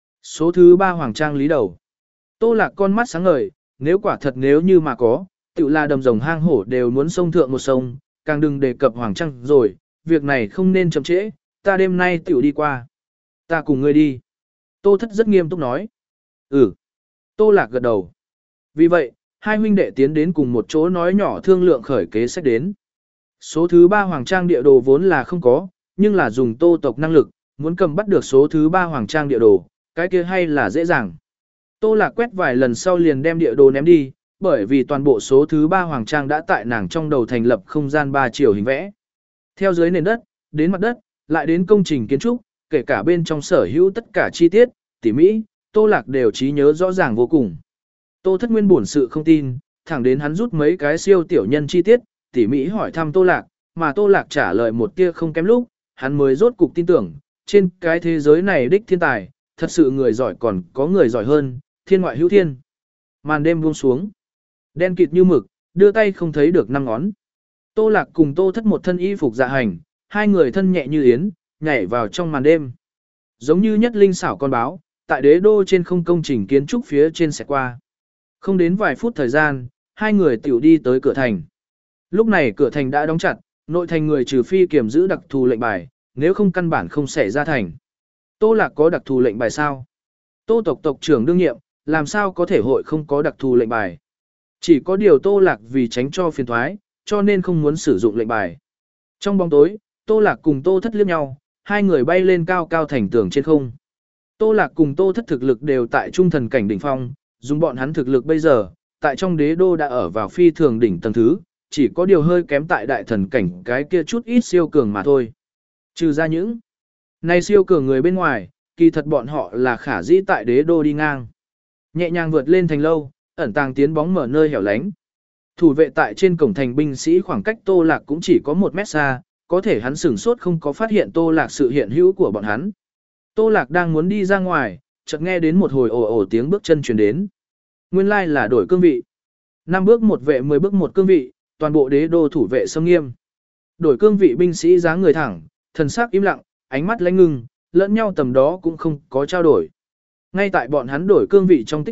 Số thứ ba Hoàng Trang Lý Đầu. Tô Lạc con mắt sáng ngời, nếu quả thật nếu như mà có, tiểu là đầm rồng hang hổ đều muốn sông thượng một sông, càng đừng đề cập Hoàng Trang rồi, việc này không nên chậm trễ, ta đêm nay tiểu đi qua. Ta cùng ngươi đi. Tô Thất rất nghiêm túc nói. Ừ. Tô Lạc gật đầu. Vì vậy, hai huynh đệ tiến đến cùng một chỗ nói nhỏ thương lượng khởi kế sách đến. Số thứ ba Hoàng Trang địa đồ vốn là không có, nhưng là dùng Tô tộc năng lực, muốn cầm bắt được số thứ ba Hoàng Trang địa đồ, cái kia hay là dễ dàng. Tô Lạc quét vài lần sau liền đem địa đồ ném đi, bởi vì toàn bộ số thứ ba Hoàng Trang đã tại nàng trong đầu thành lập không gian ba chiều hình vẽ. Theo dưới nền đất, đến mặt đất, lại đến công trình kiến trúc, kể cả bên trong sở hữu tất cả chi tiết, tỉ mỹ, Tô Lạc đều trí nhớ rõ ràng vô cùng. Tô Thất Nguyên buồn sự không tin, thẳng đến hắn rút mấy cái siêu tiểu nhân chi tiết, tỉ mỹ hỏi thăm Tô Lạc, mà Tô Lạc trả lời một tia không kém lúc, hắn mới rốt cục tin tưởng, trên cái thế giới này đích thiên tài, thật sự người giỏi còn có người giỏi hơn, thiên ngoại hữu thiên. Màn đêm buông xuống, đen kịt như mực, đưa tay không thấy được năm ngón. Tô Lạc cùng Tô Thất một thân y phục dạ hành, hai người thân nhẹ như yến, nhảy vào trong màn đêm. Giống như nhất linh xảo con báo, tại đế đô trên không công trình kiến trúc phía trên sẽ qua. Không đến vài phút thời gian, hai người tiểu đi tới cửa thành. Lúc này cửa thành đã đóng chặt, nội thành người trừ phi kiểm giữ đặc thù lệnh bài, nếu không căn bản không xảy ra thành. Tô Lạc có đặc thù lệnh bài sao? Tô tộc tộc trưởng đương nhiệm, làm sao có thể hội không có đặc thù lệnh bài? Chỉ có điều Tô Lạc vì tránh cho phiền thoái, cho nên không muốn sử dụng lệnh bài. Trong bóng tối, Tô Lạc cùng Tô Thất liếc nhau, hai người bay lên cao cao thành tường trên không. Tô Lạc cùng Tô Thất thực lực đều tại trung thần cảnh đỉnh phong, dùng bọn hắn thực lực bây giờ, tại trong đế đô đã ở vào phi thường đỉnh tầng thứ, chỉ có điều hơi kém tại đại thần cảnh cái kia chút ít siêu cường mà thôi. Trừ ra những này siêu cường người bên ngoài, kỳ thật bọn họ là khả dĩ tại đế đô đi ngang. Nhẹ nhàng vượt lên thành lâu, ẩn tàng tiến bóng mở nơi hẻo lánh. Thủ vệ tại trên cổng thành binh sĩ khoảng cách Tô Lạc cũng chỉ có một mét xa, có thể hắn sửng sốt không có phát hiện Tô Lạc sự hiện hữu của bọn hắn. Tô Lạc đang muốn đi ra ngoài, chợt nghe đến một hồi ồ ồ tiếng bước chân truyền đến. Nguyên lai là đổi cương vị. Năm bước một vệ mười bước một cương vị, toàn bộ đế đô thủ vệ xâm nghiêm. Đổi cương vị binh sĩ dáng người thẳng, thần sắc im lặng, ánh mắt lãnh ngưng, lẫn nhau tầm đó cũng không có trao đổi. Ngay tại bọn hắn đổi cương vị trong tích tắc,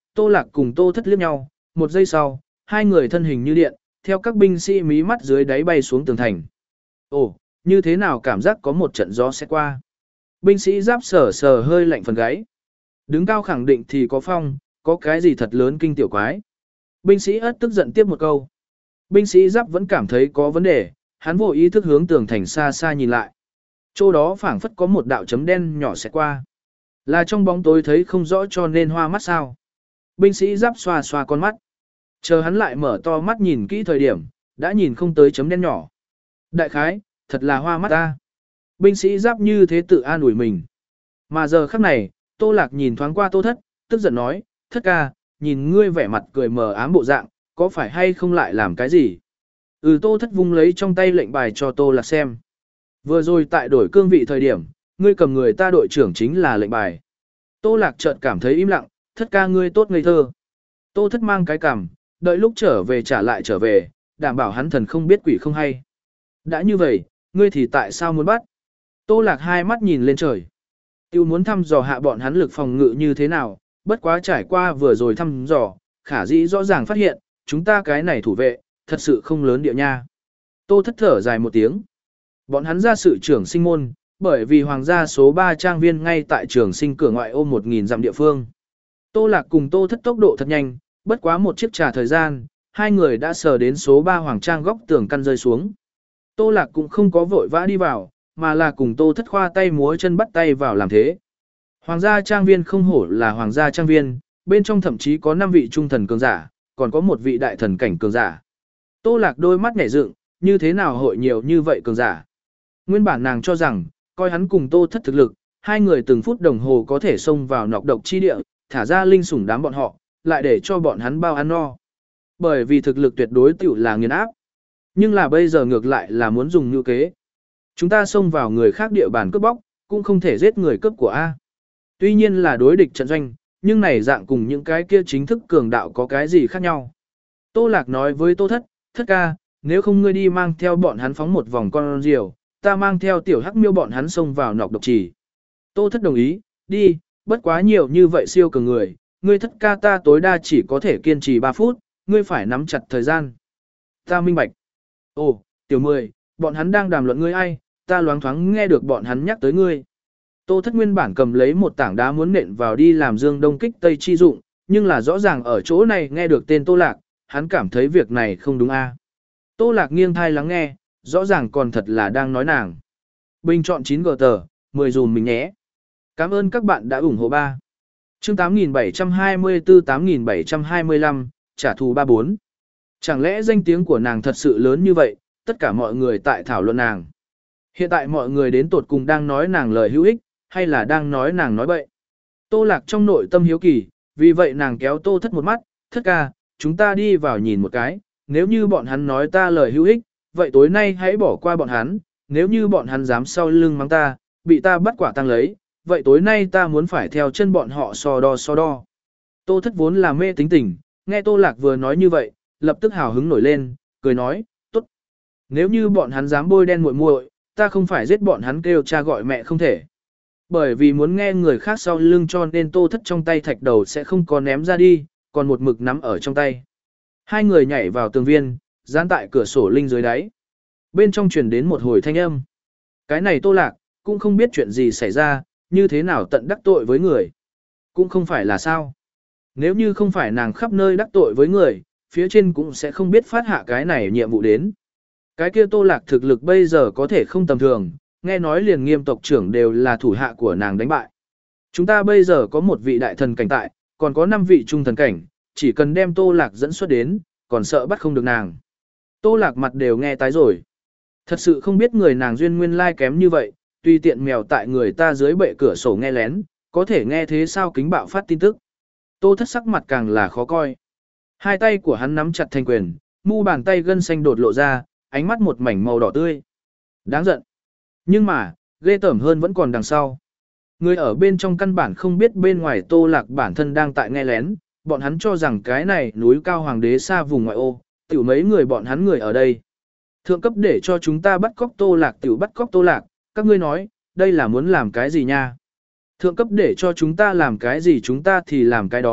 Tô Lạc cùng Tô Thất liếc nhau, một giây sau, hai người thân hình như điện, theo các binh sĩ mí mắt dưới đáy bay xuống tường thành. Ồ, như thế nào cảm giác có một trận gió sẽ qua. Binh sĩ giáp sở sờ hơi lạnh phần gáy. Đứng cao khẳng định thì có phong, có cái gì thật lớn kinh tiểu quái. Binh sĩ ất tức giận tiếp một câu. Binh sĩ giáp vẫn cảm thấy có vấn đề, hắn vô ý thức hướng tường thành xa xa nhìn lại. Chỗ đó phảng phất có một đạo chấm đen nhỏ sẽ qua. Là trong bóng tối thấy không rõ cho nên hoa mắt sao. Binh sĩ giáp xoa xoa con mắt. Chờ hắn lại mở to mắt nhìn kỹ thời điểm, đã nhìn không tới chấm đen nhỏ. Đại khái, thật là hoa mắt ta. Binh sĩ giáp như thế tự an ủi mình. Mà giờ khắc này, Tô Lạc nhìn thoáng qua Tô Thất, tức giận nói, Thất ca, nhìn ngươi vẻ mặt cười mờ ám bộ dạng, có phải hay không lại làm cái gì? Ừ, Tô Thất vung lấy trong tay lệnh bài cho Tô Lạc xem. Vừa rồi tại đổi cương vị thời điểm, ngươi cầm người ta đội trưởng chính là lệnh bài. Tô Lạc chợt cảm thấy im lặng, Thất ca ngươi tốt ngây thơ. Tô Thất mang cái cằm, đợi lúc trở về trả lại trở về, đảm bảo hắn thần không biết quỷ không hay. Đã như vậy, ngươi thì tại sao muốn bắt? Tô Lạc hai mắt nhìn lên trời. Tiêu muốn thăm dò hạ bọn hắn lực phòng ngự như thế nào, bất quá trải qua vừa rồi thăm dò, khả dĩ rõ ràng phát hiện, chúng ta cái này thủ vệ, thật sự không lớn địa nha. Tô Thất thở dài một tiếng. Bọn hắn ra sự trưởng sinh môn, bởi vì hoàng gia số ba trang viên ngay tại trường sinh cửa ngoại ô một nghìn dặm địa phương. Tô Lạc cùng Tô Thất tốc độ thật nhanh, bất quá một chiếc trà thời gian, hai người đã sờ đến số ba hoàng trang góc tường căn rơi xuống. Tô Lạc cũng không có vội vã đi vào, mà là cùng Tô Thất khoa tay múa chân bắt tay vào làm thế. Hoàng gia trang viên không hổ là hoàng gia trang viên, bên trong thậm chí có năm vị trung thần cường giả, còn có một vị đại thần cảnh cường giả. Tô Lạc đôi mắt nhảy dựng, như thế nào hội nhiều như vậy cường giả. Nguyên bản nàng cho rằng, coi hắn cùng Tô Thất thực lực, hai người từng phút đồng hồ có thể xông vào nọc độc chi địa, thả ra linh sủng đám bọn họ, lại để cho bọn hắn bao ăn no. Bởi vì thực lực tuyệt đối tiểu là nghiền áp. Nhưng là bây giờ ngược lại là muốn dùng như kế. Chúng ta xông vào người khác địa bàn cướp bóc, cũng không thể giết người cướp của A. Tuy nhiên là đối địch trận doanh, nhưng này dạng cùng những cái kia chính thức cường đạo có cái gì khác nhau. Tô Lạc nói với Tô Thất, Thất ca, nếu không ngươi đi mang theo bọn hắn phóng một vòng con diều, ta mang theo tiểu hắc miêu bọn hắn xông vào nọc độc trì. Tô Thất đồng ý, đi, bất quá nhiều như vậy siêu cường người, ngươi Thất ca ta tối đa chỉ có thể kiên trì ba phút, ngươi phải nắm chặt thời gian. Ta minh bạch. Ồ, tiểu mười, bọn hắn đang đàm luận ngươi ai, ta loáng thoáng nghe được bọn hắn nhắc tới ngươi. Tô Thất nguyên bản cầm lấy một tảng đá muốn nện vào đi làm dương đông kích tây chi dụng, nhưng là rõ ràng ở chỗ này nghe được tên Tô Lạc, hắn cảm thấy việc này không đúng a. Tô Lạc nghiêng thai lắng nghe, rõ ràng còn thật là đang nói nàng. Bình chọn chín gờ tờ, mười dùm mình nhé. Cảm ơn các bạn đã ủng hộ ba. Chương tám nghìn bảy trăm hai mươi tư tám nghìn bảy trăm hai mươi lăm, trả thù ba bốn. Chẳng lẽ danh tiếng của nàng thật sự lớn như vậy, tất cả mọi người tại thảo luận nàng. Hiện tại mọi người đến tột cùng đang nói nàng lời hữu ích, hay là đang nói nàng nói bậy. Tô Lạc trong nội tâm hiếu kỳ, vì vậy nàng kéo Tô Thất một mắt, Thất ca, chúng ta đi vào nhìn một cái, nếu như bọn hắn nói ta lời hữu ích, vậy tối nay hãy bỏ qua bọn hắn, nếu như bọn hắn dám sau lưng mắng ta, bị ta bắt quả tang lấy, vậy tối nay ta muốn phải theo chân bọn họ so đo so đo. Tô Thất vốn là mê tính tình, nghe Tô Lạc vừa nói như vậy, lập tức hào hứng nổi lên, cười nói, tốt. Nếu như bọn hắn dám bôi đen muội muội, ta không phải giết bọn hắn kêu cha gọi mẹ không thể. Bởi vì muốn nghe người khác sau lưng cho nên Tô Thất trong tay thạch đầu sẽ không có ném ra đi, còn một mực nắm ở trong tay. Hai người nhảy vào tường viên, dán tại cửa sổ linh dưới đáy. Bên trong truyền đến một hồi thanh âm. Cái này Tô Lạc, cũng không biết chuyện gì xảy ra, như thế nào tận đắc tội với người. Cũng không phải là sao. Nếu như không phải nàng khắp nơi đắc tội với người, phía trên cũng sẽ không biết phát hạ cái này nhiệm vụ đến. Cái kia Tô Lạc thực lực bây giờ có thể không tầm thường, nghe nói liền nghiêm tộc trưởng đều là thủ hạ của nàng đánh bại. Chúng ta bây giờ có một vị đại thần cảnh tại, còn có năm vị trung thần cảnh, chỉ cần đem Tô Lạc dẫn xuất đến, còn sợ bắt không được nàng. Tô Lạc mặt đều nghe tái rồi. Thật sự không biết người nàng duyên nguyên lai kém như vậy, tùy tiện mèo tại người ta dưới bệ cửa sổ nghe lén, có thể nghe thế sao kính bạo phát tin tức. Tô Thất sắc mặt càng là khó coi. Hai tay của hắn nắm chặt thành quyền, mu bàn tay gân xanh đột lộ ra, ánh mắt một mảnh màu đỏ tươi. Đáng giận. Nhưng mà, ghê tởm hơn vẫn còn đằng sau. Người ở bên trong căn bản không biết bên ngoài Tô Lạc bản thân đang tại nghe lén, bọn hắn cho rằng cái này núi cao hoàng đế xa vùng ngoại ô, tiểu mấy người bọn hắn người ở đây. Thượng cấp để cho chúng ta bắt cóc Tô Lạc tiểu bắt cóc Tô Lạc, các ngươi nói, đây là muốn làm cái gì nha? Thượng cấp để cho chúng ta làm cái gì chúng ta thì làm cái đó,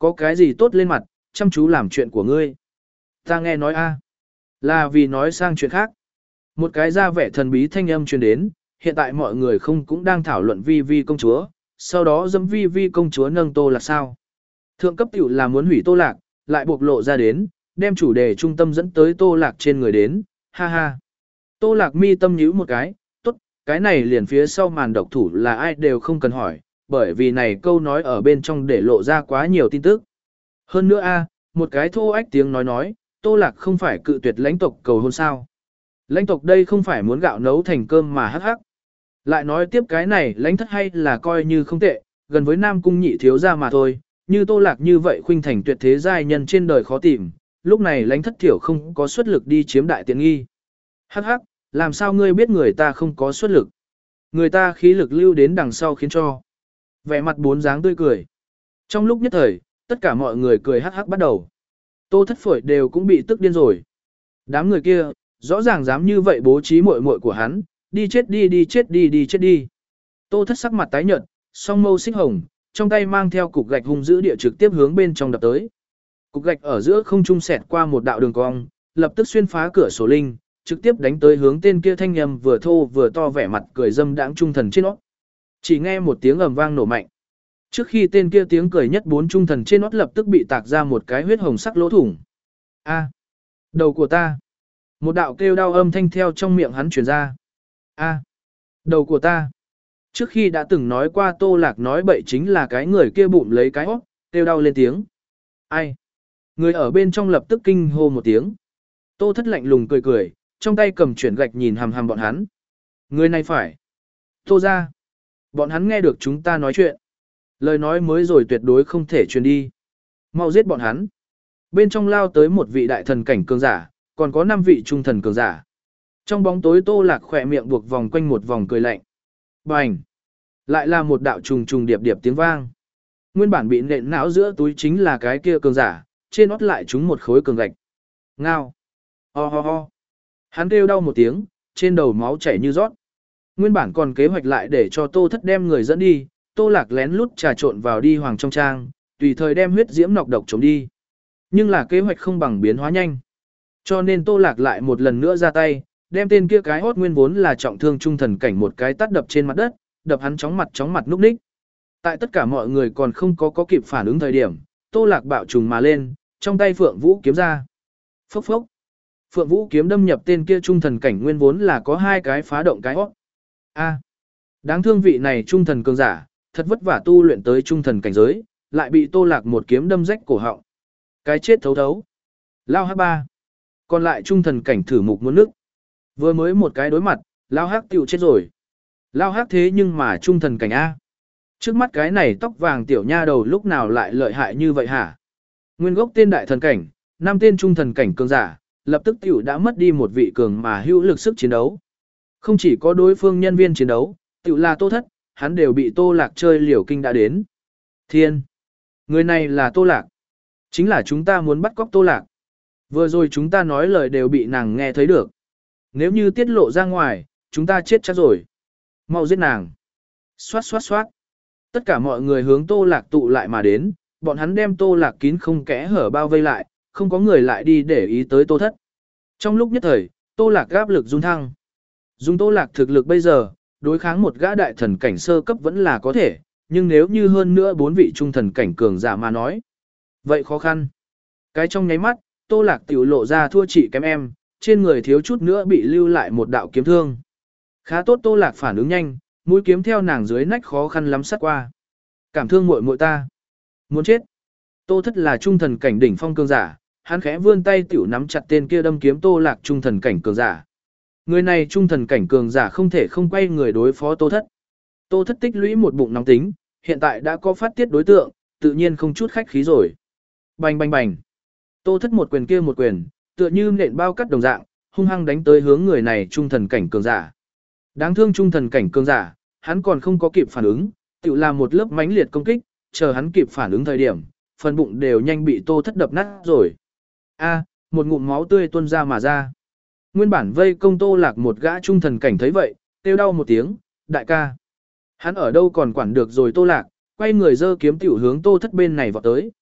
Có cái gì tốt lên mặt, chăm chú làm chuyện của ngươi. Ta nghe nói a, là vì nói sang chuyện khác. Một cái ra vẻ thần bí thanh âm truyền đến, hiện tại mọi người không cũng đang thảo luận vi vi công chúa, sau đó dâm vi vi công chúa nâng Tô Lạc sao. Thượng cấp tiểu là muốn hủy Tô Lạc, lại bộc lộ ra đến, đem chủ đề trung tâm dẫn tới Tô Lạc trên người đến, ha ha. Tô Lạc mi tâm nhíu một cái, tốt, cái này liền phía sau màn độc thủ là ai đều không cần hỏi, bởi vì này câu nói ở bên trong để lộ ra quá nhiều tin tức. Hơn nữa a, một cái thô ách tiếng nói nói, Tô Lạc không phải cự tuyệt lãnh tộc cầu hôn sao. Lãnh tộc đây không phải muốn gạo nấu thành cơm mà hắc hắc. Lại nói tiếp cái này lãnh thất hay là coi như không tệ, gần với Nam Cung nhị thiếu gia mà thôi, như Tô Lạc như vậy khuynh thành tuyệt thế giai nhân trên đời khó tìm, lúc này lãnh thất thiểu không có xuất lực đi chiếm đại tiện nghi. Hắc hắc, làm sao ngươi biết người ta không có xuất lực? Người ta khí lực lưu đến đằng sau khiến cho. Vẻ mặt bốn dáng tươi cười. Trong lúc nhất thời, tất cả mọi người cười hắc hắc bắt đầu. Tô thất phổi đều cũng bị tức điên rồi. Đám người kia, rõ ràng dám như vậy bố trí muội muội của hắn, đi chết đi đi chết đi đi chết đi. Tô thất sắc mặt tái nhợt, song mâu xích hồng, trong tay mang theo cục gạch hung dữ địa trực tiếp hướng bên trong đập tới. Cục gạch ở giữa không trung xẹt qua một đạo đường cong, lập tức xuyên phá cửa sổ linh, trực tiếp đánh tới hướng tên kia thanh nhầm vừa thô vừa to vẻ mặt cười dâm đãng trung thần trên nó. Chỉ nghe một tiếng ầm vang nổ mạnh. Trước khi tên kia tiếng cười nhất bốn trung thần trên nó lập tức bị tạc ra một cái huyết hồng sắc lỗ thủng. A, đầu của ta. Một đạo kêu đau âm thanh theo trong miệng hắn truyền ra. A, đầu của ta. Trước khi đã từng nói qua Tô Lạc nói bậy chính là cái người kia bụng lấy cái hót, kêu đau lên tiếng. Ai? Người ở bên trong lập tức kinh hô một tiếng. Tô thất lạnh lùng cười cười, trong tay cầm chuyển gạch nhìn hằm hằm bọn hắn. Người này phải. Tô ra. Bọn hắn nghe được chúng ta nói chuyện. Lời nói mới rồi tuyệt đối không thể truyền đi. Mau giết bọn hắn. Bên trong lao tới một vị đại thần cảnh cường giả, còn có năm vị trung thần cường giả. Trong bóng tối Tô Lạc khỏe miệng buộc vòng quanh một vòng cười lạnh. Bành! Lại là một đạo trùng trùng điệp điệp tiếng vang. Nguyên bản bị nện não giữa túi chính là cái kia cường giả, trên nót lại trúng một khối cường gạch. Ngao! Ho ho ho! Hắn kêu đau một tiếng, trên đầu máu chảy như rót. Nguyên bản còn kế hoạch lại để cho Tô Thất đem người dẫn đi, Tô Lạc lén lút trà trộn vào đi hoàng trong trang, tùy thời đem huyết diễm nọc độc chống đi. Nhưng là kế hoạch không bằng biến hóa nhanh. Cho nên Tô Lạc lại một lần nữa ra tay, đem tên kia cái hốt nguyên vốn là trọng thương trung thần cảnh một cái tát đập trên mặt đất, đập hắn chóng mặt chóng mặt núp ních. Tại tất cả mọi người còn không có có kịp phản ứng thời điểm, Tô Lạc bạo trùng mà lên, trong tay Phượng Vũ kiếm ra. Phốc phốc. Phượng Vũ kiếm đâm nhập tên kia trung thần cảnh nguyên vốn là có hai cái phá động cái hốt. A. Đáng thương vị này trung thần cường giả, thật vất vả tu luyện tới trung thần cảnh giới, lại bị Tô Lạc một kiếm đâm rách cổ họng. Cái chết thấu thấu. Lao hắc ba. Còn lại trung thần cảnh thử mục muốn nước. Vừa mới một cái đối mặt, Lao hắc tiểu chết rồi. Lao hắc thế nhưng mà trung thần cảnh A. Trước mắt cái này tóc vàng tiểu nha đầu lúc nào lại lợi hại như vậy hả? Nguyên gốc tên đại thần cảnh, năm tên trung thần cảnh cường giả, lập tức tiểu đã mất đi một vị cường mà hữu lực sức chiến đấu. Không chỉ có đối phương nhân viên chiến đấu, tiểu là Tô Thất, hắn đều bị Tô Lạc chơi liều kinh đã đến. Thiên! Người này là Tô Lạc. Chính là chúng ta muốn bắt cóc Tô Lạc. Vừa rồi chúng ta nói lời đều bị nàng nghe thấy được. Nếu như tiết lộ ra ngoài, chúng ta chết chắc rồi. Mau giết nàng. Xoát xoát xoát. Tất cả mọi người hướng Tô Lạc tụ lại mà đến, bọn hắn đem Tô Lạc kín không kẽ hở bao vây lại, không có người lại đi để ý tới Tô Thất. Trong lúc nhất thời, Tô Lạc áp lực run thăng. Dùng Tô Lạc thực lực bây giờ, đối kháng một gã đại thần cảnh sơ cấp vẫn là có thể, nhưng nếu như hơn nữa bốn vị trung thần cảnh cường giả mà nói, vậy khó khăn. Cái trong nháy mắt, Tô Lạc tiểu lộ ra thua chị kém em, trên người thiếu chút nữa bị lưu lại một đạo kiếm thương. Khá tốt Tô Lạc phản ứng nhanh, mũi kiếm theo nàng dưới nách khó khăn lắm sát qua. Cảm thương muội muội ta. Muốn chết. Tô Thất là trung thần cảnh đỉnh phong cường giả, hắn khẽ vươn tay tiểu nắm chặt tên kia đâm kiếm Tô Lạc trung thần cảnh cường giả. Người này trung thần cảnh cường giả không thể không quay người đối phó Tô Thất. Tô Thất tích lũy một bụng nóng tính, hiện tại đã có phát tiết đối tượng, tự nhiên không chút khách khí rồi. Bành bành bành. Tô Thất một quyền kia một quyền, tựa như nện bao cắt đồng dạng, hung hăng đánh tới hướng người này trung thần cảnh cường giả. Đáng thương trung thần cảnh cường giả, hắn còn không có kịp phản ứng, tự làm một lớp mãnh liệt công kích, chờ hắn kịp phản ứng thời điểm, phần bụng đều nhanh bị Tô Thất đập nát rồi. A, một ngụm máu tươi tuôn ra mà ra. Nguyên bản vây công Tô Lạc một gã trung thần cảnh thấy vậy, kêu đau một tiếng, đại ca. Hắn ở đâu còn quản được rồi Tô Lạc, quay người giơ kiếm tiểu hướng Tô Thất bên này vọt tới.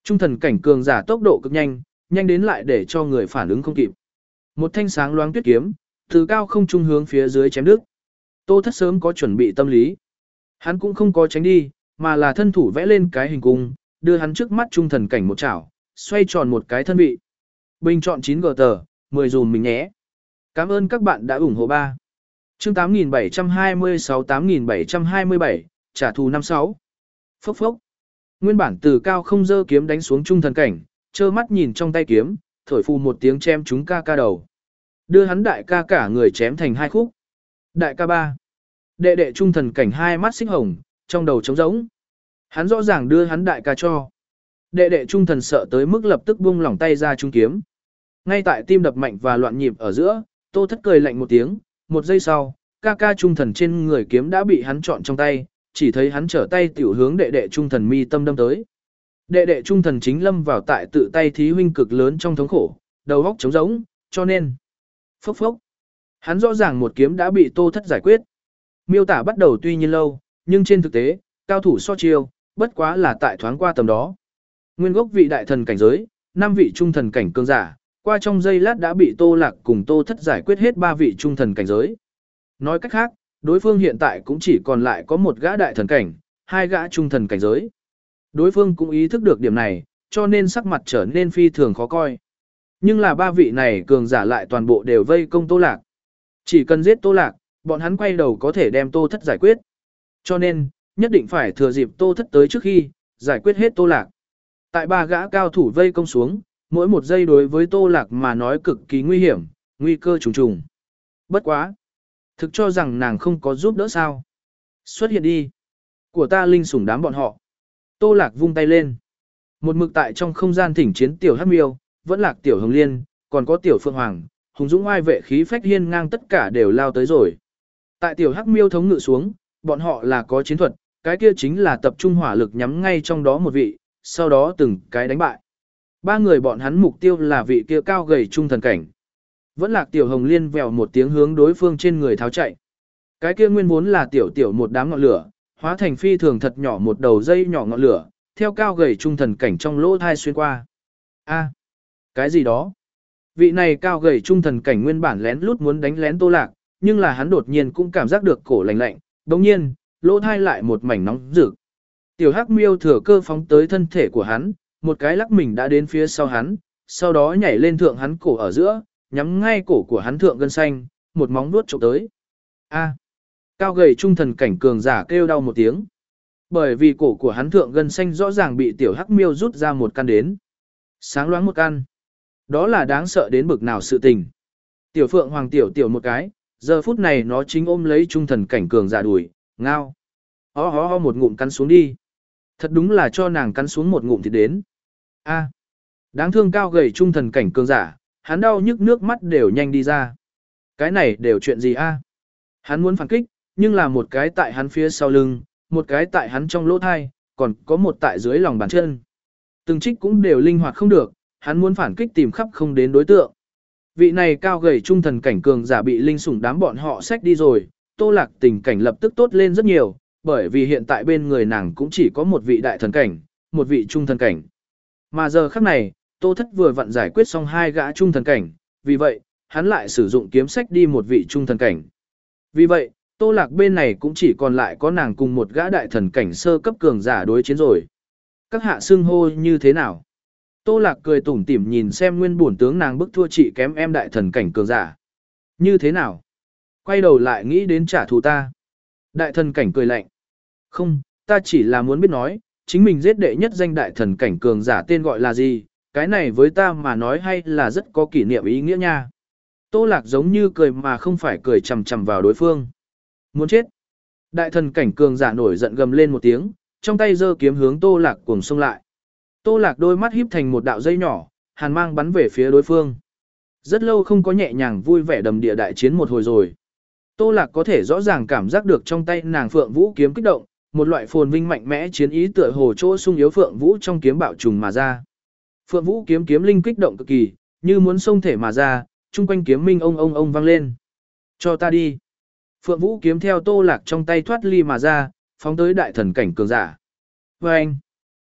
Trung thần cảnh cường giả tốc độ cực nhanh, nhanh đến lại để cho người phản ứng không kịp. Một thanh sáng loáng tuyết kiếm, từ cao không trung hướng phía dưới chém đứt. Tô Thất sớm có chuẩn bị tâm lý. Hắn cũng không có tránh đi, mà là thân thủ vẽ lên cái hình cung, đưa hắn trước mắt trung thần cảnh một chảo, xoay tròn một cái thân vị. Bình chọn chín gờ tờ, mười dùm mình nhé. Cảm ơn các bạn đã ủng hộ ba. Chương tám nghìn bảy trăm hai mươi sáu tám nghìn bảy trăm hai mươi bảy, trả thù năm sáu. Phốc phốc. Nguyên bản từ cao không dơ kiếm đánh xuống trung thần cảnh, trơ mắt nhìn trong tay kiếm, thổi phù một tiếng chém trúng ca ca đầu. Đưa hắn đại ca cả người chém thành hai khúc. Đại ca ba. Đệ đệ trung thần cảnh hai mắt xích hồng, trong đầu trống rỗng. Hắn rõ ràng đưa hắn đại ca cho. Đệ đệ trung thần sợ tới mức lập tức buông lỏng tay ra trung kiếm. Ngay tại tim đập mạnh và loạn nhịp ở giữa, Tô Thất cười lạnh một tiếng, một giây sau, ca ca trung thần trên người kiếm đã bị hắn chọn trong tay, chỉ thấy hắn trở tay tiểu hướng đệ đệ trung thần mi tâm đâm tới. Đệ đệ trung thần chính lâm vào tại tự tay thí huynh cực lớn trong thống khổ, đầu óc trống rỗng, cho nên phốc phốc. Hắn rõ ràng một kiếm đã bị Tô Thất giải quyết. Miêu tả bắt đầu tuy nhiên lâu, nhưng trên thực tế, cao thủ so chiêu, bất quá là tại thoáng qua tầm đó. Nguyên gốc vị đại thần cảnh giới, năm vị trung thần cảnh cường giả, qua trong giây lát đã bị Tô Lạc cùng Tô Thất giải quyết hết ba vị trung thần cảnh giới. Nói cách khác, đối phương hiện tại cũng chỉ còn lại có một gã đại thần cảnh, hai gã trung thần cảnh giới. Đối phương cũng ý thức được điểm này, cho nên sắc mặt trở nên phi thường khó coi. Nhưng là ba vị này cường giả lại toàn bộ đều vây công Tô Lạc. Chỉ cần giết Tô Lạc, bọn hắn quay đầu có thể đem Tô Thất giải quyết. Cho nên, nhất định phải thừa dịp Tô Thất tới trước khi, giải quyết hết Tô Lạc. Tại ba gã cao thủ vây công xuống, mỗi một giây đối với Tô Lạc mà nói cực kỳ nguy hiểm, nguy cơ trùng trùng. Bất quá. Thực cho rằng nàng không có giúp đỡ sao. Xuất hiện đi. Của ta linh sủng đám bọn họ. Tô Lạc vung tay lên. Một mực tại trong không gian thỉnh chiến tiểu Hắc Miêu, vẫn Lạc tiểu Hồng Liên, còn có tiểu Phượng Hoàng, hùng dũng oai vệ khí phách hiên ngang tất cả đều lao tới rồi. Tại tiểu Hắc Miêu thống ngự xuống, bọn họ là có chiến thuật, cái kia chính là tập trung hỏa lực nhắm ngay trong đó một vị, sau đó từng cái đánh bại. Ba người bọn hắn mục tiêu là vị kia cao gầy trung thần cảnh. Vẫn Lạc tiểu Hồng Liên vèo một tiếng hướng đối phương trên người tháo chạy. Cái kia nguyên vốn là tiểu tiểu một đám ngọn lửa, hóa thành phi thường thật nhỏ một đầu dây nhỏ ngọn lửa, theo cao gầy trung thần cảnh trong lỗ thai xuyên qua. A, cái gì đó? Vị này cao gầy trung thần cảnh nguyên bản lén lút muốn đánh lén Tô Lạc, nhưng là hắn đột nhiên cũng cảm giác được cổ lạnh lạnh, đồng nhiên, lỗ thai lại một mảnh nóng rực. Tiểu Hắc Miêu thừa cơ phóng tới thân thể của hắn, một cái lắc mình đã đến phía sau hắn, sau đó nhảy lên thượng hắn cổ ở giữa, nhắm ngay cổ của hắn thượng gân xanh, một móng vuốt chụp tới. A. Cao gầy trung thần cảnh cường giả kêu đau một tiếng. Bởi vì cổ của hắn thượng gân xanh rõ ràng bị tiểu Hắc Miêu rút ra một căn đến. Sáng loáng một căn. Đó là đáng sợ đến bực nào sự tình. Tiểu Phượng Hoàng tiểu tiểu một cái, giờ phút này nó chính ôm lấy trung thần cảnh cường giả đuổi, ngao. Ho ho ho một ngụm cắn xuống đi. Thật đúng là cho nàng cắn xuống một ngụm thì đến. A. Đáng thương cao gầy trung thần cảnh cường giả, hắn đau nhức nước mắt đều nhanh đi ra. Cái này đều chuyện gì a? Hắn muốn phản kích, nhưng là một cái tại hắn phía sau lưng, một cái tại hắn trong lỗ thai, còn có một tại dưới lòng bàn chân. Từng trích cũng đều linh hoạt không được, hắn muốn phản kích tìm khắp không đến đối tượng. Vị này cao gầy trung thần cảnh cường giả bị linh sủng đám bọn họ xách đi rồi, Tô Lạc tình cảnh lập tức tốt lên rất nhiều, bởi vì hiện tại bên người nàng cũng chỉ có một vị đại thần cảnh, một vị trung thần cảnh. Mà giờ khắc này, Tô Thất vừa vặn giải quyết xong hai gã trung thần cảnh, vì vậy, hắn lại sử dụng kiếm sách đi một vị trung thần cảnh. Vì vậy, Tô Lạc bên này cũng chỉ còn lại có nàng cùng một gã đại thần cảnh sơ cấp cường giả đối chiến rồi. Các hạ xưng hô như thế nào? Tô Lạc cười tủm tỉm nhìn xem nguyên bổn tướng nàng bức thua chị kém em đại thần cảnh cường giả. Như thế nào? Quay đầu lại nghĩ đến trả thù ta. Đại thần cảnh cười lạnh. Không, ta chỉ là muốn biết nói, chính mình giết đệ nhất danh đại thần cảnh cường giả tên gọi là gì, cái này với ta mà nói hay là rất có kỷ niệm ý nghĩa nha. Tô Lạc giống như cười mà không phải cười chằm chằm vào đối phương. Muốn chết. Đại thần cảnh cường giả nổi giận gầm lên một tiếng, trong tay giơ kiếm hướng Tô Lạc cuồng xông lại. Tô Lạc đôi mắt híp thành một đạo dây nhỏ, hàn mang bắn về phía đối phương. Rất lâu không có nhẹ nhàng vui vẻ đầm địa đại chiến một hồi rồi. Tô Lạc có thể rõ ràng cảm giác được trong tay nàng Phượng Vũ kiếm kích động, một loại phồn vinh mạnh mẽ chiến ý tựa hồ chỗ sung yếu Phượng Vũ trong kiếm bạo trùng mà ra. Phượng Vũ kiếm kiếm linh kích động cực kỳ, như muốn xông thể mà ra, chung quanh kiếm minh ông ông ông vang lên. Cho ta đi. Phượng Vũ kiếm theo Tô Lạc trong tay thoát ly mà ra, phóng tới đại thần cảnh cường giả. Và anh,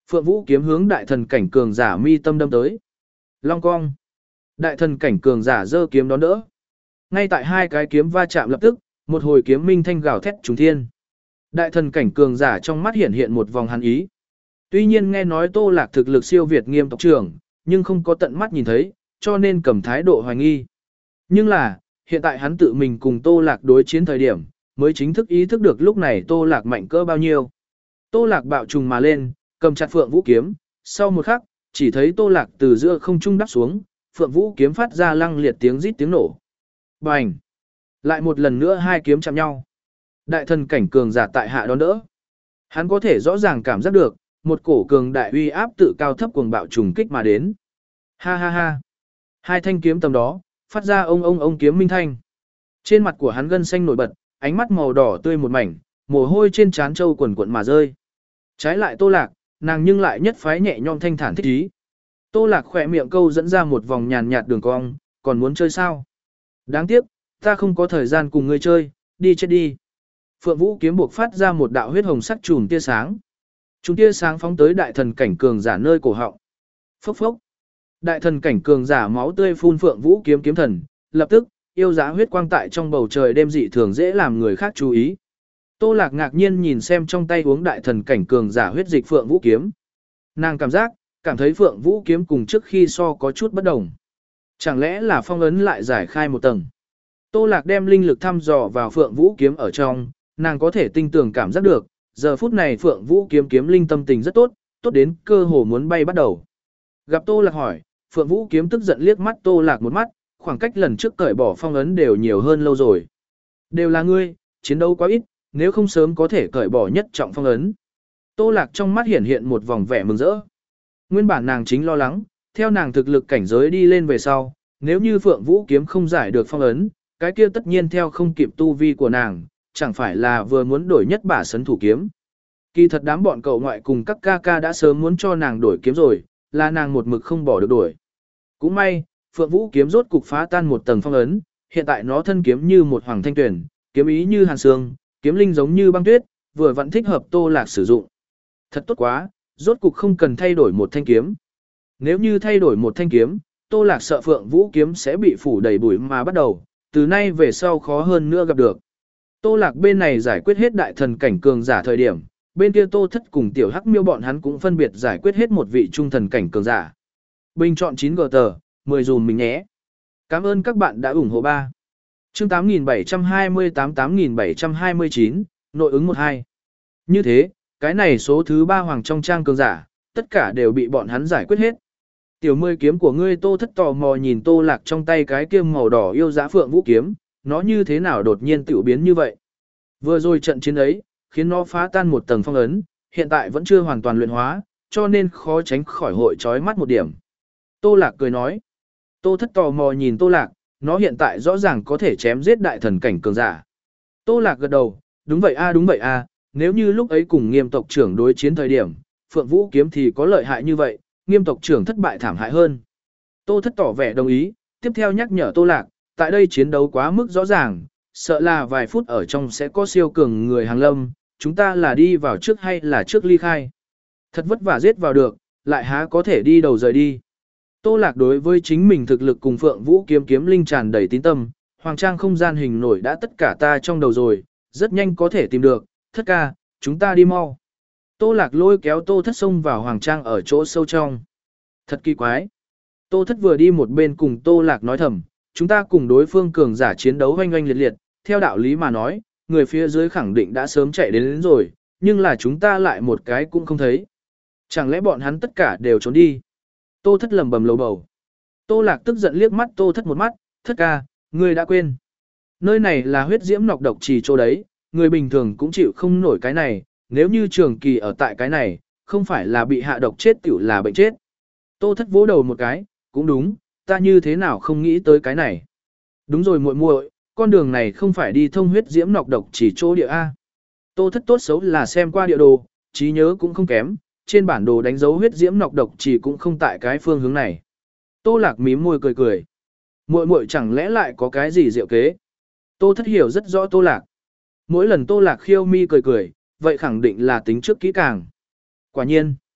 Phượng Vũ kiếm hướng đại thần cảnh cường giả mi tâm đâm tới. Long cong. Đại thần cảnh cường giả giơ kiếm đón đỡ. Ngay tại hai cái kiếm va chạm lập tức, một hồi kiếm minh thanh gào thét trùng thiên. Đại thần cảnh cường giả trong mắt hiện hiện một vòng hàn ý. Tuy nhiên nghe nói Tô Lạc thực lực siêu việt Nghiêm tộc trưởng, nhưng không có tận mắt nhìn thấy, cho nên cầm thái độ hoài nghi. Nhưng là, hiện tại hắn tự mình cùng Tô Lạc đối chiến thời điểm, mới chính thức ý thức được lúc này Tô Lạc mạnh cỡ bao nhiêu. Tô Lạc bạo trùng mà lên, cầm chặt Phượng Vũ kiếm, sau một khắc, chỉ thấy Tô Lạc từ giữa không trung đắp xuống, Phượng Vũ kiếm phát ra lăng liệt tiếng rít tiếng nổ. Bành! Lại một lần nữa hai kiếm chạm nhau. Đại thần cảnh cường giả tại hạ đón đỡ. Hắn có thể rõ ràng cảm giác được, một cổ cường đại uy áp tự cao thấp cuồng bạo trùng kích mà đến. Ha ha ha! Hai thanh kiếm tầm đó, phát ra ông ông ông kiếm minh thanh. Trên mặt của hắn gân xanh nổi bật, ánh mắt màu đỏ tươi một mảnh, mồ hôi trên trán trâu quần quần mà rơi. Trái lại Tô Lạc, nàng nhưng lại nhất phái nhẹ nhõm thanh thản thích ý. Tô Lạc khỏe miệng câu dẫn ra một vòng nhàn nhạt đường cong, còn muốn chơi sao? Đáng tiếc, ta không có thời gian cùng ngươi chơi, đi chết đi. Phượng Vũ kiếm buộc phát ra một đạo huyết hồng sắc chùm tia sáng. Chùm tia sáng phóng tới đại thần cảnh cường giả nơi cổ họng. Phốc phốc. Đại thần cảnh cường giả máu tươi phun Phượng Vũ kiếm kiếm thần, lập tức, yêu giá huyết quang tại trong bầu trời đêm dị thường dễ làm người khác chú ý. Tô Lạc ngạc nhiên nhìn xem trong tay uống đại thần cảnh cường giả huyết dịch Phượng Vũ kiếm. Nàng cảm giác, cảm thấy Phượng Vũ kiếm cùng trước khi so có chút bất đồng. Chẳng lẽ là phong ấn lại giải khai một tầng. Tô Lạc đem linh lực thăm dò vào Phượng Vũ kiếm ở trong, nàng có thể tinh tường cảm giác được, giờ phút này Phượng Vũ kiếm kiếm linh tâm tình rất tốt, tốt đến cơ hồ muốn bay bắt đầu. Gặp Tô Lạc hỏi, Phượng Vũ kiếm tức giận liếc mắt Tô Lạc một mắt, khoảng cách lần trước cởi bỏ phong ấn đều nhiều hơn lâu rồi. Đều là ngươi, chiến đấu quá ít, nếu không sớm có thể cởi bỏ nhất trọng phong ấn. Tô Lạc trong mắt hiện hiện một vòng vẻ mừng rỡ. Nguyên bản nàng chính lo lắng, theo nàng thực lực cảnh giới đi lên về sau, nếu như Phượng Vũ kiếm không giải được phong ấn, cái kia tất nhiên theo không kịp tu vi của nàng, chẳng phải là vừa muốn đổi nhất bả sấn thủ kiếm. Kỳ thật đám bọn cậu ngoại cùng các ca ca đã sớm muốn cho nàng đổi kiếm rồi, là nàng một mực không bỏ được đổi. Cũng may, Phượng Vũ kiếm rốt cục phá tan một tầng phong ấn, hiện tại nó thân kiếm như một hoàng thanh tuyển, kiếm ý như hàn sương, kiếm linh giống như băng tuyết, vừa vẫn thích hợp Tô Lạc sử dụng. Thật tốt quá, rốt cục không cần thay đổi một thanh kiếm. Nếu như thay đổi một thanh kiếm, Tô Lạc sợ Phượng Vũ kiếm sẽ bị phủ đầy bụi mà bắt đầu, từ nay về sau khó hơn nữa gặp được. Tô Lạc bên này giải quyết hết đại thần cảnh cường giả thời điểm, bên kia Tô Thất cùng Tiểu Hắc Miêu bọn hắn cũng phân biệt giải quyết hết một vị trung thần cảnh cường giả. Bình chọn chín gờ tờ, mười dùm mình nhé. Cảm ơn các bạn đã ủng hộ ba. Chương tám nghìn bảy trăm hai mươi tám tám nghìn bảy trăm hai mươi chín, nội ứng một hai. Như thế, cái này số thứ ba hoàng trong trang cường giả, tất cả đều bị bọn hắn giải quyết hết. Tiểu mươi kiếm của ngươi Tô Thất tò mò nhìn Tô Lạc trong tay cái kia màu đỏ yêu dã Phượng Vũ kiếm, nó như thế nào đột nhiên tiểu biến như vậy. Vừa rồi trận chiến ấy, khiến nó phá tan một tầng phong ấn, hiện tại vẫn chưa hoàn toàn luyện hóa, cho nên khó tránh khỏi hội chói mắt một điểm. Tô Lạc cười nói. Tô Thất tò mò nhìn Tô Lạc, nó hiện tại rõ ràng có thể chém giết đại thần cảnh cường giả. Tô Lạc gật đầu, đúng vậy a đúng vậy a, nếu như lúc ấy cùng Nghiêm tộc trưởng đối chiến thời điểm, Phượng Vũ kiếm thì có lợi hại như vậy, Nghiêm tộc trưởng thất bại thảm hại hơn. Tô Thất tỏ vẻ đồng ý, tiếp theo nhắc nhở Tô Lạc, tại đây chiến đấu quá mức rõ ràng, sợ là vài phút ở trong sẽ có siêu cường người hàng lâm, chúng ta là đi vào trước hay là trước ly khai. Thật vất vả giết vào được, lại há có thể đi đầu rời đi. Tô Lạc đối với chính mình thực lực cùng Phượng Vũ kiếm kiếm linh tràn đầy tín tâm, hoàng trang không gian hình nổi đã tất cả ta trong đầu rồi, rất nhanh có thể tìm được, Thất ca, chúng ta đi mau. Tô Lạc lôi kéo Tô Thất xông vào hoàng trang ở chỗ sâu trong. Thật kỳ quái. Tô Thất vừa đi một bên cùng Tô Lạc nói thầm, chúng ta cùng đối phương cường giả chiến đấu oanh oanh liệt liệt, theo đạo lý mà nói, người phía dưới khẳng định đã sớm chạy đến, đến rồi, nhưng là chúng ta lại một cái cũng không thấy. Chẳng lẽ bọn hắn tất cả đều trốn đi? Tô Thất lầm bầm lầu bầu. Tô Lạc tức giận liếc mắt Tô Thất một mắt, Thất ca, ngươi đã quên. Nơi này là huyết diễm nọc độc trì chỗ đấy, người bình thường cũng chịu không nổi cái này, nếu như trường kỳ ở tại cái này, không phải là bị hạ độc chết tiểu là bệnh chết. Tô Thất vỗ đầu một cái, cũng đúng, ta như thế nào không nghĩ tới cái này. Đúng rồi muội muội, con đường này không phải đi thông huyết diễm nọc độc chỉ chỗ địa A. Tô Thất tốt xấu là xem qua địa đồ, trí nhớ cũng không kém, trên bản đồ đánh dấu huyết diễm nọc độc chỉ cũng không tại cái phương hướng này. Tô Lạc mím môi cười cười. Muội muội chẳng lẽ lại có cái gì diệu kế? Tô Thất hiểu rất rõ Tô Lạc. Mỗi lần Tô Lạc khiêu mi cười cười, vậy khẳng định là tính trước kỹ càng. Quả nhiên.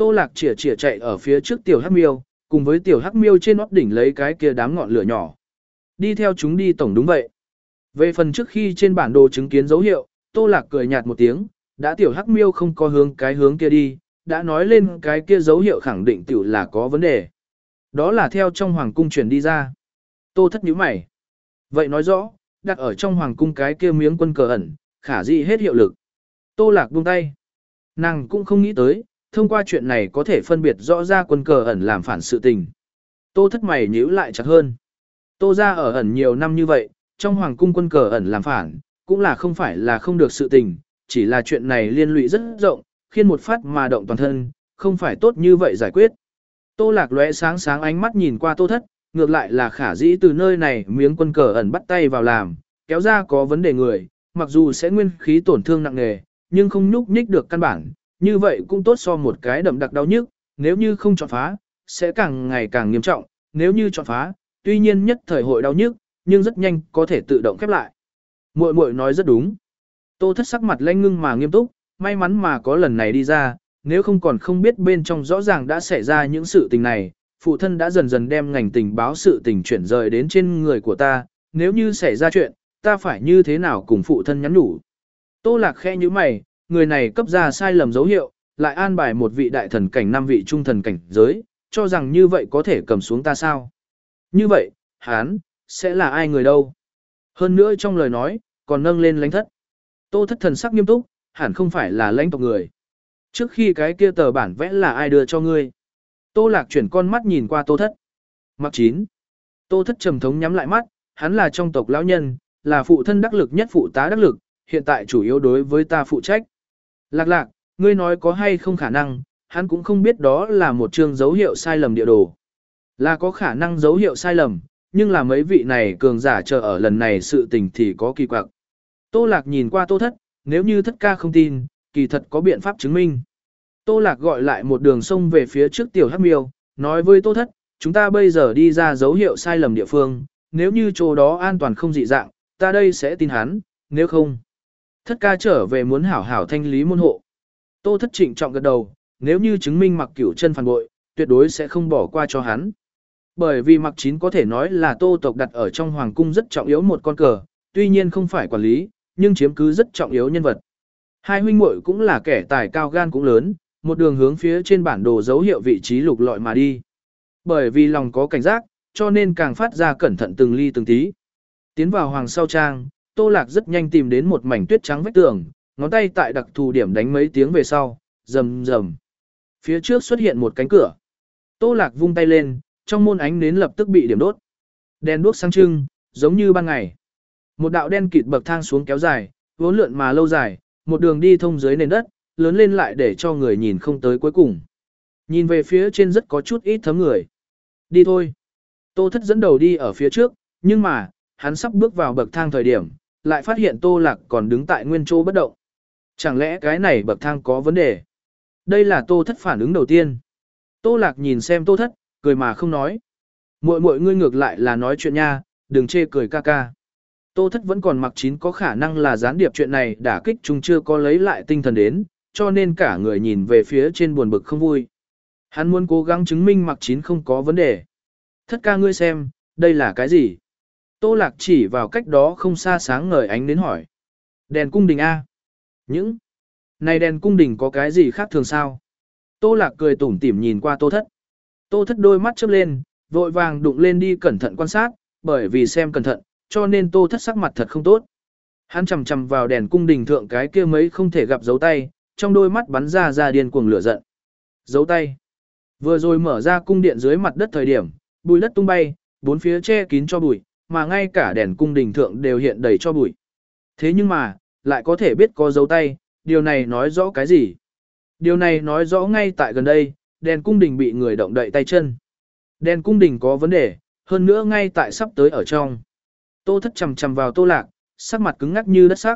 Tô Lạc chỉa chỉa chạy ở phía trước tiểu hắc miêu, cùng với tiểu hắc miêu trên nót đỉnh lấy cái kia đám ngọn lửa nhỏ. Đi theo chúng đi tổng đúng vậy. Về phần trước khi trên bản đồ chứng kiến dấu hiệu, Tô Lạc cười nhạt một tiếng, đã tiểu hắc miêu không có hướng cái hướng kia đi, đã nói lên cái kia dấu hiệu khẳng định tiểu là có vấn đề. Đó là theo trong hoàng cung chuyển đi ra. Tô Thất nhíu mày. Vậy nói rõ, đặt ở trong hoàng cung cái kia miếng quân cờ ẩn, khả dĩ hết hiệu lực. Tô Lạc buông tay. Nàng cũng không nghĩ tới, thông qua chuyện này có thể phân biệt rõ ra quân cờ ẩn làm phản sự tình. Tô Thất mày nhíu lại chặt hơn. Tô ra ở ẩn nhiều năm như vậy, trong hoàng cung quân cờ ẩn làm phản, cũng là không phải là không được sự tình, chỉ là chuyện này liên lụy rất rộng, khiến một phát mà động toàn thân, không phải tốt như vậy giải quyết. Tô Lạc lóe sáng sáng ánh mắt nhìn qua Tô Thất, ngược lại là khả dĩ từ nơi này miếng quân cờ ẩn bắt tay vào làm, kéo ra có vấn đề người, mặc dù sẽ nguyên khí tổn thương nặng nề, nhưng không nhúc nhích được căn bản, như vậy cũng tốt so một cái đậm đặc đau nhức, nếu như không chọn phá, sẽ càng ngày càng nghiêm trọng, nếu như chọn phá, tuy nhiên nhất thời hội đau nhức, nhưng rất nhanh có thể tự động khép lại. Muội muội nói rất đúng. Tô Thất sắc mặt lanh ngưng mà nghiêm túc, may mắn mà có lần này đi ra, nếu không còn không biết bên trong rõ ràng đã xảy ra những sự tình này, phụ thân đã dần dần đem ngành tình báo sự tình chuyển rời đến trên người của ta, nếu như xảy ra chuyện, ta phải như thế nào cùng phụ thân nhắn nhủ. Tô Lạc khẽ như mày, người này cấp ra sai lầm dấu hiệu, lại an bài một vị đại thần cảnh năm vị trung thần cảnh giới, cho rằng như vậy có thể cầm xuống ta sao. Như vậy, hán, sẽ là ai người đâu? Hơn nữa trong lời nói, còn nâng lên lãnh thất. Tô Thất thần sắc nghiêm túc, hẳn không phải là lãnh tộc người. Trước khi cái kia tờ bản vẽ là ai đưa cho ngươi? Tô Lạc chuyển con mắt nhìn qua Tô Thất. Mặc chín. Tô Thất trầm thống nhắm lại mắt, hắn là trong tộc lão nhân, là phụ thân đắc lực nhất phụ tá đắc lực, hiện tại chủ yếu đối với ta phụ trách. Lạc lạc, ngươi nói có hay không khả năng, hắn cũng không biết đó là một chương dấu hiệu sai lầm địa đồ. Là có khả năng dấu hiệu sai lầm, nhưng là mấy vị này cường giả chờ ở lần này sự tình thì có kỳ quặc. Tô Lạc nhìn qua Tô Thất, nếu như Thất ca không tin, kỳ thật có biện pháp chứng minh. Tô Lạc gọi lại một đường sông về phía trước tiểu hắc miêu, nói với Tô Thất, chúng ta bây giờ đi ra dấu hiệu sai lầm địa phương, nếu như chỗ đó an toàn không dị dạng, ta đây sẽ tin hắn, nếu không. Thất ca trở về muốn hảo hảo thanh lý môn hộ. Tô Thất trịnh trọng gật đầu, nếu như chứng minh Mặc Cửu chân phản bội, tuyệt đối sẽ không bỏ qua cho hắn. Bởi vì Mặc Chín có thể nói là Tô tộc đặt ở trong hoàng cung rất trọng yếu một con cờ, tuy nhiên không phải quản lý, nhưng chiếm cứ rất trọng yếu nhân vật. Hai huynh muội cũng là kẻ tài cao gan cũng lớn, một đường hướng phía trên bản đồ dấu hiệu vị trí lục lọi mà đi. Bởi vì lòng có cảnh giác, cho nên càng phát ra cẩn thận từng ly từng tí. Tiến vào hoàng sau trang, Tô Lạc rất nhanh tìm đến một mảnh tuyết trắng vách tường, ngón tay tại đặc thù điểm đánh mấy tiếng về sau, rầm rầm. Phía trước xuất hiện một cánh cửa. Tô Lạc vung tay lên, trong môn ánh nến lập tức bị điểm đốt. Đèn đuốc sáng trưng, giống như ban ngày. Một đạo đen kịt bậc thang xuống kéo dài, vốn lượn mà lâu dài, một đường đi thông dưới nền đất, lớn lên lại để cho người nhìn không tới cuối cùng. Nhìn về phía trên rất có chút ít thấm người. Đi thôi. Tô Thất dẫn đầu đi ở phía trước, nhưng mà, hắn sắp bước vào bậc thang thời điểm, lại phát hiện Tô Lạc còn đứng tại nguyên chỗ bất động. Chẳng lẽ cái này bậc thang có vấn đề? Đây là Tô Thất phản ứng đầu tiên. Tô Lạc nhìn xem Tô Thất, cười mà không nói. Muội muội ngươi ngược lại là nói chuyện nha, đừng chê cười ca ca. Tô Thất vẫn còn Mặc Chín có khả năng là gián điệp chuyện này đả kích chúng chưa có lấy lại tinh thần đến, cho nên cả người nhìn về phía trên buồn bực không vui. Hắn muốn cố gắng chứng minh Mặc Chín không có vấn đề. Thất ca ngươi xem, đây là cái gì? Tô Lạc chỉ vào cách đó không xa sáng ngời ánh đến hỏi. Đèn cung đình A. Những này đèn cung đình có cái gì khác thường sao? Tô Lạc cười tủm tỉm nhìn qua Tô Thất. Tô Thất đôi mắt chớp lên, vội vàng đụng lên đi cẩn thận quan sát, bởi vì xem cẩn thận, cho nên Tô Thất sắc mặt thật không tốt. Hắn chầm chầm vào đèn cung đình thượng cái kia mấy không thể gặp dấu tay, trong đôi mắt bắn ra ra điên cuồng lửa giận. Dấu tay. Vừa rồi mở ra cung điện dưới mặt đất thời điểm, bụi đất tung bay, bốn phía che kín cho bụi, mà ngay cả đèn cung đình thượng đều hiện đầy cho bụi. Thế nhưng mà, lại có thể biết có dấu tay, điều này nói rõ cái gì? Điều này nói rõ ngay tại gần đây, đèn cung đình bị người động đậy tay chân. Đèn cung đình có vấn đề, hơn nữa ngay tại sắp tới ở trong. Tô Thất chầm chầm vào Tô Lạc, sắc mặt cứng ngắc như đất sắc.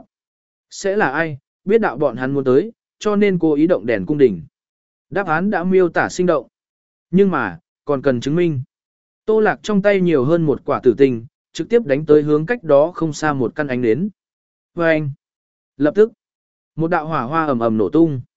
Sẽ là ai, biết đạo bọn hắn muốn tới, cho nên cố ý động đèn cung đình. Đáp án đã miêu tả sinh động. Nhưng mà, còn cần chứng minh. Tô Lạc trong tay nhiều hơn một quả tử tinh, trực tiếp đánh tới hướng cách đó không xa một căn ánh nến. Và anh, lập tức, một đạo hỏa hoa ầm ầm nổ tung.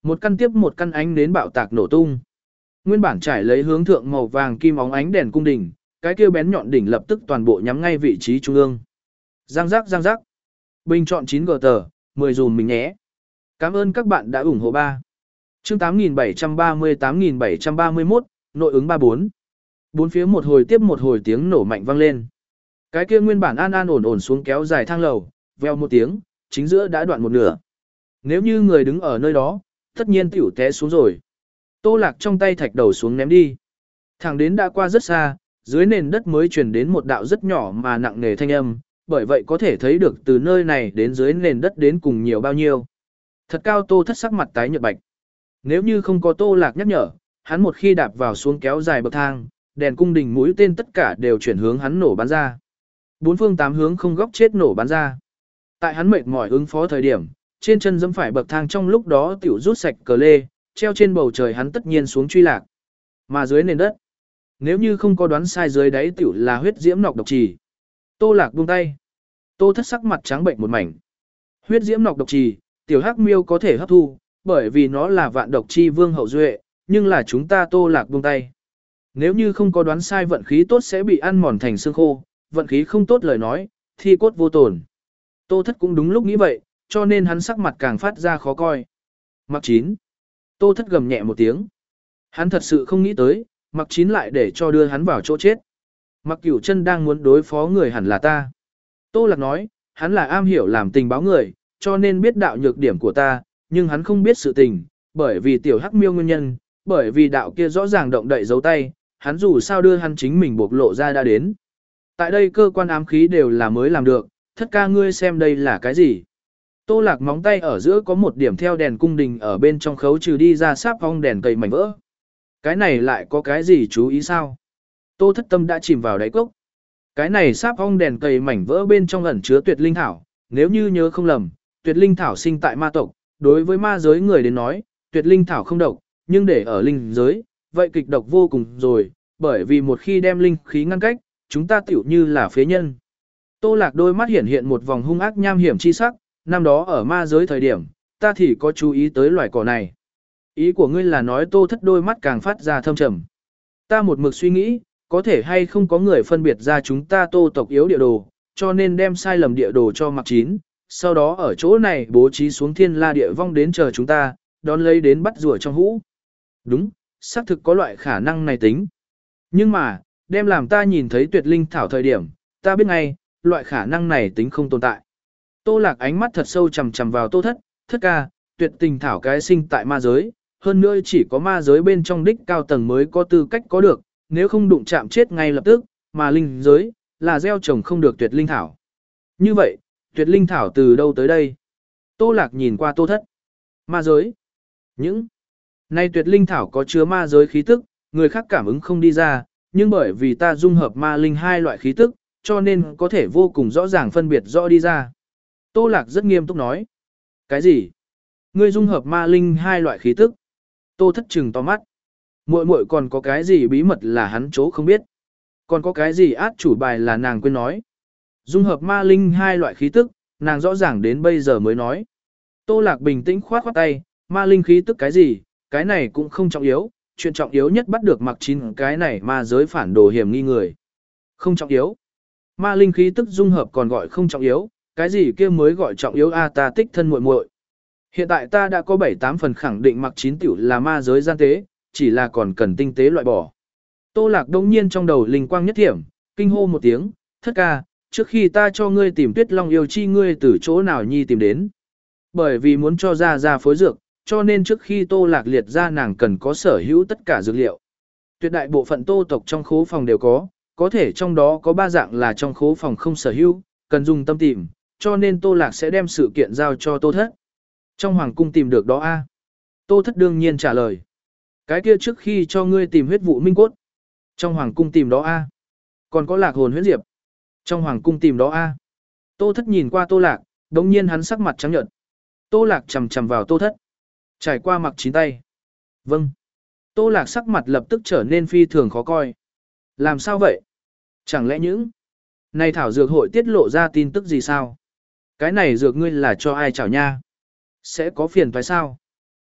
Một căn tiếp một căn ánh đến bạo tạc nổ tung. Nguyên bản trải lấy hướng thượng màu vàng kim óng ánh đèn cung đỉnh, cái kia bén nhọn đỉnh lập tức toàn bộ nhắm ngay vị trí trung ương. Giang giác giang giác. Bình chọn chín gờ tờ, mười dùm mình nhé. Cảm ơn các bạn đã ủng hộ ba. Chương tám nghìn bảy trăm ba mươi tám nghìn bảy trăm ba mươi mốt, nội ứng ba bốn. Bốn phía một hồi tiếp một hồi tiếng nổ mạnh vang lên. Cái kia nguyên bản an an ổn ổn xuống kéo dài thang lầu, veo một tiếng, chính giữa đã đoạn một nửa. Nếu như người đứng ở nơi đó, tất nhiên tiểu té xuống rồi. Tô Lạc trong tay thạch đầu xuống ném đi. Thẳng đến đã qua rất xa, dưới nền đất mới truyền đến một đạo rất nhỏ mà nặng nề thanh âm, bởi vậy có thể thấy được từ nơi này đến dưới nền đất đến cùng nhiều bao nhiêu. Thật cao. Tô Thất sắc mặt tái nhợt bạch. Nếu như không có Tô Lạc nhắc nhở, hắn một khi đạp vào xuống kéo dài bậc thang, đèn cung đình mũi tên tất cả đều chuyển hướng hắn nổ bắn ra. Bốn phương tám hướng không góc chết nổ bắn ra. Tại hắn mệt mỏi ứng phó thời điểm, trên chân giẫm phải bậc thang trong lúc đó tiểu rút sạch cờ lê, treo trên bầu trời hắn tất nhiên xuống truy lạc. Mà dưới nền đất, nếu như không có đoán sai dưới đáy tiểu là huyết diễm nọc độc trì. Tô Lạc buông tay. Tô Thất sắc mặt trắng bệnh một mảnh. Huyết diễm nọc độc trì, tiểu hắc miêu có thể hấp thu, bởi vì nó là vạn độc chi vương hậu duệ, nhưng là chúng ta Tô Lạc buông tay. Nếu như không có đoán sai vận khí tốt sẽ bị ăn mòn thành xương khô, vận khí không tốt lời nói, thi cốt vô tổn. Tô Thất cũng đúng lúc nghĩ vậy, cho nên hắn sắc mặt càng phát ra khó coi. Mặc Chín. Tô Thất gầm nhẹ một tiếng. Hắn thật sự không nghĩ tới, Mặc Chín lại để cho đưa hắn vào chỗ chết. Mặc Cửu Chân đang muốn đối phó người hẳn là ta. Tô Lạc nói, hắn là am hiểu làm tình báo người, cho nên biết đạo nhược điểm của ta, nhưng hắn không biết sự tình, bởi vì tiểu hắc miêu nguyên nhân, bởi vì đạo kia rõ ràng động đậy dấu tay, hắn dù sao đưa hắn chính mình bộc lộ ra đã đến. Tại đây cơ quan ám khí đều là mới làm được, Thất ca ngươi xem đây là cái gì. Tô Lạc móng tay ở giữa có một điểm theo đèn cung đình ở bên trong khấu trừ đi ra sáp ong đèn cầy mảnh vỡ. Cái này lại có cái gì chú ý sao? Tô Thất tâm đã chìm vào đáy cốc. Cái này sáp ong đèn cầy mảnh vỡ bên trong ẩn chứa tuyệt linh thảo, nếu như nhớ không lầm, tuyệt linh thảo sinh tại ma tộc, đối với ma giới người đến nói, tuyệt linh thảo không độc, nhưng để ở linh giới, vậy kịch độc vô cùng rồi, bởi vì một khi đem linh khí ngăn cách, chúng ta tiểu như là phế nhân. Tô Lạc đôi mắt hiện hiện một vòng hung ác nham hiểm chi sắc, năm đó ở ma giới thời điểm, ta thì có chú ý tới loài cỏ này. Ý của ngươi là nói Tô Thất đôi mắt càng phát ra thâm trầm. Ta một mực suy nghĩ, có thể hay không có người phân biệt ra chúng ta Tô tộc yếu địa đồ, cho nên đem sai lầm địa đồ cho Mặc Chín, sau đó ở chỗ này bố trí xuống thiên la địa vong đến chờ chúng ta, đón lấy đến bắt rùa trong hũ. Đúng, xác thực có loại khả năng này tính. Nhưng mà, đem làm ta nhìn thấy tuyệt linh thảo thời điểm, ta biết ngay, loại khả năng này tính không tồn tại. Tô Lạc ánh mắt thật sâu chằm chằm vào Tô Thất, Thất ca, tuyệt tình thảo cái sinh tại ma giới, hơn nữa chỉ có ma giới bên trong đích cao tầng mới có tư cách có được, nếu không đụng chạm chết ngay lập tức, mà linh giới, là gieo trồng không được tuyệt linh thảo. Như vậy, tuyệt linh thảo từ đâu tới đây? Tô Lạc nhìn qua Tô Thất. Ma giới. Những này tuyệt linh thảo có chứa ma giới khí tức, người khác cảm ứng không đi ra, nhưng bởi vì ta dung hợp ma linh hai loại khí tức, cho nên có thể vô cùng rõ ràng phân biệt rõ đi ra. Tô Lạc rất nghiêm túc nói. Cái gì? Ngươi dung hợp ma linh hai loại khí tức. Tô Thất trừng to mắt. Muội muội còn có cái gì bí mật là hắn chỗ không biết? Còn có cái gì át chủ bài là nàng quên nói? Dung hợp ma linh hai loại khí tức, nàng rõ ràng đến bây giờ mới nói. Tô Lạc bình tĩnh khoát khoát tay, ma linh khí tức cái gì, cái này cũng không trọng yếu, chuyện trọng yếu nhất bắt được Mặc Chín cái này ma giới phản đồ hiểm nghi người. Không trọng yếu. Ma linh khí tức dung hợp còn gọi không trọng yếu, cái gì kia mới gọi trọng yếu a ta tích thân muội muội. Hiện tại ta đã có bảy tám phần khẳng định Mặc Chín tiểu là ma giới gian tế, chỉ là còn cần tinh tế loại bỏ. Tô Lạc đông nhiên trong đầu linh quang nhất thiểm, kinh hô một tiếng, Thất ca, trước khi ta cho ngươi tìm Tuyết Long yêu chi ngươi từ chỗ nào nhi tìm đến. Bởi vì muốn cho ra ra phối dược, cho nên trước khi Tô Lạc liệt ra nàng cần có sở hữu tất cả dược liệu. Tuyệt đại bộ phận Tô tộc trong khố phòng đều có, có thể trong đó có ba dạng là trong khố phòng không sở hữu, cần dùng tâm tìm, cho nên Tô Lạc sẽ đem sự kiện giao cho Tô Thất. Trong hoàng cung tìm được đó a? Tô Thất đương nhiên trả lời. Cái kia trước khi cho ngươi tìm huyết vụ minh cốt. Trong hoàng cung tìm đó a? Còn có Lạc hồn huyết diệp. Trong hoàng cung tìm đó a? Tô Thất nhìn qua Tô Lạc, đống nhiên hắn sắc mặt trắng nhợt. Tô Lạc chầm chầm vào Tô Thất. Trải qua Mặc Chín tay. Vâng. Tô Lạc sắc mặt lập tức trở nên phi thường khó coi. Làm sao vậy? Chẳng lẽ những này thảo dược hội tiết lộ ra tin tức gì sao? Cái này dược ngươi là cho ai chảo nha? Sẽ có phiền phải sao?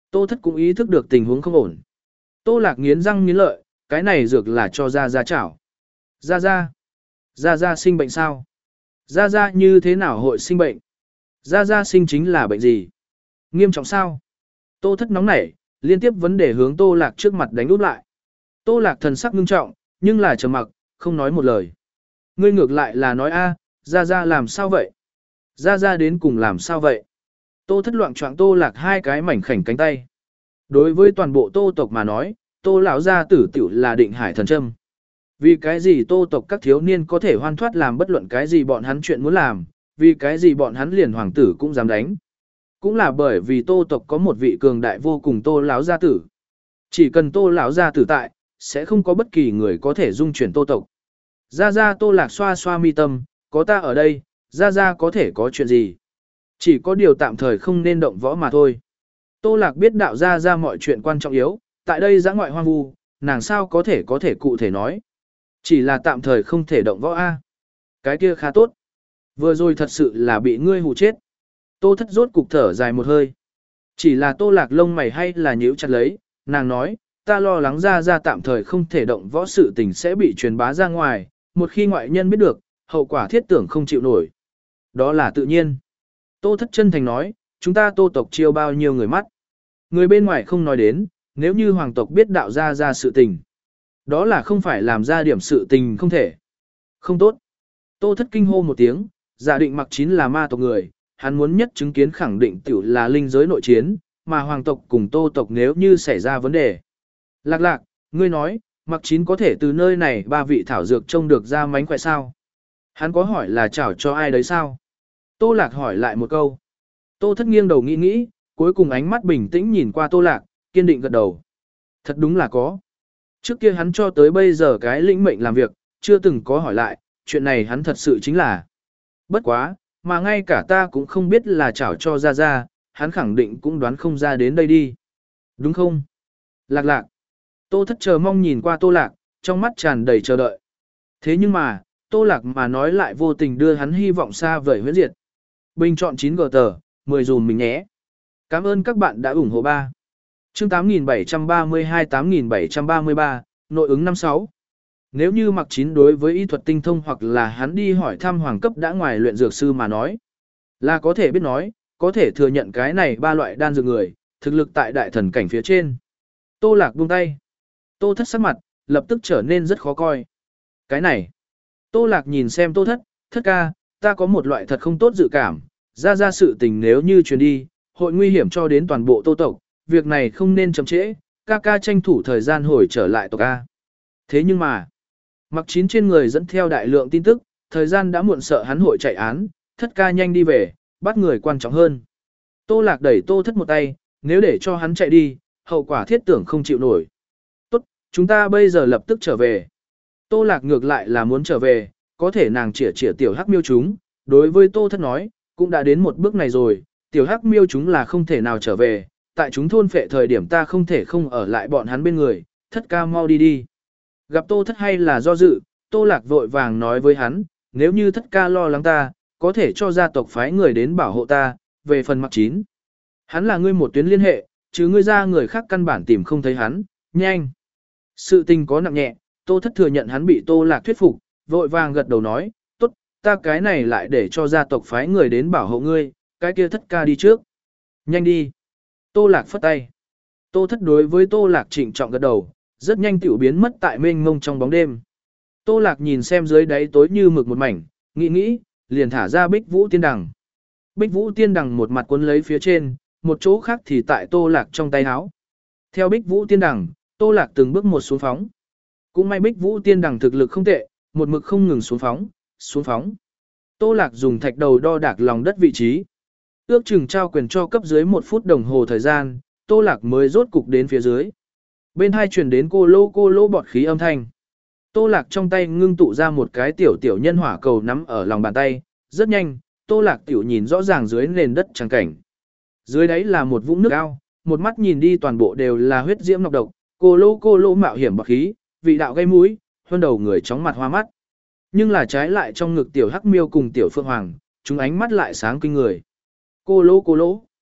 Tô Thất cũng ý thức được tình huống không ổn. Tô Lạc nghiến răng nghiến lợi, cái này dược là cho Gia Gia chảo. Gia Gia. Gia Gia sinh bệnh sao? Gia Gia như thế nào hội sinh bệnh? Gia Gia sinh chính là bệnh gì? Nghiêm trọng sao? Tô Thất nóng nảy, liên tiếp vấn đề hướng Tô Lạc trước mặt đánh úp lại. Tô Lạc thần sắc ngưng trọng, nhưng là trầm mặc, không nói một lời. Ngươi ngược lại là nói a, Gia Gia làm sao vậy? Gia Gia đến cùng làm sao vậy? Tô Thất loạn choạng Tô Lạc hai cái mảnh khảnh cánh tay. Đối với toàn bộ Tô tộc mà nói, Tô lão gia tử tiểu là định hải thần châm. Vì cái gì Tô tộc các thiếu niên có thể hoan thoát làm bất luận cái gì bọn hắn chuyện muốn làm, vì cái gì bọn hắn liền hoàng tử cũng dám đánh. Cũng là bởi vì Tô tộc có một vị cường đại vô cùng Tô lão gia tử. Chỉ cần Tô lão gia tử tại, sẽ không có bất kỳ người có thể dung chuyển Tô tộc. Gia Gia Tô Lạc xoa xoa mi tâm, có ta ở đây, Gia Gia có thể có chuyện gì. Chỉ có điều tạm thời không nên động võ mà thôi. Tô Lạc biết đạo Gia Gia mọi chuyện quan trọng yếu, tại đây giã ngoại hoang vu, nàng sao có thể có thể cụ thể nói. Chỉ là tạm thời không thể động võ A. Cái kia khá tốt. Vừa rồi thật sự là bị ngươi hù chết. Tô Thất rốt cục thở dài một hơi. Chỉ là Tô Lạc lông mày hay là nhíu chặt lấy, nàng nói, ta lo lắng Gia Gia tạm thời không thể động võ, sự tình sẽ bị truyền bá ra ngoài, một khi ngoại nhân biết được, hậu quả thiết tưởng không chịu nổi. Đó là tự nhiên. Tô Thất chân thành nói, chúng ta Tô tộc chiêu bao nhiêu người mắt. Người bên ngoài không nói đến, nếu như hoàng tộc biết đạo Gia Gia sự tình. Đó là không phải làm ra điểm sự tình không thể. Không tốt. Tô Thất kinh hô một tiếng, giả định Mặc Chín là ma tộc người, hắn muốn nhất chứng kiến khẳng định tiểu là linh giới nội chiến, mà hoàng tộc cùng Tô tộc nếu như xảy ra vấn đề. Lạc lạc, ngươi nói, Mặc Chín có thể từ nơi này ba vị thảo dược trông được ra mánh khỏe sao? Hắn có hỏi là chảo cho ai đấy sao? Tô Lạc hỏi lại một câu. Tô Thất nghiêng đầu nghĩ nghĩ, cuối cùng ánh mắt bình tĩnh nhìn qua Tô Lạc, kiên định gật đầu. Thật đúng là có. Trước kia hắn cho tới bây giờ cái lĩnh mệnh làm việc, chưa từng có hỏi lại, chuyện này hắn thật sự chính là. Bất quá, mà ngay cả ta cũng không biết là chảo cho ra ra, hắn khẳng định cũng đoán không ra đến đây đi. Đúng không? Lạc lạc. Tô Thất chờ mong nhìn qua Tô Lạc, trong mắt tràn đầy chờ đợi. Thế nhưng mà, Tô Lạc mà nói lại vô tình đưa hắn hy vọng xa vời huyễn diệt. Bình chọn chín gờ tờ, mười dùm mình nhé. Cảm ơn các bạn đã ủng hộ ba. Chương tám nghìn bảy trăm ba mươi hai tám nghìn bảy trăm ba mươi ba, nội ứng năm sáu. Nếu như Mặc Chín đối với y thuật tinh thông hoặc là hắn đi hỏi thăm hoàng cấp đã ngoài luyện dược sư mà nói, là có thể biết nói, có thể thừa nhận cái này ba loại đan dược người, thực lực tại đại thần cảnh phía trên. Tô Lạc buông tay. Tô Thất sắc mặt, lập tức trở nên rất khó coi. Cái này. Tô Lạc nhìn xem Tô Thất, Thất ca, ta có một loại thật không tốt dự cảm, ra ra sự tình nếu như truyền đi, hội nguy hiểm cho đến toàn bộ Tô tộc, việc này không nên chậm trễ, ca ca tranh thủ thời gian hồi trở lại tộc A. Thế nhưng mà, Mặc Chín trên người dẫn theo đại lượng tin tức, thời gian đã muộn, sợ hắn hội chạy án, Thất ca nhanh đi về, bắt người quan trọng hơn. Tô Lạc đẩy Tô Thất một tay, nếu để cho hắn chạy đi, hậu quả thiết tưởng không chịu nổi. Tốt, chúng ta bây giờ lập tức trở về. Tô Lạc ngược lại là muốn trở về, có thể nàng chỉa chỉa tiểu hắc miêu chúng, đối với Tô Thất nói, cũng đã đến một bước này rồi, tiểu hắc miêu chúng là không thể nào trở về, tại chúng thôn phệ thời điểm ta không thể không ở lại bọn hắn bên người, Thất ca mau đi đi. Gặp Tô Thất hay là do dự, Tô Lạc vội vàng nói với hắn, nếu như Thất ca lo lắng ta, có thể cho gia tộc phái người đến bảo hộ ta, về phần Mặc Chín. Hắn là ngươi một tuyến liên hệ, chứ ngươi ra người khác căn bản tìm không thấy hắn, nhanh. Sự tình có nặng nhẹ, Tô Thất thừa nhận hắn bị Tô Lạc thuyết phục, vội vàng gật đầu nói, tốt, ta cái này lại để cho gia tộc phái người đến bảo hộ ngươi, cái kia Thất ca đi trước. Nhanh đi. Tô Lạc phất tay. Tô Thất đối với Tô Lạc trịnh trọng gật đầu, rất nhanh tiểu biến mất tại mênh mông trong bóng đêm. Tô Lạc nhìn xem dưới đáy tối như mực một mảnh, nghĩ nghĩ, liền thả ra Bích Vũ Tiên Đằng. Bích Vũ Tiên Đằng một mặt cuốn lấy phía trên, một chỗ khác thì tại Tô Lạc trong tay áo. Theo Bích Vũ Tiên Đằng, Tô Lạc từng bước một xuống phóng. Cũng may Bích Vũ Tiên Đằng thực lực không tệ, một mực không ngừng xuống phóng, xuống phóng. Tô Lạc dùng thạch đầu đo đạc lòng đất vị trí. Ước chừng trao quyền cho cấp dưới một phút đồng hồ thời gian, Tô Lạc mới rốt cục đến phía dưới. Bên hai truyền đến cô lô cô lô bọt khí âm thanh. Tô Lạc trong tay ngưng tụ ra một cái tiểu tiểu nhân hỏa cầu nắm ở lòng bàn tay, rất nhanh, Tô Lạc tiểu nhìn rõ ràng dưới nền đất trắng cảnh. Dưới đấy là một vũng nước ao, một mắt nhìn đi toàn bộ đều là huyết diễm nọc độc, cô lô cô lô mạo hiểm bọt khí, vị đạo gây mũi, hơn đầu người chóng mặt hoa mắt. Nhưng là trái lại trong ngực tiểu hắc miêu cùng tiểu phượng hoàng, chúng ánh mắt lại sáng kinh người. Cô lô cô lô.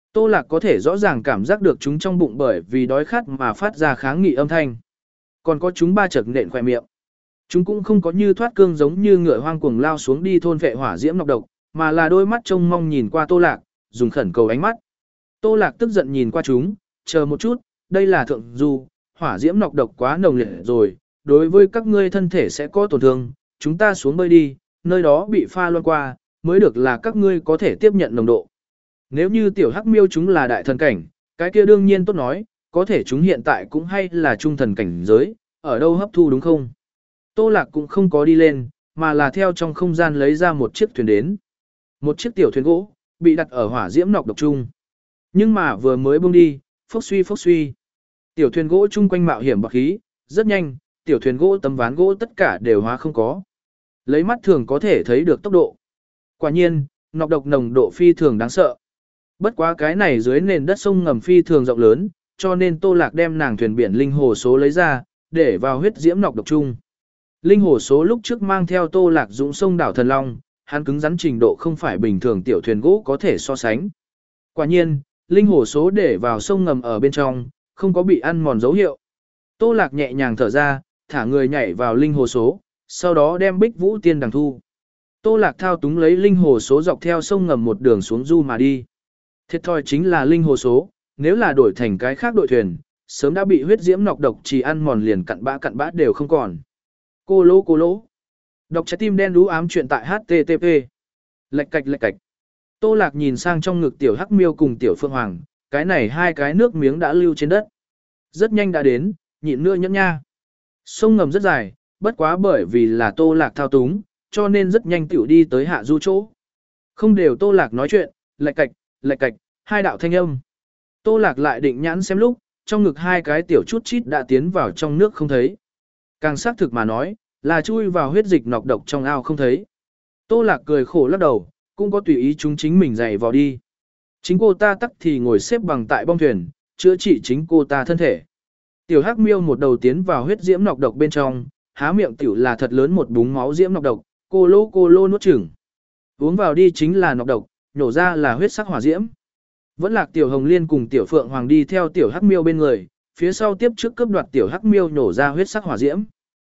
Tô Lạc có thể rõ ràng cảm giác được chúng trong bụng bởi vì đói khát mà phát ra kháng nghị âm thanh. Còn có chúng ba chật nện khỏe miệng. Chúng cũng không có như thoát cương giống như ngựa hoang cuồng lao xuống đi thôn vệ hỏa diễm nọc độc, mà là đôi mắt trông mong nhìn qua Tô Lạc, dùng khẩn cầu ánh mắt. Tô Lạc tức giận nhìn qua chúng, chờ một chút, đây là thượng du, hỏa diễm nọc độc quá nồng liệt rồi, đối với các ngươi thân thể sẽ có tổn thương, chúng ta xuống bơi đi, nơi đó bị pha loan qua, mới được là các ngươi có thể tiếp nhận nồng độ. Nếu như tiểu hắc miêu chúng là đại thần cảnh, cái kia đương nhiên tốt nói, có thể chúng hiện tại cũng hay là trung thần cảnh giới, ở đâu hấp thu đúng không? Tô Lạc cũng không có đi lên, mà là theo trong không gian lấy ra một chiếc thuyền đến. Một chiếc tiểu thuyền gỗ, bị đặt ở hỏa diễm nọc độc chung. Nhưng mà vừa mới buông đi, phốc suy phốc suy. Tiểu thuyền gỗ chung quanh mạo hiểm bạc khí, rất nhanh, tiểu thuyền gỗ tấm ván gỗ tất cả đều hóa không có. Lấy mắt thường có thể thấy được tốc độ. Quả nhiên, nọc độc nồng độ phi thường đáng sợ. Bất quá cái này dưới nền đất sông ngầm phi thường rộng lớn, cho nên Tô Lạc đem nàng thuyền biển linh hồ số lấy ra, để vào huyết diễm nọc độc chung. Linh hồ số lúc trước mang theo Tô Lạc dũng sông đảo Thần Long, hắn cứng rắn trình độ không phải bình thường tiểu thuyền gỗ có thể so sánh. Quả nhiên, linh hồ số để vào sông ngầm ở bên trong, không có bị ăn mòn dấu hiệu. Tô Lạc nhẹ nhàng thở ra, thả người nhảy vào linh hồ số, sau đó đem Bích Vũ Tiên đằng thu. Tô Lạc thao túng lấy linh hồ số dọc theo sông ngầm một đường xuống du mà đi. Thiệt thòi chính là linh hồ số, nếu là đổi thành cái khác đội thuyền, sớm đã bị huyết diễm nọc độc chỉ ăn mòn liền cặn bã cặn bã đều không còn. Cô lỗ cô lỗ. Đọc trái tim đen đú ám chuyện tại hát tê tê pê. Lạch cạch lạch cạch. Tô Lạc nhìn sang trong ngực tiểu hắc miêu cùng tiểu phượng hoàng, cái này hai cái nước miếng đã lưu trên đất. Rất nhanh đã đến, nhịn nữa nhẫn nha. Sông ngầm rất dài, bất quá bởi vì là Tô Lạc thao túng, cho nên rất nhanh tiểu đi tới hạ du chỗ. Không đều Tô Lạc nói chuyện, lạch cạch, lạch cạch, hai đạo thanh âm. Tô Lạc lại định nhãn xem lúc, trong ngực hai cái tiểu chút chít đã tiến vào trong nước không thấy. Càng xác thực mà nói, là chui vào huyết dịch nọc độc trong ao không thấy. Tô Lạc cười khổ lắc đầu, cũng có tùy ý chúng chính mình dạy vào đi. Chính cô ta tắc thì ngồi xếp bằng tại bong thuyền, chữa trị chính cô ta thân thể. Tiểu hắc miêu một đầu tiến vào huyết diễm nọc độc bên trong, há miệng tiểu là thật lớn một búng máu diễm nọc độc, cô lô cô lô nuốt chửng. Uống vào đi chính là nọc độc, nhổ ra là huyết sắc hỏa diễm. Vẫn Lạc tiểu hồng liên cùng tiểu phượng hoàng đi theo tiểu hắc miêu bên người, phía sau tiếp trước cướp đoạt tiểu hắc miêu nhổ ra huyết sắc hỏa diễm.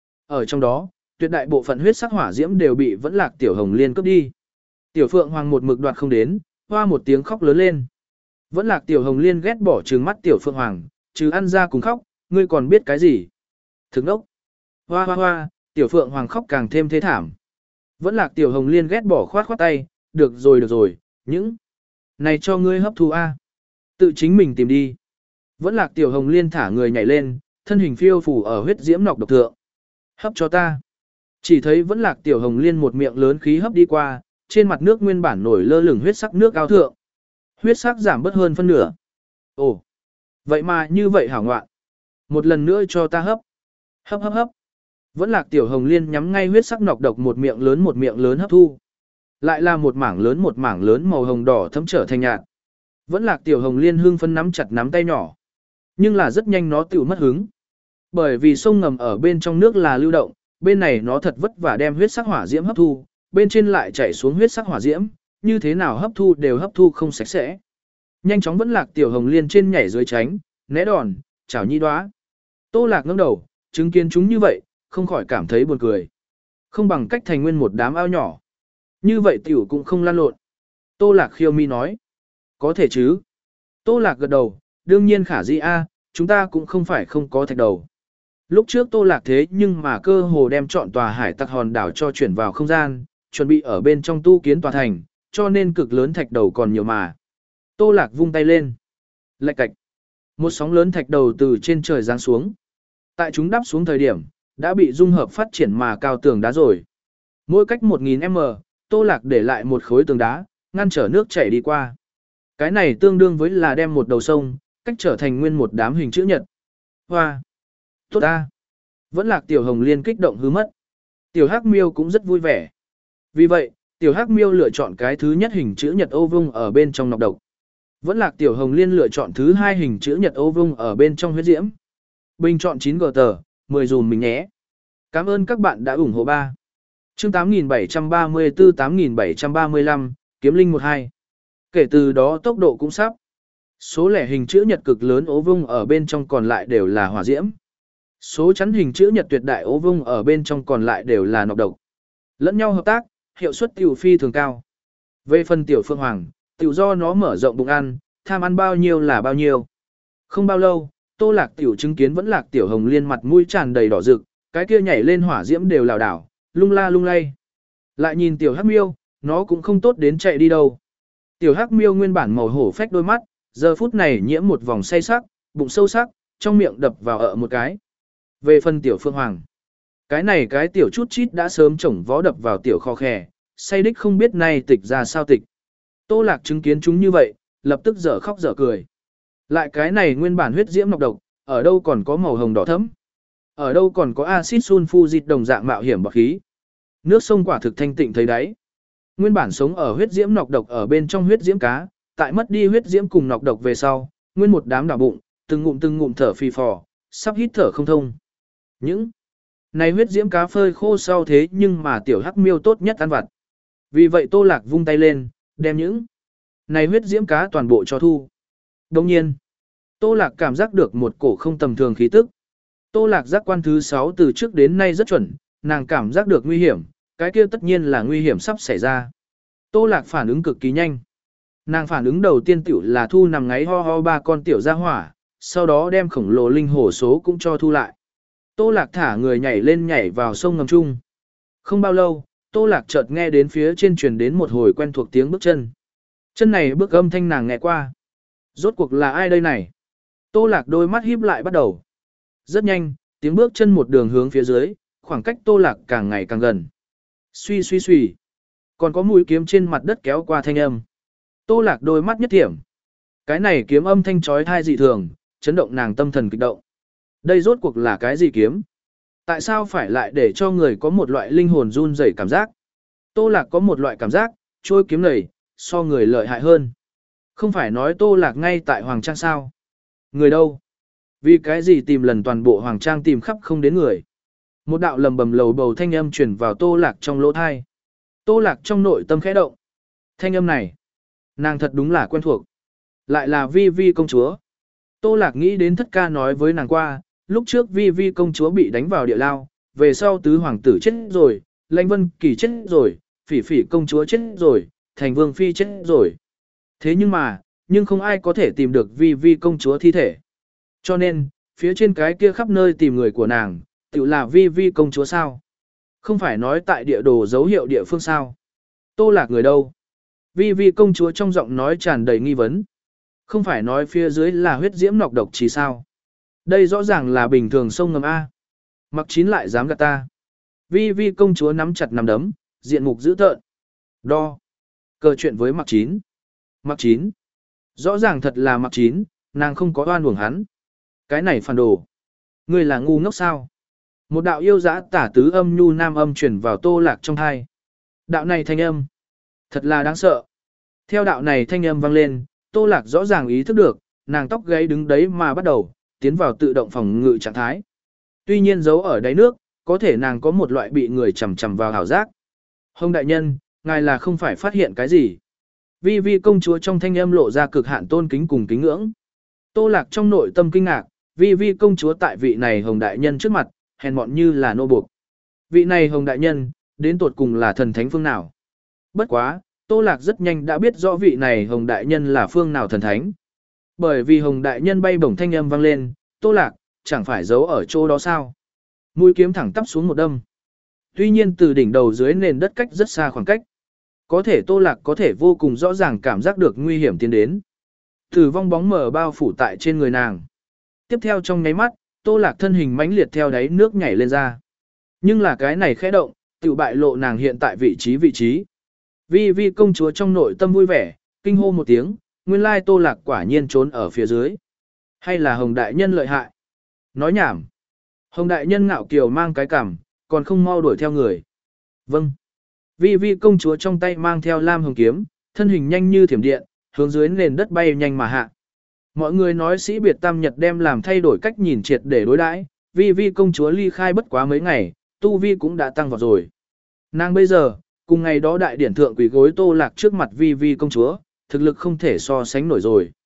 Ở trong đó, tuyệt đại bộ phận huyết sắc hỏa diễm đều bị Vẫn Lạc tiểu hồng liên cướp đi. Tiểu phượng hoàng một mực đoạt không đến, hoa một tiếng khóc lớn lên. Vẫn Lạc tiểu hồng liên ghét bỏ trừng mắt tiểu phượng hoàng, trừ ăn ra cùng khóc, ngươi còn biết cái gì? Thực đốc. Hoa hoa hoa, tiểu phượng hoàng khóc càng thêm thế thảm. Vẫn Lạc tiểu hồng liên ghét bỏ khoát khoát tay, được rồi được rồi, những này cho ngươi hấp thu a. Tự chính mình tìm đi. Vẫn Lạc tiểu hồng liên thả người nhảy lên, thân hình phiêu phù ở huyết diễm nọc độc thượng. Hấp cho ta. Chỉ thấy Vẫn Lạc tiểu hồng liên một miệng lớn khí hấp đi qua, trên mặt nước nguyên bản nổi lơ lửng huyết sắc nước ao thượng. Huyết sắc giảm bớt hơn phân nửa. Ồ, vậy mà như vậy hảo ngoạn. Một lần nữa cho ta hấp. Hấp hấp hấp. Vẫn Lạc tiểu hồng liên nhắm ngay huyết sắc nọc độc một miệng lớn một miệng lớn hấp thu. Lại là một mảng lớn một mảng lớn màu hồng đỏ thấm trở thành nhạt. Vẫn Lạc tiểu hồng liên hương phân nắm chặt nắm tay nhỏ. Nhưng là rất nhanh nó tự mất hứng. Bởi vì sông ngầm ở bên trong nước là lưu động, bên này nó thật vất vả đem huyết sắc hỏa diễm hấp thu, bên trên lại chảy xuống huyết sắc hỏa diễm, như thế nào hấp thu đều hấp thu không sạch sẽ. Nhanh chóng Vẫn Lạc tiểu hồng liên trên nhảy dưới tránh, né đòn, chảo nhi đoá. Tô Lạc ngẩng đầu, chứng kiến chúng như vậy, không khỏi cảm thấy buồn cười. Không bằng cách thành nguyên một đám ao nhỏ. Như vậy tiểu cũng không lan lộn. Tô Lạc khiêu mi nói. Có thể chứ. Tô Lạc gật đầu, đương nhiên khả dĩ a, chúng ta cũng không phải không có thạch đầu. Lúc trước Tô Lạc thế nhưng mà cơ hồ đem chọn tòa hải tặc hòn đảo cho chuyển vào không gian, chuẩn bị ở bên trong tu kiến tòa thành, cho nên cực lớn thạch đầu còn nhiều mà. Tô Lạc vung tay lên. Lạch cạch. Một sóng lớn thạch đầu từ trên trời giáng xuống. Tại chúng đáp xuống thời điểm, đã bị dung hợp phát triển mà cao tường đá rồi. Mỗi cách một nghìn mét, Tô Lạc để lại một khối tường đá, ngăn trở nước chảy đi qua. Cái này tương đương với là đem một đầu sông, cách trở thành nguyên một đám hình chữ nhật. Hoa! Tốt ta! Vẫn Lạc tiểu hồng liên kích động hứ mất. Tiểu hắc miêu cũng rất vui vẻ. Vì vậy, tiểu hắc miêu lựa chọn cái thứ nhất hình chữ nhật ô vung ở bên trong nọc độc. Vẫn Lạc tiểu hồng liên lựa chọn thứ hai hình chữ nhật ô vung ở bên trong huyết diễm. Bình chọn chín gờ tờ, mười dùm mình nhé. Cảm ơn các bạn đã ủng hộ ba. Chương tám nghìn bảy trăm ba mươi tư tám nghìn bảy trăm ba mươi lăm, kiếm linh một hai. Kể từ đó tốc độ cũng sắp. Số lẻ hình chữ nhật cực lớn ố vung ở bên trong còn lại đều là hỏa diễm. Số chắn hình chữ nhật tuyệt đại ố vung ở bên trong còn lại đều là nọc độc. Lẫn nhau hợp tác, hiệu suất tiểu phi thường cao. Về phần tiểu Phương Hoàng, tiểu do nó mở rộng bụng ăn, tham ăn bao nhiêu là bao nhiêu. Không bao lâu, Tô Lạc tiểu chứng kiến vẫn Lạc tiểu Hồng Liên mặt mũi tràn đầy đỏ rực, cái kia nhảy lên hỏa diễm đều lảo đảo, lung la lung lay. Lại nhìn tiểu Hắc Miêu, nó cũng không tốt đến chạy đi đâu. Tiểu Hắc Miêu nguyên bản màu hổ phách đôi mắt, giờ phút này nhiễm một vòng say sắc, bụng sâu sắc, trong miệng đập vào ợ một cái. Về phần tiểu Phương Hoàng, cái này cái tiểu chút chít đã sớm chổng vó đập vào tiểu kho khè, say đích không biết nay tịch ra sao tịch. Tô Lạc chứng kiến chúng như vậy, lập tức dở khóc dở cười. Lại cái này nguyên bản huyết diễm nọc độc, ở đâu còn có màu hồng đỏ thẫm, ở đâu còn có axit sulfuric đồng dạng mạo hiểm bọt khí. Nước sông quả thực thanh tịnh thấy đáy. Nguyên bản sống ở huyết diễm nọc độc ở bên trong huyết diễm cá, tại mất đi huyết diễm cùng nọc độc về sau, nguyên một đám đảo bụng, từng ngụm từng ngụm thở phì phò, sắp hít thở không thông. Những này huyết diễm cá phơi khô sau thế nhưng mà tiểu Hắc Miêu tốt nhất ăn vặt. Vì vậy Tô Lạc vung tay lên, đem những này huyết diễm cá toàn bộ cho thu. Đồng nhiên, Tô Lạc cảm giác được một cổ không tầm thường khí tức. Tô Lạc giác quan thứ sáu từ trước đến nay rất chuẩn, nàng cảm giác được nguy hiểm, cái kia tất nhiên là nguy hiểm sắp xảy ra. Tô Lạc phản ứng cực kỳ nhanh. Nàng phản ứng đầu tiên tiểu là thu nằm ngáy ho ho ba con tiểu ra hỏa, sau đó đem khổng lồ linh hổ số cũng cho thu lại. Tô Lạc thả người nhảy lên nhảy vào sông ngầm chung. Không bao lâu, Tô Lạc chợt nghe đến phía trên truyền đến một hồi quen thuộc tiếng bước chân. Chân này bước âm thanh nàng nghe qua. Rốt cuộc là ai đây này? Tô Lạc đôi mắt híp lại bắt đầu. Rất nhanh, tiếng bước chân một đường hướng phía dưới, khoảng cách Tô Lạc càng ngày càng gần. Suy suy suy. Còn có mũi kiếm trên mặt đất kéo qua thanh âm. Tô Lạc đôi mắt nhất thiểm. Cái này kiếm âm thanh chói tai dị thường, chấn động nàng tâm thần kích động. Đây rốt cuộc là cái gì kiếm? Tại sao phải lại để cho người có một loại linh hồn run rẩy cảm giác? Tô Lạc có một loại cảm giác, trôi kiếm này, so người lợi hại hơn. Không phải nói Tô Lạc ngay tại Hoàng Trang sao? Người đâu? Vì cái gì tìm lần toàn bộ Hoàng Trang tìm khắp không đến người? Một đạo lầm bầm lầu bầu thanh âm truyền vào Tô Lạc trong lỗ thai. Tô Lạc trong nội tâm khẽ động. Thanh âm này, nàng thật đúng là quen thuộc. Lại là Vi Vi công chúa. Tô Lạc nghĩ đến Thất Ca nói với nàng qua, lúc trước Vi Vi công chúa bị đánh vào địa lao, về sau tứ hoàng tử chết rồi, Lãnh Vân Kỳ chết rồi, Phỉ Phỉ công chúa chết rồi, Thành Vương phi chết rồi. Thế nhưng mà, nhưng không ai có thể tìm được Vi Vi công chúa thi thể. Cho nên, phía trên cái kia khắp nơi tìm người của nàng, tự là Vi Vi công chúa sao? Không phải nói tại địa đồ dấu hiệu địa phương sao? Tô Lạc người đâu? Vi Vi công chúa trong giọng nói tràn đầy nghi vấn. Không phải nói phía dưới là huyết diễm nọc độc chỉ sao? Đây rõ ràng là bình thường sông ngầm A. Mặc Chín lại dám gạt ta. Vi Vi công chúa nắm chặt nắm đấm, diện mục dữ tợn. Đo. Cờ chuyện với Mặc Chín. Mặc Chín. Rõ ràng thật là Mặc Chín, nàng không có oan uổng hắn. Cái này phản đồ. Ngươi là ngu ngốc sao? Một đạo yêu dã tả tứ âm nhu nam âm truyền vào Tô Lạc trong tai. Đạo này thanh âm. Thật là đáng sợ. Theo đạo này thanh âm vang lên, Tô Lạc rõ ràng ý thức được, nàng tóc gáy đứng đấy mà bắt đầu, tiến vào tự động phòng ngự trạng thái. Tuy nhiên giấu ở đáy nước, có thể nàng có một loại bị người chầm chầm vào hảo giác. Hồng đại nhân, ngài là không phải phát hiện cái gì. Vi Vi công chúa trong thanh âm lộ ra cực hạn tôn kính cùng kính ngưỡng. Tô Lạc trong nội tâm kinh ngạc, Vi Vi công chúa tại vị này Hồng đại nhân trước mặt, hèn mọn như là nô buộc. Vị này Hồng đại nhân, đến tột cùng là thần thánh phương nào? Bất quá, Tô Lạc rất nhanh đã biết rõ vị này Hồng đại nhân là phương nào thần thánh. Bởi vì Hồng đại nhân bay bổng thanh âm vang lên, Tô Lạc, chẳng phải giấu ở chỗ đó sao? Mũi kiếm thẳng tắp xuống một đâm. Tuy nhiên từ đỉnh đầu dưới nền đất cách rất xa khoảng cách. Có thể Tô Lạc có thể vô cùng rõ ràng cảm giác được nguy hiểm tiến đến. Tử vong bóng mờ bao phủ tại trên người nàng. Tiếp theo trong nháy mắt, Tô Lạc thân hình mãnh liệt theo đáy nước nhảy lên ra. Nhưng là cái này khẽ động, tự bại lộ nàng hiện tại vị trí vị trí. Vi Vi công chúa trong nội tâm vui vẻ, kinh hô một tiếng, nguyên lai Tô Lạc quả nhiên trốn ở phía dưới. Hay là Hồng đại nhân lợi hại? Nói nhảm. Hồng đại nhân ngạo kiều mang cái cằm, còn không mau đuổi theo người. Vâng. Vi Vi công chúa trong tay mang theo lam hồng kiếm, thân hình nhanh như thiểm điện, hướng dưới nền đất bay nhanh mà hạ. Mọi người nói sĩ biệt tam nhật đem làm thay đổi cách nhìn triệt để đối đãi. Vi Vi công chúa ly khai bất quá mấy ngày, tu vi cũng đã tăng vào rồi. Nàng bây giờ, cùng ngày đó đại điển thượng quỷ gối Tô Lạc trước mặt Vi Vi công chúa, thực lực không thể so sánh nổi rồi.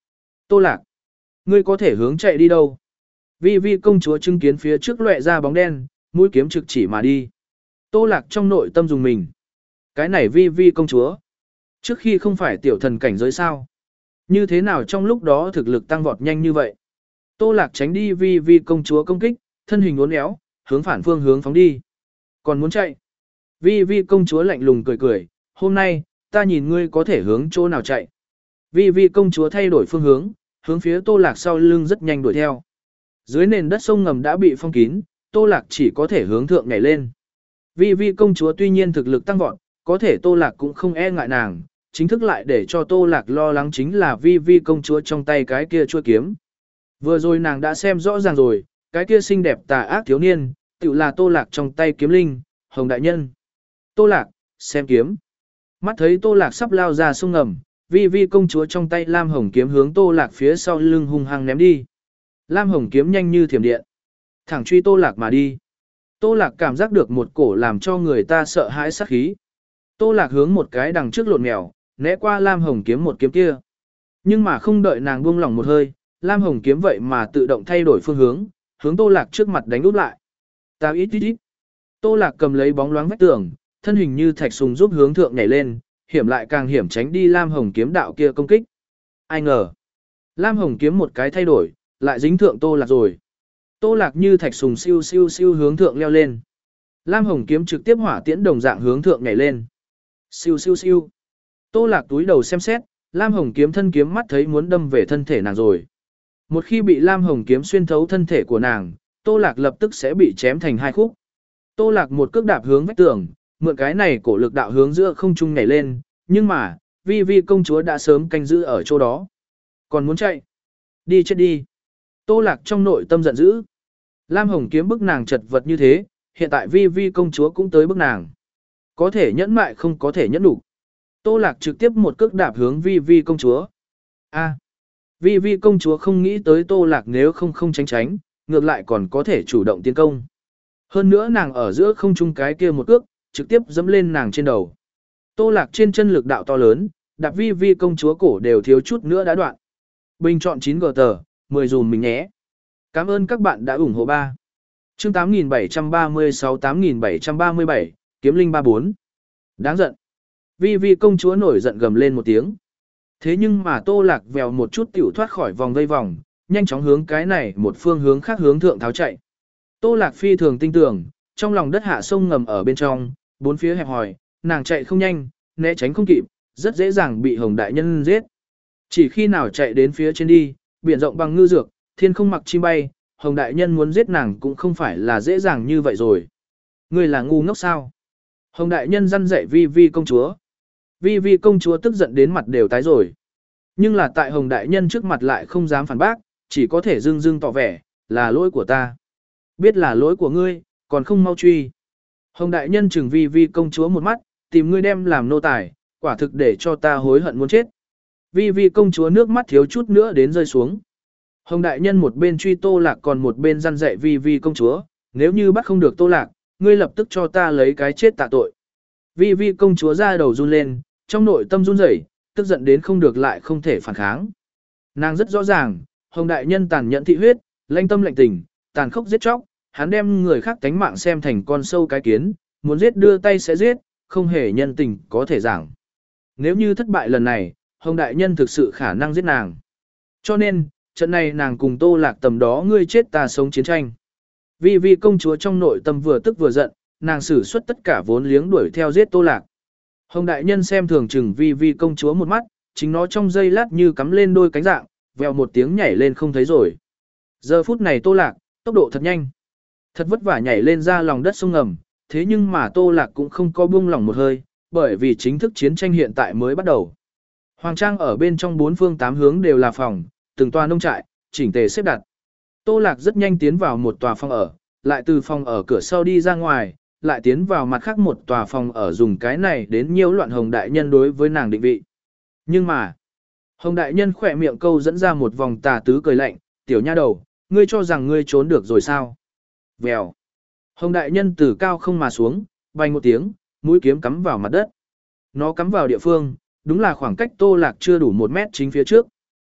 Tô Lạc, ngươi có thể hướng chạy đi đâu? Vi Vi công chúa chứng kiến phía trước lóe ra bóng đen, mũi kiếm trực chỉ mà đi. Tô Lạc trong nội tâm dùng mình. Cái này Vi Vi công chúa. Trước khi không phải tiểu thần cảnh giới sao? Như thế nào trong lúc đó thực lực tăng vọt nhanh như vậy? Tô Lạc tránh đi Vi Vi công chúa công kích, thân hình uốn éo, hướng phản phương hướng phóng đi. Còn muốn chạy? Vi Vi công chúa lạnh lùng cười cười, hôm nay, ta nhìn ngươi có thể hướng chỗ nào chạy. Vi Vi công chúa thay đổi phương hướng, hướng phía Tô Lạc sau lưng rất nhanh đuổi theo. Dưới nền đất sông ngầm đã bị phong kín, Tô Lạc chỉ có thể hướng thượng nhảy lên. Vi Vi công chúa tuy nhiên thực lực tăng vọt, có thể Tô Lạc cũng không e ngại nàng, chính thức lại để cho Tô Lạc lo lắng chính là Vi Vi công chúa trong tay cái kia chuôi kiếm. Vừa rồi nàng đã xem rõ ràng rồi, cái kia xinh đẹp tà ác thiếu niên, tự là Tô Lạc trong tay kiếm linh, Hồng đại nhân. Tô Lạc, xem kiếm. Mắt thấy Tô Lạc sắp lao ra sông ngầm, Vi Vi công chúa trong tay Lam Hồng kiếm hướng Tô Lạc phía sau lưng hung hăng ném đi. Lam Hồng kiếm nhanh như thiểm điện, thẳng truy Tô Lạc mà đi. Tô Lạc cảm giác được một cổ làm cho người ta sợ hãi sát khí. Tô Lạc hướng một cái đằng trước lộn mèo, né qua Lam Hồng kiếm một kiếm kia. Nhưng mà không đợi nàng buông lỏng một hơi, Lam Hồng kiếm vậy mà tự động thay đổi phương hướng, hướng Tô Lạc trước mặt đánh úp lại. Ta ít ít ít. Tô Lạc cầm lấy bóng loáng vách tường, thân hình như thạch sùng giúp hướng thượng nhảy lên, hiểm lại càng hiểm tránh đi Lam Hồng kiếm đạo kia công kích. Ai ngờ, Lam Hồng kiếm một cái thay đổi, lại dính thượng Tô Lạc rồi. Tô Lạc như thạch sùng siêu siêu siêu hướng thượng leo lên. Lam Hồng kiếm trực tiếp hỏa tiễn đồng dạng hướng thượng nhảy lên. Siêu siêu siêu. Tô Lạc túi đầu xem xét, Lam Hồng kiếm thân kiếm mắt thấy muốn đâm về thân thể nàng rồi. Một khi bị Lam Hồng kiếm xuyên thấu thân thể của nàng, Tô Lạc lập tức sẽ bị chém thành hai khúc. Tô Lạc một cước đạp hướng vách tường, mượn cái này cổ lực đạo hướng giữa không trung nhảy lên, nhưng mà, Vi Vi công chúa đã sớm canh giữ ở chỗ đó. Còn muốn chạy? Đi chết đi. Tô Lạc trong nội tâm giận dữ. Lam Hồng kiếm bức nàng chật vật như thế, hiện tại Vi Vi công chúa cũng tới bức nàng. Có thể nhẫn mại không có thể nhẫn đủ. Tô Lạc trực tiếp một cước đạp hướng Vi Vi công chúa. A. Vi Vi công chúa không nghĩ tới Tô Lạc nếu không không tránh tránh, ngược lại còn có thể chủ động tiến công. Hơn nữa nàng ở giữa không trung cái kia một cước, trực tiếp dẫm lên nàng trên đầu. Tô Lạc trên chân lực đạo to lớn, đạp Vi Vi công chúa cổ đều thiếu chút nữa đã đoạn. Bình chọn chín gờ tờ, mười dùm mình nhé. Cảm ơn các bạn đã ủng hộ ba. Chương tám nghìn bảy trăm ba mươi sáu tám nghìn bảy trăm ba mươi bảy, Kiếm Linh ba bốn. Đáng giận. Vi Vi công chúa nổi giận gầm lên một tiếng. Thế nhưng mà Tô Lạc vèo một chút tiểu thoát khỏi vòng vây vòng, nhanh chóng hướng cái này một phương hướng khác hướng thượng tháo chạy. Tô Lạc phi thường tinh tưởng, trong lòng đất hạ sông ngầm ở bên trong, bốn phía hẹp hòi, nàng chạy không nhanh, né tránh không kịp, rất dễ dàng bị Hồng đại nhân giết. Chỉ khi nào chạy đến phía trên đi, biển rộng bằng ngư dược, thiên không mặc chim bay, Hồng đại nhân muốn giết nàng cũng không phải là dễ dàng như vậy rồi. Ngươi là ngu ngốc sao? Hồng đại nhân răn dạy Vi Vi công chúa. Vi Vi công chúa tức giận đến mặt đều tái rồi. Nhưng là tại Hồng đại nhân trước mặt lại không dám phản bác, chỉ có thể dưng dưng tỏ vẻ, là lỗi của ta. Biết là lỗi của ngươi, còn không mau truy. Hồng đại nhân chừng Vi Vi công chúa một mắt, tìm ngươi đem làm nô tài, quả thực để cho ta hối hận muốn chết. Vi Vi công chúa nước mắt thiếu chút nữa đến rơi xuống. Hồng đại nhân một bên truy Tô Lạc còn một bên răn dạy Vi Vi công chúa, nếu như bắt không được Tô Lạc, ngươi lập tức cho ta lấy cái chết tạ tội. Vi Vi công chúa ra đầu run lên, trong nội tâm run rẩy, tức giận đến không được lại không thể phản kháng. Nàng rất rõ ràng, Hồng đại nhân tàn nhẫn thị huyết, lanh tâm lạnh tình, tàn khốc giết chóc, hắn đem người khác tánh mạng xem thành con sâu cái kiến, muốn giết đưa tay sẽ giết, không hề nhân tình có thể giảng. Nếu như thất bại lần này, Hồng đại nhân thực sự khả năng giết nàng. Cho nên, trận này nàng cùng Tô Lạc tầm đó ngươi chết ta sống chiến tranh. Vi Vi công chúa trong nội tâm vừa tức vừa giận, nàng sử xuất tất cả vốn liếng đuổi theo giết Tô Lạc. Hồng đại nhân xem thường chừng Vi Vi công chúa một mắt, chính nó trong giây lát như cắm lên đôi cánh dạng, vèo một tiếng nhảy lên không thấy rồi. Giờ phút này Tô Lạc, tốc độ thật nhanh. Thật vất vả nhảy lên ra lòng đất sông ngầm, thế nhưng mà Tô Lạc cũng không có buông lỏng một hơi, bởi vì chính thức chiến tranh hiện tại mới bắt đầu. Hoàng trang ở bên trong bốn phương tám hướng đều là phòng, từng tòa nông trại, chỉnh tề xếp đặt. Tô Lạc rất nhanh tiến vào một tòa phòng ở, lại từ phòng ở cửa sau đi ra ngoài, lại tiến vào mặt khác một tòa phòng ở dùng cái này đến nhiễu loạn Hồng đại nhân đối với nàng định vị. Nhưng mà, Hồng đại nhân khỏe miệng câu dẫn ra một vòng tà tứ cười lạnh, tiểu nha đầu, ngươi cho rằng ngươi trốn được rồi sao? Vèo. Hồng đại nhân từ cao không mà xuống, bành một tiếng, mũi kiếm cắm vào mặt đất. Nó cắm vào địa phương, đúng là khoảng cách Tô Lạc chưa đủ một mét chính phía trước.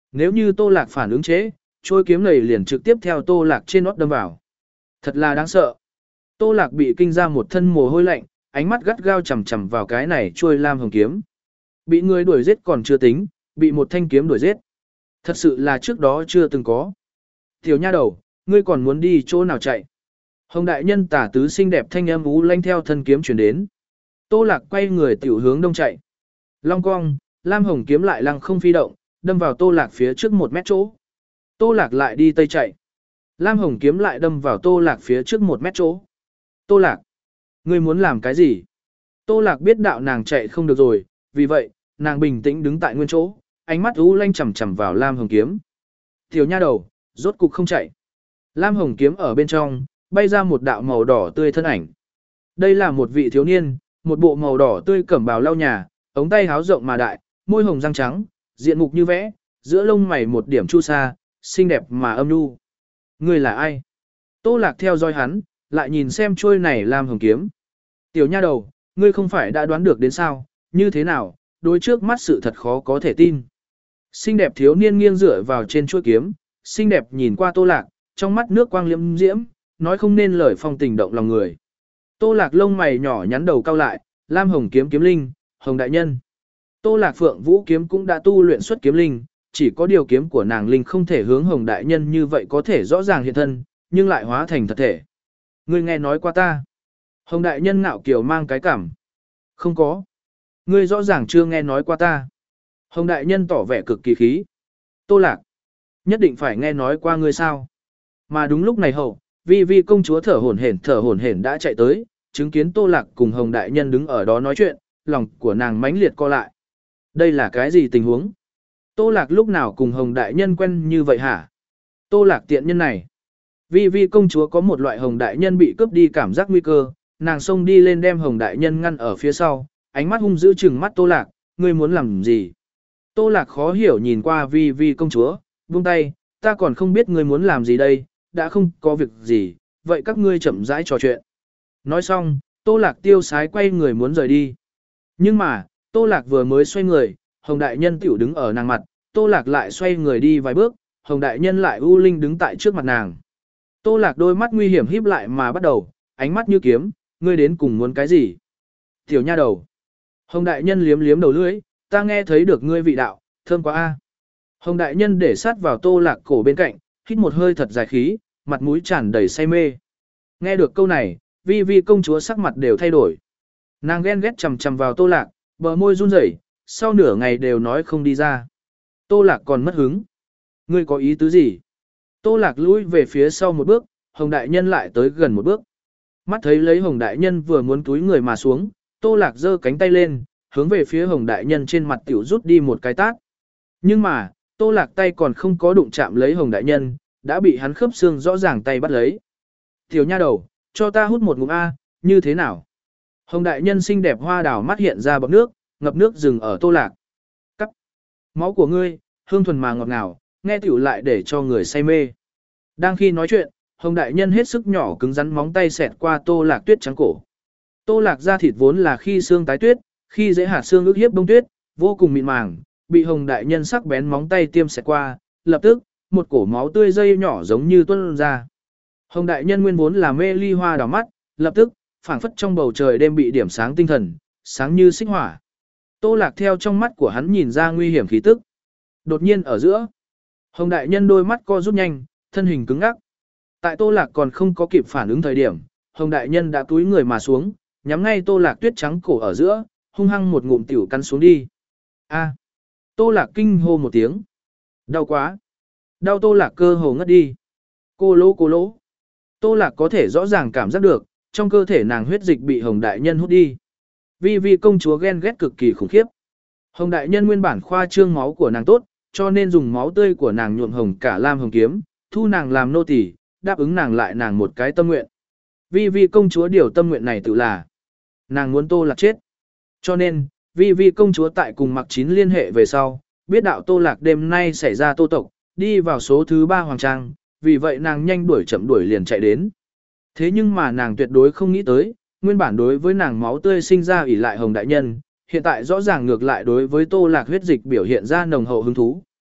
Nếu như Tô Lạc phản ứng chế, trôi kiếm này liền trực tiếp theo Tô Lạc trên nót đâm vào. Thật là đáng sợ. Tô Lạc bị kinh ra một thân mồ hôi lạnh, ánh mắt gắt gao chằm chằm vào cái này trôi lam hồng kiếm. Bị người đuổi giết còn chưa tính, bị một thanh kiếm đuổi giết. Thật sự là trước đó chưa từng có. Tiểu nha đầu, ngươi còn muốn đi chỗ nào chạy? Hồng đại nhân tả tứ xinh đẹp thanh âm ú lanh theo thân kiếm chuyển đến. Tô Lạc quay người tiểu hướng đông chạy. Long cong, lam hồng kiếm lại lăng không phi động, đâm vào Tô Lạc phía trước một mét chỗ. Tô Lạc lại đi tây chạy. Lam hồng kiếm lại đâm vào Tô Lạc phía trước một mét chỗ. Tô Lạc, ngươi muốn làm cái gì? Tô Lạc biết đạo nàng chạy không được rồi, vì vậy, nàng bình tĩnh đứng tại nguyên chỗ, ánh mắt u lanh chằm chằm vào Lam hồng kiếm. Tiểu nha đầu, rốt cục không chạy. Lam hồng kiếm ở bên trong, bay ra một đạo màu đỏ tươi thân ảnh. Đây là một vị thiếu niên, một bộ màu đỏ tươi cẩm bào lau nhà, ống tay háo rộng mà đại, môi hồng răng trắng, diện mục như vẽ, giữa lông mày một điểm chu sa, xinh đẹp mà âm nhu. Ngươi là ai? Tô Lạc theo dõi hắn, lại nhìn xem trôi này Lam hồng kiếm. Tiểu nha đầu, ngươi không phải đã đoán được đến sao, như thế nào, đối trước mắt sự thật khó có thể tin. Xinh đẹp thiếu niên nghiêng dựa vào trên chuôi kiếm, xinh đẹp nhìn qua Tô Lạc, trong mắt nước quang liễm diễm, nói không nên lời phong tình động lòng người. Tô Lạc lông mày nhỏ nhắn đầu cao lại, Lam hồng kiếm kiếm linh, Hồng đại nhân. Tô Lạc Phượng Vũ kiếm cũng đã tu luyện xuất kiếm linh, chỉ có điều kiếm của nàng linh không thể hướng Hồng đại nhân như vậy có thể rõ ràng hiện thân, nhưng lại hóa thành thật thể. Ngươi nghe nói qua ta. Hồng đại nhân ngạo kiều mang cái cảm. Không có. Ngươi rõ ràng chưa nghe nói qua ta. Hồng đại nhân tỏ vẻ cực kỳ khí. Tô Lạc, nhất định phải nghe nói qua ngươi sao. Mà đúng lúc này hậu, vi vi công chúa thở hổn hển thở hổn hển đã chạy tới, chứng kiến Tô Lạc cùng Hồng đại nhân đứng ở đó nói chuyện, lòng của nàng mãnh liệt co lại. Đây là cái gì tình huống? Tô Lạc lúc nào cùng Hồng đại nhân quen như vậy hả? Tô Lạc tiện nhân này. Vi vi công chúa có một loại Hồng đại nhân bị cướp đi cảm giác nguy cơ, nàng xông đi lên đem Hồng đại nhân ngăn ở phía sau, ánh mắt hung dữ trừng mắt Tô Lạc, ngươi muốn làm gì? Tô Lạc khó hiểu nhìn qua vi vi công chúa, buông tay, ta còn không biết ngươi muốn làm gì đây, đã không có việc gì, vậy các ngươi chậm rãi trò chuyện. Nói xong, Tô Lạc tiêu sái quay người muốn rời đi. Nhưng mà, Tô Lạc vừa mới xoay người, Hồng đại nhân tiểu đứng ở nàng mặt, Tô Lạc lại xoay người đi vài bước, Hồng đại nhân lại u linh đứng tại trước mặt nàng. Tô Lạc đôi mắt nguy hiểm híp lại mà bắt đầu, ánh mắt như kiếm, ngươi đến cùng muốn cái gì? Tiểu nha đầu. Hồng đại nhân liếm liếm đầu lưỡi, ta nghe thấy được ngươi vị đạo, thơm quá a. Hồng đại nhân để sát vào Tô Lạc cổ bên cạnh, hít một hơi thật dài khí, mặt mũi tràn đầy say mê. Nghe được câu này, vi vi công chúa sắc mặt đều thay đổi. Nàng ghen ghét chằm chằm vào Tô Lạc, bờ môi run rẩy, sau nửa ngày đều nói không đi ra. Tô Lạc còn mất hứng. Ngươi có ý tứ gì? Tô Lạc lùi về phía sau một bước, Hồng đại nhân lại tới gần một bước. Mắt thấy lấy Hồng đại nhân vừa muốn túi người mà xuống, Tô Lạc giơ cánh tay lên, hướng về phía Hồng đại nhân trên mặt tiểu rút đi một cái tát. Nhưng mà, Tô Lạc tay còn không có đụng chạm lấy Hồng đại nhân, đã bị hắn khớp xương rõ ràng tay bắt lấy. Tiểu nha đầu, cho ta hút một ngụm A, như thế nào? Hồng đại nhân xinh đẹp hoa đào mắt hiện ra bọt nước, ngập nước dừng ở Tô Lạc. Cắt. Máu của ngươi, hương thuần mà ngọt ngào, nghe tiểu lại để cho người say mê. Đang khi nói chuyện, Hồng đại nhân hết sức nhỏ cứng rắn móng tay xẹt qua Tô Lạc tuyết trắng cổ. Tô Lạc da thịt vốn là khi xương tái tuyết, khi dễ hạt xương ức hiếp bông tuyết, vô cùng mịn màng, bị Hồng đại nhân sắc bén móng tay tiêm xẹt qua, lập tức, một cổ máu tươi dây nhỏ giống như tuôn ra. Hồng đại nhân nguyên vốn là mê ly hoa đào mắt, lập tức, phảng phất trong bầu trời đêm bị điểm sáng tinh thần, sáng như xích hỏa. Tô Lạc theo trong mắt của hắn nhìn ra nguy hiểm khí tức. Đột nhiên ở giữa, Hồng đại nhân đôi mắt co rút nhanh, thân hình cứng ngắc. Tại Tô Lạc còn không có kịp phản ứng thời điểm, Hồng đại nhân đã túi người mà xuống, nhắm ngay Tô Lạc tuyết trắng cổ ở giữa, hung hăng một ngụm tiểu cắn xuống đi. A! Tô Lạc kinh hô một tiếng. Đau quá! Đau Tô Lạc cơ hồ ngất đi. Cô lỗ cô lỗ. Tô Lạc có thể rõ ràng cảm giác được, trong cơ thể nàng huyết dịch bị Hồng đại nhân hút đi. Vi vi công chúa ghen ghét cực kỳ khủng khiếp. Hồng đại nhân nguyên bản khoa trương máu của nàng tốt, cho nên dùng máu tươi của nàng nhuộm hồng cả lam hồng kiếm, thu nàng làm nô tỳ, đáp ứng nàng lại nàng một cái tâm nguyện. Vi vi công chúa điều tâm nguyện này tự là nàng muốn Tô Lạc chết. Cho nên, vi vi công chúa tại cùng Mặc Chín liên hệ về sau, biết đạo Tô Lạc đêm nay xảy ra Tô tộc, đi vào số thứ ba hoàng trang, vì vậy nàng nhanh đuổi chậm đuổi liền chạy đến. Thế nhưng mà nàng tuyệt đối không nghĩ tới, nguyên bản đối với nàng máu tươi sinh ra ỷ lại Hồng đại nhân, hiện tại rõ ràng ngược lại đối với Tô Lạc huyết dịch biểu hiện ra nồng hậu hứng thú.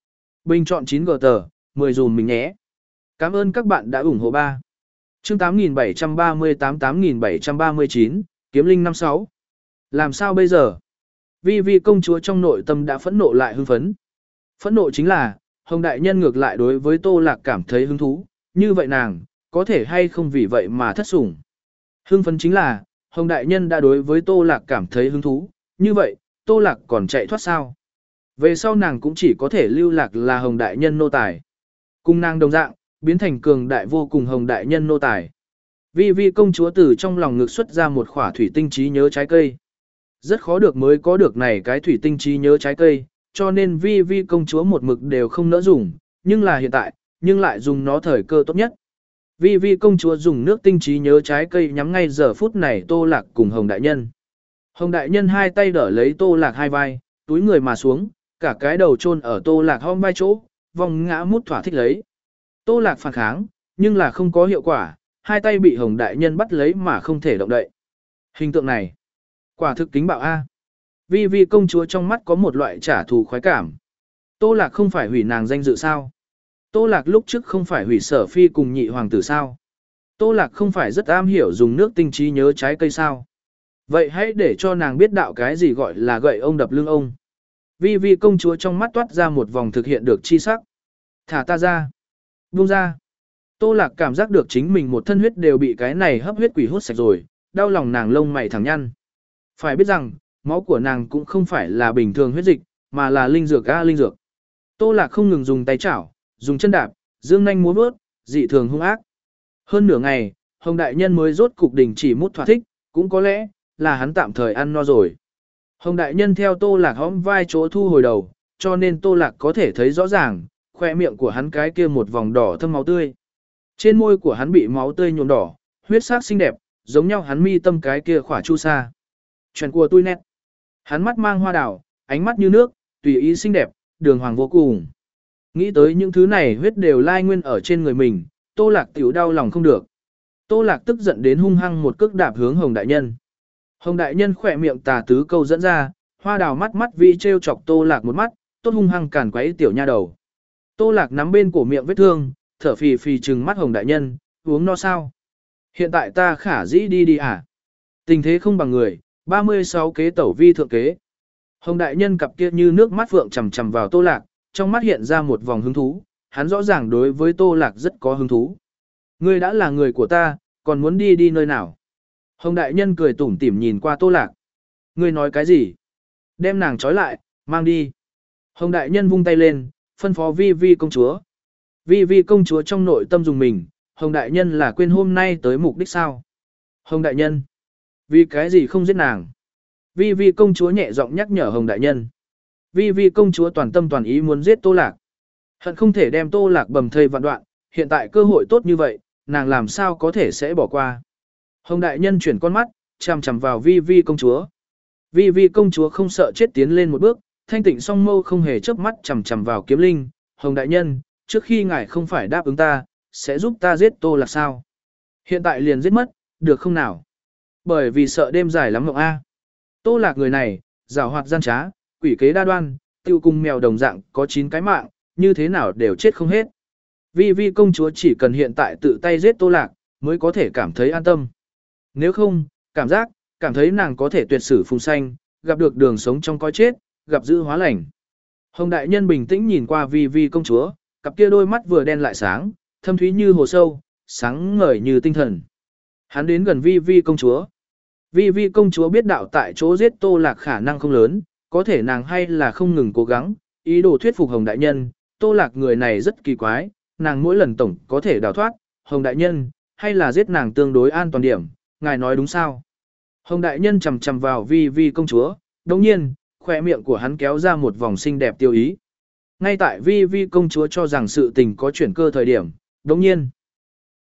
Bình chọn chín g tờ, mười dùm mình nhé. Cảm ơn các bạn đã ủng hộ ba. Chương tám nghìn bảy trăm ba mươi tám tám nghìn bảy trăm ba mươi chín, Kiếm Linh năm sáu. Làm sao bây giờ? Vi Vi công chúa trong nội tâm đã phẫn nộ lại hưng phấn. Phẫn nộ chính là, Hồng Đại Nhân ngược lại đối với Tô Lạc cảm thấy hứng thú, như vậy nàng, có thể hay không vì vậy mà thất sủng. Hưng phấn chính là, Hồng Đại Nhân đã đối với Tô Lạc cảm thấy hứng thú, như vậy, Tô Lạc còn chạy thoát sao? Về sau nàng cũng chỉ có thể lưu lạc là Hồng Đại Nhân nô tài. Cùng nàng đồng dạng, biến thành cường đại vô cùng Hồng Đại Nhân nô tài. Vi Vi công chúa từ trong lòng ngực xuất ra một khỏa thủy tinh trí nhớ trái cây. Rất khó được mới có được này cái thủy tinh trí nhớ trái cây, cho nên Vi Vi công chúa một mực đều không nỡ dùng, nhưng là hiện tại, nhưng lại dùng nó thời cơ tốt nhất. Vi Vi công chúa dùng nước tinh trí nhớ trái cây nhắm ngay giờ phút này Tô Lạc cùng Hồng Đại Nhân. Hồng Đại Nhân hai tay đỡ lấy Tô Lạc hai vai, túi người mà xuống, cả cái đầu chôn ở Tô Lạc hông vai chỗ, vòng ngã mút thỏa thích lấy. Tô Lạc phản kháng, nhưng là không có hiệu quả, hai tay bị Hồng Đại Nhân bắt lấy mà không thể động đậy. Hình tượng này, quả thực kính bạo A. Vi Vi công chúa trong mắt có một loại trả thù khoái cảm. Tô Lạc không phải hủy nàng danh dự sao? Tô Lạc lúc trước không phải hủy Sở Phi cùng nhị hoàng tử sao? Tô Lạc không phải rất am hiểu dùng nước tinh trí nhớ trái cây sao? Vậy hãy để cho nàng biết đạo cái gì gọi là gậy ông đập lưng ông. Vi Vi công chúa trong mắt toát ra một vòng thực hiện được chi sắc. Thả ta ra. Buông ra. Tô Lạc cảm giác được chính mình một thân huyết đều bị cái này hấp huyết quỷ hút sạch rồi, đau lòng nàng lông mày thẳng nhăn. Phải biết rằng, máu của nàng cũng không phải là bình thường huyết dịch, mà là linh dược a linh dược. Tô Lạc không ngừng dùng tay chảo, dùng chân đạp, dương nhanh múa vớt, dị thường hung ác. Hơn nửa ngày, Hồng Đại Nhân mới rốt cục đình chỉ mút thỏa thích, cũng có lẽ là hắn tạm thời ăn no rồi. Hồng Đại Nhân theo Tô Lạc hõm vai chỗ thu hồi đầu, cho nên Tô Lạc có thể thấy rõ ràng, khoe miệng của hắn cái kia một vòng đỏ thâm máu tươi. Trên môi của hắn bị máu tươi nhuộm đỏ, huyết sắc xinh đẹp, giống nhau hắn mi tâm cái kia khỏa chu sa. Chuyện của tôi nét. Hắn mắt mang hoa đào, ánh mắt như nước, tùy ý xinh đẹp, đường hoàng vô cùng. Nghĩ tới những thứ này huyết đều lai nguyên ở trên người mình, Tô Lạc tiểu đau lòng không được. Tô Lạc tức giận đến hung hăng một cước đạp hướng Hồng Đại Nhân. Hồng Đại Nhân khỏe miệng tà tứ câu dẫn ra, hoa đào mắt mắt vị trêu chọc Tô Lạc một mắt, tốt hung hăng cản quấy tiểu nha đầu. Tô Lạc nắm bên cổ miệng vết thương, thở phì phì trừng mắt Hồng Đại Nhân, uống no sao? Hiện tại ta khả dĩ đi đi à? Tình thế không bằng người, ba mươi sáu kế tẩu vi thượng kế. Hồng Đại Nhân cặp kia như nước mắt phượng chầm chầm vào Tô Lạc, trong mắt hiện ra một vòng hứng thú, hắn rõ ràng đối với Tô Lạc rất có hứng thú. Ngươi đã là người của ta, còn muốn đi đi nơi nào? Hồng Đại Nhân cười tủm tỉm nhìn qua Tô Lạc. Ngươi nói cái gì? Đem nàng trói lại, mang đi. Hồng Đại Nhân vung tay lên, phân phó Vi Vi công chúa. Vi Vi công chúa trong nội tâm dùng mình, Hồng Đại Nhân là quên hôm nay tới mục đích sao? Hồng Đại Nhân, vì cái gì không giết nàng? Vi Vi công chúa nhẹ giọng nhắc nhở Hồng Đại Nhân. Vi Vi công chúa toàn tâm toàn ý muốn giết Tô Lạc. Hận không thể đem Tô Lạc bầm thây vạn đoạn, hiện tại cơ hội tốt như vậy, nàng làm sao có thể sẽ bỏ qua. Hồng Đại Nhân chuyển con mắt, chằm chằm vào Vi Vi công chúa. Vi Vi công chúa không sợ chết tiến lên một bước, thanh tịnh song mâu không hề chớp mắt chằm chằm vào Kiếm Linh. Hồng Đại Nhân, trước khi ngài không phải đáp ứng ta, sẽ giúp ta giết Tô Lạc sao? Hiện tại liền giết mất, được không nào? Bởi vì sợ đêm dài lắm mộng a. Tô Lạc người này, giảo hoạt gian trá, quỷ kế đa đoan, tiêu cùng mèo đồng dạng có chín cái mạng, như thế nào đều chết không hết. Vi Vi công chúa chỉ cần hiện tại tự tay giết Tô Lạc, mới có thể cảm thấy an tâm. Nếu không, cảm giác, cảm thấy nàng có thể tuyệt sử phùng xanh, gặp được đường sống trong cõi chết, gặp dữ hóa lành. Hồng Đại Nhân bình tĩnh nhìn qua Vi Vi công chúa, cặp kia đôi mắt vừa đen lại sáng, thâm thúy như hồ sâu, sáng ngời như tinh thần. Hắn đến gần Vi Vi công chúa. Vi Vi công chúa biết đạo tại chỗ giết Tô Lạc khả năng không lớn, có thể nàng hay là không ngừng cố gắng, ý đồ thuyết phục Hồng Đại Nhân, Tô Lạc người này rất kỳ quái, nàng mỗi lần tổng có thể đào thoát, Hồng Đại Nhân, hay là giết nàng tương đối an toàn điểm, ngài nói đúng sao? Hồng Đại Nhân chầm chầm vào Vi Vi công chúa, đồng nhiên, khỏe miệng của hắn kéo ra một vòng xinh đẹp tiêu ý. Ngay tại Vi Vi công chúa cho rằng sự tình có chuyển cơ thời điểm, đồng nhiên,